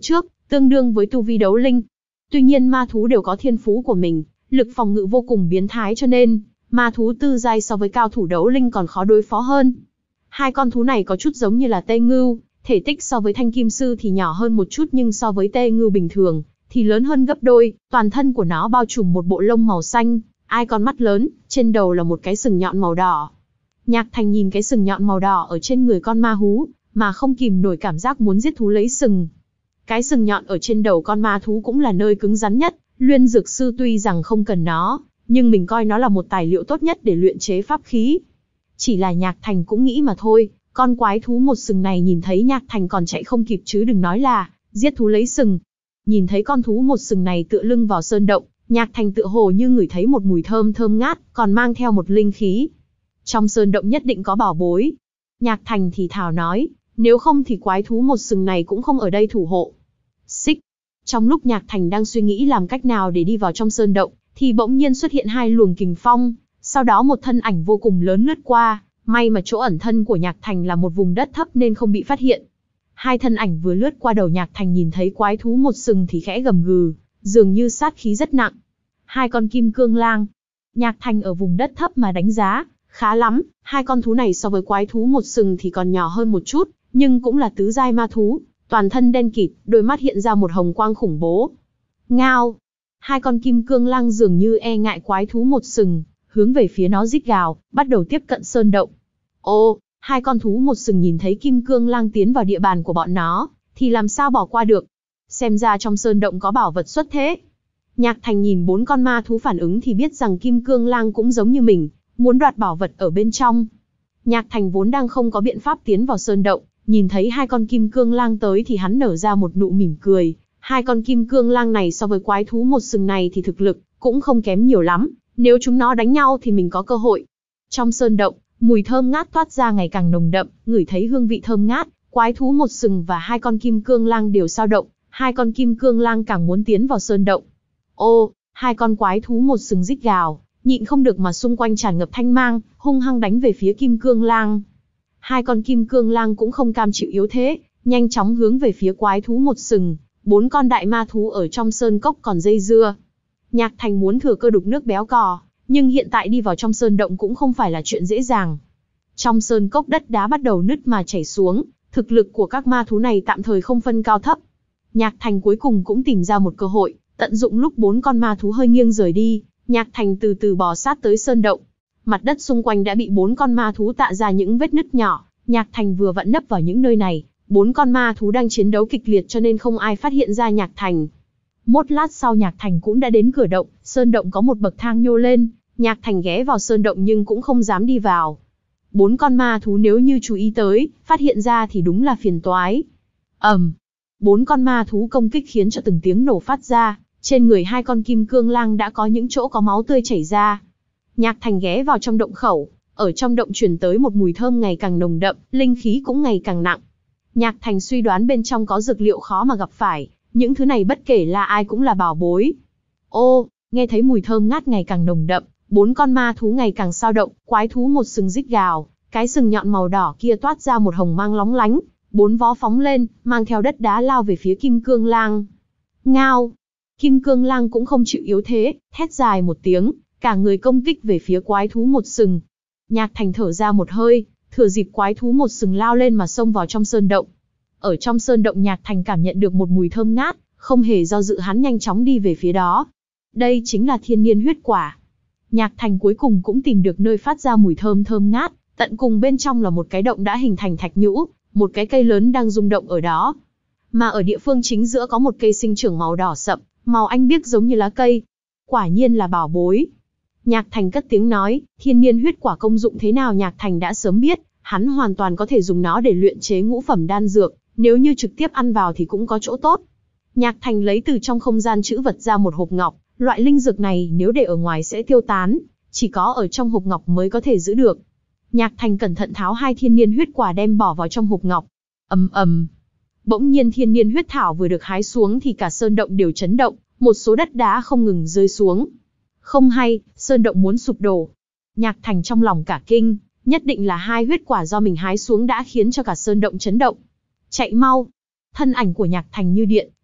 tương đương với tu vi đấu linh. Tuy nhiên ma thú đều có thiên phú của mình, lực phòng ngự vô cùng biến thái cho nên, ma thú tư giai so với cao thủ đấu linh còn khó đối phó hơn. Hai con thú này có chút giống như là tê ngưu, thể tích so với thanh kim sư thì nhỏ hơn một chút nhưng so với tê ngưu bình thường, thì lớn hơn gấp đôi, toàn thân của nó bao trùm một bộ lông màu xanh, ai con mắt lớn, trên đầu là một cái sừng nhọn màu đỏ. Nhạc Thành nhìn cái sừng nhọn màu đỏ ở trên người con ma thú, mà không kìm nổi cảm giác muốn giết thú lấy sừng. Cái sừng nhọn ở trên đầu con ma thú cũng là nơi cứng rắn nhất, Luyện Dược Sư tuy rằng không cần nó, nhưng mình coi nó là một tài liệu tốt nhất để luyện chế pháp khí. Chỉ là Nhạc Thành cũng nghĩ mà thôi, con quái thú một sừng này nhìn thấy Nhạc Thành còn chạy không kịp chứ đừng nói là giết thú lấy sừng. Nhìn thấy con thú một sừng này tựa lưng vào sơn động, Nhạc Thành tựa hồ như ngửi thấy một mùi thơm thơm ngát, còn mang theo một linh khí. Trong sơn động nhất định có bảo bối. Nhạc Thành thì thào nói, nếu không thì quái thú một sừng này cũng không ở đây thủ hộ. Xích. Trong lúc Nhạc Thành đang suy nghĩ làm cách nào để đi vào trong sơn động, thì bỗng nhiên xuất hiện hai luồng kình phong, sau đó một thân ảnh vô cùng lớn lướt qua, may mà chỗ ẩn thân của Nhạc Thành là một vùng đất thấp nên không bị phát hiện. Hai thân ảnh vừa lướt qua đầu Nhạc Thành nhìn thấy quái thú một sừng thì khẽ gầm gừ, dường như sát khí rất nặng. Hai con kim cương lang. Nhạc Thành ở vùng đất thấp mà đánh giá, khá lắm, hai con thú này so với quái thú một sừng thì còn nhỏ hơn một chút, nhưng cũng là tứ giai ma thú, toàn thân đen kịt, đôi mắt hiện ra một hồng quang khủng bố. Ngao. Hai con kim cương lang dường như e ngại quái thú một sừng, hướng về phía nó rít gào, bắt đầu tiếp cận sơn động. Ô, hai con thú một sừng nhìn thấy kim cương lang tiến vào địa bàn của bọn nó, thì làm sao bỏ qua được. Xem ra trong sơn động có bảo vật xuất thế. Nhạc Thành nhìn bốn con ma thú phản ứng thì biết rằng kim cương lang cũng giống như mình, muốn đoạt bảo vật ở bên trong. Nhạc Thành vốn đang không có biện pháp tiến vào sơn động, nhìn thấy hai con kim cương lang tới thì hắn nở ra một nụ mỉm cười. Hai con kim cương lang này so với quái thú một sừng này thì thực lực cũng không kém nhiều lắm, nếu chúng nó đánh nhau thì mình có cơ hội. Trong sơn động, mùi thơm ngát toát ra ngày càng nồng đậm, ngửi thấy hương vị thơm ngát, quái thú một sừng và hai con kim cương lang đều dao động, hai con kim cương lang càng muốn tiến vào sơn động. Ô, hai con quái thú một sừng rít gào, nhịn không được mà xung quanh tràn ngập thanh mang, hung hăng đánh về phía kim cương lang. Hai con kim cương lang cũng không cam chịu yếu thế, nhanh chóng hướng về phía quái thú một sừng. Bốn con đại ma thú ở trong sơn cốc còn dây dưa. Nhạc Thành muốn thừa cơ đục nước béo cò, nhưng hiện tại đi vào trong sơn động cũng không phải là chuyện dễ dàng. Trong sơn cốc đất đá bắt đầu nứt mà chảy xuống, thực lực của các ma thú này tạm thời không phân cao thấp. Nhạc Thành cuối cùng cũng tìm ra một cơ hội, tận dụng lúc bốn con ma thú hơi nghiêng rời đi, Nhạc Thành từ từ bò sát tới sơn động. Mặt đất xung quanh đã bị bốn con ma thú tạo ra những vết nứt nhỏ, Nhạc Thành vừa vặn nấp vào những nơi này. Bốn con ma thú đang chiến đấu kịch liệt cho nên không ai phát hiện ra Nhạc Thành. Một lát sau Nhạc Thành cũng đã đến cửa động, sơn động có một bậc thang nhô lên, Nhạc Thành ghé vào sơn động nhưng cũng không dám đi vào. Bốn con ma thú nếu như chú ý tới, phát hiện ra thì đúng là phiền toái. ầm, um, bốn con ma thú công kích khiến cho từng tiếng nổ phát ra, trên người hai con kim cương lang đã có những chỗ có máu tươi chảy ra. Nhạc Thành ghé vào trong động khẩu, ở trong động truyền tới một mùi thơm ngày càng nồng đậm, linh khí cũng ngày càng nặng. Nhạc Thành suy đoán bên trong có dược liệu khó mà gặp phải, những thứ này bất kể là ai cũng là bảo bối. Ô, nghe thấy mùi thơm ngát ngày càng nồng đậm, bốn con ma thú ngày càng dao động, quái thú một sừng rít gào, cái sừng nhọn màu đỏ kia toát ra một hồng mang lóng lánh, bốn vó phóng lên, mang theo đất đá lao về phía kim cương lang. Ngao, kim cương lang cũng không chịu yếu thế, thét dài một tiếng, cả người công kích về phía quái thú một sừng. Nhạc Thành thở ra một hơi, thừa dịp quái thú một sừng lao lên mà xông vào trong sơn động. Ở trong sơn động Nhạc Thành cảm nhận được một mùi thơm ngát, không hề do dự hắn nhanh chóng đi về phía đó. Đây chính là thiên niên huyết quả. Nhạc Thành cuối cùng cũng tìm được nơi phát ra mùi thơm thơm ngát, tận cùng bên trong là một cái động đã hình thành thạch nhũ, một cái cây lớn đang rung động ở đó. Mà ở địa phương chính giữa có một cây sinh trưởng màu đỏ sậm, màu anh biếc giống như lá cây. Quả nhiên là bảo bối. Nhạc Thành cất tiếng nói, thiên niên huyết quả công dụng thế nào Nhạc Thành đã sớm biết, hắn hoàn toàn có thể dùng nó để luyện chế ngũ phẩm đan dược, nếu như trực tiếp ăn vào thì cũng có chỗ tốt. Nhạc Thành lấy từ trong không gian trữ vật ra một hộp ngọc, loại linh dược này nếu để ở ngoài sẽ tiêu tán, chỉ có ở trong hộp ngọc mới có thể giữ được. Nhạc Thành cẩn thận tháo hai thiên niên huyết quả đem bỏ vào trong hộp ngọc. Ầm ầm. Bỗng nhiên thiên niên huyết thảo vừa được hái xuống thì cả sơn động đều chấn động, một số đất đá không ngừng rơi xuống. Không hay, sơn động muốn sụp đổ. Nhạc Thành trong lòng cả kinh, nhất định là hai huyết quả do mình hái xuống đã khiến cho cả sơn động chấn động. Chạy mau! Thân ảnh của Nhạc Thành như điện,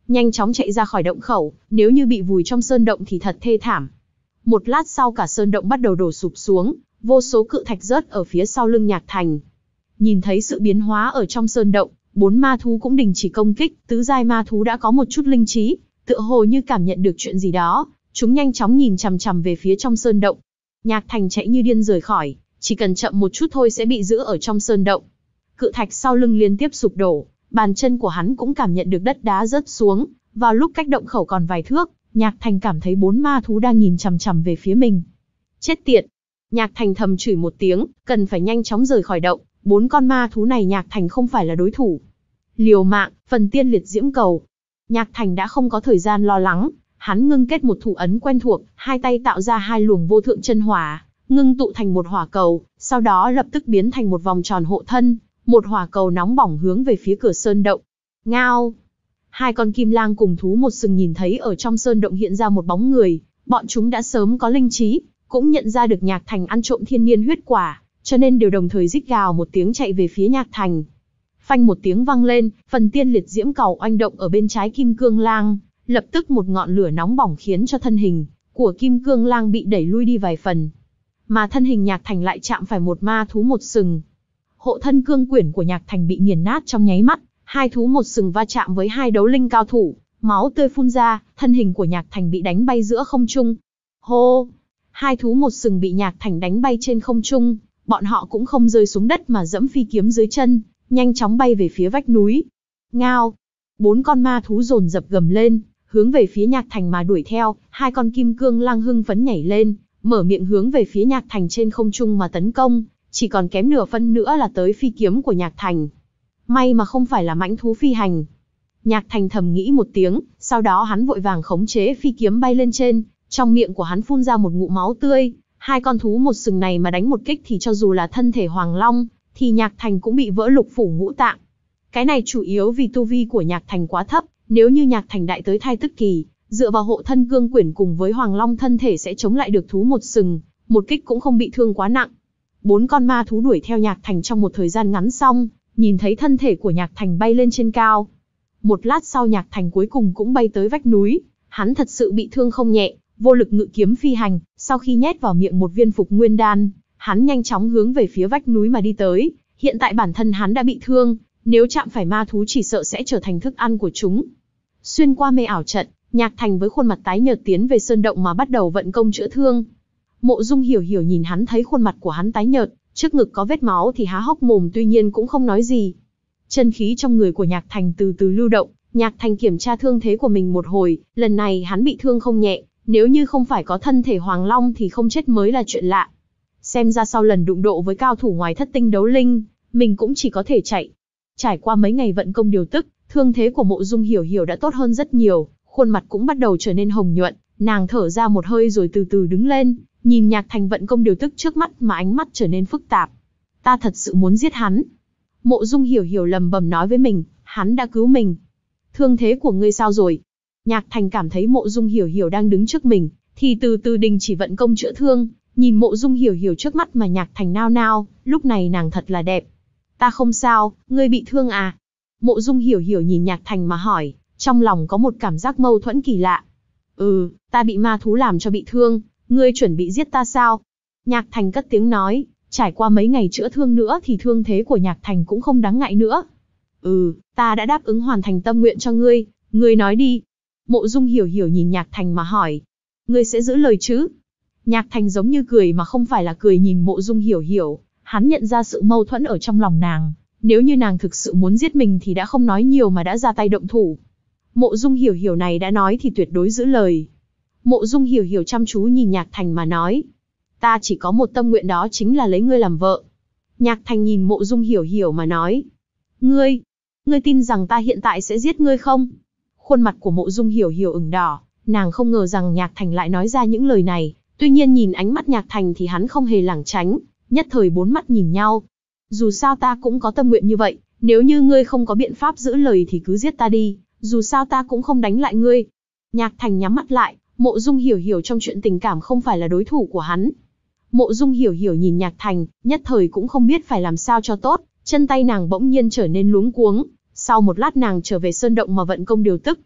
nhanh chóng chạy ra khỏi động khẩu, nếu như bị vùi trong sơn động thì thật thê thảm. Một lát sau cả sơn động bắt đầu đổ sụp xuống, vô số cự thạch rớt ở phía sau lưng Nhạc Thành. Nhìn thấy sự biến hóa ở trong sơn động, bốn ma thú cũng đình chỉ công kích, tứ giai ma thú đã có một chút linh trí, tựa hồ như cảm nhận được chuyện gì đó, chúng nhanh chóng nhìn chằm chằm về phía trong sơn động. Nhạc Thành chạy như điên rời khỏi, chỉ cần chậm một chút thôi sẽ bị giữ ở trong sơn động. Cự thạch sau lưng liên tiếp sụp đổ, bàn chân của hắn cũng cảm nhận được đất đá rớt xuống, vào lúc cách động khẩu còn vài thước, Nhạc Thành cảm thấy bốn ma thú đang nhìn chằm chằm về phía mình. Chết tiệt! Nhạc Thành thầm chửi một tiếng, cần phải nhanh chóng rời khỏi động, bốn con ma thú này Nhạc Thành không phải là đối thủ. Liều mạng, phần tiên liệt diễm cầu. Nhạc Thành đã không có thời gian lo lắng, hắn ngưng kết một thủ ấn quen thuộc, hai tay tạo ra hai luồng vô thượng chân hỏa, ngưng tụ thành một hỏa cầu, sau đó lập tức biến thành một vòng tròn hộ thân, một hỏa cầu nóng bỏng hướng về phía cửa sơn động. Ngao! Hai con kim lang cùng thú một sừng nhìn thấy ở trong sơn động hiện ra một bóng người, bọn chúng đã sớm có linh trí, cũng nhận ra được Nhạc Thành ăn trộm thiên niên huyết quả, cho nên đều đồng thời rít gào một tiếng chạy về phía Nhạc Thành. Phanh một tiếng vang lên, phần tiên liệt diễm cầu oanh động ở bên trái kim cương lang, lập tức một ngọn lửa nóng bỏng khiến cho thân hình của kim cương lang bị đẩy lui đi vài phần. Mà thân hình Nhạc Thành lại chạm phải một ma thú một sừng. Hộ thân cương quyển của Nhạc Thành bị nghiền nát trong nháy mắt, hai thú một sừng va chạm với hai đấu linh cao thủ, máu tươi phun ra, thân hình của Nhạc Thành bị đánh bay giữa không trung. Hô! Hai thú một sừng bị Nhạc Thành đánh bay trên không trung, bọn họ cũng không rơi xuống đất mà dẫm phi kiếm dưới chân, nhanh chóng bay về phía vách núi. Ngao! Bốn con ma thú dồn dập gầm lên, hướng về phía Nhạc Thành mà đuổi theo, hai con kim cương lang hưng phấn nhảy lên, mở miệng hướng về phía Nhạc Thành trên không trung mà tấn công, chỉ còn kém nửa phân nữa là tới phi kiếm của Nhạc Thành. May mà không phải là mãnh thú phi hành. Nhạc Thành thầm nghĩ một tiếng, sau đó hắn vội vàng khống chế phi kiếm bay lên trên, trong miệng của hắn phun ra một ngụm máu tươi, hai con thú một sừng này mà đánh một kích thì cho dù là thân thể Hoàng Long, thì Nhạc Thành cũng bị vỡ lục phủ ngũ tạng. Cái này chủ yếu vì tu vi của Nhạc Thành quá thấp, nếu như Nhạc Thành đại tới thai tức kỳ, dựa vào hộ thân cương quyển cùng với Hoàng Long thân thể sẽ chống lại được thú một sừng, một kích cũng không bị thương quá nặng. Bốn con ma thú đuổi theo Nhạc Thành trong một thời gian ngắn xong, nhìn thấy thân thể của Nhạc Thành bay lên trên cao. Một lát sau Nhạc Thành cuối cùng cũng bay tới vách núi, hắn thật sự bị thương không nhẹ, vô lực ngự kiếm phi hành, sau khi nhét vào miệng một viên phục nguyên đan, hắn nhanh chóng hướng về phía vách núi mà đi tới, hiện tại bản thân hắn đã bị thương, nếu chạm phải ma thú chỉ sợ sẽ trở thành thức ăn của chúng. Xuyên qua mê ảo trận, Nhạc Thành với khuôn mặt tái nhợt tiến về sơn động mà bắt đầu vận công chữa thương. Mộ Dung Hiểu Hiểu nhìn hắn thấy khuôn mặt của hắn tái nhợt, trước ngực có vết máu thì há hốc mồm tuy nhiên cũng không nói gì. Chân khí trong người của Nhạc Thành từ từ lưu động, Nhạc Thành kiểm tra thương thế của mình một hồi, lần này hắn bị thương không nhẹ, nếu như không phải có thân thể Hoàng Long thì không chết mới là chuyện lạ. Xem ra sau lần đụng độ với cao thủ ngoài thất tinh đấu linh, mình cũng chỉ có thể chạy. Trải qua mấy ngày vận công điều tức, thương thế của Mộ Dung Hiểu Hiểu đã tốt hơn rất nhiều, khuôn mặt cũng bắt đầu trở nên hồng nhuận, nàng thở ra một hơi rồi từ từ đứng lên, nhìn Nhạc Thành vận công điều tức trước mắt mà ánh mắt trở nên phức tạp. Ta thật sự muốn giết hắn. Mộ Dung Hiểu Hiểu lầm bầm nói với mình, hắn đã cứu mình. Thương thế của ngươi sao rồi? Nhạc Thành cảm thấy Mộ Dung Hiểu Hiểu đang đứng trước mình, thì từ từ đình chỉ vận công chữa thương, nhìn Mộ Dung Hiểu Hiểu trước mắt mà Nhạc Thành nao nao, lúc này nàng thật là đẹp. Ta không sao, ngươi bị thương à? Mộ Dung Hiểu Hiểu nhìn Nhạc Thành mà hỏi, trong lòng có một cảm giác mâu thuẫn kỳ lạ. Ừ, ta bị ma thú làm cho bị thương, ngươi chuẩn bị giết ta sao? Nhạc Thành cất tiếng nói, trải qua mấy ngày chữa thương nữa thì thương thế của Nhạc Thành cũng không đáng ngại nữa. Ừ, ta đã đáp ứng hoàn thành tâm nguyện cho ngươi, ngươi nói đi. Mộ Dung Hiểu Hiểu nhìn Nhạc Thành mà hỏi, ngươi sẽ giữ lời chứ? Nhạc Thành giống như cười mà không phải là cười nhìn Mộ Dung Hiểu Hiểu, hắn nhận ra sự mâu thuẫn ở trong lòng nàng, nếu như nàng thực sự muốn giết mình thì đã không nói nhiều mà đã ra tay động thủ. Mộ Dung Hiểu Hiểu này đã nói thì tuyệt đối giữ lời. Mộ Dung Hiểu Hiểu chăm chú nhìn Nhạc Thành mà nói, ta chỉ có một tâm nguyện đó chính là lấy ngươi làm vợ. Nhạc Thành nhìn Mộ Dung Hiểu Hiểu mà nói, ngươi, ngươi tin rằng ta hiện tại sẽ giết ngươi không? Khuôn mặt của Mộ Dung Hiểu Hiểu ửng đỏ, nàng không ngờ rằng Nhạc Thành lại nói ra những lời này, tuy nhiên nhìn ánh mắt Nhạc Thành thì hắn không hề lảng tránh, nhất thời bốn mắt nhìn nhau. Dù sao ta cũng có tâm nguyện như vậy, nếu như ngươi không có biện pháp giữ lời thì cứ giết ta đi, dù sao ta cũng không đánh lại ngươi. Nhạc Thành nhắm mắt lại, Mộ Dung Hiểu Hiểu trong chuyện tình cảm không phải là đối thủ của hắn. Mộ Dung Hiểu Hiểu nhìn Nhạc Thành, nhất thời cũng không biết phải làm sao cho tốt, chân tay nàng bỗng nhiên trở nên luống cuống, sau một lát nàng trở về sơn động mà vận công điều tức.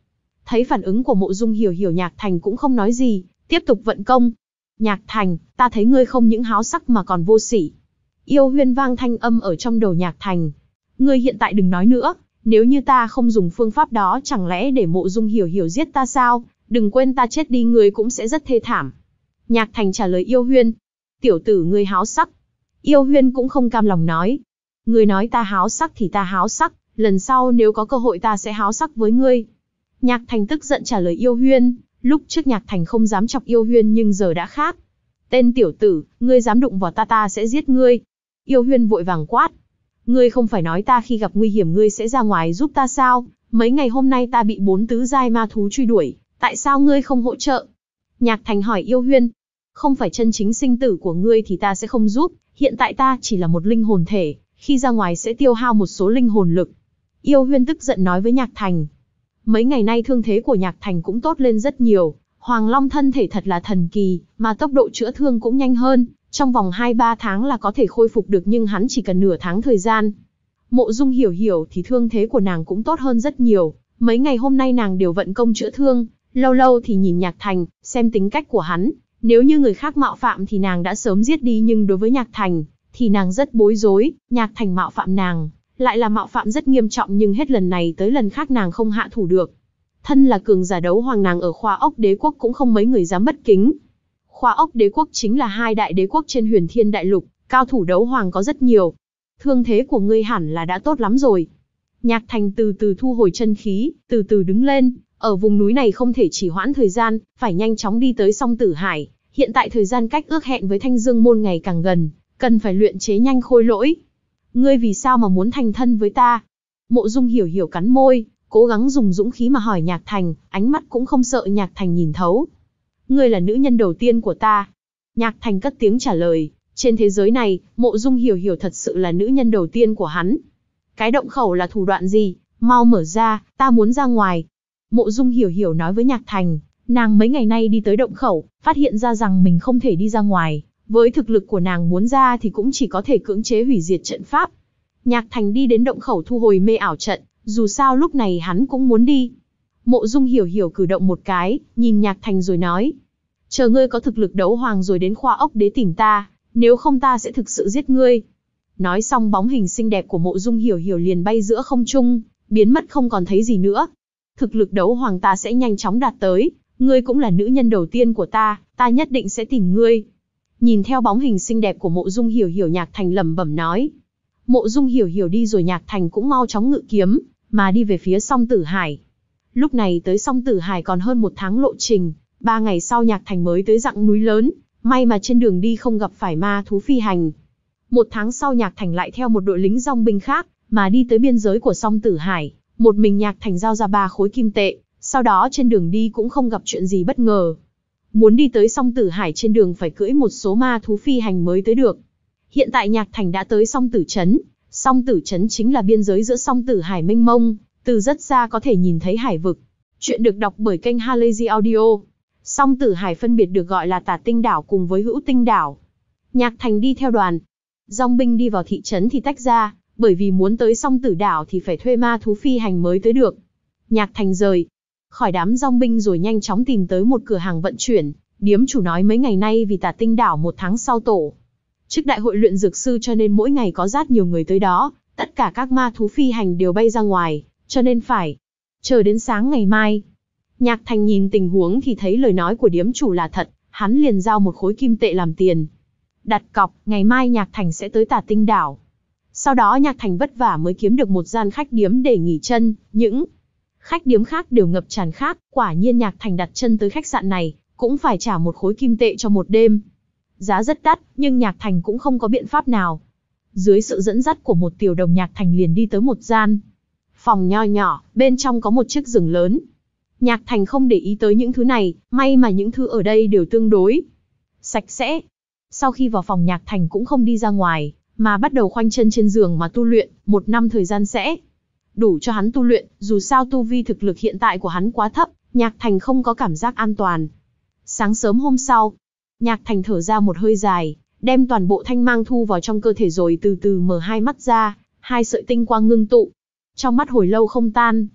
Thấy phản ứng của Mộ Dung Hiểu Hiểu, Nhạc Thành cũng không nói gì, tiếp tục vận công. Nhạc Thành, ta thấy ngươi không những háo sắc mà còn vô sỉ. Yêu Huyên vang thanh âm ở trong đầu Nhạc Thành. Ngươi hiện tại đừng nói nữa, nếu như ta không dùng phương pháp đó chẳng lẽ để Mộ Dung Hiểu Hiểu giết ta sao? Đừng quên ta chết đi ngươi cũng sẽ rất thê thảm. Nhạc Thành trả lời Yêu Huyên. Tiểu tử ngươi háo sắc. Yêu Huyên cũng không cam lòng nói. Ngươi nói ta háo sắc thì ta háo sắc, lần sau nếu có cơ hội ta sẽ háo sắc với ngươi. Nhạc Thành tức giận trả lời Yêu Huyên, lúc trước Nhạc Thành không dám chọc Yêu Huyên nhưng giờ đã khác. Tên tiểu tử, ngươi dám đụng vào ta ta sẽ giết ngươi. Yêu Huyên vội vàng quát. Ngươi không phải nói ta khi gặp nguy hiểm ngươi sẽ ra ngoài giúp ta sao? Mấy ngày hôm nay ta bị bốn tứ giai ma thú truy đuổi, tại sao ngươi không hỗ trợ? Nhạc Thành hỏi Yêu Huyên. Không phải chân chính sinh tử của ngươi thì ta sẽ không giúp, hiện tại ta chỉ là một linh hồn thể, khi ra ngoài sẽ tiêu hao một số linh hồn lực. Yêu Huyên tức giận nói với Nhạc Thành. Mấy ngày nay thương thế của Nhạc Thành cũng tốt lên rất nhiều, Hoàng Long thân thể thật là thần kỳ, mà tốc độ chữa thương cũng nhanh hơn, trong vòng hai ba tháng là có thể khôi phục được nhưng hắn chỉ cần nửa tháng thời gian. Mộ Dung Hiểu Hiểu thì thương thế của nàng cũng tốt hơn rất nhiều, mấy ngày hôm nay nàng đều vận công chữa thương, lâu lâu thì nhìn Nhạc Thành, xem tính cách của hắn, nếu như người khác mạo phạm thì nàng đã sớm giết đi nhưng đối với Nhạc Thành, thì nàng rất bối rối, Nhạc Thành mạo phạm nàng, lại là mạo phạm rất nghiêm trọng nhưng hết lần này tới lần khác nàng không hạ thủ được. Thân là cường giả đấu hoàng nàng ở Khoa Ốc Đế Quốc cũng không mấy người dám bất kính. Khoa Ốc Đế Quốc chính là hai đại đế quốc trên Huyền Thiên Đại Lục, cao thủ đấu hoàng có rất nhiều. Thương thế của ngươi hẳn là đã tốt lắm rồi. Nhạc Thành từ từ thu hồi chân khí, từ từ đứng lên, ở vùng núi này không thể trì hoãn thời gian, phải nhanh chóng đi tới Song Tử Hải. Hiện tại thời gian cách ước hẹn với Thanh Dương Môn ngày càng gần, cần phải luyện chế nhanh khôi lỗi. Ngươi vì sao mà muốn thành thân với ta? Mộ Dung Hiểu Hiểu cắn môi, cố gắng dùng dũng khí mà hỏi Nhạc Thành, ánh mắt cũng không sợ Nhạc Thành nhìn thấu. Ngươi là nữ nhân đầu tiên của ta. Nhạc Thành cất tiếng trả lời, trên thế giới này, Mộ Dung Hiểu Hiểu thật sự là nữ nhân đầu tiên của hắn. Cái động khẩu là thủ đoạn gì? Mau mở ra, ta muốn ra ngoài. Mộ Dung Hiểu Hiểu nói với Nhạc Thành, nàng mấy ngày nay đi tới động khẩu, phát hiện ra rằng mình không thể đi ra ngoài. Với thực lực của nàng muốn ra thì cũng chỉ có thể cưỡng chế hủy diệt trận pháp. Nhạc Thành đi đến động khẩu thu hồi mê ảo trận, dù sao lúc này hắn cũng muốn đi. Mộ Dung Hiểu Hiểu cử động một cái, nhìn Nhạc Thành rồi nói. Chờ ngươi có thực lực đấu hoàng rồi đến Khoa Ốc Đế tìm ta, nếu không ta sẽ thực sự giết ngươi. Nói xong bóng hình xinh đẹp của Mộ Dung Hiểu Hiểu liền bay giữa không trung, biến mất không còn thấy gì nữa. Thực lực đấu hoàng ta sẽ nhanh chóng đạt tới, ngươi cũng là nữ nhân đầu tiên của ta, ta nhất định sẽ tìm ngươi. Nhìn theo bóng hình xinh đẹp của Mộ Dung Hiểu Hiểu, Nhạc Thành lẩm bẩm nói. Mộ Dung Hiểu Hiểu đi rồi Nhạc Thành cũng mau chóng ngự kiếm, mà đi về phía Song Tử Hải. Lúc này tới Song Tử Hải còn hơn một tháng lộ trình, ba ngày sau Nhạc Thành mới tới dặng núi lớn, may mà trên đường đi không gặp phải ma thú phi hành. Một tháng sau Nhạc Thành lại theo một đội lính dòng binh khác, mà đi tới biên giới của Song Tử Hải, một mình Nhạc Thành giao ra ba khối kim tệ, sau đó trên đường đi cũng không gặp chuyện gì bất ngờ. Muốn đi tới Song Tử Hải trên đường phải cưỡi một số ma thú phi hành mới tới được. Hiện tại Nhạc Thành đã tới Song Tử Trấn. Song Tử Trấn chính là biên giới giữa Song Tử Hải mênh mông, từ rất xa có thể nhìn thấy hải vực. Chuyện được đọc bởi kênh Halazy Audio. Song Tử Hải phân biệt được gọi là Tả Tinh Đảo cùng với Hữu Tinh Đảo. Nhạc Thành đi theo đoàn. Dòng binh đi vào thị trấn thì tách ra, bởi vì muốn tới Song Tử Đảo thì phải thuê ma thú phi hành mới tới được. Nhạc Thành rời khỏi đám dòng binh rồi nhanh chóng tìm tới một cửa hàng vận chuyển. Điếm chủ nói mấy ngày nay vì Tả Tinh Đảo một tháng sau tổ trước đại hội luyện dược sư cho nên mỗi ngày có rất nhiều người tới đó, tất cả các ma thú phi hành đều bay ra ngoài, cho nên phải chờ đến sáng ngày mai. Nhạc Thành nhìn tình huống thì thấy lời nói của điếm chủ là thật, hắn liền giao một khối kim tệ làm tiền. Đặt cọc, ngày mai Nhạc Thành sẽ tới Tả Tinh Đảo. Sau đó Nhạc Thành vất vả mới kiếm được một gian khách điếm để nghỉ chân, những khách điếm khác đều ngập tràn khác, quả nhiên Nhạc Thành đặt chân tới khách sạn này, cũng phải trả một khối kim tệ cho một đêm. Giá rất đắt, nhưng Nhạc Thành cũng không có biện pháp nào. Dưới sự dẫn dắt của một tiểu đồng Nhạc Thành liền đi tới một gian phòng nho nhỏ, bên trong có một chiếc giường lớn. Nhạc Thành không để ý tới những thứ này, may mà những thứ ở đây đều tương đối sạch sẽ. Sau khi vào phòng Nhạc Thành cũng không đi ra ngoài, mà bắt đầu khoanh chân trên giường mà tu luyện, một năm thời gian sẽ đủ cho hắn tu luyện, dù sao tu vi thực lực hiện tại của hắn quá thấp, Nhạc Thành không có cảm giác an toàn. Sáng sớm hôm sau, Nhạc Thành thở ra một hơi dài, đem toàn bộ thanh mang thu vào trong cơ thể rồi từ từ mở hai mắt ra, hai sợi tinh quang ngưng tụ. Trong mắt hồi lâu không tan.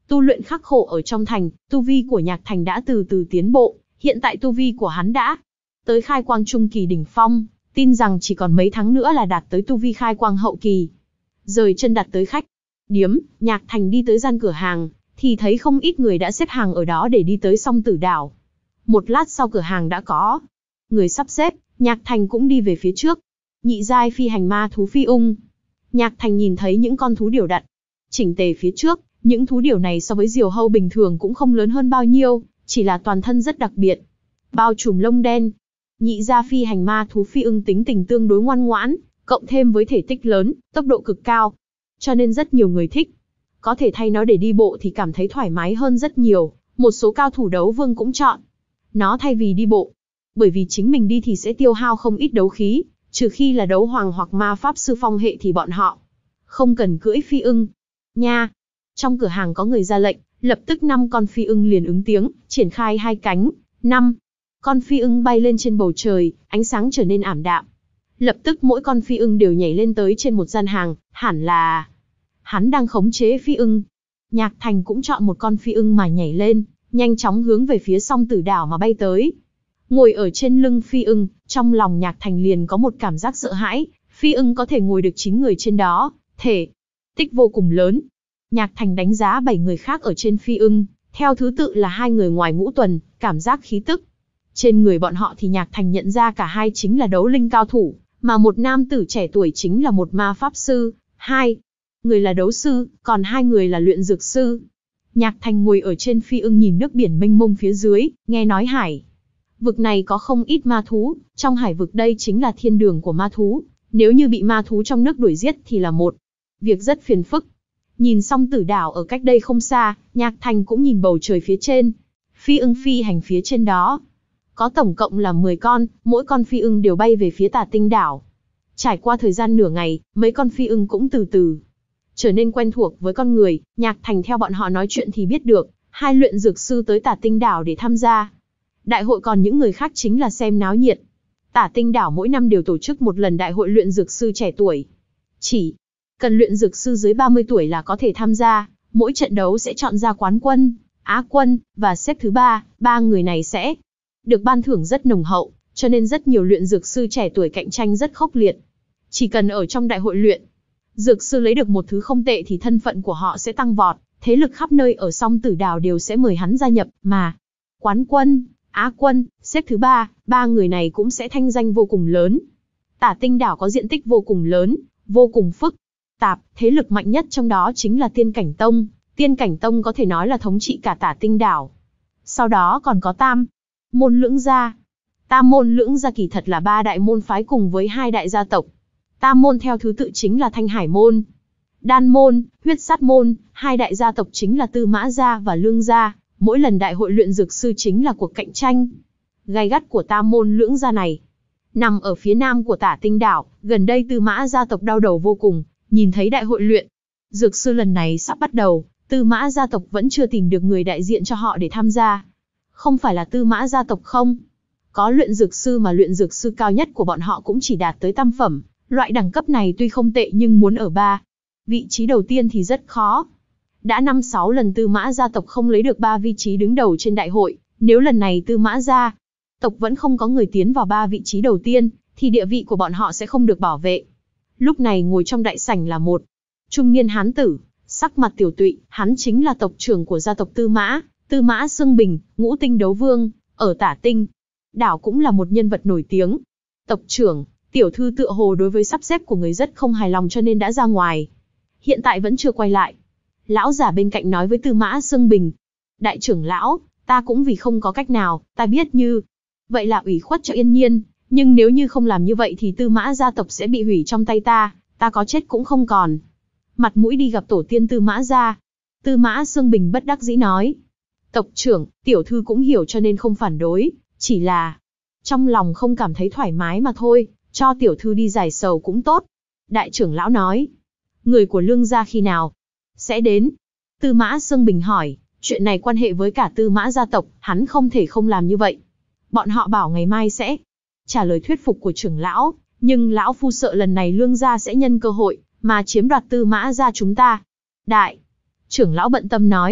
Tu luyện khắc khổ ở trong thành, tu vi của Nhạc Thành đã từ từ tiến bộ, hiện tại tu vi của hắn đã tới khai quang trung kỳ đỉnh phong, tin rằng chỉ còn mấy tháng nữa là đạt tới tu vi khai quang hậu kỳ. Rời chân đặt tới khách điếm, Nhạc Thành đi tới gian cửa hàng, thì thấy không ít người đã xếp hàng ở đó để đi tới Song Tử Đảo. Một lát sau cửa hàng đã có người sắp xếp, Nhạc Thành cũng đi về phía trước. Nhị giai phi hành ma thú phi ung. Nhạc Thành nhìn thấy những con thú điểu đặt chỉnh tề phía trước, những thú điểu này so với diều hâu bình thường cũng không lớn hơn bao nhiêu, chỉ là toàn thân rất đặc biệt, bao trùm lông đen. Nhị gia phi hành ma thú phi ưng tính tình tương đối ngoan ngoãn, cộng thêm với thể tích lớn, tốc độ cực cao, cho nên rất nhiều người thích. Có thể thay nó để đi bộ thì cảm thấy thoải mái hơn rất nhiều, một số cao thủ đấu vương cũng chọn nó thay vì đi bộ. Bởi vì chính mình đi thì sẽ tiêu hao không ít đấu khí, trừ khi là đấu hoàng hoặc ma pháp sư phong hệ thì bọn họ không cần cưỡi phi ưng. Nha! Trong cửa hàng có người ra lệnh, lập tức năm con phi ưng liền ứng tiếng, triển khai hai cánh. Năm con phi ưng bay lên trên bầu trời, ánh sáng trở nên ảm đạm. Lập tức mỗi con phi ưng đều nhảy lên tới trên một gian hàng, hẳn là hắn đang khống chế phi ưng. Nhạc Thành cũng chọn một con phi ưng mà nhảy lên, nhanh chóng hướng về phía Song Tử Đảo mà bay tới. Ngồi ở trên lưng phi ưng, trong lòng Nhạc Thành liền có một cảm giác sợ hãi, phi ưng có thể ngồi được chín người trên đó, thể tích vô cùng lớn. Nhạc Thành đánh giá bảy người khác ở trên phi ưng, theo thứ tự là hai người ngoài ngũ tuần, cảm giác khí tức trên người bọn họ thì Nhạc Thành nhận ra cả hai chính là đấu linh cao thủ, mà một nam tử trẻ tuổi chính là một ma pháp sư, hai người là đấu sư, còn hai người là luyện dược sư. Nhạc Thành ngồi ở trên phi ưng nhìn nước biển mênh mông phía dưới, nghe nói hải vực này có không ít ma thú, trong hải vực đây chính là thiên đường của ma thú, nếu như bị ma thú trong nước đuổi giết thì là một việc rất phiền phức. Nhìn Song Tử Đảo ở cách đây không xa, Nhạc Thành cũng nhìn bầu trời phía trên, phi ưng phi hành phía trên đó. Có tổng cộng là mười con, mỗi con phi ưng đều bay về phía Tà Tinh Đảo. Trải qua thời gian nửa ngày, mấy con phi ưng cũng từ từ trở nên quen thuộc với con người. Nhạc Thành theo bọn họ nói chuyện thì biết được, hai luyện dược sư tới Tà Tinh Đảo để tham gia đại hội, còn những người khác chính là xem náo nhiệt. Tà Tinh Đảo mỗi năm đều tổ chức một lần đại hội luyện dược sư trẻ tuổi. Chỉ cần luyện dược sư dưới ba mươi tuổi là có thể tham gia, mỗi trận đấu sẽ chọn ra quán quân, á quân, và xếp thứ ba, ba người này sẽ được ban thưởng rất nồng hậu, cho nên rất nhiều luyện dược sư trẻ tuổi cạnh tranh rất khốc liệt. Chỉ cần ở trong đại hội luyện dược sư lấy được một thứ không tệ thì thân phận của họ sẽ tăng vọt, thế lực khắp nơi ở Song Tử Đảo đều sẽ mời hắn gia nhập, mà quán quân, á quân, xếp thứ ba, ba người này cũng sẽ thanh danh vô cùng lớn. Tà Tinh Đảo có diện tích vô cùng lớn, vô cùng phức tạp, thế lực mạnh nhất trong đó chính là Tiên Cảnh Tông. Tiên Cảnh Tông có thể nói là thống trị cả Tà Tinh Đảo. Sau đó còn có Tam Môn Lưỡng Gia. Tam Môn Lưỡng Gia kỳ thật là ba đại môn phái cùng với hai đại gia tộc. Tam môn theo thứ tự chính là Thanh Hải Môn, Đan Môn, Huyết Sát Môn, hai đại gia tộc chính là Tư Mã Gia và Lương Gia. Mỗi lần đại hội luyện dược sư chính là cuộc cạnh tranh gay gắt của Tam Môn Lưỡng Gia này. Nằm ở phía nam của Tả Tinh Đảo, gần đây Tư Mã gia tộc đau đầu vô cùng, nhìn thấy đại hội luyện dược sư lần này sắp bắt đầu, Tư Mã gia tộc vẫn chưa tìm được người đại diện cho họ để tham gia. Không phải là Tư Mã gia tộc không có luyện dược sư, mà luyện dược sư cao nhất của bọn họ cũng chỉ đạt tới tam phẩm, loại đẳng cấp này tuy không tệ nhưng muốn ở ba vị trí đầu tiên thì rất khó. Đã năm sáu lần Tư Mã gia tộc không lấy được ba vị trí đứng đầu trên đại hội, nếu lần này Tư Mã gia tộc vẫn không có người tiến vào ba vị trí đầu tiên, thì địa vị của bọn họ sẽ không được bảo vệ. Lúc này ngồi trong đại sảnh là một trung niên hán tử, sắc mặt tiểu tụy, hắn chính là tộc trưởng của gia tộc Tư Mã, Tư Mã Xương Bình, ngũ tinh đấu vương, ở Tả Tinh Đảo cũng là một nhân vật nổi tiếng. Tộc trưởng, tiểu thư tựa hồ đối với sắp xếp của người rất không hài lòng cho nên đã ra ngoài. Hiện tại vẫn chưa quay lại. Lão giả bên cạnh nói với Tư Mã Xương Bình. Đại trưởng lão, ta cũng vì không có cách nào, ta biết như vậy là ủy khuất cho Yên Nhiên, nhưng nếu như không làm như vậy thì Tư Mã gia tộc sẽ bị hủy trong tay ta, ta có chết cũng không còn mặt mũi đi gặp tổ tiên Tư Mã gia. Tư Mã Xương Bình bất đắc dĩ nói. Tộc trưởng, tiểu thư cũng hiểu cho nên không phản đối, chỉ là trong lòng không cảm thấy thoải mái mà thôi, cho tiểu thư đi giải sầu cũng tốt. Đại trưởng lão nói. Người của Lương gia khi nào sẽ đến? Tư Mã Xương Bình hỏi. Chuyện này quan hệ với cả Tư Mã gia tộc, hắn không thể không làm như vậy. Bọn họ bảo ngày mai sẽ trả lời thuyết phục của trưởng lão, nhưng lão phu sợ lần này Lương gia sẽ nhân cơ hội mà chiếm đoạt Tư Mã gia chúng ta. Đại trưởng lão bận tâm nói.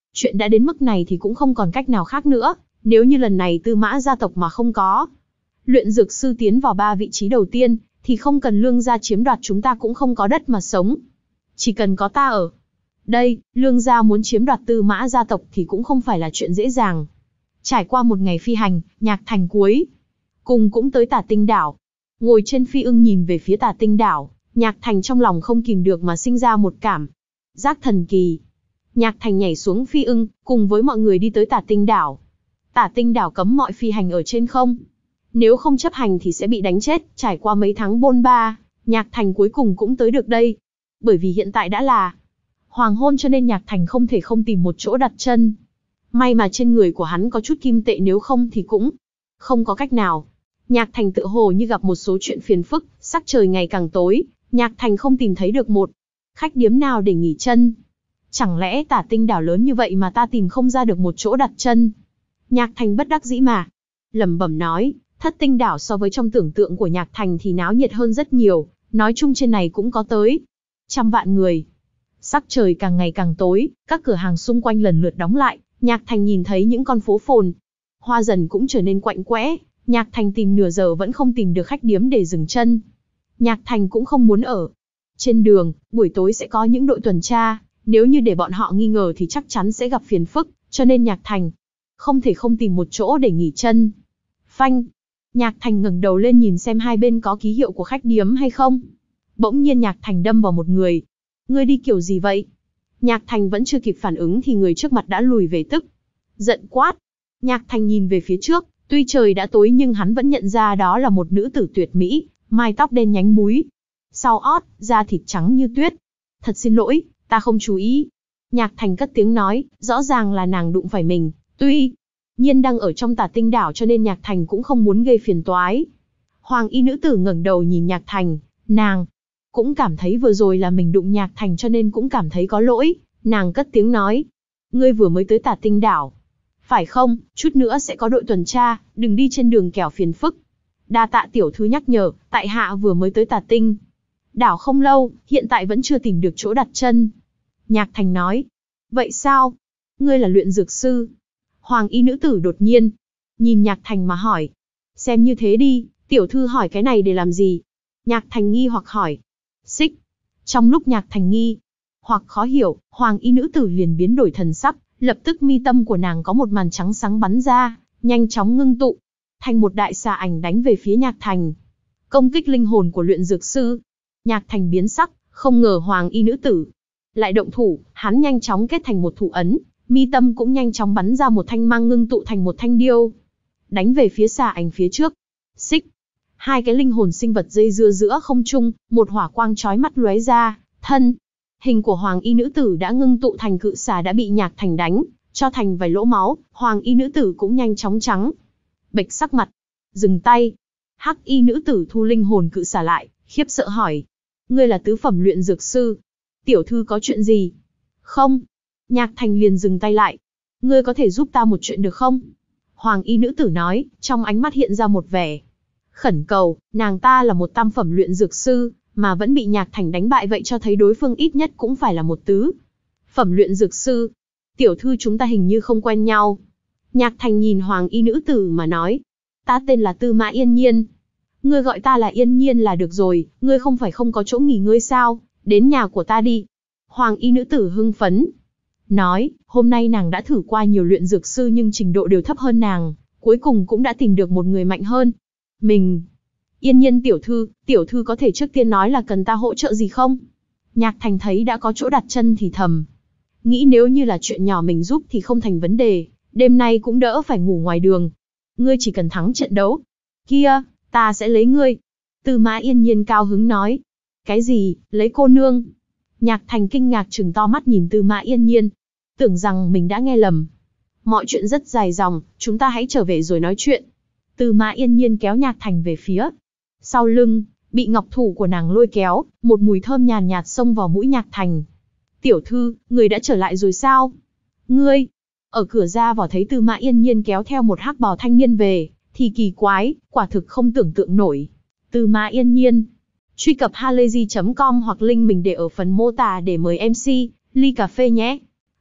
Chuyện đã đến mức này thì cũng không còn cách nào khác nữa, nếu như lần này Tư Mã gia tộc mà không có luyện dược sư tiến vào ba vị trí đầu tiên, thì không cần Lương gia chiếm đoạt chúng ta cũng không có đất mà sống. Chỉ cần có ta ở đây, Lương gia muốn chiếm đoạt Tư Mã gia tộc thì cũng không phải là chuyện dễ dàng. Trải qua một ngày phi hành, Nhạc Thành cuối cùng cũng tới Tả Tinh đảo. Ngồi trên phi ưng nhìn về phía Tả Tinh đảo, Nhạc Thành trong lòng không kìm được mà sinh ra một cảm giác thần kỳ. Nhạc Thành nhảy xuống phi ưng, cùng với mọi người đi tới Tả Tinh đảo. Tả Tinh đảo cấm mọi phi hành ở trên không. Nếu không chấp hành thì sẽ bị đánh chết. Trải qua mấy tháng bôn ba, Nhạc Thành cuối cùng cũng tới được đây. Bởi vì hiện tại đã là hoàng hôn cho nên Nhạc Thành không thể không tìm một chỗ đặt chân. May mà trên người của hắn có chút kim tệ, nếu không thì cũng không có cách nào. Nhạc Thành tựa hồ như gặp một số chuyện phiền phức, sắc trời ngày càng tối, Nhạc Thành không tìm thấy được một khách điếm nào để nghỉ chân. Chẳng lẽ Tả Tinh đảo lớn như vậy mà ta tìm không ra được một chỗ đặt chân? Nhạc Thành bất đắc dĩ mà lẩm bẩm nói. Thất Tinh đảo so với trong tưởng tượng của Nhạc Thành thì náo nhiệt hơn rất nhiều, nói chung trên này cũng có tới trăm vạn người. Sắc trời càng ngày càng tối, các cửa hàng xung quanh lần lượt đóng lại, Nhạc Thành nhìn thấy những con phố phồn hoa dần cũng trở nên quạnh quẽ. Nhạc Thành tìm nửa giờ vẫn không tìm được khách điếm để dừng chân. Nhạc Thành cũng không muốn ở trên đường, buổi tối sẽ có những đội tuần tra, nếu như để bọn họ nghi ngờ thì chắc chắn sẽ gặp phiền phức, cho nên Nhạc Thành không thể không tìm một chỗ để nghỉ chân. Phanh! Nhạc Thành ngẩng đầu lên nhìn xem hai bên có ký hiệu của khách điếm hay không. Bỗng nhiên Nhạc Thành đâm vào một người. Ngươi đi kiểu gì vậy? Nhạc Thành vẫn chưa kịp phản ứng thì người trước mặt đã lùi về, tức giận quát. Nhạc Thành nhìn về phía trước, tuy trời đã tối nhưng hắn vẫn nhận ra đó là một nữ tử tuyệt mỹ, mái tóc đen nhánh búi, sau ót, da thịt trắng như tuyết. Thật xin lỗi, ta không chú ý. Nhạc Thành cất tiếng nói, rõ ràng là nàng đụng phải mình, tuy nhiên đang ở trong Tả Tinh đảo cho nên Nhạc Thành cũng không muốn gây phiền toái. Hoàng y nữ tử ngẩng đầu nhìn Nhạc Thành, nàng cũng cảm thấy vừa rồi là mình đụng Nhạc Thành cho nên cũng cảm thấy có lỗi. Nàng cất tiếng nói, ngươi vừa mới tới Tả Tinh đảo, phải không? Chút nữa sẽ có đội tuần tra, đừng đi trên đường kẻo phiền phức. Đa tạ tiểu thư nhắc nhở, tại hạ vừa mới tới Tả Tinh đảo không lâu, hiện tại vẫn chưa tìm được chỗ đặt chân. Nhạc Thành nói, vậy sao? Ngươi là luyện dược sư? Hoàng y nữ tử đột nhiên nhìn Nhạc Thành mà hỏi. Xem như thế đi, tiểu thư hỏi cái này để làm gì? Nhạc Thành nghi hoặc hỏi. Xích. Trong lúc Nhạc Thành nghi hoặc khó hiểu, Hoàng y nữ tử liền biến đổi thần sắc, lập tức mi tâm của nàng có một màn trắng sáng bắn ra, nhanh chóng ngưng tụ thành một đại xà ảnh đánh về phía Nhạc Thành. Công kích linh hồn của luyện dược sư. Nhạc Thành biến sắc, không ngờ Hoàng y nữ tử lại động thủ, hắn nhanh chóng kết thành một thủ ấn, mi tâm cũng nhanh chóng bắn ra một thanh mang ngưng tụ thành một thanh điêu, đánh về phía xà ảnh phía trước. Xích. Hai cái linh hồn sinh vật dây dưa giữa không trung, một hỏa quang chói mắt lóe ra, thân hình của Hoàng y nữ tử đã ngưng tụ thành cự xà đã bị Nhạc Thành đánh cho thành vài lỗ máu. Hoàng y nữ tử cũng nhanh chóng trắng bệch sắc mặt. Dừng tay. Hắc y nữ tử thu linh hồn cự xà lại, khiếp sợ hỏi, ngươi là tứ phẩm luyện dược sư, tiểu thư có chuyện gì? Không. Nhạc Thành liền dừng tay lại. Ngươi có thể giúp ta một chuyện được không? Hoàng y nữ tử nói, trong ánh mắt hiện ra một vẻ khẩn cầu. Nàng ta là một tam phẩm luyện dược sư, mà vẫn bị Nhạc Thành đánh bại, vậy cho thấy đối phương ít nhất cũng phải là một tứ phẩm luyện dược sư. Tiểu thư, chúng ta hình như không quen nhau. Nhạc Thành nhìn Hoàng y nữ tử mà nói, ta tên là Tư Mã Yên Nhiên. Ngươi gọi ta là Yên Nhiên là được rồi, ngươi không phải không có chỗ nghỉ ngơi sao? Đến nhà của ta đi. Hoàng y nữ tử hưng phấn nói, hôm nay nàng đã thử qua nhiều luyện dược sư nhưng trình độ đều thấp hơn nàng, cuối cùng cũng đã tìm được một người mạnh hơn mình. Yên Nhiên tiểu thư, tiểu thư có thể trước tiên nói là cần ta hỗ trợ gì không? Nhạc Thành thấy đã có chỗ đặt chân thì thầm nghĩ, nếu như là chuyện nhỏ mình giúp thì không thành vấn đề, đêm nay cũng đỡ phải ngủ ngoài đường. Ngươi chỉ cần thắng trận đấu kia, ta sẽ lấy ngươi. Tư Mã Yên Nhiên cao hứng nói. Cái gì, lấy cô nương? Nhạc Thành kinh ngạc trừng to mắt nhìn Tư Mã Yên Nhiên, tưởng rằng mình đã nghe lầm. Mọi chuyện rất dài dòng, chúng ta hãy trở về rồi nói chuyện. Tư Mã Yên Nhiên kéo Nhạc Thành về phía sau lưng, bị ngọc thủ của nàng lôi kéo, một mùi thơm nhàn nhạt xông vào mũi Nhạc Thành. Tiểu thư, người đã trở lại rồi sao? Ngươi? Ở cửa ra vào thấy Tư Mã Yên Nhiên kéo theo một hắc bào thanh niên về, thì kỳ quái, quả thực không tưởng tượng nổi. Tư Mã Yên Nhiên. Truy cập halayzi chấm com hoặc link mình để ở phần mô tả để mời em xê, ly cà phê nhé.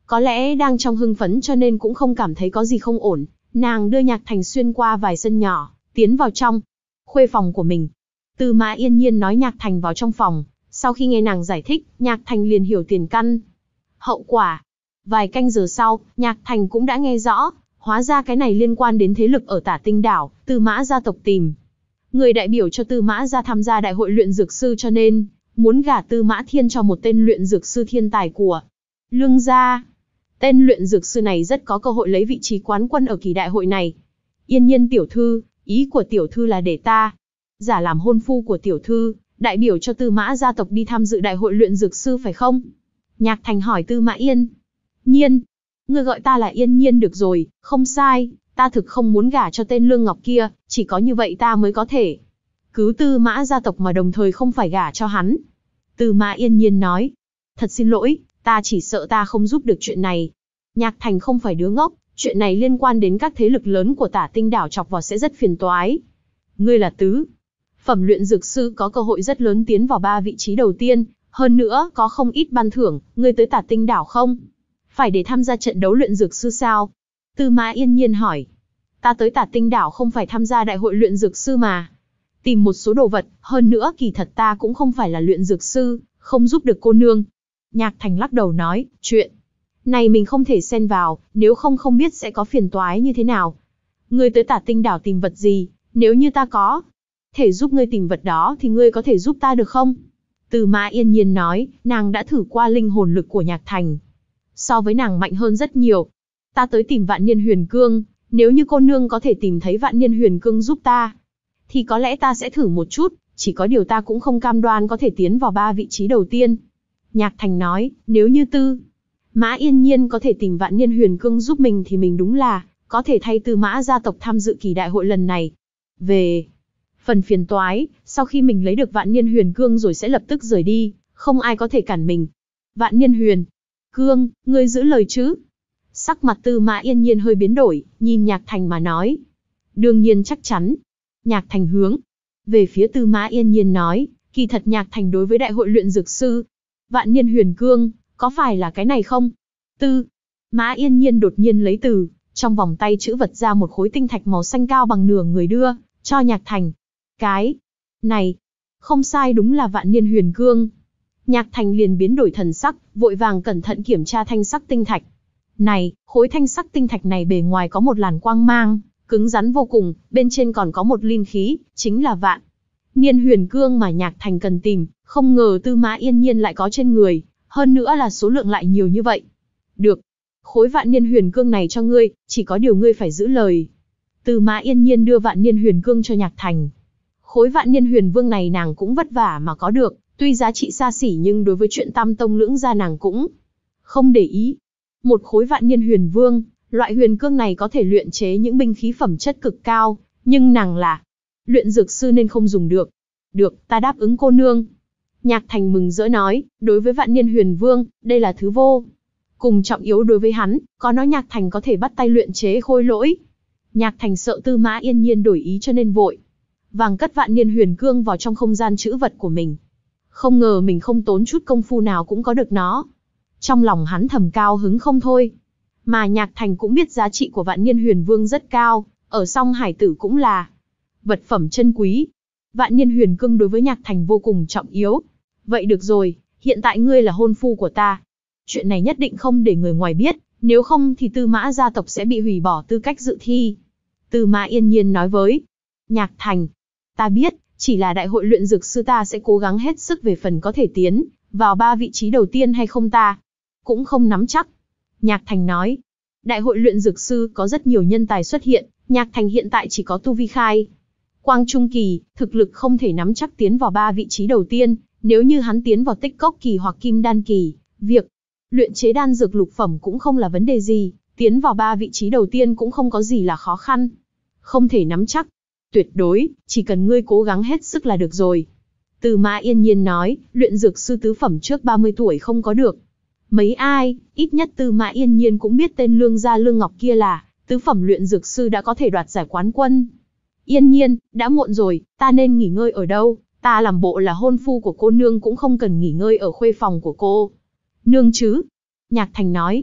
Có lẽ đang trong hưng phấn cho nên cũng không cảm thấy có gì không ổn, nàng đưa Nhạc Thành xuyên qua vài sân nhỏ, tiến vào trong khuê phòng của mình. Tư Mã Yên Nhiên nói Nhạc Thành vào trong phòng, sau khi nghe nàng giải thích, Nhạc Thành liền hiểu tiền căn hậu quả. Vài canh giờ sau, Nhạc Thành cũng đã nghe rõ, hóa ra cái này liên quan đến thế lực ở Tả Tinh Đảo, Tư Mã gia tộc tìm người đại biểu cho Tư Mã gia tham gia đại hội luyện dược sư, cho nên muốn gả Tư Mã Thiên cho một tên luyện dược sư thiên tài của Lương gia. Tên luyện dược sư này rất có cơ hội lấy vị trí quán quân ở kỳ đại hội này. Yên Nhiên tiểu thư, ý của tiểu thư là để ta giả làm hôn phu của tiểu thư, đại biểu cho Tư Mã gia tộc đi tham dự đại hội luyện dược sư phải không? Nhạc Thành hỏi Tư Mã Yên Nhiên. Ngươi gọi ta là Yên Nhiên được rồi, không sai, ta thực không muốn gả cho tên Lương Ngọc kia, chỉ có như vậy ta mới có thể cứu Tư Mã gia tộc mà đồng thời không phải gả cho hắn. Tư Mã Yên Nhiên nói, thật xin lỗi, ta chỉ sợ ta không giúp được chuyện này. Nhạc Thành không phải đứa ngốc, chuyện này liên quan đến các thế lực lớn của Tả Tinh Đảo chọc vào sẽ rất phiền toái. Ngươi là tứ phẩm luyện dược sư, có cơ hội rất lớn tiến vào ba vị trí đầu tiên, hơn nữa có không ít ban thưởng, ngươi tới Tả Tinh Đảo không? Phải để tham gia trận đấu luyện dược sư sao? Tư Mã Yên Nhiên hỏi. Ta tới Tả Tinh Đảo không phải tham gia đại hội luyện dược sư mà. Tìm một số đồ vật, hơn nữa kỳ thật ta cũng không phải là luyện dược sư, không giúp được cô nương. Nhạc Thành lắc đầu nói, chuyện này mình không thể xen vào, nếu không không biết sẽ có phiền toái như thế nào. Ngươi tới Tả Tinh Đảo tìm vật gì, nếu như ta có thể giúp ngươi tìm vật đó thì ngươi có thể giúp ta được không? Tư Mã Yên Nhiên nói, nàng đã thử qua linh hồn lực của Nhạc Thành. So với nàng mạnh hơn rất nhiều. Ta tới tìm Vạn Niên Huyền Cương, nếu như cô nương có thể tìm thấy Vạn Niên Huyền Cương giúp ta, thì có lẽ ta sẽ thử một chút, chỉ có điều ta cũng không cam đoan có thể tiến vào ba vị trí đầu tiên. Nhạc Thành nói, nếu như Tư Mã Yên Nhiên có thể tìm Vạn Niên Huyền Cương giúp mình thì mình đúng là có thể thay Tư Mã gia tộc tham dự kỳ đại hội lần này. Về phần phiền toái, sau khi mình lấy được Vạn Niên Huyền Cương rồi sẽ lập tức rời đi, không ai có thể cản mình. Vạn Niên Huyền Cương, ngươi giữ lời chứ? Sắc mặt Tư Mã Yên Nhiên hơi biến đổi, nhìn Nhạc Thành mà nói. Đương nhiên chắc chắn. Nhạc Thành hướng về phía Tư Mã Yên Nhiên nói, kỳ thật Nhạc Thành đối với đại hội luyện dược sư, Vạn Niên Huyền Cương, có phải là cái này không? Tư Mã Yên Nhiên đột nhiên lấy từ trong vòng tay chữ vật ra một khối tinh thạch màu xanh cao bằng nửa người đưa cho Nhạc Thành. Cái này, không sai, đúng là Vạn Niên Huyền Cương. Nhạc Thành liền biến đổi thần sắc, vội vàng cẩn thận kiểm tra thanh sắc tinh thạch. Này, khối thanh sắc tinh thạch này bề ngoài có một làn quang mang, cứng rắn vô cùng, bên trên còn có một linh khí, chính là Vạn Niên Huyền Cương mà Nhạc Thành cần tìm, không ngờ Tư Mã Yên Nhiên lại có trên người, hơn nữa là số lượng lại nhiều như vậy. Được, khối Vạn Niên Huyền Cương này cho ngươi, chỉ có điều ngươi phải giữ lời. Tư Mã Yên Nhiên đưa Vạn Niên Huyền Cương cho Nhạc Thành. Khối Vạn Niên Huyền Vương này nàng cũng vất vả mà có được, tuy giá trị xa xỉ nhưng đối với chuyện Tam Tông lưỡng gia nàng cũng không để ý. Một khối Vạn Niên Huyền Vương, loại huyền cương này có thể luyện chế những binh khí phẩm chất cực cao, nhưng nàng là luyện dược sư nên không dùng được. Được, ta đáp ứng cô nương. Nhạc Thành mừng rỡ nói, đối với Vạn Niên Huyền Vương, đây là thứ vô cùng trọng yếu đối với hắn, có nói Nhạc Thành có thể bắt tay luyện chế khôi lỗi. Nhạc Thành sợ Tư Mã Yên Nhiên đổi ý cho nên vội vàng cất Vạn Niên Huyền Cương vào trong không gian trữ vật của mình. Không ngờ mình không tốn chút công phu nào cũng có được nó. Trong lòng hắn thầm cao hứng không thôi. Mà Nhạc Thành cũng biết giá trị của Vạn Niên Huyền Vương rất cao, ở Song Hải Tử cũng là vật phẩm chân quý. Vạn Niên Huyền Cương đối với Nhạc Thành vô cùng trọng yếu. Vậy được rồi, hiện tại ngươi là hôn phu của ta. Chuyện này nhất định không để người ngoài biết, nếu không thì Tư Mã gia tộc sẽ bị hủy bỏ tư cách dự thi. Tư Mã Yên Nhiên nói với Nhạc Thành, ta biết, chỉ là đại hội luyện dược sư ta sẽ cố gắng hết sức, về phần có thể tiến vào ba vị trí đầu tiên hay không ta cũng không nắm chắc. Nhạc Thành nói, đại hội luyện dược sư có rất nhiều nhân tài xuất hiện, Nhạc Thành hiện tại chỉ có tu vi khai quang trung kỳ, thực lực không thể nắm chắc tiến vào ba vị trí đầu tiên. Nếu như hắn tiến vào tích cốc kỳ hoặc kim đan kỳ, việc luyện chế đan dược lục phẩm cũng không là vấn đề gì, tiến vào ba vị trí đầu tiên cũng không có gì là khó khăn. Không thể nắm chắc. Tuyệt đối, chỉ cần ngươi cố gắng hết sức là được rồi. Tư Mã Yên Nhiên nói, luyện dược sư tứ phẩm trước ba mươi tuổi không có được mấy ai, ít nhất Tư Mã Yên Nhiên cũng biết tên Lương gia Lương Ngọc kia là tứ phẩm luyện dược sư đã có thể đoạt giải quán quân. Yên Nhiên, đã muộn rồi, ta nên nghỉ ngơi ở đâu? Ta làm bộ là hôn phu của cô nương cũng không cần nghỉ ngơi ở khuê phòng của cô nương chứ? Nhạc Thành nói,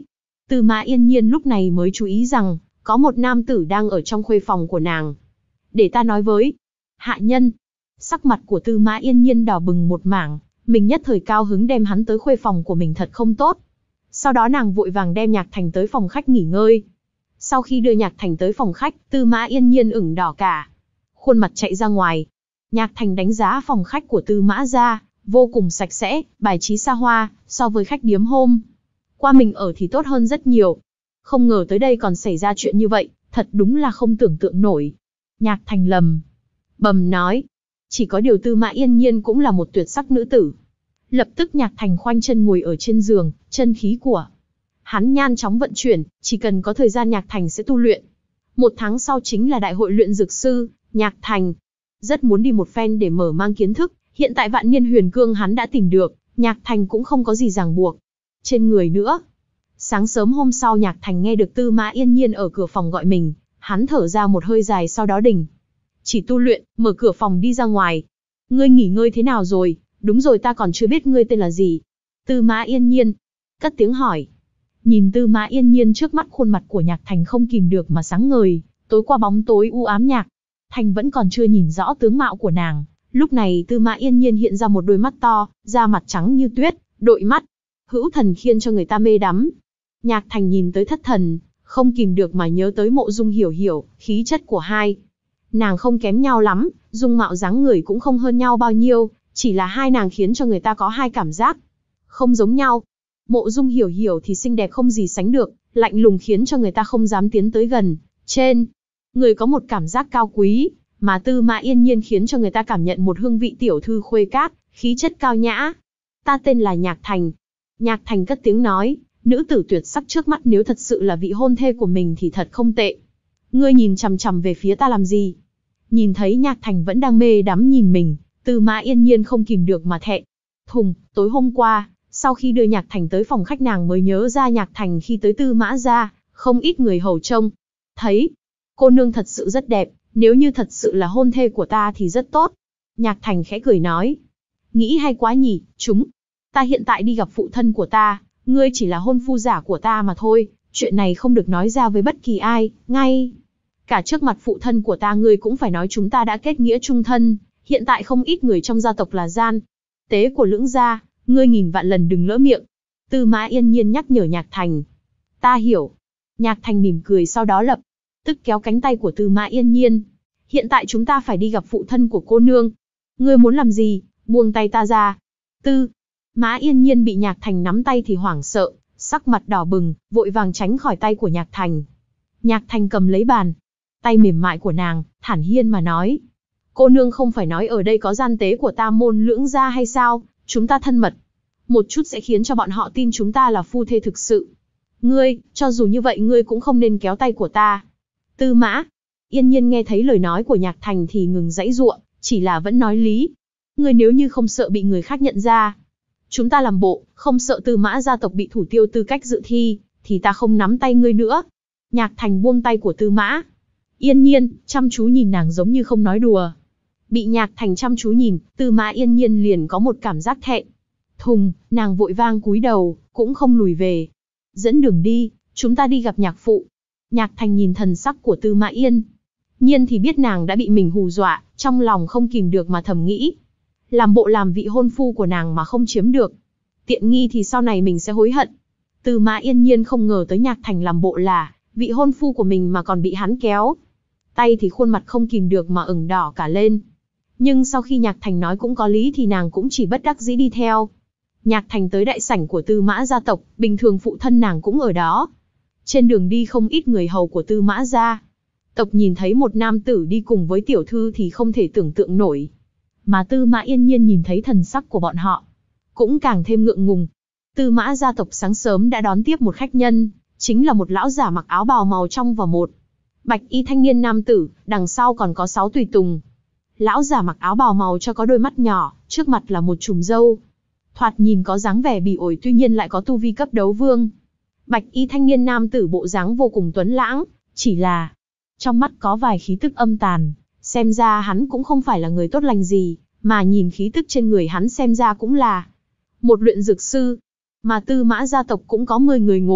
Tư Mã Yên Nhiên lúc này mới chú ý rằng, có một nam tử đang ở trong khuê phòng của nàng. Để ta nói với hạ nhân. Sắc mặt của Tư Mã Yên Nhiên đỏ bừng một mảng, mình nhất thời cao hứng đem hắn tới khuê phòng của mình thật không tốt. Sau đó nàng vội vàng đem Nhạc Thành tới phòng khách nghỉ ngơi. Sau khi đưa Nhạc Thành tới phòng khách, Tư Mã Yên Nhiên ửng đỏ cả khuôn mặt chạy ra ngoài. Nhạc Thành đánh giá phòng khách của Tư Mã gia, vô cùng sạch sẽ, bài trí xa hoa, so với khách điếm hôm qua mình ở thì tốt hơn rất nhiều. Không ngờ tới đây còn xảy ra chuyện như vậy, thật đúng là không tưởng tượng nổi. Nhạc Thành lầm bầm nói. Chỉ có điều Tư Mã Yên Nhiên cũng là một tuyệt sắc nữ tử. Lập tức Nhạc Thành khoanh chân ngồi ở trên giường, chân khí của hắn nhanh chóng vận chuyển, chỉ cần có thời gian Nhạc Thành sẽ tu luyện. Một tháng sau chính là đại hội luyện dược sư, Nhạc Thành rất muốn đi một phen để mở mang kiến thức. Hiện tại vạn niên huyền cương hắn đã tìm được, Nhạc Thành cũng không có gì ràng buộc trên người nữa. Sáng sớm hôm sau Nhạc Thành nghe được Tư Mã Yên Nhiên ở cửa phòng gọi mình, hắn thở ra một hơi dài sau đó đình chỉ tu luyện, mở cửa phòng đi ra ngoài. Ngươi nghỉ ngơi thế nào rồi? Đúng rồi, ta còn chưa biết ngươi tên là gì. Tư Mã Yên Nhiên cất tiếng hỏi. Nhìn Tư Mã Yên Nhiên trước mắt, khuôn mặt của Nhạc Thành không kìm được mà sáng ngời. Tối qua bóng tối u ám, Nhạc Thành vẫn còn chưa nhìn rõ tướng mạo của nàng. Lúc này Tư Mã Yên Nhiên hiện ra một đôi mắt to, da mặt trắng như tuyết, đội mắt hữu thần khiến cho người ta mê đắm. Nhạc Thành nhìn tới thất thần, không kìm được mà nhớ tới Mộ Dung Hiểu Hiểu, khí chất của hai nàng không kém nhau lắm, dung mạo dáng người cũng không hơn nhau bao nhiêu, chỉ là hai nàng khiến cho người ta có hai cảm giác không giống nhau. Mộ Dung Hiểu Hiểu thì xinh đẹp không gì sánh được, lạnh lùng khiến cho người ta không dám tiến tới gần. Trên người có một cảm giác cao quý, mà Tư Mã Yên Nhiên khiến cho người ta cảm nhận một hương vị tiểu thư khuê các, khí chất cao nhã. Ta tên là Nhạc Thành. Nhạc Thành cất tiếng nói, nữ tử tuyệt sắc trước mắt nếu thật sự là vị hôn thê của mình thì thật không tệ. Ngươi nhìn chằm chằm về phía ta làm gì? Nhìn thấy Nhạc Thành vẫn đang mê đắm nhìn mình, Tư Mã Yên Nhiên không kìm được mà thẹn thùng. Tối hôm qua, sau khi đưa Nhạc Thành tới phòng khách, nàng mới nhớ ra Nhạc Thành khi tới Tư Mã gia, không ít người hầu trông thấy cô nương thật sự rất đẹp, nếu như thật sự là hôn thê của ta thì rất tốt. Nhạc Thành khẽ cười nói, nghĩ hay quá nhỉ, chúng ta hiện tại đi gặp phụ thân của ta, ngươi chỉ là hôn phu giả của ta mà thôi, chuyện này không được nói ra với bất kỳ ai, ngay cả trước mặt phụ thân của ta ngươi cũng phải nói chúng ta đã kết nghĩa chung thân. Hiện tại không ít người trong gia tộc là gian tế của lưỡng gia, ngươi nghìn vạn lần đừng lỡ miệng. Tư Mã Yên Nhiên nhắc nhở Nhạc Thành. Ta hiểu. Nhạc Thành mỉm cười sau đó lập tức kéo cánh tay của Tư Mã Yên Nhiên. Hiện tại chúng ta phải đi gặp phụ thân của cô nương. Ngươi muốn làm gì? Buông tay ta ra. Tư Mã Yên Nhiên bị Nhạc Thành nắm tay thì hoảng sợ, sắc mặt đỏ bừng, vội vàng tránh khỏi tay của Nhạc Thành. Nhạc Thành cầm lấy bàn tay mềm mại của nàng, thản nhiên mà nói. Cô nương không phải nói ở đây có gian tế của Tam môn lưỡng gia hay sao? Chúng ta thân mật một chút sẽ khiến cho bọn họ tin chúng ta là phu thê thực sự. Ngươi, cho dù như vậy ngươi cũng không nên kéo tay của ta. Tư Mã Yên Nhiên nghe thấy lời nói của Nhạc Thành thì ngừng giãy giụa, chỉ là vẫn nói lý. Ngươi nếu như không sợ bị người khác nhận ra, chúng ta làm bộ, không sợ Tư Mã gia tộc bị thủ tiêu tư cách dự thi, thì ta không nắm tay ngươi nữa. Nhạc Thành buông tay của Tư Mã Yên Nhiên, chăm chú nhìn nàng giống như không nói đùa. Bị Nhạc Thành chăm chú nhìn, Tư Mã Yên Nhiên liền có một cảm giác thẹn thùng, nàng vội vang cúi đầu, cũng không lùi về. Dẫn đường đi, chúng ta đi gặp nhạc phụ. Nhạc Thành nhìn thần sắc của Tư Mã Yên Nhiên thì biết nàng đã bị mình hù dọa, trong lòng không kìm được mà thầm nghĩ. Làm bộ làm vị hôn phu của nàng mà không chiếm được tiện nghi thì sau này mình sẽ hối hận. Tư Mã Yên Nhiên không ngờ tới Nhạc Thành làm bộ là vị hôn phu của mình mà còn bị hắn kéo tay thì khuôn mặt không kìm được mà ửng đỏ cả lên. Nhưng sau khi Nhạc Thành nói cũng có lý thì nàng cũng chỉ bất đắc dĩ đi theo. Nhạc Thành tới đại sảnh của Tư Mã gia tộc, bình thường phụ thân nàng cũng ở đó. Trên đường đi không ít người hầu của Tư Mã gia tộc nhìn thấy một nam tử đi cùng với tiểu thư thì không thể tưởng tượng nổi. Mà Tư Mã Yên Nhiên nhìn thấy thần sắc của bọn họ, cũng càng thêm ngượng ngùng. Tư Mã gia tộc sáng sớm đã đón tiếp một khách nhân, chính là một lão giả mặc áo bào màu trong và một bạch y thanh niên nam tử, đằng sau còn có sáu tùy tùng. Lão giả mặc áo bào màu cho có đôi mắt nhỏ, trước mặt là một chùm râu. Thoạt nhìn có dáng vẻ bỉ ổi tuy nhiên lại có tu vi cấp đấu vương. Bạch y thanh niên nam tử bộ dáng vô cùng tuấn lãng, chỉ là trong mắt có vài khí tức âm tàn, xem ra hắn cũng không phải là người tốt lành gì, mà nhìn khí tức trên người hắn xem ra cũng là một luyện dược sư. Mà Tư Mã gia tộc cũng có mười người ngồi,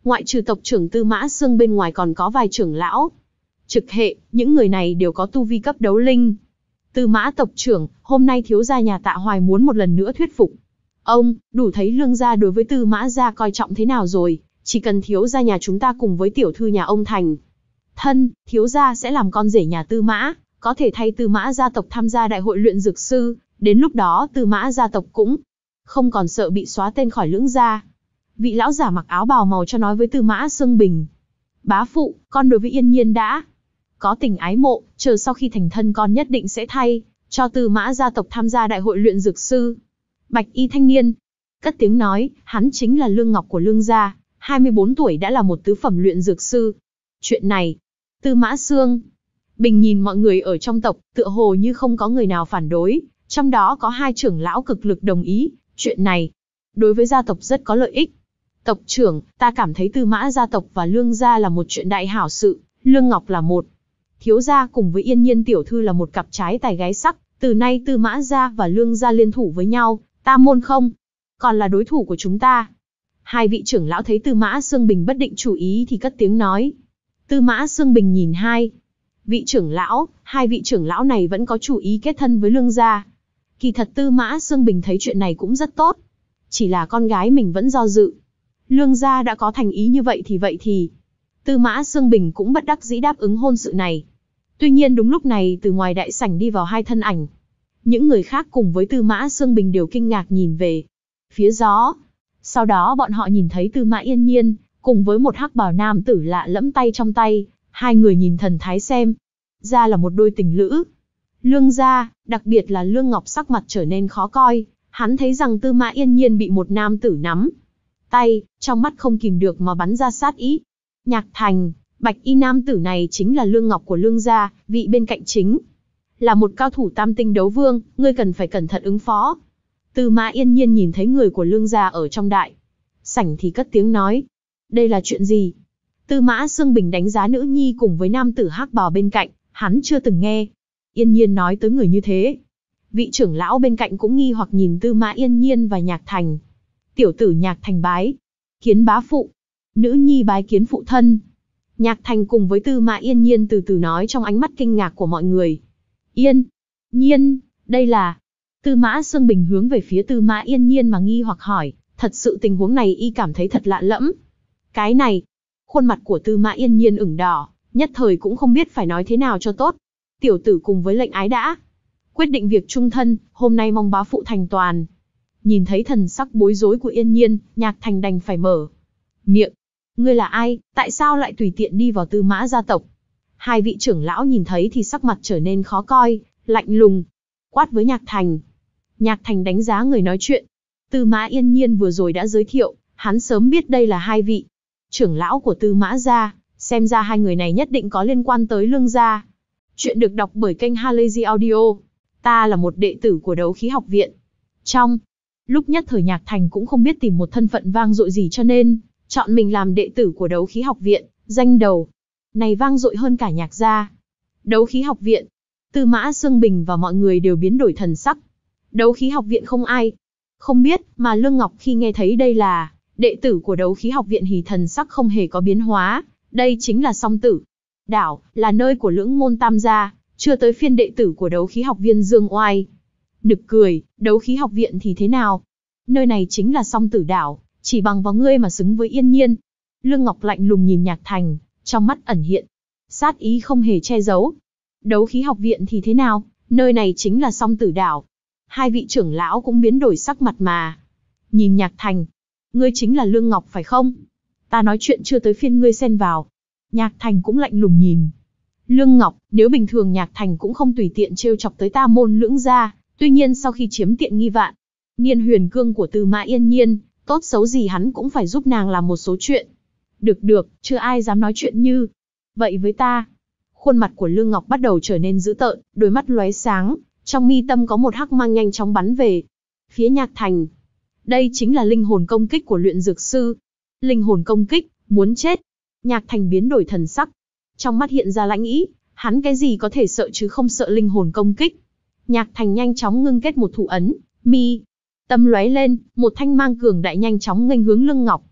Ngoại trừ tộc trưởng Tư Mã Xương bên ngoài còn có vài trưởng lão. Trực hệ, những người này đều có tu vi cấp đấu linh. Tư Mã tộc trưởng, hôm nay thiếu gia nhà Tạ Hoài muốn một lần nữa thuyết phục ông, đủ thấy Lương gia đối với Tư Mã gia coi trọng thế nào rồi, chỉ cần thiếu gia nhà chúng ta cùng với tiểu thư nhà ông thành thân, thiếu gia sẽ làm con rể nhà Tư Mã, có thể thay Tư Mã gia tộc tham gia đại hội luyện dược sư, đến lúc đó Tư Mã gia tộc cũng không còn sợ bị xóa tên khỏi Lưỡng gia. Vị lão giả mặc áo bào màu cho nói với Tư Mã Xương Bình. Bá phụ, con đối với Yên Nhiên đã có tình ái mộ, chờ sau khi thành thân con nhất định sẽ thay cho Tư Mã gia tộc tham gia đại hội luyện dược sư. Bạch y thanh niên cất tiếng nói, hắn chính là Lương Ngọc của Lương gia, hai mươi bốn tuổi đã là một tứ phẩm luyện dược sư. Chuyện này, Tư Mã Xương Bình nhìn mọi người ở trong tộc, tựa hồ như không có người nào phản đối, trong đó có hai trưởng lão cực lực đồng ý, chuyện này đối với gia tộc rất có lợi ích. Tộc trưởng, ta cảm thấy Tư Mã gia tộc và Lương gia là một chuyện đại hảo sự, Lương Ngọc là một thiếu gia cùng với Yên Nhiên tiểu thư là một cặp trái tài gái sắc, từ nay Tư Mã gia và Lương gia liên thủ với nhau, ta môn không còn là đối thủ của chúng ta. Hai vị trưởng lão thấy Tư Mã Xương Bình bất định chủ ý thì cất tiếng nói. Tư Mã Xương Bình nhìn hai vị trưởng lão, hai vị trưởng lão này vẫn có chủ ý kết thân với Lương gia. Kỳ thật Tư Mã Xương Bình thấy chuyện này cũng rất tốt, chỉ là con gái mình vẫn do dự. Lương gia đã có thành ý như vậy thì vậy thì Tư Mã Xương Bình cũng bất đắc dĩ đáp ứng hôn sự này. Tuy nhiên đúng lúc này từ ngoài đại sảnh đi vào hai thân ảnh. Những người khác cùng với Tư Mã Xương Bình đều kinh ngạc nhìn về phía gió. Sau đó bọn họ nhìn thấy Tư Mã Yên Nhiên cùng với một hắc bào nam tử lạ lẫm tay trong tay, hai người nhìn thần thái xem ra là một đôi tình lữ. Lương gia, đặc biệt là Lương Ngọc sắc mặt trở nên khó coi, hắn thấy rằng Tư Mã Yên Nhiên bị một nam tử nắm tay, trong mắt không kìm được mà bắn ra sát ý. Nhạc Thành, bạch y nam tử này chính là Lương Ngọc của Lương gia, vị bên cạnh chính là một cao thủ tam tinh đấu vương, ngươi cần phải cẩn thận ứng phó. Tư Mã Yên Nhiên nhìn thấy người của Lương gia ở trong đại sảnh thì cất tiếng nói. Đây là chuyện gì? Tư Mã Xương Bình đánh giá nữ nhi cùng với nam tử hắc bào bên cạnh, hắn chưa từng nghe Yên Nhiên nói tới người như thế. Vị trưởng lão bên cạnh cũng nghi hoặc nhìn Tư Mã Yên Nhiên và Nhạc Thành. Tiểu tử Nhạc Thành bái kiến bá phụ, nữ nhi bái kiến phụ thân. Nhạc Thành cùng với Tư Mã Yên Nhiên từ từ nói trong ánh mắt kinh ngạc của mọi người. Yên Nhiên, đây là... Tư Mã Xương Bình hướng về phía Tư Mã Yên Nhiên mà nghi hoặc hỏi, thật sự tình huống này y cảm thấy thật lạ lẫm. Cái này, khuôn mặt của Tư Mã Yên Nhiên ửng đỏ, nhất thời cũng không biết phải nói thế nào cho tốt. Tiểu tử cùng với lệnh ái đã quyết định việc chung thân, hôm nay mong bá phụ thành toàn. Nhìn thấy thần sắc bối rối của Yên Nhiên, Nhạc Thành đành phải mở miệng. Ngươi là ai, tại sao lại tùy tiện đi vào Tư Mã gia tộc? Hai vị trưởng lão nhìn thấy thì sắc mặt trở nên khó coi, lạnh lùng, quát với Nhạc Thành. Nhạc Thành đánh giá người nói chuyện. Tư Mã Yên Nhiên vừa rồi đã giới thiệu, hắn sớm biết đây là hai vị trưởng lão của Tư Mã gia, xem ra hai người này nhất định có liên quan tới Lương gia. Chuyện được đọc bởi kênh Halazy Audio. Ta là một đệ tử của Đấu Khí Học Viện. Trong lúc nhất thời Nhạc Thành cũng không biết tìm một thân phận vang dội gì cho nên chọn mình làm đệ tử của Đấu Khí Học Viện, danh đầu này vang dội hơn cả Nhạc gia. Đấu Khí Học Viện, Tư Mã Xương Bình và mọi người đều biến đổi thần sắc. Đấu Khí Học Viện không ai không biết, mà Lương Ngọc khi nghe thấy đây là đệ tử của Đấu Khí Học Viện thì thần sắc không hề có biến hóa. Đây chính là Song Tử Đảo, là nơi của Lưỡng môn tam gia, chưa tới phiên đệ tử của Đấu Khí Học Viên dương oai. Nực cười, Đấu Khí Học Viện thì thế nào? Nơi này chính là Song Tử Đảo, chỉ bằng vào ngươi mà xứng với Yên Nhiên. Lương Ngọc lạnh lùng nhìn Nhạc Thành, trong mắt ẩn hiện sát ý không hề che giấu. Đấu Khí Học Viện thì thế nào? Nơi này chính là Song Tử Đảo. Hai vị trưởng lão cũng biến đổi sắc mặt mà nhìn Nhạc Thành. Ngươi chính là Lương Ngọc phải không? Ta nói chuyện chưa tới phiên ngươi xen vào. Nhạc Thành cũng lạnh lùng nhìn Lương Ngọc, nếu bình thường Nhạc Thành cũng không tùy tiện trêu chọc tới ta môn Lưỡng gia, tuy nhiên sau khi chiếm tiện nghi vạn niên huyền cương của Tư Mã Yên Nhiên, tốt xấu gì hắn cũng phải giúp nàng làm một số chuyện. Được được, chưa ai dám nói chuyện như vậy với ta. Khuôn mặt của Lương Ngọc bắt đầu trở nên dữ tợn, đôi mắt lóe sáng, trong mi tâm có một hắc mang nhanh chóng bắn về phía Nhạc Thành. Đây chính là linh hồn công kích của luyện dược sư. Linh hồn công kích, muốn chết. Nhạc Thành biến đổi thần sắc, trong mắt hiện ra lãnh ý, hắn cái gì có thể sợ chứ không sợ linh hồn công kích. Nhạc Thành nhanh chóng ngưng kết một thủ ấn, mi tâm lóe lên, một thanh mang cường đại nhanh chóng nghênh hướng Lương Ngọc.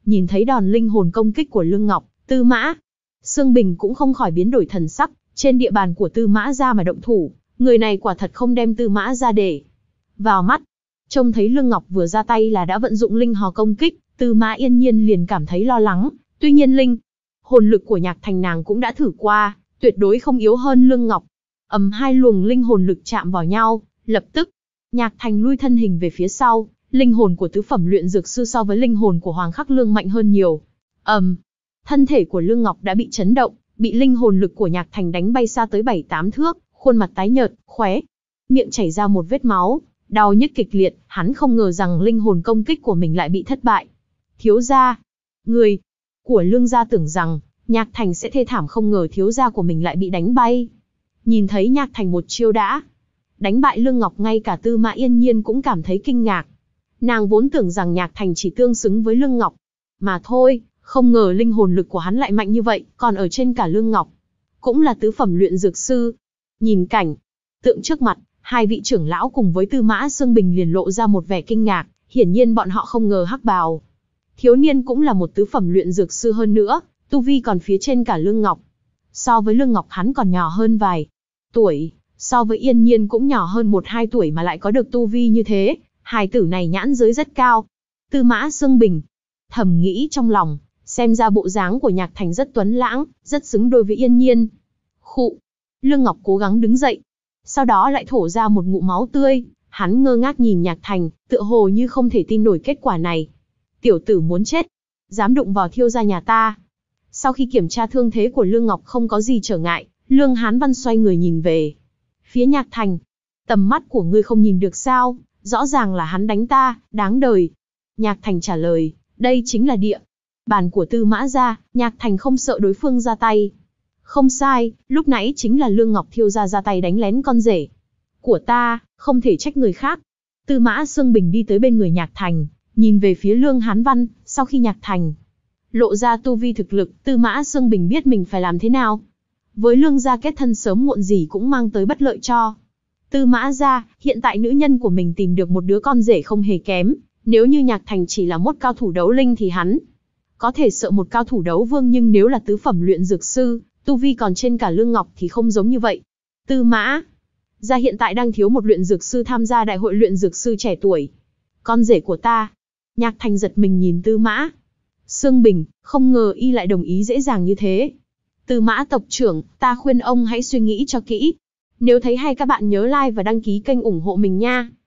Nhìn thấy đòn linh hồn công kích của Lương Ngọc, Tư Mã Xương Bình cũng không khỏi biến đổi thần sắc, trên địa bàn của Tư Mã gia mà động thủ, người này quả thật không đem Tư Mã gia để vào mắt. Trông thấy Lương Ngọc vừa ra tay là đã vận dụng linh hò công kích, Tư Mã Yên Nhiên liền cảm thấy lo lắng, tuy nhiên linh hồn lực của Nhạc Thành nàng cũng đã thử qua, tuyệt đối không yếu hơn Lương Ngọc. Ầm, hai luồng linh hồn lực chạm vào nhau, lập tức, Nhạc Thành lui thân hình về phía sau, linh hồn của tứ phẩm luyện dược sư so với linh hồn của Hoàng Khắc Lương mạnh hơn nhiều. Ầm, thân thể của Lương Ngọc đã bị chấn động, bị linh hồn lực của Nhạc Thành đánh bay xa tới bảy tám thước, khuôn mặt tái nhợt, khóe miệng chảy ra một vết máu, đau nhức kịch liệt, hắn không ngờ rằng linh hồn công kích của mình lại bị thất bại. Thiếu gia, người của Lương gia tưởng rằng Nhạc Thành sẽ thê thảm, không ngờ thiếu gia của mình lại bị đánh bay. Nhìn thấy Nhạc Thành một chiêu đã đánh bại Lương Ngọc, ngay cả Tư Mã Yên Nhiên cũng cảm thấy kinh ngạc. Nàng vốn tưởng rằng Nhạc Thành chỉ tương xứng với Lương Ngọc mà thôi, không ngờ linh hồn lực của hắn lại mạnh như vậy, còn ở trên cả Lương Ngọc. Cũng là tứ phẩm luyện dược sư. Nhìn cảnh tượng trước mặt, hai vị trưởng lão cùng với Tư Mã Xương Bình liền lộ ra một vẻ kinh ngạc, hiển nhiên bọn họ không ngờ hắc bào thiếu niên cũng là một tứ phẩm luyện dược sư, hơn nữa, tu vi còn phía trên cả Lương Ngọc. So với Lương Ngọc hắn còn nhỏ hơn vài tuổi, so với Yên Nhiên cũng nhỏ hơn một hai tuổi mà lại có được tu vi như thế, hài tử này nhãn giới rất cao. Tư Mã Xương Bình thầm nghĩ trong lòng, xem ra bộ dáng của Nhạc Thành rất tuấn lãng, rất xứng đôi với Yên Nhiên. Khụ, Lương Ngọc cố gắng đứng dậy, sau đó lại thổ ra một ngụm máu tươi, hắn ngơ ngác nhìn Nhạc Thành, tựa hồ như không thể tin nổi kết quả này. Tiểu tử muốn chết, dám đụng vào thiêu gia nhà ta. Sau khi kiểm tra thương thế của Lương Ngọc không có gì trở ngại, Lương Hán Văn xoay người nhìn về phía Nhạc Thành. Tầm mắt của ngươi không nhìn được sao, rõ ràng là hắn đánh ta, đáng đời. Nhạc Thành trả lời, đây chính là địa bàn của Tư Mã gia, Nhạc Thành không sợ đối phương ra tay. Không sai, lúc nãy chính là Lương Ngọc thiêu gia ra tay đánh lén con rể của ta, không thể trách người khác. Tư Mã Xương Bình đi tới bên người Nhạc Thành, nhìn về phía Lương Hán Văn, sau khi Nhạc Thành lộ ra tu vi thực lực, Tư Mã Xương Bình biết mình phải làm thế nào. Với Lương gia kết thân sớm muộn gì cũng mang tới bất lợi cho Tư Mã gia, hiện tại nữ nhân của mình tìm được một đứa con rể không hề kém, nếu như Nhạc Thành chỉ là một cao thủ đấu linh thì hắn có thể sợ một cao thủ đấu vương, nhưng nếu là tứ phẩm luyện dược sư, tu vi còn trên cả Lương Ngọc thì không giống như vậy. Tư Mã gia hiện tại đang thiếu một luyện dược sư tham gia đại hội luyện dược sư trẻ tuổi. Con rể của ta. Nhạc Thành giật mình nhìn Tư Mã Xương Bình, không ngờ y lại đồng ý dễ dàng như thế. Tư Mã tộc trưởng, ta khuyên ông hãy suy nghĩ cho kỹ. Nếu thấy hay các bạn nhớ like và đăng ký kênh ủng hộ mình nha.